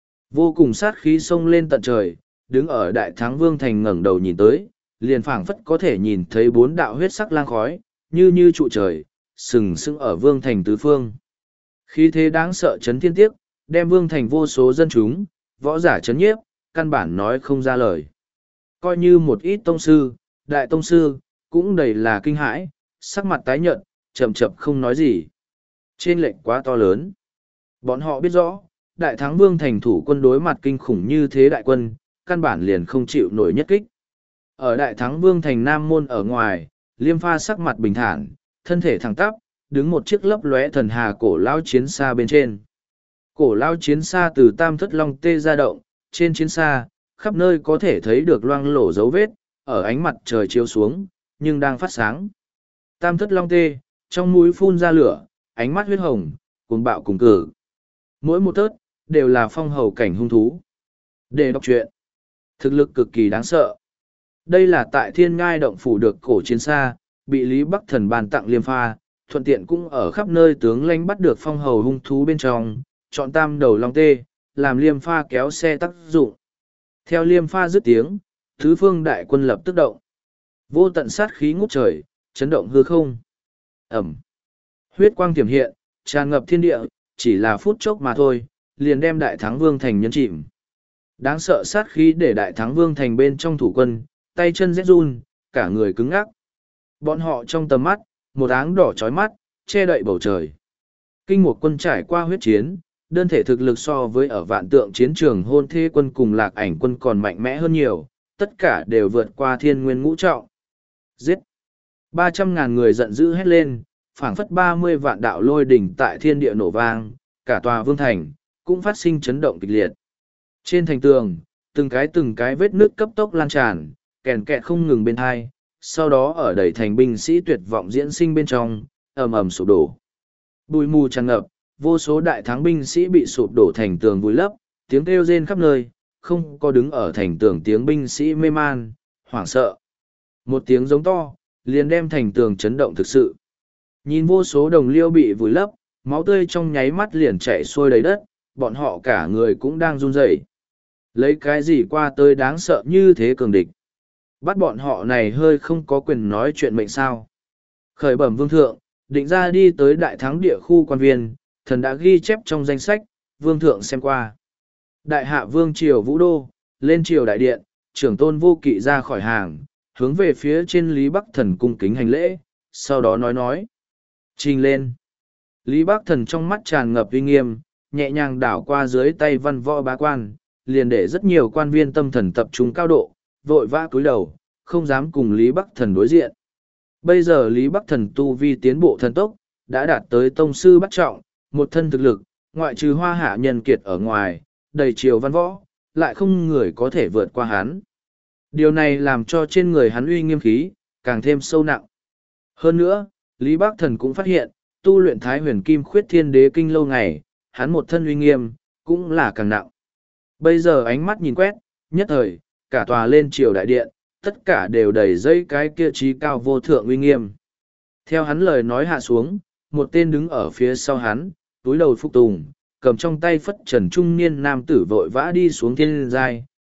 Vô cùng sát khí xông lên tận trời, đứng ở đại thắng vương thành ngẩng đầu nhìn tới, liền phảng phất có thể nhìn thấy bốn đạo huyết sắc lang khói, như như trụ trời, sừng sững ở vương thành tứ phương. Khí thế đáng sợ chấn thiên tiếc, đem vương thành vô số dân chúng, võ giả chấn nhiếp, căn bản nói không ra lời. Coi như một ít tông sư, đại tông sư, cũng đầy là kinh hãi, sắc mặt tái nhợt, chậm chậm không nói gì. Trên lệnh quá to lớn. Bọn họ biết rõ, đại thắng vương thành thủ quân đối mặt kinh khủng như thế đại quân, căn bản liền không chịu nổi nhất kích. Ở đại thắng vương thành Nam Môn ở ngoài, Liêm Pha sắc mặt bình thản, thân thể thẳng tắp, đứng một chiếc lấp lóe thần hà cổ lao chiến xa bên trên. Cổ lao chiến xa từ tam thất long tê ra động, trên chiến xa, khắp nơi có thể thấy được loang lổ dấu vết, ở ánh mặt trời chiếu xuống, nhưng đang phát sáng. Tam thất long tê, trong mũi phun ra lửa, ánh mắt huyết hồng, cuồng bạo cùng cử. Mỗi một tớt, đều là phong hầu cảnh hung thú. Để đọc truyện, thực lực cực kỳ đáng sợ. Đây là tại thiên ngai động phủ được cổ chiến xa, bị Lý Bắc Thần ban tặng Liêm Pha, thuận tiện cũng ở khắp nơi tướng lãnh bắt được phong hầu hung thú bên trong, chọn tam đầu long tê, làm Liêm Pha kéo xe tác dụng. Theo Liêm Pha dứt tiếng, tứ phương đại quân lập tức động. Vô tận sát khí ngút trời, chấn động hư không. Ẩm. Huyết quang tiềm hiện, tràn ngập thiên địa, chỉ là phút chốc mà thôi, liền đem đại thắng vương thành nhấn chìm. Đáng sợ sát khí để đại thắng vương thành bên trong thủ quân, tay chân rét run, cả người cứng ngắc. Bọn họ trong tầm mắt, một áng đỏ chói mắt, che đậy bầu trời. Kinh một quân trải qua huyết chiến, đơn thể thực lực so với ở vạn tượng chiến trường hôn thê quân cùng lạc ảnh quân còn mạnh mẽ hơn nhiều, tất cả đều vượt qua thiên nguyên ngũ trọng. Giết! ba trăm ngàn người giận dữ hét lên, phảng phất ba mươi vạn đạo lôi đỉnh tại thiên địa nổ vang, cả tòa vương thành, cũng phát sinh chấn động kịch liệt. Trên thành tường, từng cái từng cái vết nước cấp tốc lan tràn, kèn kẹt không ngừng bên hai, sau đó ở đầy thành binh sĩ tuyệt vọng diễn sinh bên trong, ầm ầm sụp đổ. Bụi mù tràn ngập, vô số đại thắng binh sĩ bị sụp đổ thành tường vùi lấp, tiếng kêu rên khắp nơi, không có đứng ở thành tường tiếng binh sĩ mê man, hoảng sợ. Một tiếng giống to, liền đem thành tường chấn động thực sự. Nhìn vô số đồng liêu bị vùi lấp, máu tươi trong nháy mắt liền chảy xuôi đầy đất, bọn họ cả người cũng đang run rẩy. Lấy cái gì qua tới đáng sợ như thế cường địch. Bắt bọn họ này hơi không có quyền nói chuyện mệnh sao. Khởi bẩm vương thượng, định ra đi tới đại thắng địa khu quan viên, thần đã ghi chép trong danh sách, vương thượng xem qua. Đại hạ vương triều vũ đô, lên triều đại điện, trưởng tôn vô kỵ ra khỏi hàng, hướng về phía trên Lý Bắc Thần cung kính hành lễ, sau đó nói nói. Trình lên. Lý Bắc Thần trong mắt tràn ngập uy nghiêm, nhẹ nhàng đảo qua dưới tay văn võ bá quan, liền để rất nhiều quan viên tâm thần tập trung cao độ, vội vã cúi đầu, không dám cùng Lý Bắc Thần đối diện. Bây giờ Lý Bắc Thần tu vi tiến bộ thần tốc, đã đạt tới tông sư bắt trọng, một thân thực lực, ngoại trừ hoa hạ nhân kiệt ở ngoài, đầy triều văn võ, lại không người có thể vượt qua hắn. Điều này làm cho trên người hắn uy nghiêm khí, càng thêm sâu nặng. Hơn nữa, Lý Bắc Thần cũng phát hiện, tu luyện Thái Huyền Kim Khuyết Thiên Đế Kinh lâu ngày, hắn một thân uy nghiêm, cũng là càng nặng. Bây giờ ánh mắt nhìn quét, nhất thời, cả tòa lên triều đại điện, tất cả đều đầy dây cái kia trí cao vô thượng uy nghiêm. Theo hắn lời nói hạ xuống, một tên đứng ở phía sau hắn, túi đầu phục tùng, cầm trong tay phất trần trung niên nam tử vội vã đi xuống thiên giai,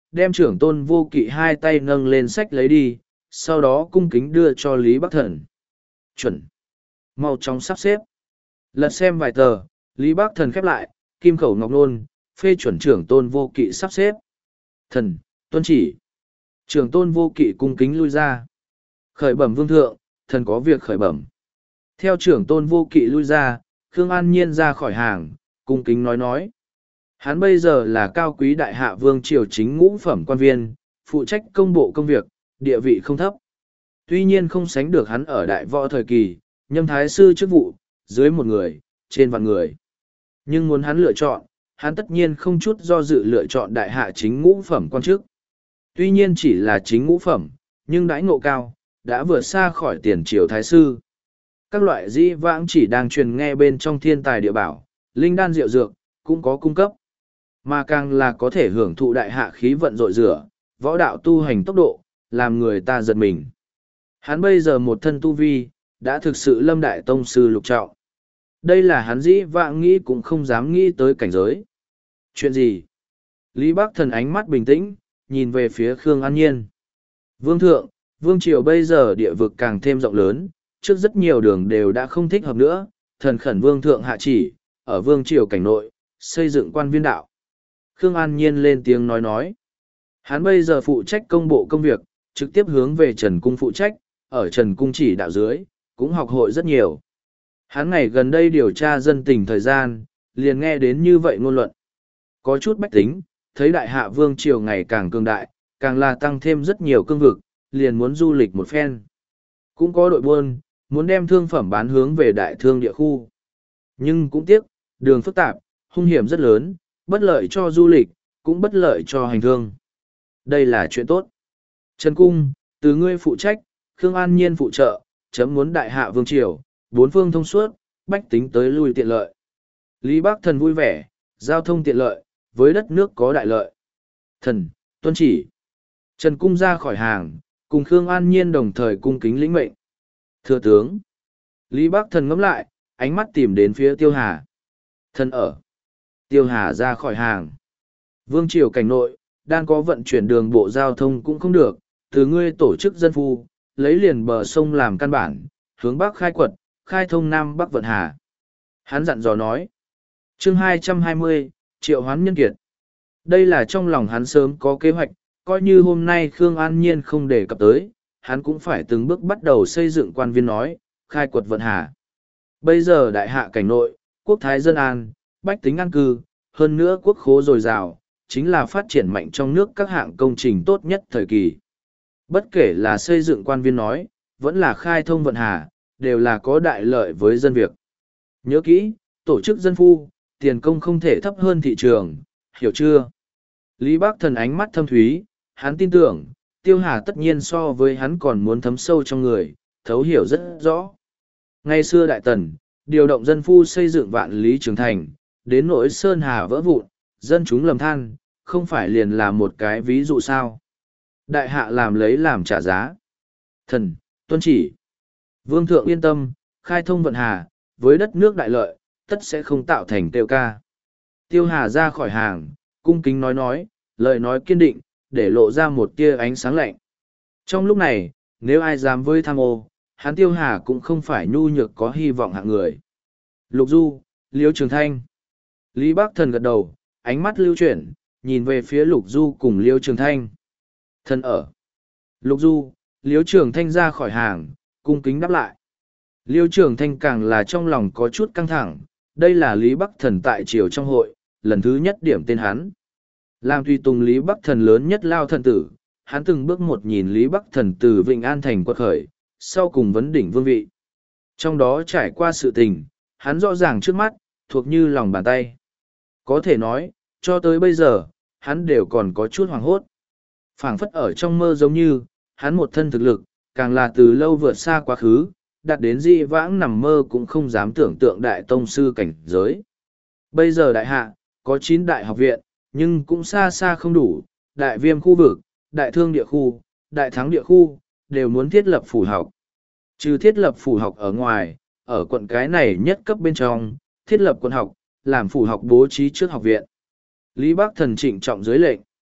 đem trưởng tôn vô kỵ hai tay nâng lên sách lấy đi, sau đó cung kính đưa cho Lý Bắc Thần. Chuẩn. Mau chóng sắp xếp. Lật xem vài tờ, Lý Bắc Thần khép lại, kim khẩu ngọc nôn, phê chuẩn trưởng tôn vô kỵ sắp xếp. Thần, tuân chỉ. Trưởng tôn vô kỵ cung kính lui ra. Khởi bẩm vương thượng, thần có việc khởi bẩm. Theo trưởng tôn vô kỵ lui ra, Khương An Nhiên ra khỏi hàng, cung kính nói nói. Hắn bây giờ là cao quý đại hạ vương triều chính ngũ phẩm quan viên, phụ trách công bộ công việc, địa vị không thấp. Tuy nhiên không sánh được hắn ở đại võ thời kỳ, nhâm thái sư chức vụ, dưới một người, trên vạn người. Nhưng muốn hắn lựa chọn, hắn tất nhiên không chút do dự lựa chọn đại hạ chính ngũ phẩm quan chức. Tuy nhiên chỉ là chính ngũ phẩm, nhưng đãi ngộ cao, đã vượt xa khỏi tiền triều thái sư. Các loại dĩ vãng chỉ đang truyền nghe bên trong thiên tài địa bảo, linh đan rượu dược, cũng có cung cấp. Mà càng là có thể hưởng thụ đại hạ khí vận rội rửa, võ đạo tu hành tốc độ, làm người ta giật mình. Hắn bây giờ một thân tu vi, đã thực sự lâm đại tông sư lục trọng. Đây là hắn dĩ vãng nghĩ cũng không dám nghĩ tới cảnh giới. Chuyện gì? Lý Bắc Thần ánh mắt bình tĩnh, nhìn về phía Khương An Nhiên. Vương thượng, vương triều bây giờ địa vực càng thêm rộng lớn, trước rất nhiều đường đều đã không thích hợp nữa, thần khẩn vương thượng hạ chỉ, ở vương triều cảnh nội, xây dựng quan viên đạo. Khương An Nhiên lên tiếng nói nói. Hắn bây giờ phụ trách công bộ công việc, trực tiếp hướng về Trần Cung phụ trách, ở Trần Cung chỉ đạo dưới, cũng học hội rất nhiều. Hắn ngày gần đây điều tra dân tình thời gian, liền nghe đến như vậy ngôn luận. Có chút bách tính, thấy đại hạ vương triều ngày càng cường đại, càng là tăng thêm rất nhiều cương vực, liền muốn du lịch một phen. Cũng có đội buôn, muốn đem thương phẩm bán hướng về đại thương địa khu. Nhưng cũng tiếc, đường phức tạp, hung hiểm rất lớn, bất lợi cho du lịch, cũng bất lợi cho hành thương. Đây là chuyện tốt. Trần Cung, từ ngươi phụ trách, Khương An Nhiên phụ trợ, chấm muốn đại hạ vương triều, bốn phương thông suốt, bách tính tới lui tiện lợi. Lý Bắc Thần vui vẻ, giao thông tiện lợi, với đất nước có đại lợi. Thần, tuân chỉ. Trần Cung ra khỏi hàng, cùng Khương An Nhiên đồng thời cung kính lĩnh mệnh. Thưa tướng. Lý Bắc Thần ngẫm lại, ánh mắt tìm đến phía Tiêu Hà. Thần ở. Tiêu Hà ra khỏi hàng. Vương triều cảnh nội, đang có vận chuyển đường bộ giao thông cũng không được, từ ngươi tổ chức dân phu, lấy liền bờ sông làm căn bản, hướng bắc khai quật, khai thông nam bắc vận hà. Hắn dặn dò nói. Chương hai trăm hai mươi, Triệu Hoán Nhân Kiệt. Đây là trong lòng hắn sớm có kế hoạch, coi như hôm nay Khương An Nhiên không đề cập tới, hắn cũng phải từng bước bắt đầu xây dựng quan viên nói, khai quật vận hà. Bây giờ đại hạ cảnh nội, quốc thái dân an, bách tính an cư, hơn nữa quốc khố dồi dào, chính là phát triển mạnh trong nước các hạng công trình tốt nhất thời kỳ. Bất kể là xây dựng quan viên nói, vẫn là khai thông vận hà, đều là có đại lợi với dân việc. Nhớ kỹ, tổ chức dân phu, tiền công không thể thấp hơn thị trường, hiểu chưa? Lý Bắc Thần ánh mắt thâm thúy, hắn tin tưởng, Tiêu Hà tất nhiên so với hắn còn muốn thấm sâu trong người, thấu hiểu rất rõ. Ngày xưa Đại Tần, điều động dân phu xây dựng vạn lý trường thành, đến nỗi Sơn Hà vỡ vụn, dân chúng lầm than, không phải liền là một cái ví dụ sao. Đại hạ làm lấy làm trả giá. Thần, tuân chỉ. Vương thượng yên tâm, khai thông vận hà, với đất nước đại lợi, tất sẽ không tạo thành tiêu ca. Tiêu Hà ra khỏi hàng, cung kính nói nói, lời nói kiên định, để lộ ra một tia ánh sáng lạnh. Trong lúc này, nếu ai dám với tham ô, hắn Tiêu Hà cũng không phải nhu nhược có hy vọng hạng người. Lục Du, Liêu Trường Thanh. Lý Bắc Thần gật đầu, ánh mắt lưu chuyển, nhìn về phía Lục Du cùng Liêu Trường Thanh. Thần ở. Lục Du, Liêu Trường Thanh ra khỏi hàng, cung kính đáp lại. Liêu Trường Thanh càng là trong lòng có chút căng thẳng, đây là Lý Bắc Thần tại triều trong hội, lần thứ nhất điểm tên hắn. Làm tùy tùng Lý Bắc Thần lớn nhất lao thần tử, hắn từng bước một nhìn Lý Bắc Thần từ Vịnh An thành quật khởi, sau cùng vấn đỉnh vương vị. Trong đó trải qua sự tình, hắn rõ ràng trước mắt, thuộc như lòng bàn tay. Có thể nói, cho tới bây giờ, hắn đều còn có chút hoảng hốt. Phảng phất ở trong mơ giống như, hắn một thân thực lực, càng là từ lâu vượt xa quá khứ, đạt đến dị vãng nằm mơ cũng không dám tưởng tượng đại tông sư cảnh giới. Bây giờ đại hạ, có chín đại học viện, nhưng cũng xa xa không đủ, đại viêm khu vực, đại thương địa khu, đại thắng địa khu, đều muốn thiết lập phủ học. Trừ thiết lập phủ học ở ngoài, ở quận cái này nhất cấp bên trong, thiết lập quận học, làm phủ học bố trí trước học viện. Lý Bắc Thần trịnh trọng dưới lệnh.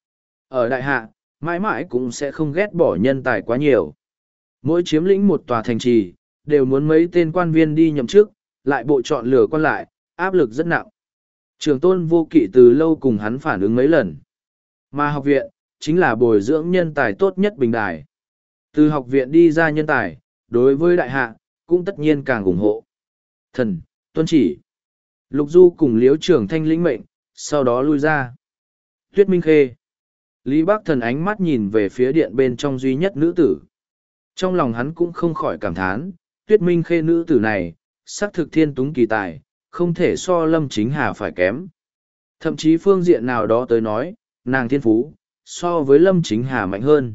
Ở đại hạ, mãi mãi cũng sẽ không ghét bỏ nhân tài quá nhiều. Mỗi chiếm lĩnh một tòa thành trì, đều muốn mấy tên quan viên đi nhậm chức, lại bộ chọn lựa quan lại, áp lực rất nặng. Trường tôn vô kỵ từ lâu cùng hắn phản ứng mấy lần. Mà học viện, chính là bồi dưỡng nhân tài tốt nhất bình đài. Từ học viện đi ra nhân tài, đối với đại hạ, cũng tất nhiên càng ủng hộ. Thần, tuân chỉ. Lục Du cùng Liễu Trường Thanh lĩnh mệnh, sau đó lui ra. Tuyết Minh Khê. Lý Bắc Thần ánh mắt nhìn về phía điện bên trong duy nhất nữ tử. Trong lòng hắn cũng không khỏi cảm thán, Tuyết Minh Khê nữ tử này, sắc thực thiên túng kỳ tài, không thể so Lâm Chính Hà phải kém. Thậm chí phương diện nào đó tới nói, nàng thiên phú, so với Lâm Chính Hà mạnh hơn.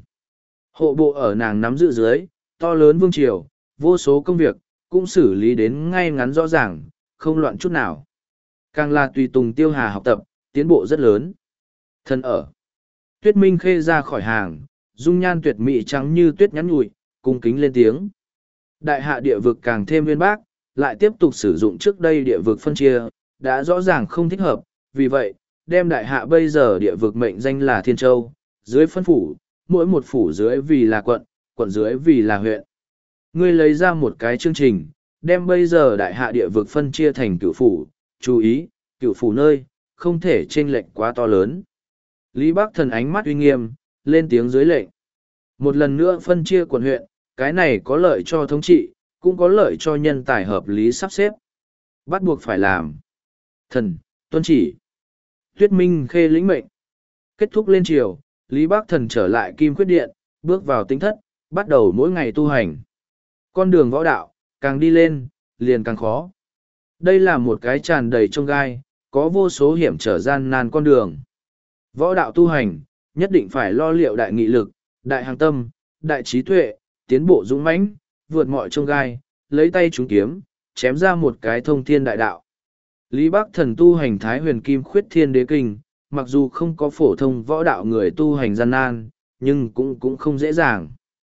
Hộ bộ ở nàng nắm giữ dưới, to lớn vương triều, vô số công việc, cũng xử lý đến ngay ngắn rõ ràng, không loạn chút nào. Càng là tùy tùng Tiêu Hà học tập, tiến bộ rất lớn. Thân ở. Tuyết Minh Khê ra khỏi hàng, dung nhan tuyệt mỹ trắng như tuyết nhắn nhụi, cung kính lên tiếng. Đại hạ địa vực càng thêm viên bác, lại tiếp tục sử dụng trước đây địa vực phân chia, đã rõ ràng không thích hợp, vì vậy, đem đại hạ bây giờ địa vực mệnh danh là Thiên Châu, dưới phân phủ, mỗi một phủ dưới vì là quận, quận dưới vì là huyện. Ngươi lấy ra một cái chương trình, đem bây giờ đại hạ địa vực phân chia thành cửu phủ, chú ý, cửu phủ nơi, không thể chênh lệch quá to lớn. Lý Bắc Thần ánh mắt uy nghiêm, lên tiếng dưới lệnh. Một lần nữa phân chia quận huyện, cái này có lợi cho thống trị, cũng có lợi cho nhân tài hợp lý sắp xếp. Bắt buộc phải làm. Thần, tuân chỉ. Tuyết Minh Khê lĩnh mệnh. Kết thúc lên chiều, Lý Bắc Thần trở lại Kim Khuyết Điện, bước vào tinh thất, bắt đầu mỗi ngày tu hành. Con đường võ đạo, càng đi lên, liền càng khó. Đây là một cái tràn đầy chông gai, có vô số hiểm trở gian nan con đường. Võ đạo tu hành, nhất định phải lo liệu đại nghị lực, đại hàng tâm, đại trí tuệ, tiến bộ dũng mãnh, vượt mọi chông gai, lấy tay trúng kiếm, chém ra một cái thông thiên đại đạo. Lý Bắc Thần tu hành Thái Huyền Kim Khuyết Thiên Đế Kinh, mặc dù không có phổ thông võ đạo người tu hành gian nan, nhưng cũng cũng không dễ dàng.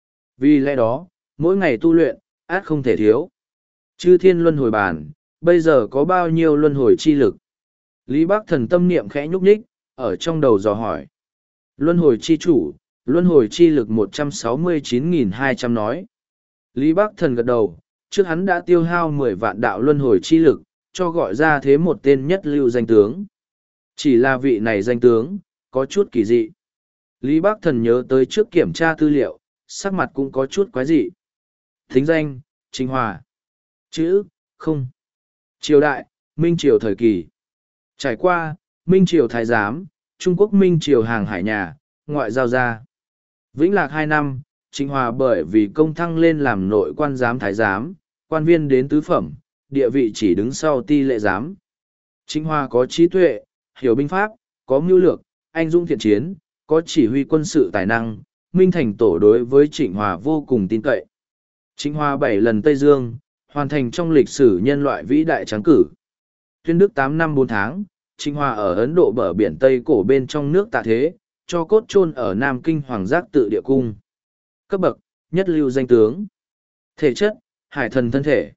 Vì lẽ đó, mỗi ngày tu luyện, át không thể thiếu. Chư thiên luân hồi bản, bây giờ có bao nhiêu luân hồi chi lực? Lý Bắc Thần tâm niệm khẽ nhúc nhích, ở trong đầu dò hỏi. Luân hồi chi chủ, luân hồi chi lực một trăm sáu mươi chín nghìn hai trăm nói. Lý Bắc Thần gật đầu, trước hắn đã tiêu hao mười vạn đạo luân hồi chi lực, cho gọi ra thế một tên nhất lưu danh tướng. Chỉ là vị này danh tướng, có chút kỳ dị. Lý Bắc Thần nhớ tới trước kiểm tra tư liệu, sắc mặt cũng có chút quái dị. Thính danh, Trinh Hòa. Chữ, không. Triều đại, Minh Triều thời kỳ. Trải qua, Minh Triều Thái Giám, Trung Quốc Minh Triều Hàng Hải Nhà, ngoại giao gia. Vĩnh Lạc hai năm, Trinh Hòa bởi vì công thăng lên làm nội quan giám thái giám, quan viên đến tứ phẩm, địa vị chỉ đứng sau ti lệ giám. Trinh Hòa có trí tuệ, hiểu binh pháp, có mưu lược, anh dũng thiện chiến, có chỉ huy quân sự tài năng, Minh Thành Tổ đối với Trịnh Hòa vô cùng tin cậy. Trịnh Hòa bảy lần Tây Dương, hoàn thành trong lịch sử nhân loại vĩ đại trắng cử. Tuyên đức tám năm bốn tháng, Trịnh Hòa ở Ấn Độ bờ biển Tây cổ bên trong nước tạ thế, cho cốt chôn ở Nam Kinh Hoàng Giác tự địa cung. Cấp bậc, nhất lưu danh tướng. Thể chất, hải thần thân thể.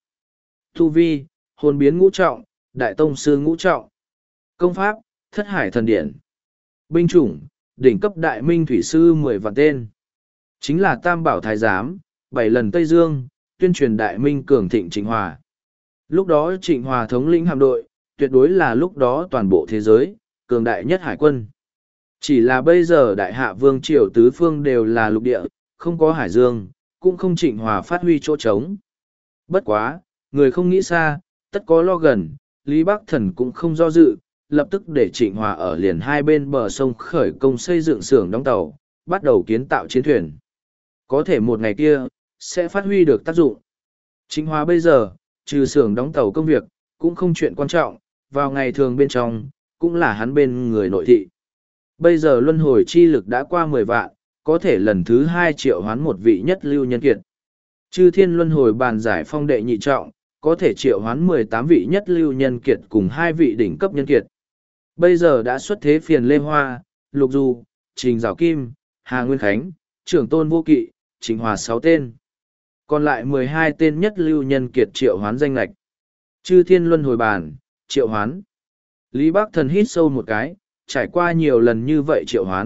Tu vi, hồn biến ngũ trọng, đại tông sư ngũ trọng. Công pháp, thất hải thần điển. Binh chủng, đỉnh cấp đại minh thủy sư mười vạn tên. Chính là Tam Bảo Thái Giám, bảy lần Tây Dương, tuyên truyền đại minh cường thịnh Trịnh Hòa. Lúc đó Trịnh Hòa thống lĩnh hạm đội, tuyệt đối là lúc đó toàn bộ thế giới, cường đại nhất hải quân. Chỉ là bây giờ đại hạ vương triều tứ phương đều là lục địa, không có hải dương, cũng không Trịnh Hòa phát huy chỗ trống. Bất quá, người không nghĩ xa, tất có lo gần, Lý Bắc Thần cũng không do dự, lập tức để Trịnh Hòa ở liền hai bên bờ sông khởi công xây dựng xưởng đóng tàu, bắt đầu kiến tạo chiến thuyền. Có thể một ngày kia, sẽ phát huy được tác dụng. Trịnh Hòa bây giờ, trừ xưởng đóng tàu công việc, cũng không chuyện quan trọng, vào ngày thường bên trong, cũng là hắn bên người nội thị. Bây giờ luân hồi chi lực đã qua mười vạn, có thể lần thứ hai triệu hoán một vị nhất lưu nhân kiệt. Chư thiên luân hồi bàn giải phong đệ nhị trọng, có thể triệu hoán mười tám vị nhất lưu nhân kiệt cùng hai vị đỉnh cấp nhân kiệt. Bây giờ đã xuất thế phiền Lê Hoa, Lục Du, Trình Giảo Kim, Hà Nguyên Khánh, Trưởng Tôn Vô Kỵ, Trịnh Hòa sáu tên. Còn lại mười hai tên nhất lưu nhân kiệt triệu hoán danh lạch. Chư thiên luân hồi bàn, triệu hoán. Lý Bắc Thần hít sâu một cái, trải qua nhiều lần như vậy triệu hoán,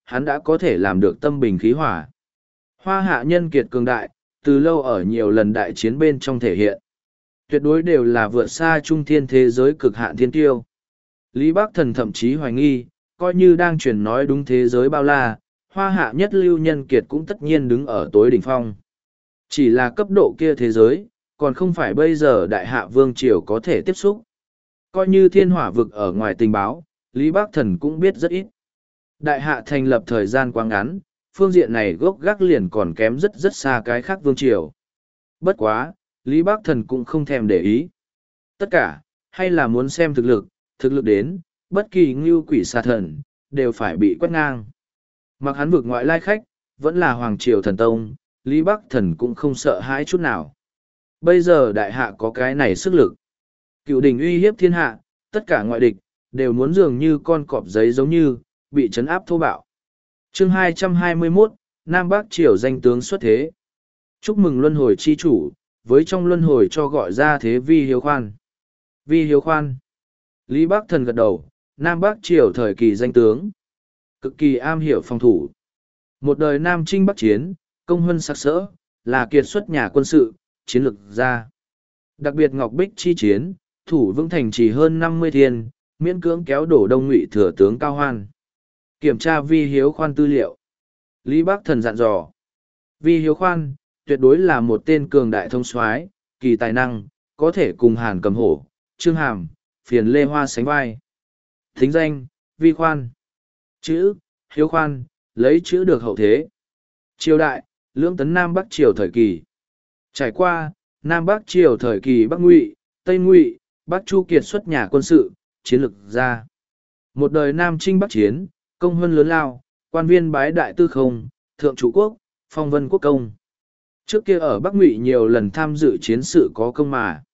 hắn đã có thể làm được tâm bình khí hỏa. Hoa hạ nhân kiệt cường đại, từ lâu ở nhiều lần đại chiến bên trong thể hiện. Tuyệt đối đều là vượt xa trung thiên thế giới cực hạn thiên tiêu. Lý Bắc Thần thậm chí hoài nghi, coi như đang truyền nói đúng thế giới bao la, hoa hạ nhất lưu nhân kiệt cũng tất nhiên đứng ở tối đỉnh phong. Chỉ là cấp độ kia thế giới, còn không phải bây giờ đại hạ vương triều có thể tiếp xúc. Coi như thiên hỏa vực ở ngoài tình báo, Lý Bắc Thần cũng biết rất ít. Đại hạ thành lập thời gian quá ngắn, phương diện này gốc gác liền còn kém rất rất xa cái khác vương triều. Bất quá, Lý Bắc Thần cũng không thèm để ý. Tất cả, hay là muốn xem thực lực, thực lực đến, bất kỳ ngưu quỷ xà thần, đều phải bị quét ngang. Mặc hắn vực ngoại lai khách, vẫn là Hoàng Triều Thần Tông, Lý Bắc Thần cũng không sợ hãi chút nào. Bây giờ đại hạ có cái này sức lực. Cựu đỉnh uy hiếp thiên hạ, tất cả ngoại địch, đều muốn dường như con cọp giấy giống như, bị trấn áp thô bạo. Chương hai trăm hai mươi mốt, Nam Bắc Triều danh tướng xuất thế. Chúc mừng luân hồi chi chủ, với trong luân hồi cho gọi ra thế vi hiếu khoan. Vi hiếu khoan. Lý Bắc Thần gật đầu, Nam Bắc Triều thời kỳ danh tướng. Cực kỳ am hiểu phòng thủ. Một đời Nam Trinh Bắc Chiến, công huân sắc sỡ, là kiệt xuất nhà quân sự, chiến lược gia. Đặc biệt Ngọc Bích chi chiến, thủ vững thành trì hơn năm mươi thiên, miễn cưỡng kéo đổ Đông Ngụy thừa tướng Cao Hoan. Kiểm tra vi hiếu khoan tư liệu. Lý Bắc Thần dặn dò. Vi hiếu khoan, tuyệt đối là một tên cường đại thông soái, kỳ tài năng, có thể cùng Hàn Cầm Hổ, Trương Hàm, Phiền Lê Hoa sánh vai. Thính danh, vi khoan. Chữ, hiếu khoan, lấy chữ được hậu thế. Triều đại, lưỡng tấn Nam Bắc Triều thời kỳ. Trải qua, Nam Bắc Triều thời kỳ Bắc Ngụy, Tây Ngụy, Bắc Chu kiệt xuất nhà quân sự, chiến lược gia. Một đời Nam Trinh Bắc Chiến, công huân lớn lao, quan viên bái đại tư không, thượng chủ quốc, phong vân quốc công. Trước kia ở Bắc Ngụy nhiều lần tham dự chiến sự có công mà.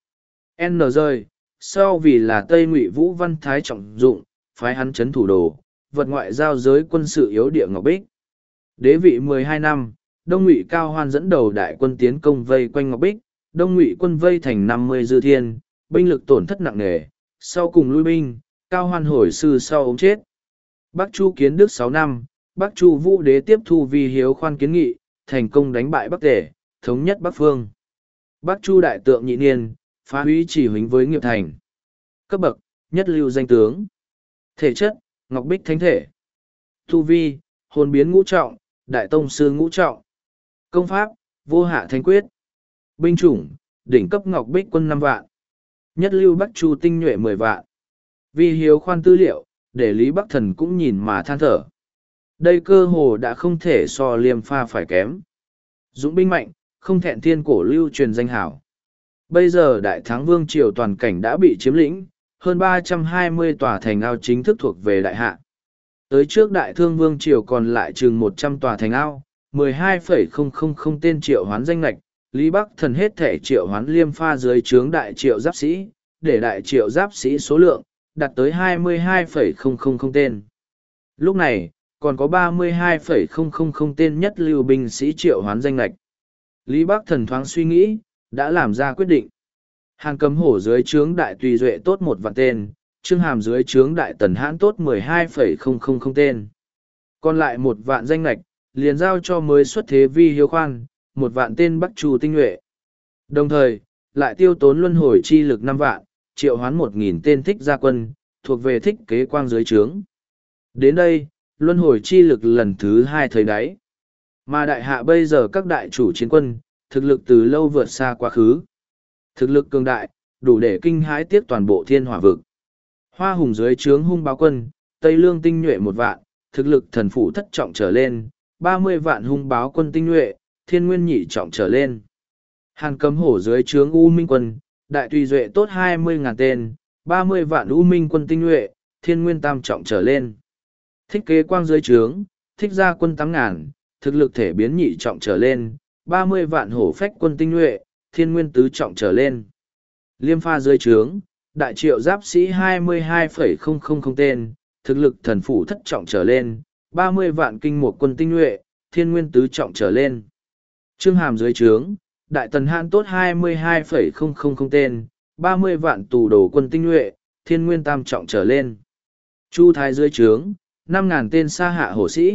N rơi, sau vì là Tây Ngụy Vũ Văn Thái trọng dụng, phái hắn chấn thủ đồ, vật ngoại giao giới quân sự yếu địa Ngọc Bích. Đế vị mười hai năm, Đông Ngụy Cao Hoan dẫn đầu đại quân tiến công vây quanh Ngọc Bích, Đông Ngụy quân vây thành năm mươi dư thiên, binh lực tổn thất nặng nề, sau cùng lui binh, Cao Hoan hồi sư sau ống chết. Bắc Chu kiến đức sáu năm, Bắc Chu Vũ Đế tiếp thu vi hiếu khoan kiến nghị, thành công đánh bại Bắc Tề, thống nhất Bắc Phương. Bắc Chu đại tượng nhị niên, phá hủy chỉ huỳnh với nghiệp thành. Cấp bậc, nhất lưu danh tướng. Thể chất, Ngọc Bích thánh thể. Tu vi, hồn biến ngũ trọng, đại tông sư ngũ trọng. Công pháp, vô hạ thánh quyết. Binh chủng, đỉnh cấp Ngọc Bích quân năm vạn. Nhất lưu Bắc Chu tinh nhuệ mười vạn. Vi hiếu khoan tư liệu, để Lý Bắc Thần cũng nhìn mà than thở. Đây cơ hồ đã không thể so Liêm Pha phải kém. Dũng binh mạnh, không thẹn thiên cổ lưu truyền danh hảo. Bây giờ Đại Thắng Vương Triều toàn cảnh đã bị chiếm lĩnh, hơn ba trăm hai mươi tòa thành ao chính thức thuộc về Đại Hạ. Tới trước Đại Thương Vương Triều còn lại chừng một trăm tòa thành ao, mười hai phẩy không không không tên triệu hoán danh lạch, Lý Bắc Thần hết thể triệu hoán Liêm Pha dưới trướng đại triệu giáp sĩ, để đại triệu giáp sĩ số lượng, đạt tới hai mươi hai phẩy không không không tên. Lúc này, còn có ba mươi hai phẩy không không không tên nhất lưu binh sĩ triệu hoán danh lạch. Lý Bắc Thần thoáng suy nghĩ, đã làm ra quyết định. Hàn Cầm Hổ dưới trướng đại tùy duệ tốt một vạn tên, Trương Hàm dưới trướng đại tần hãn tốt mười hai phẩy không không không tên. Còn lại một vạn danh lạch, liền giao cho mới xuất thế vi hiếu khoan, một vạn tên Bắc Chu tinh nhuệ. Đồng thời, lại tiêu tốn luân hồi chi lực năm vạn, triệu hoán một nghìn tên thích gia quân, thuộc về thích kế quang dưới trướng. Đến đây, luân hồi chi lực lần thứ hai thấy đáy. Mà đại hạ bây giờ các đại chủ chiến quân, thực lực từ lâu vượt xa quá khứ. Thực lực cường đại, đủ để kinh hãi tiếc toàn bộ thiên hỏa vực. Hoa hùng dưới trướng hung báo quân, Tây Lương tinh nhuệ một vạn, thực lực thần phủ thất trọng trở lên, ba mươi vạn hung báo quân tinh nhuệ, thiên nguyên nhị trọng trở lên. Hàn Cấm Hổ dưới trướng U Minh quân, đại tùy duệ tốt hai mươi ngàn tên, ba mươi vạn U Minh quân tinh nhuệ, thiên nguyên tam trọng trở lên. Thích kế quang dưới trướng, thích gia quân tám ngàn, thực lực thể biến nhị trọng trở lên, ba mươi vạn hổ phách quân tinh nhuệ, thiên nguyên tứ trọng trở lên. Liêm Pha dưới trướng, đại triệu giáp sĩ hai mươi hai phẩy không không không tên, thực lực thần phủ thất trọng trở lên, ba mươi vạn kinh một quân tinh nhuệ, thiên nguyên tứ trọng trở lên. Trương Hàm dưới trướng, đại tần hãn tốt hai mươi hai phẩy không không không tên, ba mươi vạn tù đồ quân tinh nhuệ, thiên nguyên tam trọng trở lên. Chu Thái dưới trướng, năm ngàn tên sa hạ hổ sĩ,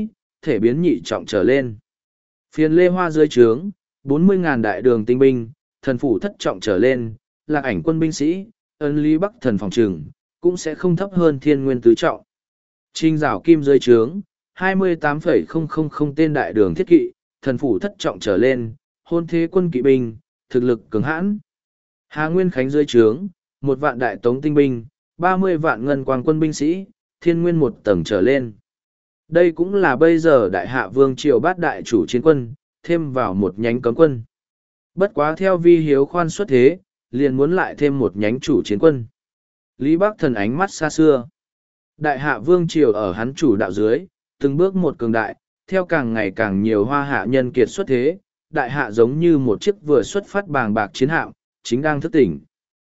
thể biến nhị trọng trở lên. Phiền Lê Hoa dưới trướng, bốn mươi ngàn đại đường tinh binh, thần phủ thất trọng trở lên, lạc ảnh quân binh sĩ, ấn lý bắc thần phòng trừng, cũng sẽ không thấp hơn thiên nguyên tứ trọng. Trinh rào kim dưới trướng, hai mươi tám phẩy không không không tên đại đường thiết kỵ, thần phủ thất trọng trở lên, hôn thế quân kỵ binh, thực lực cứng hãn. Hà Nguyên Khánh dưới trướng, một vạn đại tống tinh binh, ba mươi vạn ngân quang quân binh sĩ, thiên nguyên một tầng trở lên. Đây cũng là bây giờ đại hạ vương triều bát đại chủ chiến quân, thêm vào một nhánh cấm quân. Bất quá theo vi hiếu khoan xuất thế, liền muốn lại thêm một nhánh chủ chiến quân. Lý Bắc Thần ánh mắt xa xưa. Đại hạ vương triều ở hắn chủ đạo dưới, từng bước một cường đại, theo càng ngày càng nhiều hoa hạ nhân kiệt xuất thế, đại hạ giống như một chiếc vừa xuất phát bàng bạc chiến hạm, chính đang thức tỉnh.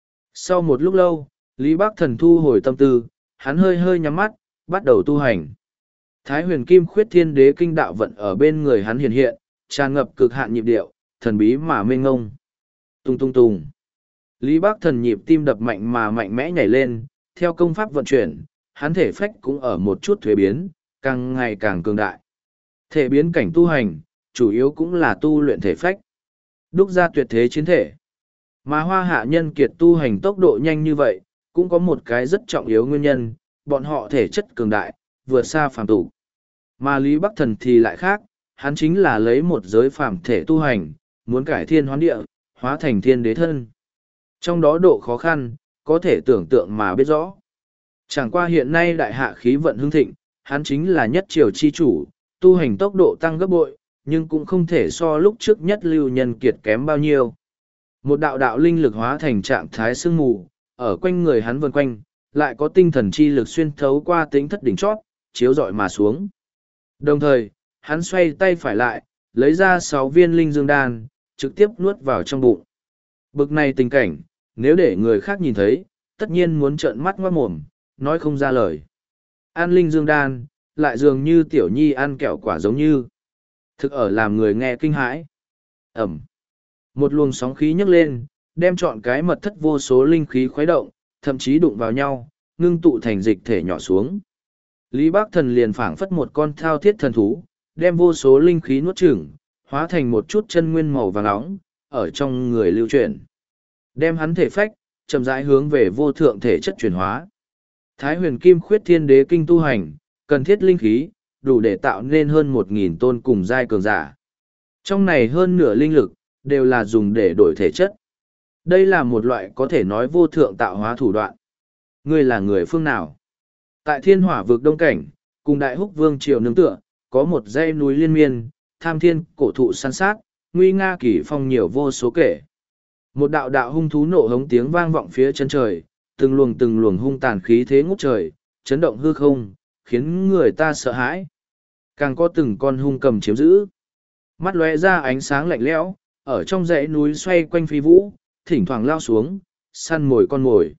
Sau một lúc lâu, Lý Bắc Thần thu hồi tâm tư, hắn hơi hơi nhắm mắt, bắt đầu tu hành. Thái huyền kim khuyết thiên đế kinh đạo vận ở bên người hắn hiện hiện, tràn ngập cực hạn nhịp điệu, thần bí mà mênh ngông. Tung tung tung. Lý Bắc Thần nhịp tim đập mạnh mà mạnh mẽ nhảy lên, theo công pháp vận chuyển, hắn thể phách cũng ở một chút thuế biến, càng ngày càng cường đại. Thể biến cảnh tu hành, chủ yếu cũng là tu luyện thể phách. Đúc ra tuyệt thế chiến thể. Mà hoa hạ nhân kiệt tu hành tốc độ nhanh như vậy, cũng có một cái rất trọng yếu nguyên nhân, bọn họ thể chất cường đại, vượt xa phàm tục. Mà Lý Bắc Thần thì lại khác, hắn chính là lấy một giới phàm thể tu hành, muốn cải thiên hoán địa, hóa thành thiên đế thân. Trong đó độ khó khăn, có thể tưởng tượng mà biết rõ. Chẳng qua hiện nay đại hạ khí vận hưng thịnh, hắn chính là nhất triều chi chủ, tu hành tốc độ tăng gấp bội, nhưng cũng không thể so lúc trước nhất lưu nhân kiệt kém bao nhiêu. Một đạo đạo linh lực hóa thành trạng thái sương mù, ở quanh người hắn vần quanh, lại có tinh thần chi lực xuyên thấu qua tính thất đỉnh chót, chiếu rọi mà xuống. Đồng thời, hắn xoay tay phải lại, lấy ra sáu viên linh dương đan, trực tiếp nuốt vào trong bụng. Bực này tình cảnh, nếu để người khác nhìn thấy, tất nhiên muốn trợn mắt ngoát mồm, nói không ra lời. An linh dương đan, lại dường như tiểu nhi ăn kẹo quả giống như. Thực ở làm người nghe kinh hãi. Ẩm. Một luồng sóng khí nhấc lên, đem trọn cái mật thất vô số linh khí khuấy động, thậm chí đụng vào nhau, ngưng tụ thành dịch thể nhỏ xuống. Lý Bắc Thần liền phảng phất một con thao thiết thần thú, đem vô số linh khí nuốt chửng, hóa thành một chút chân nguyên màu vàng nóng, ở trong người lưu chuyển. Đem hắn thể phách, chậm rãi hướng về vô thượng thể chất chuyển hóa. Thái huyền kim khuyết thiên đế kinh tu hành, cần thiết linh khí, đủ để tạo nên hơn một nghìn tôn cùng giai cường giả. Trong này hơn nửa linh lực, đều là dùng để đổi thể chất. Đây là một loại có thể nói vô thượng tạo hóa thủ đoạn. Ngươi là người phương nào? Tại thiên hỏa vực đông cảnh, cùng đại húc vương triều nương tựa, có một dãy núi liên miên, tham thiên cổ thụ san sát, nguy nga kỳ phong nhiều vô số kể. Một đạo đạo hung thú nộ hống tiếng vang vọng phía chân trời, từng luồng từng luồng hung tàn khí thế ngút trời, chấn động hư không, khiến người ta sợ hãi. Càng có từng con hung cầm chiếm giữ. Mắt lóe ra ánh sáng lạnh lẽo, ở trong dãy núi xoay quanh phi vũ, thỉnh thoảng lao xuống, săn mồi con mồi.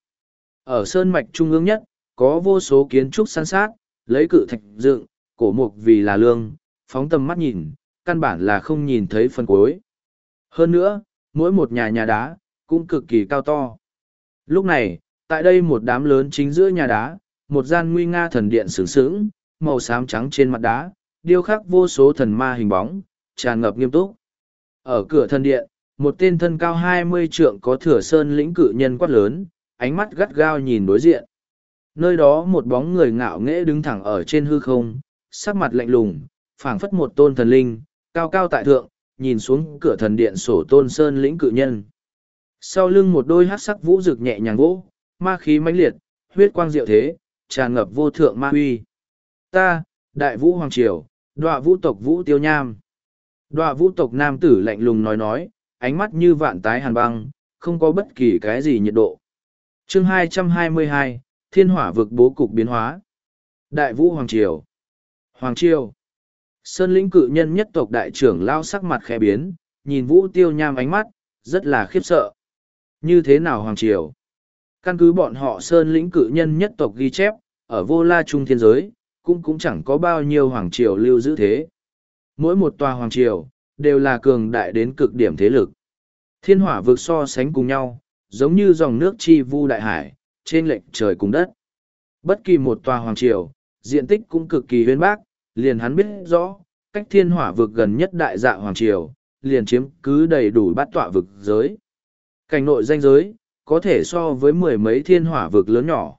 Ở sơn mạch trung ương nhất, có vô số kiến trúc san sát, lấy cự thạch dựng, cổ mục vì là lương, phóng tầm mắt nhìn, căn bản là không nhìn thấy phần cuối. Hơn nữa, mỗi một nhà nhà đá, cũng cực kỳ cao to. Lúc này, tại đây một đám lớn chính giữa nhà đá, một gian nguy nga thần điện sướng sướng, màu xám trắng trên mặt đá, điêu khắc vô số thần ma hình bóng, tràn ngập nghiêm túc. Ở cửa thần điện, một tên thân cao hai mươi trượng có thừa sơn lĩnh cự nhân quát lớn, ánh mắt gắt gao nhìn đối diện. Nơi đó một bóng người ngạo nghễ đứng thẳng ở trên hư không, sắc mặt lạnh lùng, phảng phất một tôn thần linh, cao cao tại thượng, nhìn xuống cửa thần điện sổ tôn sơn lĩnh cự nhân. Sau lưng một đôi hát sắc vũ rực nhẹ nhàng vỗ, ma khí mãnh liệt, huyết quang diệu thế, tràn ngập vô thượng ma huy. Ta, đại vũ hoàng triều, đọa vũ tộc vũ tiêu nham. Đọa vũ tộc nam tử lạnh lùng nói nói, ánh mắt như vạn tái hàn băng, không có bất kỳ cái gì nhiệt độ. Chương hai trăm hai mươi hai, Thiên hỏa vực bố cục biến hóa. Đại vũ hoàng triều. Hoàng triều. Sơn lĩnh cự nhân nhất tộc đại trưởng lao sắc mặt khẽ biến, nhìn vũ tiêu nham ánh mắt, rất là khiếp sợ. Như thế nào hoàng triều? Căn cứ bọn họ sơn lĩnh cự nhân nhất tộc ghi chép, ở vô la trung thiên giới, cũng cũng chẳng có bao nhiêu hoàng triều lưu giữ thế. Mỗi một tòa hoàng triều, đều là cường đại đến cực điểm thế lực. Thiên hỏa vực so sánh cùng nhau, giống như dòng nước chi vu đại hải, trên lệch trời cùng đất. Bất kỳ một tòa hoàng triều, diện tích cũng cực kỳ huyên bác, liền hắn biết rõ, cách thiên hỏa vực gần nhất đại dạ hoàng triều, liền chiếm cứ đầy đủ bát tọa vực giới. Cảnh nội danh giới, có thể so với mười mấy thiên hỏa vực lớn nhỏ.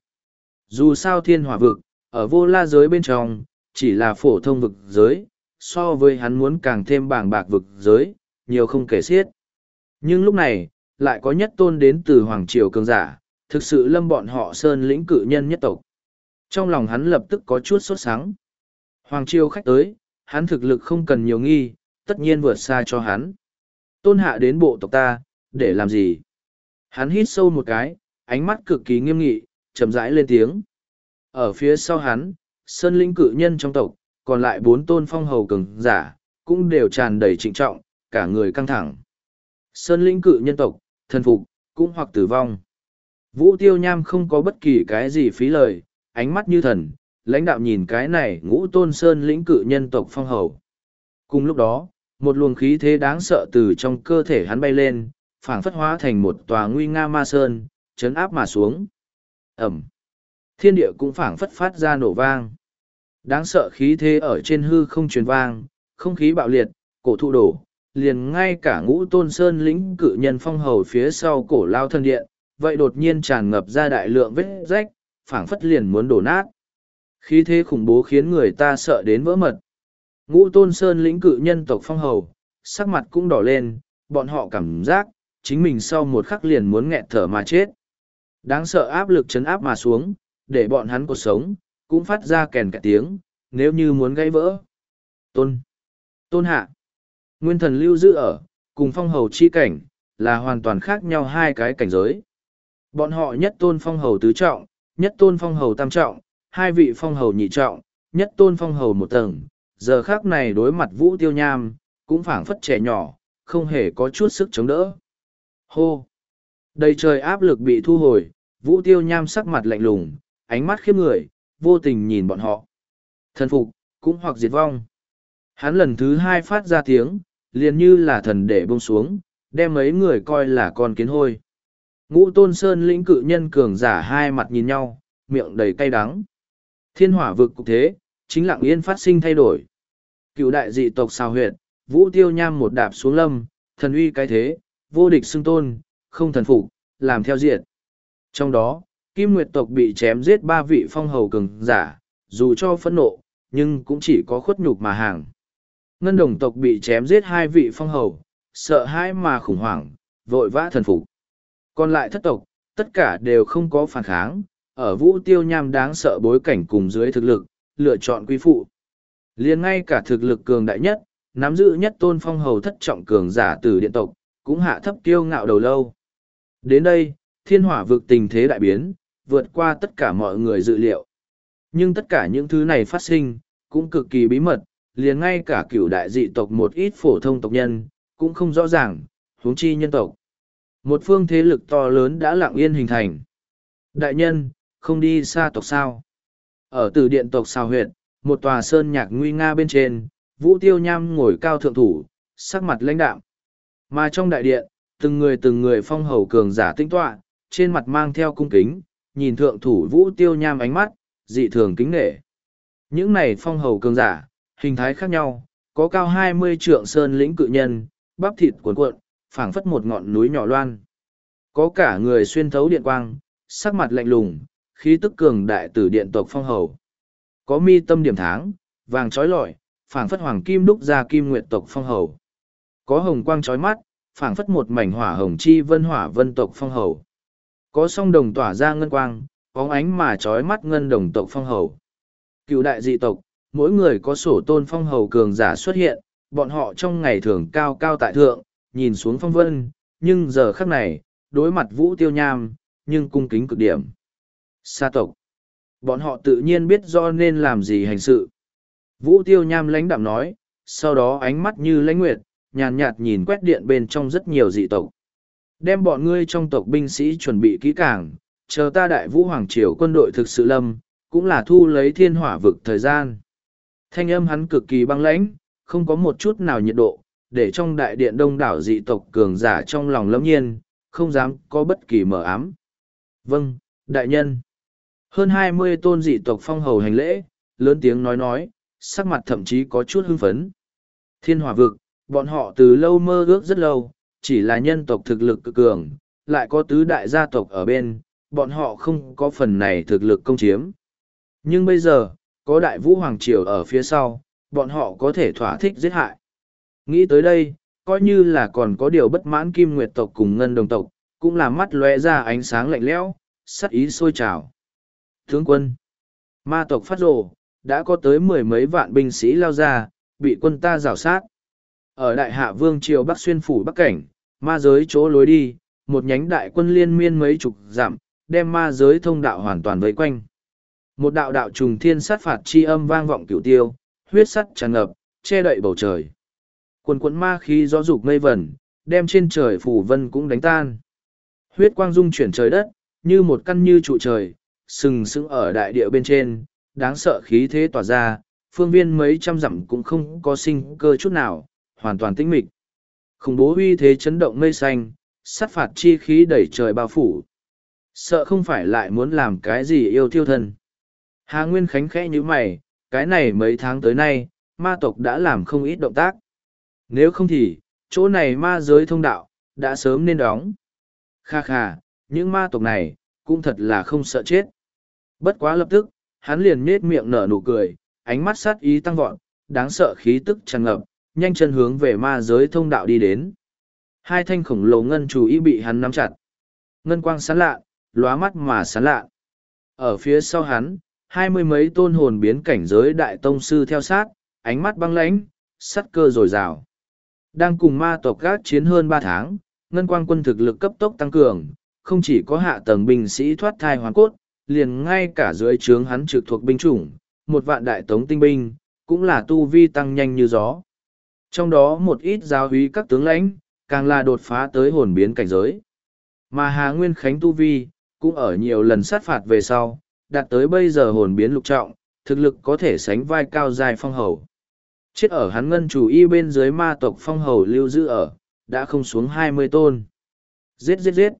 Dù sao thiên hỏa vực, ở vô la giới bên trong, chỉ là phổ thông vực giới, so với hắn muốn càng thêm bàng bạc vực giới, nhiều không kể xiết. Nhưng lúc này, lại có nhất tôn đến từ Hoàng Triều cường giả, thực sự lâm bọn họ sơn lĩnh cự nhân nhất tộc. Trong lòng hắn lập tức có chút sốt sắng. Hoàng Triều khách tới, hắn thực lực không cần nhiều nghi, tất nhiên vượt xa cho hắn. Tôn hạ đến bộ tộc ta, để làm gì? Hắn hít sâu một cái, ánh mắt cực kỳ nghiêm nghị, chậm rãi lên tiếng. Ở phía sau hắn, sơn lĩnh cự nhân trong tộc, còn lại bốn tôn phong hầu cường giả, cũng đều tràn đầy trịnh trọng, cả người căng thẳng. Sơn lĩnh cự nhân tộc, thần phục, cũng hoặc tử vong. Vũ Tiêu Nham không có bất kỳ cái gì phí lời, ánh mắt như thần, lãnh đạo nhìn cái này ngũ tôn sơn lĩnh cự nhân tộc phong hầu. Cùng lúc đó, một luồng khí thế đáng sợ từ trong cơ thể hắn bay lên, phảng phất hóa thành một tòa nguy nga ma sơn, chấn áp mà xuống. Ẩm. Thiên địa cũng phảng phất phát ra nổ vang. Đáng sợ khí thế ở trên hư không truyền vang, không khí bạo liệt, cổ thụ đổ, liền ngay cả ngũ tôn sơn lĩnh cự nhân phong hầu phía sau cổ lao thân điện, vậy đột nhiên tràn ngập ra đại lượng vết rách, phảng phất liền muốn đổ nát. Khí thế khủng bố khiến người ta sợ đến vỡ mật. Ngũ tôn sơn lĩnh cự nhân tộc phong hầu, sắc mặt cũng đỏ lên, bọn họ cảm giác, chính mình sau một khắc liền muốn nghẹt thở mà chết. Đáng sợ áp lực chấn áp mà xuống, để bọn hắn cuộc sống, cũng phát ra kèn cả tiếng, nếu như muốn gãy vỡ. Tôn. Tôn hạ. Nguyên thần lưu giữ ở, cùng phong hầu chi cảnh, là hoàn toàn khác nhau hai cái cảnh giới. Bọn họ nhất tôn phong hầu tứ trọng, nhất tôn phong hầu tam trọng, hai vị phong hầu nhị trọng, nhất tôn phong hầu một tầng. Giờ khác này đối mặt Vũ Tiêu Nham, cũng phảng phất trẻ nhỏ, không hề có chút sức chống đỡ. Hô! Đầy trời áp lực bị thu hồi, Vũ Tiêu Nham sắc mặt lạnh lùng, ánh mắt khiếp người, vô tình nhìn bọn họ. Thần phục, cũng hoặc diệt vong. Hắn lần thứ hai phát ra tiếng, liền như là thần để bông xuống, đem mấy người coi là con kiến hôi. Ngũ tôn sơn lĩnh cự nhân cường giả hai mặt nhìn nhau, miệng đầy cay đắng. Thiên hỏa vực cục thế, chính lặng yên phát sinh thay đổi. Cựu đại dị tộc xào huyệt, Vũ Tiêu Nham một đạp xuống lâm, thần uy cái thế, vô địch xưng tôn, không thần phục, làm theo diện. Trong đó, Kim Nguyệt tộc bị chém giết ba vị phong hầu cường giả, dù cho phẫn nộ, nhưng cũng chỉ có khuất nhục mà hàng. Ngân Đồng tộc bị chém giết hai vị phong hầu, sợ hãi mà khủng hoảng, vội vã thần phục. Còn lại thất tộc, tất cả đều không có phản kháng, ở Vũ Tiêu Nham đáng sợ bối cảnh cùng dưới thực lực, lựa chọn quy phụ. Liền ngay cả thực lực cường đại nhất, nắm giữ nhất tôn phong hầu thất trọng cường giả từ điện tộc, cũng hạ thấp kiêu ngạo đầu lâu. Đến đây, thiên hỏa vực tình thế đại biến, vượt qua tất cả mọi người dự liệu. Nhưng tất cả những thứ này phát sinh, cũng cực kỳ bí mật, liền ngay cả cửu đại dị tộc một ít phổ thông tộc nhân, cũng không rõ ràng, huống chi nhân tộc. Một phương thế lực to lớn đã lặng yên hình thành. Đại nhân, không đi xa tộc sao? Ở từ điện tộc xào huyệt, một tòa sơn nhạc nguy nga bên trên, Vũ Tiêu Nham ngồi cao thượng thủ, sắc mặt lãnh đạm. Mà trong đại điện, từng người từng người phong hầu cường giả tinh tọa, trên mặt mang theo cung kính, nhìn thượng thủ Vũ Tiêu Nham ánh mắt, dị thường kính nể. Những này phong hầu cường giả, hình thái khác nhau, có cao hai mươi trượng sơn lĩnh cự nhân, bắp thịt cuộn cuộn, phảng phất một ngọn núi nhỏ loan. Có cả người xuyên thấu điện quang, sắc mặt lạnh lùng, khí tức cường đại tử điện tộc phong hầu. Có mi tâm điểm tháng, vàng trói lọi, phảng phất hoàng kim đúc ra kim nguyệt tộc phong hầu. Có hồng quang trói mắt, phảng phất một mảnh hỏa hồng chi vân hỏa vân tộc phong hầu. Có song đồng tỏa ra ngân quang, bóng ánh mà trói mắt ngân đồng tộc phong hầu. Cựu đại dị tộc, mỗi người có sổ tôn phong hầu cường giả xuất hiện, bọn họ trong ngày thường cao cao tại thượng, nhìn xuống phong vân, nhưng giờ khắc này, đối mặt Vũ Tiêu Nham, nhưng cung kính cực điểm. Sa tộc. Bọn họ tự nhiên biết do nên làm gì hành sự. Vũ Tiêu Nham lãnh đạm nói, sau đó ánh mắt như lãnh nguyệt, nhàn nhạt nhìn quét điện bên trong rất nhiều dị tộc. Đem bọn ngươi trong tộc binh sĩ chuẩn bị kỹ càng, chờ ta đại vũ hoàng triều quân đội thực sự lâm, cũng là thu lấy thiên hỏa vực thời gian. Thanh âm hắn cực kỳ băng lãnh, không có một chút nào nhiệt độ, để trong đại điện đông đảo dị tộc cường giả trong lòng lâm nhiên, không dám có bất kỳ mờ ám. Vâng, đại nhân. Hơn hai mươi tôn dị tộc phong hầu hành lễ, lớn tiếng nói nói, sắc mặt thậm chí có chút hưng phấn. Thiên hỏa vực, bọn họ từ lâu mơ ước rất lâu, chỉ là nhân tộc thực lực cực cường, lại có tứ đại gia tộc ở bên, bọn họ không có phần này thực lực công chiếm. Nhưng bây giờ, có đại vũ hoàng triều ở phía sau, bọn họ có thể thỏa thích giết hại. Nghĩ tới đây, coi như là còn có điều bất mãn kim nguyệt tộc cùng ngân đồng tộc, cũng là mắt lóe ra ánh sáng lạnh lẽo, sắc ý sôi trào. Tướng quân, ma tộc phát rồ, đã có tới mười mấy vạn binh sĩ lao ra, bị quân ta rào sát. Ở đại hạ vương triều Bắc xuyên phủ Bắc cảnh, ma giới chỗ lối đi, một nhánh đại quân liên miên mấy chục dặm, đem ma giới thông đạo hoàn toàn vây quanh. Một đạo đạo trùng thiên sát phạt chi âm vang vọng cửu tiêu, huyết sắt tràn ngập, che đậy bầu trời. Quần quần ma khí gió dục mây vẩn, đem trên trời phủ vân cũng đánh tan. Huyết quang dung chuyển trời đất, như một căn như trụ trời, sừng sững ở đại địa bên trên, đáng sợ khí thế tỏa ra, phương viên mấy trăm dặm cũng không có sinh cơ chút nào, hoàn toàn tĩnh mịch. Khủng bố uy thế chấn động mây xanh, sát phạt chi khí đẩy trời bao phủ. Sợ không phải lại muốn làm cái gì yêu thiêu thân. Hà Nguyên Khánh khẽ như mày, cái này mấy tháng tới nay, ma tộc đã làm không ít động tác. Nếu không thì, chỗ này ma giới thông đạo, đã sớm nên đóng. Kha kha, những ma tộc này, cũng thật là không sợ chết. Bất quá lập tức, hắn liền nết miệng nở nụ cười, ánh mắt sát ý tăng vọt, đáng sợ khí tức tràn ngập, nhanh chân hướng về ma giới thông đạo đi đến. Hai thanh khổng lồ ngân chủ ý bị hắn nắm chặt. Ngân quang sáng lạ, lóa mắt mà sáng lạ. Ở phía sau hắn, hai mươi mấy tôn hồn biến cảnh giới đại tông sư theo sát, ánh mắt băng lãnh, sắt cơ dồi dào. Đang cùng ma tộc gác chiến hơn ba tháng, ngân quang quân thực lực cấp tốc tăng cường, không chỉ có hạ tầng binh sĩ thoát thai hoàn cốt, liền ngay cả dưới trướng hắn trực thuộc binh chủng, một vạn đại tống tinh binh, cũng là tu vi tăng nhanh như gió. Trong đó một ít giáo úy các tướng lãnh, càng là đột phá tới hồn biến cảnh giới. Mà Hà Nguyên Khánh tu vi, cũng ở nhiều lần sát phạt về sau, đạt tới bây giờ hồn biến lục trọng, thực lực có thể sánh vai cao dài phong hầu. Chết ở hắn ngân chủ y bên dưới ma tộc phong hầu lưu giữ ở, đã không xuống hai mươi tôn. Giết giết giết.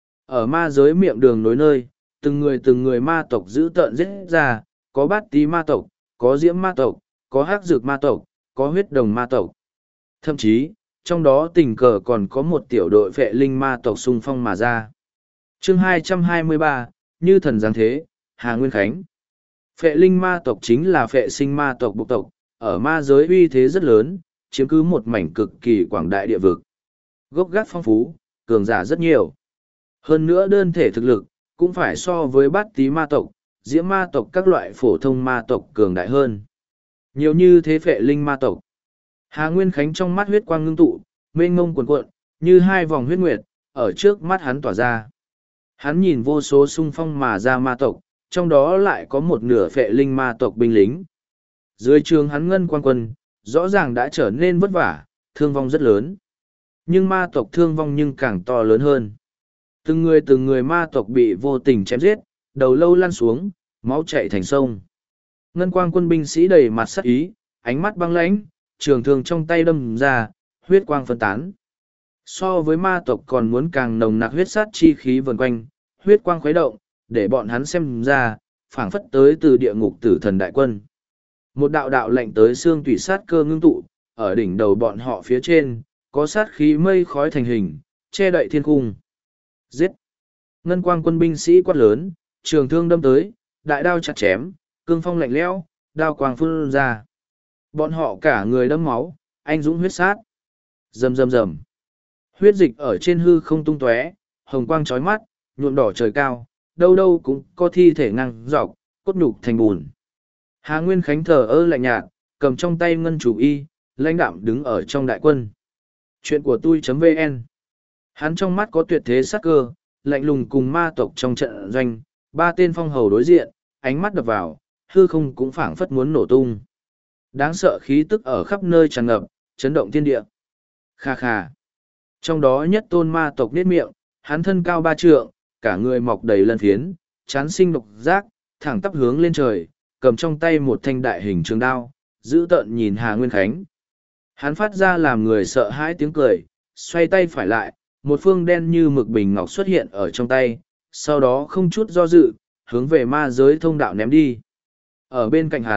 Ở ma giới miệng đường nối nơi, từng người từng người ma tộc giữ tợn giết ra, có bát tí ma tộc, có diễm ma tộc, có hắc dược ma tộc, có huyết đồng ma tộc. Thậm chí, trong đó tình cờ còn có một tiểu đội vệ linh ma tộc xung phong mà ra. Chương hai trăm hai mươi ba, Như thần giáng thế, Hà Nguyên Khánh. Phệ linh ma tộc chính là phệ sinh ma tộc bộ tộc, ở ma giới uy thế rất lớn, chiếm cứ một mảnh cực kỳ quảng đại địa vực. Gốc gác phong phú, cường giả rất nhiều. Hơn nữa đơn thể thực lực, cũng phải so với bát tí ma tộc, diễm ma tộc các loại phổ thông ma tộc cường đại hơn. Nhiều như thế phệ linh ma tộc. Hà Nguyên Khánh trong mắt huyết quang ngưng tụ, mênh mông cuồn cuộn, như hai vòng huyết nguyệt, ở trước mắt hắn tỏa ra. Hắn nhìn vô số xung phong mà ra ma tộc, trong đó lại có một nửa phệ linh ma tộc binh lính. Dưới trường hắn ngân quan quân, rõ ràng đã trở nên vất vả, thương vong rất lớn. Nhưng ma tộc thương vong nhưng càng to lớn hơn. Từng người từng người ma tộc bị vô tình chém giết, đầu lâu lăn xuống, máu chảy thành sông. Ngân quang quân binh sĩ đầy mặt sắc ý, ánh mắt băng lãnh, trường thương trong tay đâm ra, huyết quang phân tán. So với ma tộc còn muốn càng nồng nặc huyết sát chi khí vần quanh, huyết quang khuấy động, để bọn hắn xem ra, phảng phất tới từ địa ngục tử thần đại quân. Một đạo đạo lệnh tới xương tủy sát cơ ngưng tụ, ở đỉnh đầu bọn họ phía trên, có sát khí mây khói thành hình, che đậy thiên cung. Giết! Ngân quang quân binh sĩ quát lớn, trường thương đâm tới, đại đao chặt chém, cương phong lạnh lẽo, đao quang phun ra. Bọn họ cả người đẫm máu, anh dũng huyết sát. Rầm rầm rầm. Huyết dịch ở trên hư không tung tóe, hồng quang chói mắt, nhuộm đỏ trời cao, đâu đâu cũng có thi thể ngang dọc, cốt nhục thành bùn. Hà Nguyên Khánh thờ ơ lạnh nhạt, cầm trong tay ngân chủ y, lãnh đạm đứng ở trong đại quân. Chuyện của tôi.vn. Hắn trong mắt có tuyệt thế sắc cơ, lạnh lùng cùng ma tộc trong trận doanh, ba tên phong hầu đối diện, ánh mắt đập vào, hư không cũng phảng phất muốn nổ tung. Đáng sợ khí tức ở khắp nơi tràn ngập, chấn động thiên địa. Kha kha. Trong đó nhất tôn ma tộc niết miệng, hắn thân cao ba trượng, cả người mọc đầy lân phiến, chán sinh độc giác, thẳng tắp hướng lên trời, cầm trong tay một thanh đại hình trường đao, giữ tợn nhìn Hà Nguyên Khánh. Hắn phát ra làm người sợ hãi tiếng cười, xoay tay phải lại, một phương đen như mực bình ngọc xuất hiện ở trong tay, sau đó không chút do dự, hướng về ma giới thông đạo ném đi. Ở bên cạnh hắn,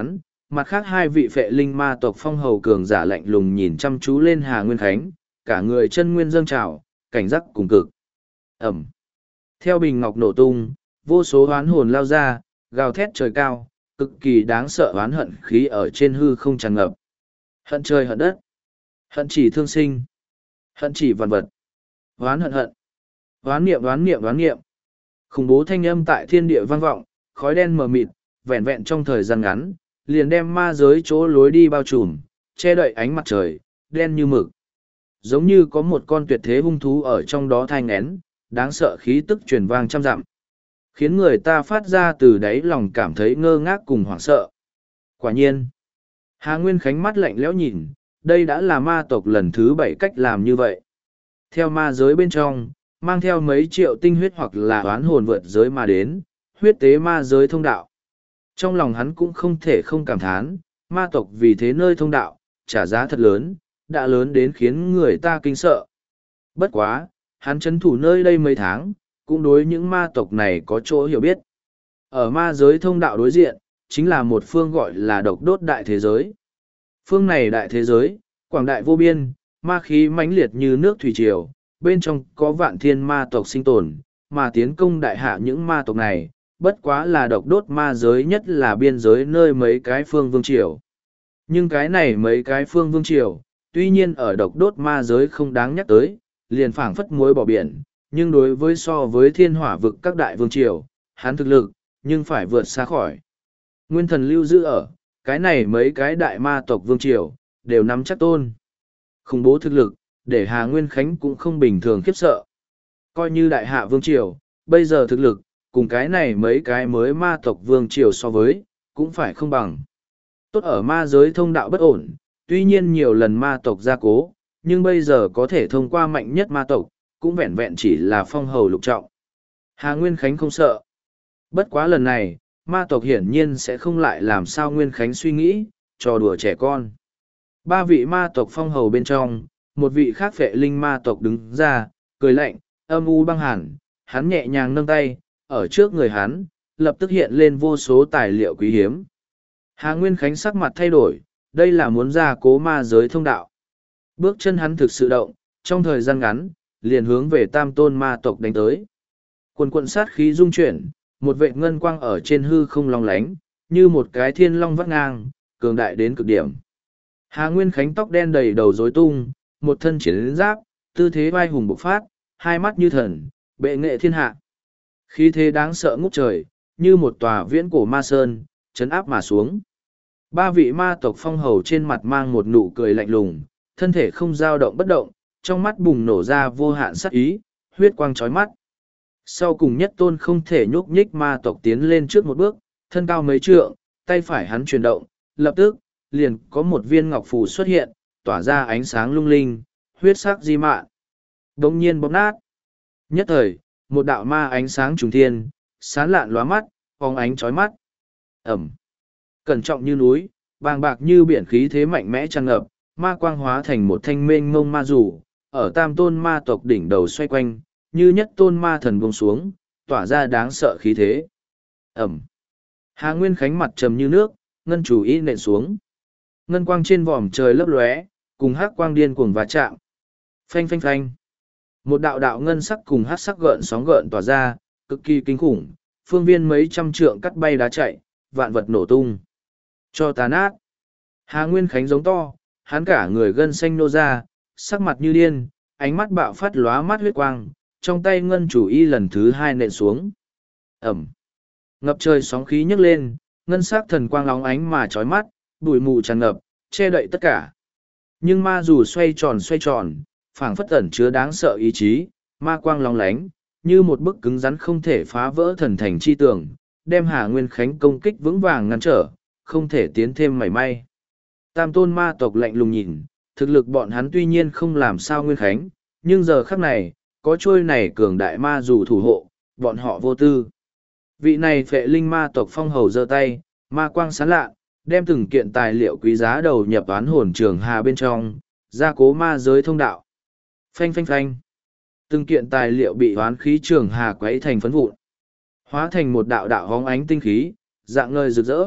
mặt khác hai vị phệ linh ma tộc phong hầu cường giả lạnh lùng nhìn chăm chú lên Hà Nguyên Khánh, cả người chân nguyên dâng trào, cảnh giác cùng cực. Ẩm. Theo bình ngọc nổ tung, vô số oán hồn lao ra, gào thét trời cao, cực kỳ đáng sợ oán hận khí ở trên hư không tràn ngập. Hận trời hận đất, hận chỉ thương sinh, hận chỉ vạn vật, oán hận hận, oán niệm oán niệm oán niệm. Khủng bố thanh âm tại thiên địa vang vọng, khói đen mờ mịt, vẹn vẹn trong thời gian ngắn, liền đem ma giới chỗ lối đi bao trùm, che đậy ánh mặt trời, đen như mực. Giống như có một con tuyệt thế hung thú ở trong đó thai nghén, đáng sợ khí tức truyền vang trăm dặm, khiến người ta phát ra từ đáy lòng cảm thấy ngơ ngác cùng hoảng sợ. Quả nhiên, Hà Nguyên Khánh mắt lạnh lẽo nhìn, đây đã là ma tộc lần thứ bảy cách làm như vậy. Theo ma giới bên trong, mang theo mấy triệu tinh huyết hoặc là oán hồn vượt giới mà đến, huyết tế ma giới thông đạo. Trong lòng hắn cũng không thể không cảm thán, ma tộc vì thế nơi thông đạo, trả giá thật lớn, đã lớn đến khiến người ta kinh sợ. Bất quá, hắn chấn thủ nơi đây mấy tháng, cũng đối những ma tộc này có chỗ hiểu biết. Ở ma giới thông đạo đối diện, chính là một phương gọi là độc đốt đại thế giới. Phương này đại thế giới, quảng đại vô biên, ma khí mãnh liệt như nước thủy triều, bên trong có vạn thiên ma tộc sinh tồn, mà tiến công đại hạ những ma tộc này, bất quá là độc đốt ma giới nhất là biên giới nơi mấy cái phương vương triều. Nhưng cái này mấy cái phương vương triều, tuy nhiên ở độc đốt ma giới không đáng nhắc tới, liền phảng phất muối bỏ biển, nhưng đối với so với thiên hỏa vực các đại vương triều, hắn thực lực, nhưng phải vượt xa khỏi. Nguyên thần lưu giữ ở, cái này mấy cái đại ma tộc vương triều, đều nắm chắc tôn. Khủng bố thực lực, để Hà Nguyên Khánh cũng không bình thường khiếp sợ. Coi như đại hạ vương triều, bây giờ thực lực, cùng cái này mấy cái mới ma tộc vương triều so với, cũng phải không bằng. Tốt ở ma giới thông đạo bất ổn, tuy nhiên nhiều lần ma tộc gia cố, nhưng bây giờ có thể thông qua mạnh nhất ma tộc, cũng vẹn vẹn chỉ là phong hầu lục trọng. Hà Nguyên Khánh không sợ. Bất quá lần này, ma tộc hiển nhiên sẽ không lại làm sao Nguyên Khánh suy nghĩ, trò đùa trẻ con. Ba vị ma tộc phong hầu bên trong, một vị khác phệ linh ma tộc đứng ra, cười lạnh, âm u băng hẳn, hắn nhẹ nhàng nâng tay, ở trước người hắn, lập tức hiện lên vô số tài liệu quý hiếm. Hà Nguyên Khánh sắc mặt thay đổi, đây là muốn ra cố ma giới thông đạo. Bước chân hắn thực sự động, trong thời gian ngắn, liền hướng về tam tôn ma tộc đánh tới. Quần quận sát khí dung chuyển, một vệ ngân quang ở trên hư không long lánh, như một cái thiên long vắt ngang, cường đại đến cực điểm. Hà Nguyên Khánh tóc đen đầy đầu rối tung, một thân chiến giáp, tư thế vai hùng bộc phát, hai mắt như thần, bệ nghệ thiên hạ. Khí thế đáng sợ ngút trời, như một tòa viễn cổ ma sơn, chấn áp mà xuống. Ba vị ma tộc phong hầu trên mặt mang một nụ cười lạnh lùng, thân thể không dao động bất động, trong mắt bùng nổ ra vô hạn sát ý, huyết quang chói mắt. Sau cùng nhất tôn không thể nhúc nhích ma tộc tiến lên trước một bước, thân cao mấy trượng, tay phải hắn chuyển động, lập tức, liền có một viên ngọc phù xuất hiện, tỏa ra ánh sáng lung linh, huyết sắc di mạn. Đống nhiên bóp nát. Nhất thời, một đạo ma ánh sáng trùng thiên, sán lạn lóa mắt, phóng ánh chói mắt. Ẩm. Cẩn trọng như núi, bàng bạc như biển khí thế mạnh mẽ tràn ngập, ma quang hóa thành một thanh mênh mông ma rủ, ở tam tôn ma tộc đỉnh đầu xoay quanh, như nhất tôn ma thần buông xuống, tỏa ra đáng sợ khí thế. Ẩm. Hà Nguyên Khánh mặt trầm như nước, ngân chủ y nện xuống. Ngân quang trên vòm trời lấp lóe, cùng hắc quang điên cuồng va chạm. Phanh phanh phanh. Một đạo đạo ngân sắc cùng hắc sắc gợn sóng gợn tỏa ra, cực kỳ kinh khủng, phương viên mấy trăm trượng cắt bay đá chạy, vạn vật nổ tung. Cho tàn ác. Hà Nguyên Khánh giống to, hắn cả người gân xanh nô ra, sắc mặt như điên, ánh mắt bạo phát lóa mắt huyết quang, trong tay ngân chủ y lần thứ hai nện xuống. Ẩm. Ngập trời sóng khí nhấc lên, ngân sắc thần quang lóng ánh mà chói mắt, bụi mù tràn ngập, che đậy tất cả. Nhưng ma dù xoay tròn xoay tròn, phảng phất ẩn chứa đáng sợ ý chí, ma quang lóng lánh, như một bức cứng rắn không thể phá vỡ thần thành chi tường, đem Hà Nguyên Khánh công kích vững vàng ngăn trở, không thể tiến thêm mảy may. Tam tôn ma tộc lạnh lùng nhìn, thực lực bọn hắn tuy nhiên không làm sao Nguyên Khánh, nhưng giờ khắc này, có trôi này cường đại ma dù thủ hộ, bọn họ vô tư. Vị này phệ linh ma tộc phong hầu giơ tay, ma quang sáng lạ, đem từng kiện tài liệu quý giá đầu nhập toán hồn trường hà bên trong, gia cố ma giới thông đạo. Phanh phanh phanh. Từng kiện tài liệu bị hoán khí trường hà quấy thành phấn vụn, hóa thành một đạo đạo hóng ánh tinh khí, dạng ngời rực rỡ,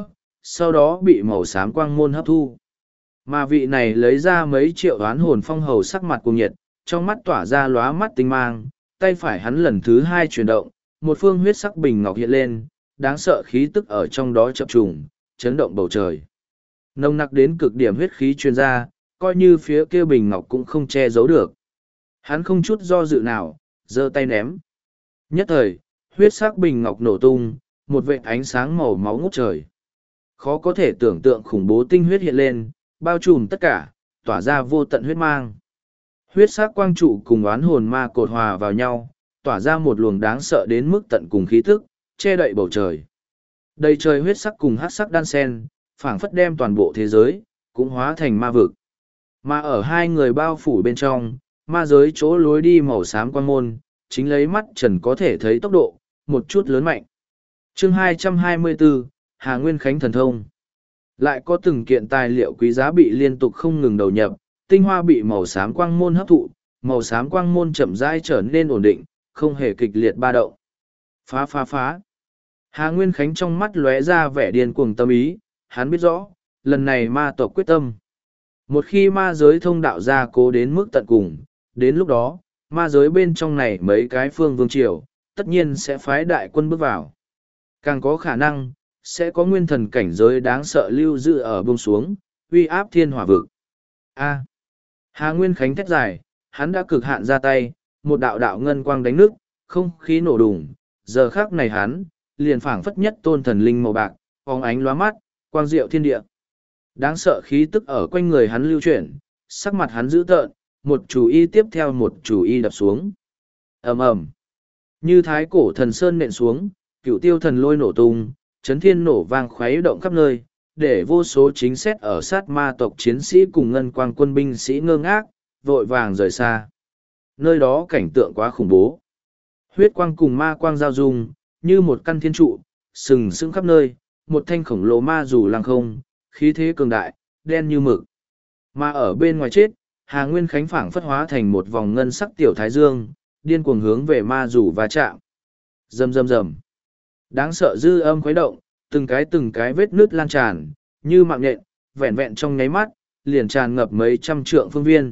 sau đó bị màu xám quang môn hấp thu. Mà vị này lấy ra mấy triệu oán hồn phong hầu sắc mặt cuồng nhiệt, trong mắt tỏa ra lóa mắt tinh mang, tay phải hắn lần thứ hai chuyển động, một phương huyết sắc bình ngọc hiện lên, đáng sợ khí tức ở trong đó chập trùng, chấn động bầu trời. Nồng nặc đến cực điểm huyết khí truyền ra, coi như phía kia bình ngọc cũng không che giấu được. Hắn không chút do dự nào, giơ tay ném. Nhất thời, huyết sắc bình ngọc nổ tung, một vệt ánh sáng màu máu ngút trời. Khó có thể tưởng tượng khủng bố tinh huyết hiện lên, bao trùm tất cả, tỏa ra vô tận huyết mang. Huyết sắc quang trụ cùng oán hồn ma cột hòa vào nhau, tỏa ra một luồng đáng sợ đến mức tận cùng khí tức, che đậy bầu trời. Đầy trời huyết sắc cùng hắc sắc đan sen, phảng phất đem toàn bộ thế giới, cũng hóa thành ma vực. Mà ở hai người bao phủ bên trong, ma giới chỗ lối đi màu xám quan môn, chính lấy mắt trần có thể thấy tốc độ, một chút lớn mạnh. chương hai trăm hai mươi bốn, Hà Nguyên Khánh thần thông. Lại có từng kiện tài liệu quý giá bị liên tục không ngừng đầu nhập, tinh hoa bị màu xám quang môn hấp thụ, màu xám quang môn chậm rãi trở nên ổn định, không hề kịch liệt ba động. Phá phá phá. Hà Nguyên Khánh trong mắt lóe ra vẻ điên cuồng tâm ý, hắn biết rõ, lần này ma tộc quyết tâm. Một khi ma giới thông đạo ra cố đến mức tận cùng, đến lúc đó, ma giới bên trong này mấy cái phương vương triều, tất nhiên sẽ phái đại quân bước vào. Càng có khả năng, sẽ có nguyên thần cảnh giới đáng sợ lưu giữ ở bông xuống, uy áp thiên hỏa vực. A. Hà Nguyên Khánh thét dài, hắn đã cực hạn ra tay, một đạo đạo ngân quang đánh nước, không khí nổ đùng, giờ khác này hắn, liền phảng phất nhất tôn thần linh màu bạc, phóng ánh lóa mắt, quang diệu thiên địa. Đáng sợ khí tức ở quanh người hắn lưu chuyển, sắc mặt hắn dữ tợn, một chủ y tiếp theo một chủ y đập xuống. Ầm ầm. Như thái cổ thần sơn nện xuống, cựu tiêu thần lôi nổ tung, chấn thiên nổ vang khuấy động khắp nơi, để vô số chính xét ở sát ma tộc chiến sĩ cùng ngân quang quân binh sĩ ngơ ngác, vội vàng rời xa. Nơi đó cảnh tượng quá khủng bố. Huyết quang cùng ma quang giao dung, như một căn thiên trụ, sừng sững khắp nơi, một thanh khổng lồ ma dù lăng không, khí thế cường đại, đen như mực. Mà ở bên ngoài chết, Hà Nguyên Khánh phảng phất hóa thành một vòng ngân sắc tiểu thái dương, điên cuồng hướng về ma dù va chạm. Rầm rầm rầm. Đáng sợ dư âm khuấy động, từng cái từng cái vết nước lan tràn, như mạng nhện, vẹn vẹn trong nháy mắt, liền tràn ngập mấy trăm trượng phương viên.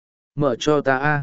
Mở cho ta a.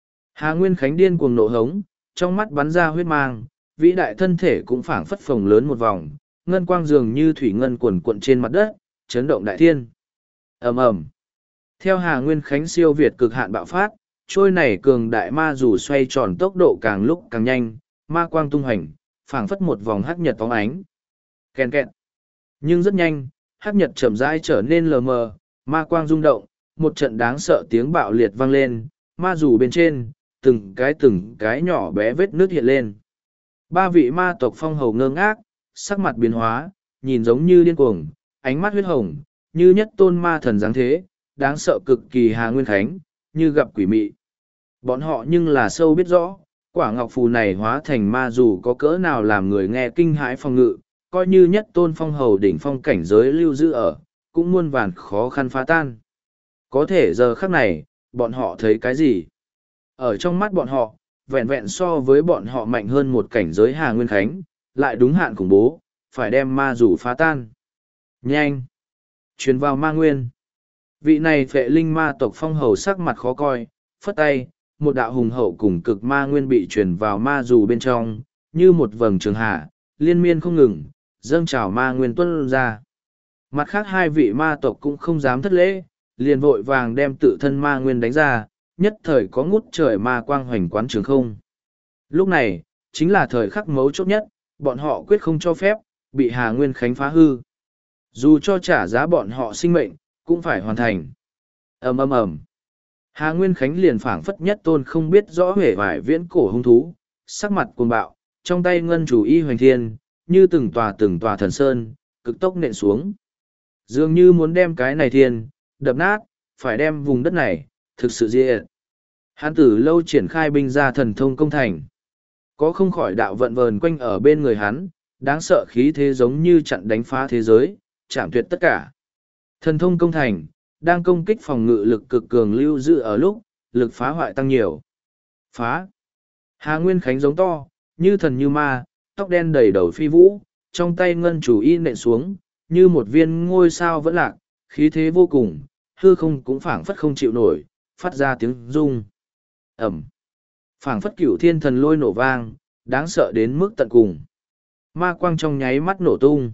Hà Nguyên Khánh điên cuồng nổ hống, trong mắt bắn ra huyết mang, vĩ đại thân thể cũng phảng phất phồng lớn một vòng, ngân quang dường như thủy ngân cuồn cuộn trên mặt đất, chấn động đại thiên. Ầm ầm. Theo Hà Nguyên Khánh siêu việt cực hạn bạo phát, trôi này cường đại ma dù xoay tròn tốc độ càng lúc càng nhanh, ma quang tung hành, phảng phất một vòng hắc nhật phóng ánh. Kèn kẹt. Nhưng rất nhanh, hắc nhật chậm rãi trở nên lờ mờ, ma quang rung động, một trận đáng sợ tiếng bạo liệt vang lên, ma dù bên trên, từng cái từng cái nhỏ bé vết nước hiện lên. Ba vị ma tộc phong hầu ngơ ngác, sắc mặt biến hóa, nhìn giống như điên cuồng, ánh mắt huyết hồng, như nhất tôn ma thần dáng thế, đáng sợ cực kỳ. Hà Nguyên Khánh, như gặp quỷ mị. Bọn họ nhưng là sâu biết rõ, quả ngọc phù này hóa thành ma dù có cỡ nào làm người nghe kinh hãi phong ngự, coi như nhất tôn phong hầu đỉnh phong cảnh giới lưu giữ ở, cũng muôn vàn khó khăn phá tan. Có thể giờ khắc này, bọn họ thấy cái gì? Ở trong mắt bọn họ, vẹn vẹn so với bọn họ mạnh hơn một cảnh giới Hà Nguyên Khánh, lại đúng hạn khủng bố, phải đem ma rủ phá tan. Nhanh! Truyền vào ma nguyên. Vị này phệ linh ma tộc phong hầu sắc mặt khó coi, phất tay, một đạo hùng hậu cùng cực ma nguyên bị truyền vào ma dù bên trong, như một vầng trường hạ, liên miên không ngừng, dâng trào ma nguyên tuân ra. Mặt khác hai vị ma tộc cũng không dám thất lễ, liền vội vàng đem tự thân ma nguyên đánh ra, nhất thời có ngút trời ma quang hoành quán trường không. Lúc này, chính là thời khắc mấu chốt nhất, bọn họ quyết không cho phép, bị Hà Nguyên Khánh phá hư. Dù cho trả giá bọn họ sinh mệnh, cũng phải hoàn thành. ầm ầm ầm. Hà Nguyên Khánh liền phảng phất nhất tôn không biết rõ huệ vải viễn cổ hung thú, sắc mặt cuồng bạo, trong tay ngân chủ y hoành thiên, như từng tòa từng tòa thần sơn, cực tốc nện xuống. Dường như muốn đem cái này thiên, đập nát, phải đem vùng đất này, thực sự diệt. Hán tử lâu triển khai binh ra thần thông công thành. Có không khỏi đạo vận vờn quanh ở bên người hắn, đáng sợ khí thế giống như chặn đánh phá thế giới, chạm tuyệt tất cả. Thần thông công thành, đang công kích phòng ngự lực cực cường lưu giữ ở lúc, lực phá hoại tăng nhiều. Phá! Hà Nguyên Khánh giống to, như thần như ma, tóc đen đầy đầu phi vũ, trong tay ngân chủ y nện xuống, như một viên ngôi sao vẫn lạc, khí thế vô cùng, hư không cũng phảng phất không chịu nổi, phát ra tiếng rung. Ẩm. Phảng phất cửu thiên thần lôi nổ vang, đáng sợ đến mức tận cùng. Ma quang trong nháy mắt nổ tung.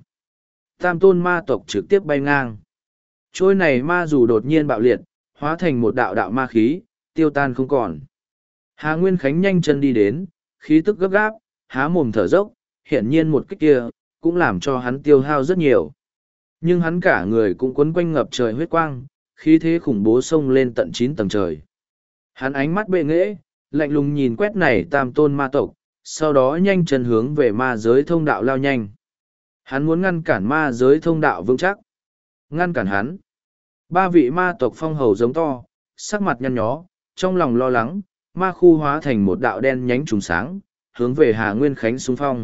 Tam tôn ma tộc trực tiếp bay ngang. Trôi này ma dù đột nhiên bạo liệt, hóa thành một đạo đạo ma khí, tiêu tan không còn. Hà Nguyên Khánh nhanh chân đi đến, khí tức gấp gáp, há mồm thở dốc, hiển nhiên một kích kia, cũng làm cho hắn tiêu hao rất nhiều. Nhưng hắn cả người cũng quấn quanh ngập trời huyết quang, khí thế khủng bố xông lên tận chín tầng trời. Hắn ánh mắt bệ nghễ, lạnh lùng nhìn quét này tam tôn ma tộc, sau đó nhanh chân hướng về ma giới thông đạo lao nhanh. Hắn muốn ngăn cản ma giới thông đạo vững chắc. Ngăn cản hắn. Ba vị ma tộc phong hầu giống to, sắc mặt nhăn nhó, trong lòng lo lắng, ma khu hóa thành một đạo đen nhánh trùng sáng, hướng về Hà Nguyên Khánh xung phong.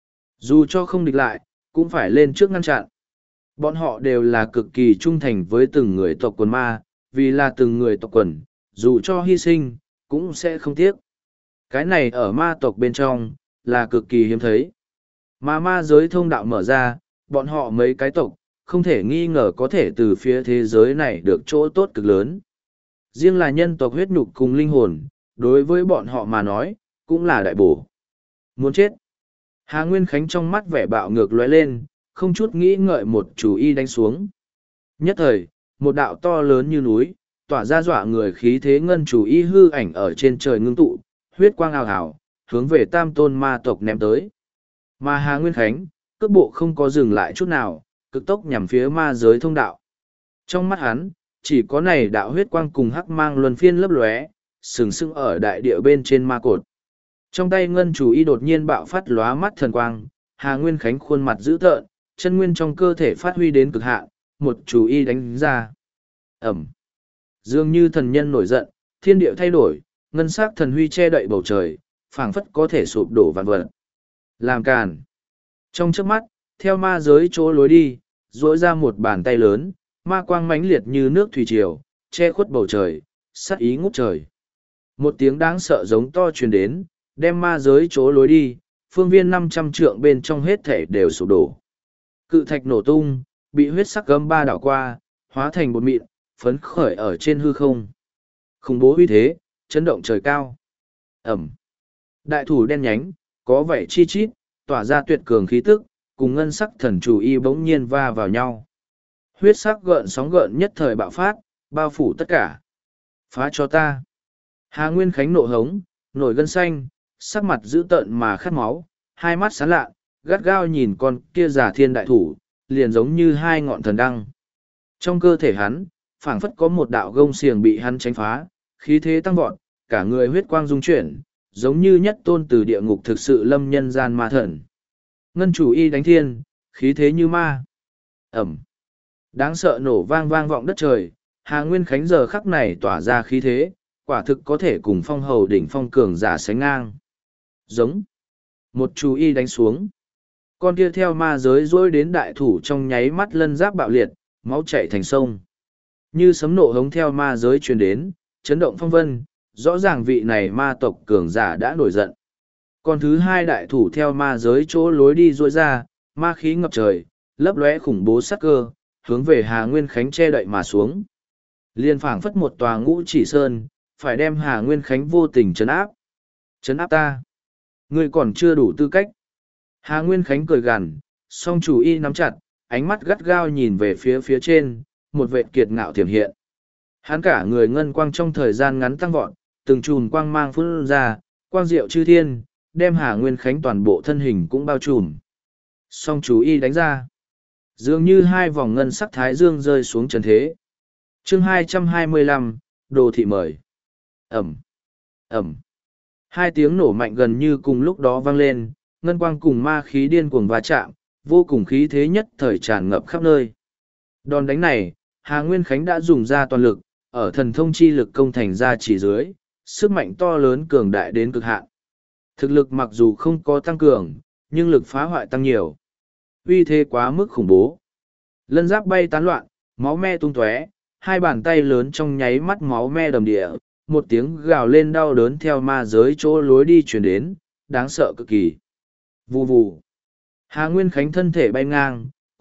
Dù cho không địch lại, cũng phải lên trước ngăn chặn. Bọn họ đều là cực kỳ trung thành với từng người tộc quần ma, vì là từng người tộc quần, dù cho hy sinh, cũng sẽ không tiếc. Cái này ở ma tộc bên trong, là cực kỳ hiếm thấy. Mà ma giới thông đạo mở ra, bọn họ mấy cái tộc, không thể nghi ngờ có thể từ phía thế giới này được chỗ tốt cực lớn. Riêng là nhân tộc huyết nhục cùng linh hồn, đối với bọn họ mà nói, cũng là đại bổ. Muốn chết. Hà Nguyên Khánh trong mắt vẻ bạo ngược lóe lên, không chút nghĩ ngợi một chủ y đánh xuống. Nhất thời, một đạo to lớn như núi, tỏa ra dọa người khí thế ngân chủ y hư ảnh ở trên trời ngưng tụ, huyết quang ào ào, hướng về tam tôn ma tộc ném tới. Mà Hà Nguyên Khánh, cước bộ không có dừng lại chút nào, cực tốc nhằm phía ma giới thông đạo. Trong mắt hắn, chỉ có này đạo huyết quang cùng hắc mang luân phiên lấp lóe, sừng sững ở đại địa bên trên ma cột. Trong tay ngân chủ y đột nhiên bạo phát lóa mắt thần quang, Hà Nguyên Khánh khuôn mặt dữ tợn, chân nguyên trong cơ thể phát huy đến cực hạn, một chủ y đánh ra. Ẩm. Dường như thần nhân nổi giận, thiên địa thay đổi, ngân sắc thần huy che đậy bầu trời, phảng phất có thể sụp đổ vạn vật. Làm càn. Trong chớp mắt, theo ma giới chỗ lối đi, duỗi ra một bàn tay lớn, ma quang mãnh liệt như nước thủy triều, che khuất bầu trời, sát ý ngút trời. Một tiếng đáng sợ giống to truyền đến, đem ma giới chỗ lối đi, phương viên năm trăm trượng bên trong hết thể đều sụp đổ. Cự thạch nổ tung, bị huyết sắc gấm ba đảo qua, hóa thành bột mịn, phấn khởi ở trên hư không. Khủng bố uy thế, chấn động trời cao. Ẩm. Đại thủ đen nhánh, có vẻ chi chít, tỏa ra tuyệt cường khí tức, cùng ngân sắc thần chủ y bỗng nhiên va vào nhau. Huyết sắc gợn sóng gợn nhất thời bạo phát, bao phủ tất cả. Phá cho ta. Hà Nguyên Khánh nộ hống, nổi gân xanh, sắc mặt dữ tợn mà khát máu, hai mắt sáng lạ, gắt gao nhìn con kia giả thiên đại thủ, liền giống như hai ngọn thần đăng. Trong cơ thể hắn, phảng phất có một đạo gông xiềng bị hắn tránh phá, khí thế tăng vọt, cả người huyết quang dung chuyển, giống như nhất tôn từ địa ngục thực sự lâm nhân gian ma thần. Ngân chủ y đánh thiên, khí thế như ma. Ẩm. Đáng sợ nổ vang vang vọng đất trời, Hà Nguyên Khánh giờ khắc này tỏa ra khí thế, quả thực có thể cùng phong hầu đỉnh phong cường giả sánh ngang. Giống. Một chú y đánh xuống. Con kia theo ma giới dối đến đại thủ trong nháy mắt lân giáp bạo liệt, máu chảy thành sông. Như sấm nộ hống theo ma giới truyền đến, chấn động phong vân, rõ ràng vị này ma tộc cường giả đã nổi giận. Còn thứ hai đại thủ theo ma giới chỗ lối đi rôi ra, ma khí ngập trời, lấp lóe khủng bố sắc cơ, hướng về Hà Nguyên Khánh che đậy mà xuống. Liên phảng phất một tòa ngũ chỉ sơn, phải đem Hà Nguyên Khánh vô tình trấn áp. Trấn áp ta. Ngươi còn chưa đủ tư cách. Hà Nguyên Khánh cười gằn, song chủ y nắm chặt, ánh mắt gắt gao nhìn về phía phía trên, một vệt kiệt ngạo thiểm hiện. Hắn cả người ngân quang trong thời gian ngắn tăng vọt, từng chùm quang mang phun ra, quang diệu chư thiên, đem Hà Nguyên Khánh toàn bộ thân hình cũng bao trùm. Song chú y đánh ra. Dường như hai vòng ngân sắc thái dương rơi xuống trần thế. chương hai trăm hai mươi lăm, đồ thị mời. Ẩm. Ẩm. Hai tiếng nổ mạnh gần như cùng lúc đó vang lên, ngân quang cùng ma khí điên cuồng va chạm, vô cùng khí thế nhất thời tràn ngập khắp nơi. Đòn đánh này, Hà Nguyên Khánh đã dùng ra toàn lực, ở thần thông chi lực công thành ra chỉ dưới, sức mạnh to lớn cường đại đến cực hạn. Thực lực mặc dù không có tăng cường, nhưng lực phá hoại tăng nhiều. Uy thế quá mức khủng bố. Lân giáp bay tán loạn, máu me tung tóe, hai bàn tay lớn trong nháy mắt máu me đầm địa, một tiếng gào lên đau đớn theo ma giới chỗ lối đi chuyển đến, đáng sợ cực kỳ. Vù vù. Hà Nguyên Khánh thân thể bay ngang,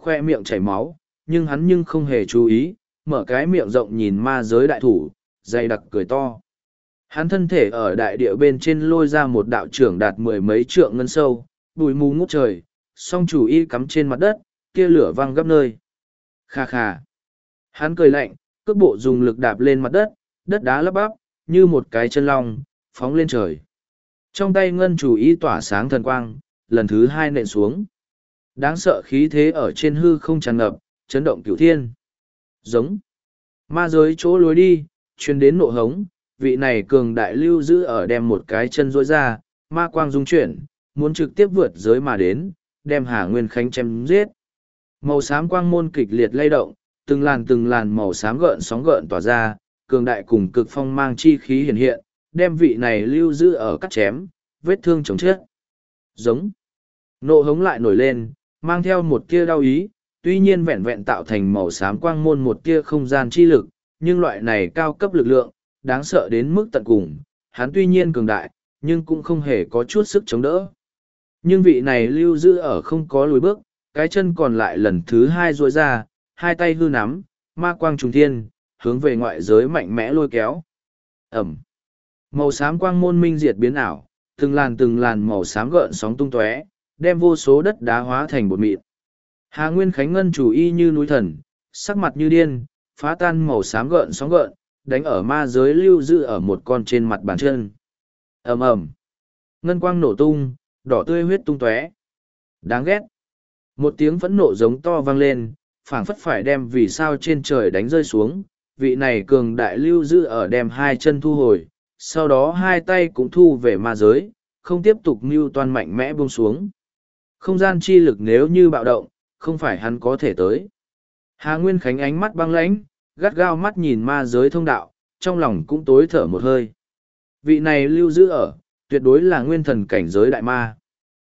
khoe miệng chảy máu, nhưng hắn nhưng không hề chú ý, mở cái miệng rộng nhìn ma giới đại thủ, dày đặc cười to. Hắn thân thể ở đại địa bên trên lôi ra một đạo trưởng đạt mười mấy trượng ngân sâu, bụi mù ngút trời, song chủ y cắm trên mặt đất, kia lửa văng gấp nơi. Kha kha. Hắn cười lạnh, cước bộ dùng lực đạp lên mặt đất, đất đá lấp bắp, như một cái chân long, phóng lên trời. Trong tay ngân chủ y tỏa sáng thần quang, lần thứ hai nện xuống. Đáng sợ khí thế ở trên hư không tràn ngập, chấn động cửu thiên. Giống. Ma giới chỗ lối đi, truyền đến nộ hống, vị này cường đại lưu giữ ở đem một cái chân rỗi ra, ma quang dung chuyển, muốn trực tiếp vượt giới mà đến, đem Hà Nguyên Khánh chém giết. Màu xám quang môn kịch liệt lay động, từng làn từng làn màu xám gợn sóng gợn tỏa ra, cường đại cùng cực phong mang chi khí hiện hiện, đem vị này lưu giữ ở cắt chém, vết thương chống chết. Giống. Nộ hống lại nổi lên, mang theo một tia đau ý, tuy nhiên vẹn vẹn tạo thành màu xám quang môn một tia không gian chi lực, nhưng loại này cao cấp lực lượng, đáng sợ đến mức tận cùng, hắn tuy nhiên cường đại, nhưng cũng không hề có chút sức chống đỡ. Nhưng vị này lưu giữ ở không có lùi bước, cái chân còn lại lần thứ hai duỗi ra, hai tay hư nắm, ma quang trùng thiên, hướng về ngoại giới mạnh mẽ lôi kéo. Ẩm. Màu xám quang môn minh diệt biến ảo, từng làn từng làn màu xám gợn sóng tung tóe, đem vô số đất đá hóa thành bột mịn. Hà Nguyên Khánh ngân chủ y như núi thần, sắc mặt như điên, phá tan màu xám gợn sóng gợn, đánh ở ma giới lưu giữ ở một con trên mặt bàn chân. Ầm ầm. Ngân quang nổ tung, đỏ tươi huyết tung tóe. Đáng ghét. Một tiếng phẫn nộ giống to vang lên, phảng phất phải đem vì sao trên trời đánh rơi xuống. Vị này cường đại lưu giữ ở đem hai chân thu hồi, sau đó hai tay cũng thu về ma giới, không tiếp tục mưu toan mạnh mẽ buông xuống. Không gian chi lực nếu như bạo động, không phải hắn có thể tới. Hà Nguyên Khánh ánh mắt băng lãnh, gắt gao mắt nhìn ma giới thông đạo, trong lòng cũng tối thở một hơi. Vị này lưu giữ ở, tuyệt đối là nguyên thần cảnh giới đại ma.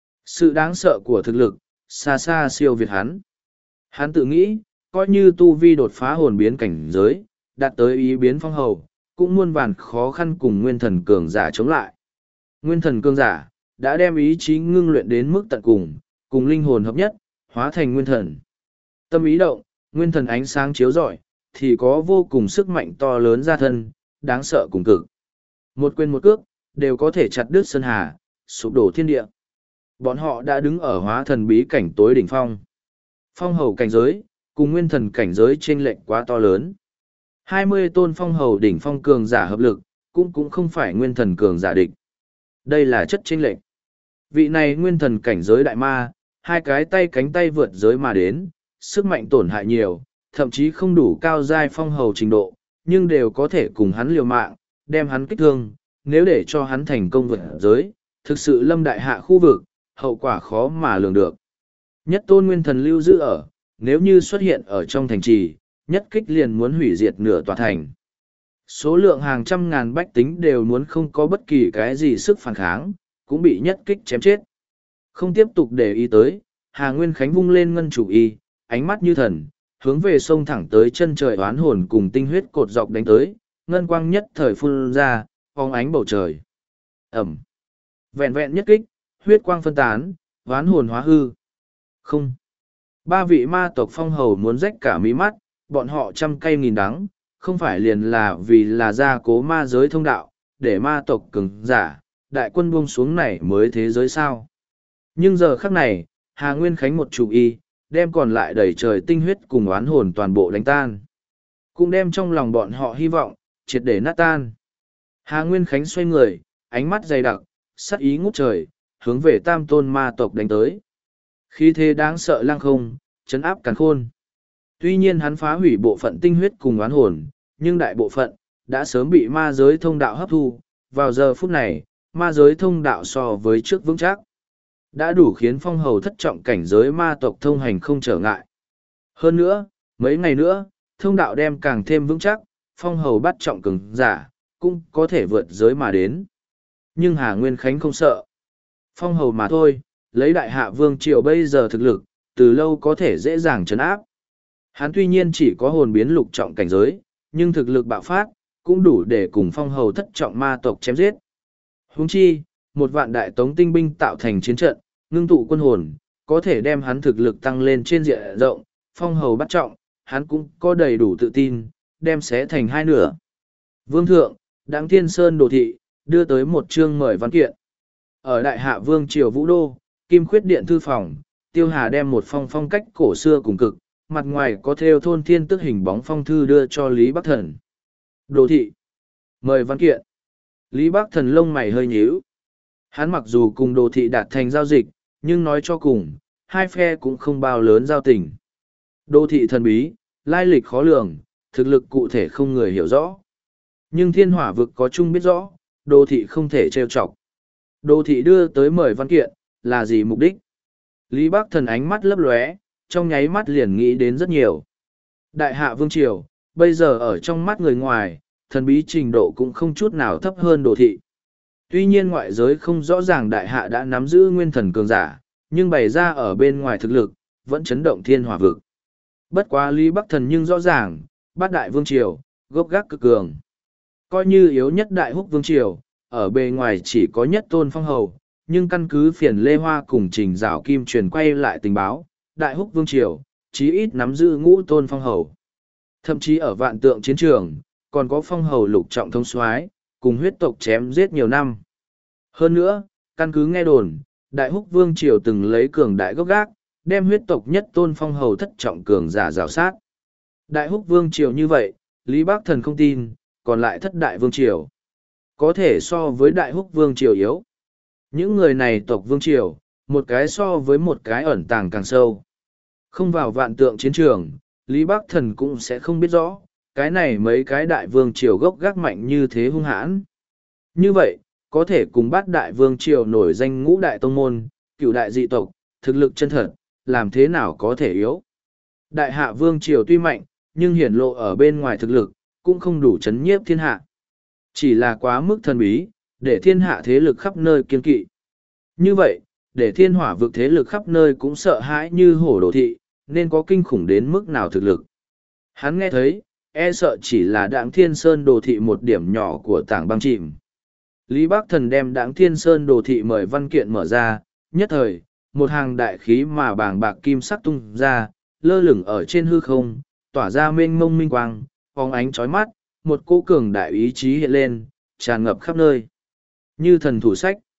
Sự đáng sợ của thực lực, xa xa siêu việt hắn. Hắn tự nghĩ, coi như tu vi đột phá hồn biến cảnh giới, đạt tới ý biến phong hầu, cũng muôn vàn khó khăn cùng nguyên thần cường giả chống lại. Nguyên thần cường giả, đã đem ý chí ngưng luyện đến mức tận cùng, cùng linh hồn hợp nhất, hóa thành nguyên thần. Tâm ý động, nguyên thần ánh sáng chiếu rọi, thì có vô cùng sức mạnh to lớn ra thân, đáng sợ cùng cực. Một quyền một cước, đều có thể chặt đứt sơn hà, sụp đổ thiên địa. Bọn họ đã đứng ở hóa thần bí cảnh tối đỉnh phong. Phong hầu cảnh giới, cùng nguyên thần cảnh giới chênh lệch quá to lớn. hai mươi tôn phong hầu đỉnh phong cường giả hợp lực, cũng cũng không phải nguyên thần cường giả địch. Đây là chất chênh lệch. Vị này nguyên thần cảnh giới đại ma, hai cái tay cánh tay vượt giới mà đến, sức mạnh tổn hại nhiều, thậm chí không đủ cao giai phong hầu trình độ, nhưng đều có thể cùng hắn liều mạng, đem hắn kích thương, nếu để cho hắn thành công vượt giới, thực sự lâm đại hạ khu vực, hậu quả khó mà lường được. Nhất tôn nguyên thần lưu giữ ở, nếu như xuất hiện ở trong thành trì, nhất kích liền muốn hủy diệt nửa tòa thành. Số lượng hàng trăm ngàn bách tính đều muốn không có bất kỳ cái gì sức phản kháng, cũng bị nhất kích chém chết. Không tiếp tục để ý tới, Hà Nguyên Khánh vung lên ngân chủ y, ánh mắt như thần, hướng về sông thẳng tới chân trời oán hồn cùng tinh huyết cột dọc đánh tới, ngân quang nhất thời phun ra, phóng ánh bầu trời. Ẩm. Vẹn vẹn nhất kích, huyết quang phân tán, oán hồn hóa hư. Không. Ba vị ma tộc phong hầu muốn rách cả mí mắt, bọn họ trăm cây nghìn đắng, không phải liền là vì là gia cố ma giới thông đạo, để ma tộc cứng giả, đại quân buông xuống này mới thế giới sao. Nhưng giờ khắc này, Hà Nguyên Khánh một chủ y, đem còn lại đầy trời tinh huyết cùng oán hồn toàn bộ đánh tan. Cũng đem trong lòng bọn họ hy vọng, triệt để nát tan. Hà Nguyên Khánh xoay người, ánh mắt dày đặc, sắc ý ngút trời, hướng về tam tôn ma tộc đánh tới. Khí thế đáng sợ lăng không, chấn áp càn khôn. Tuy nhiên hắn phá hủy bộ phận tinh huyết cùng oán hồn, nhưng đại bộ phận, đã sớm bị ma giới thông đạo hấp thu. Vào giờ phút này, ma giới thông đạo so với trước vững chắc. Đã đủ khiến phong hầu thất trọng cảnh giới ma tộc thông hành không trở ngại. Hơn nữa, mấy ngày nữa, thông đạo đem càng thêm vững chắc, phong hầu bắt trọng cường giả, cũng có thể vượt giới mà đến. Nhưng Hà Nguyên Khánh không sợ. Phong hầu mà thôi, lấy đại hạ vương triều bây giờ thực lực, từ lâu có thể dễ dàng trấn áp. Hắn tuy nhiên chỉ có hồn biến lục trọng cảnh giới, nhưng thực lực bạo phát, cũng đủ để cùng phong hầu thất trọng ma tộc chém giết. Huống chi, một vạn đại tống tinh binh tạo thành chiến trận, ngưng tụ quân hồn, có thể đem hắn thực lực tăng lên trên diện rộng, phong hầu bắt trọng, hắn cũng có đầy đủ tự tin, đem xé thành hai nửa. Vương thượng, Đặng Thiên Sơn đồ thị, đưa tới một chương mời văn kiện. Ở Đại Hạ Vương Triều Vũ Đô, Kim Khuyết Điện Thư Phòng, Tiêu Hà đem một phong phong cách cổ xưa cùng cực, mặt ngoài có theo thôn thiên tức hình bóng phong thư đưa cho Lý Bắc Thần. Đồ thị. Mời văn kiện. Lý Bắc Thần lông mày hơi nhíu. Hắn mặc dù cùng đồ thị đạt thành giao dịch, nhưng nói cho cùng, hai phe cũng không bao lớn giao tình. Đồ thị thần bí, lai lịch khó lường, thực lực cụ thể không người hiểu rõ. Nhưng thiên hỏa vực có chung biết rõ, đồ thị không thể trêu chọc. Đồ thị đưa tới mời văn kiện, là gì mục đích? Lý Bắc Thần ánh mắt lấp lóe, trong nháy mắt liền nghĩ đến rất nhiều. Đại Hạ Vương Triều, bây giờ ở trong mắt người ngoài, thần bí trình độ cũng không chút nào thấp hơn đồ thị. Tuy nhiên ngoại giới không rõ ràng Đại Hạ đã nắm giữ nguyên thần cường giả, nhưng bày ra ở bên ngoài thực lực, vẫn chấn động thiên hỏa vực. Bất quá Lý Bắc Thần nhưng rõ ràng, bát đại vương triều, gốc gác cực cường. Coi như yếu nhất đại húc vương triều, ở bề ngoài chỉ có nhất tôn phong hầu, nhưng căn cứ phiền Lê Hoa cùng trình rào kim truyền quay lại tình báo, đại húc vương triều, chí ít nắm giữ ngũ tôn phong hầu. Thậm chí ở vạn tượng chiến trường, còn có phong hầu lục trọng thông soái cùng huyết tộc chém giết nhiều năm. Hơn nữa, căn cứ nghe đồn, đại húc vương triều từng lấy cường đại gốc gác, đem huyết tộc nhất tôn phong hầu thất trọng cường giả rào sát. Đại húc vương triều như vậy, Lý Bắc Thần không tin, còn lại thất đại vương triều. Có thể so với đại húc vương triều yếu. Những người này tộc vương triều, một cái so với một cái ẩn tàng càng sâu. Không vào vạn tượng chiến trường, Lý Bắc Thần cũng sẽ không biết rõ, cái này mấy cái đại vương triều gốc gác mạnh như thế hung hãn. Như vậy, có thể cùng bát đại vương triều nổi danh ngũ đại tông môn, cựu đại dị tộc, thực lực chân thật, làm thế nào có thể yếu. Đại hạ vương triều tuy mạnh, nhưng hiển lộ ở bên ngoài thực lực, cũng không đủ chấn nhiếp thiên hạ. Chỉ là quá mức thần bí, để thiên hạ thế lực khắp nơi kiên kỵ. Như vậy, để thiên hỏa vực thế lực khắp nơi cũng sợ hãi như hổ đồ thị, nên có kinh khủng đến mức nào thực lực. Hắn nghe thấy, e sợ chỉ là Đặng Thiên Sơn đồ thị một điểm nhỏ của tảng băng chìm. Lý Bắc Thần đem Đặng Thiên Sơn đồ thị mời văn kiện mở ra, nhất thời, một hàng đại khí mà bàng bạc kim sắc tung ra, lơ lửng ở trên hư không, tỏa ra mênh mông minh quang, phóng ánh chói mắt, một cỗ cường đại ý chí hiện lên, tràn ngập khắp nơi. Như thần thủ sách.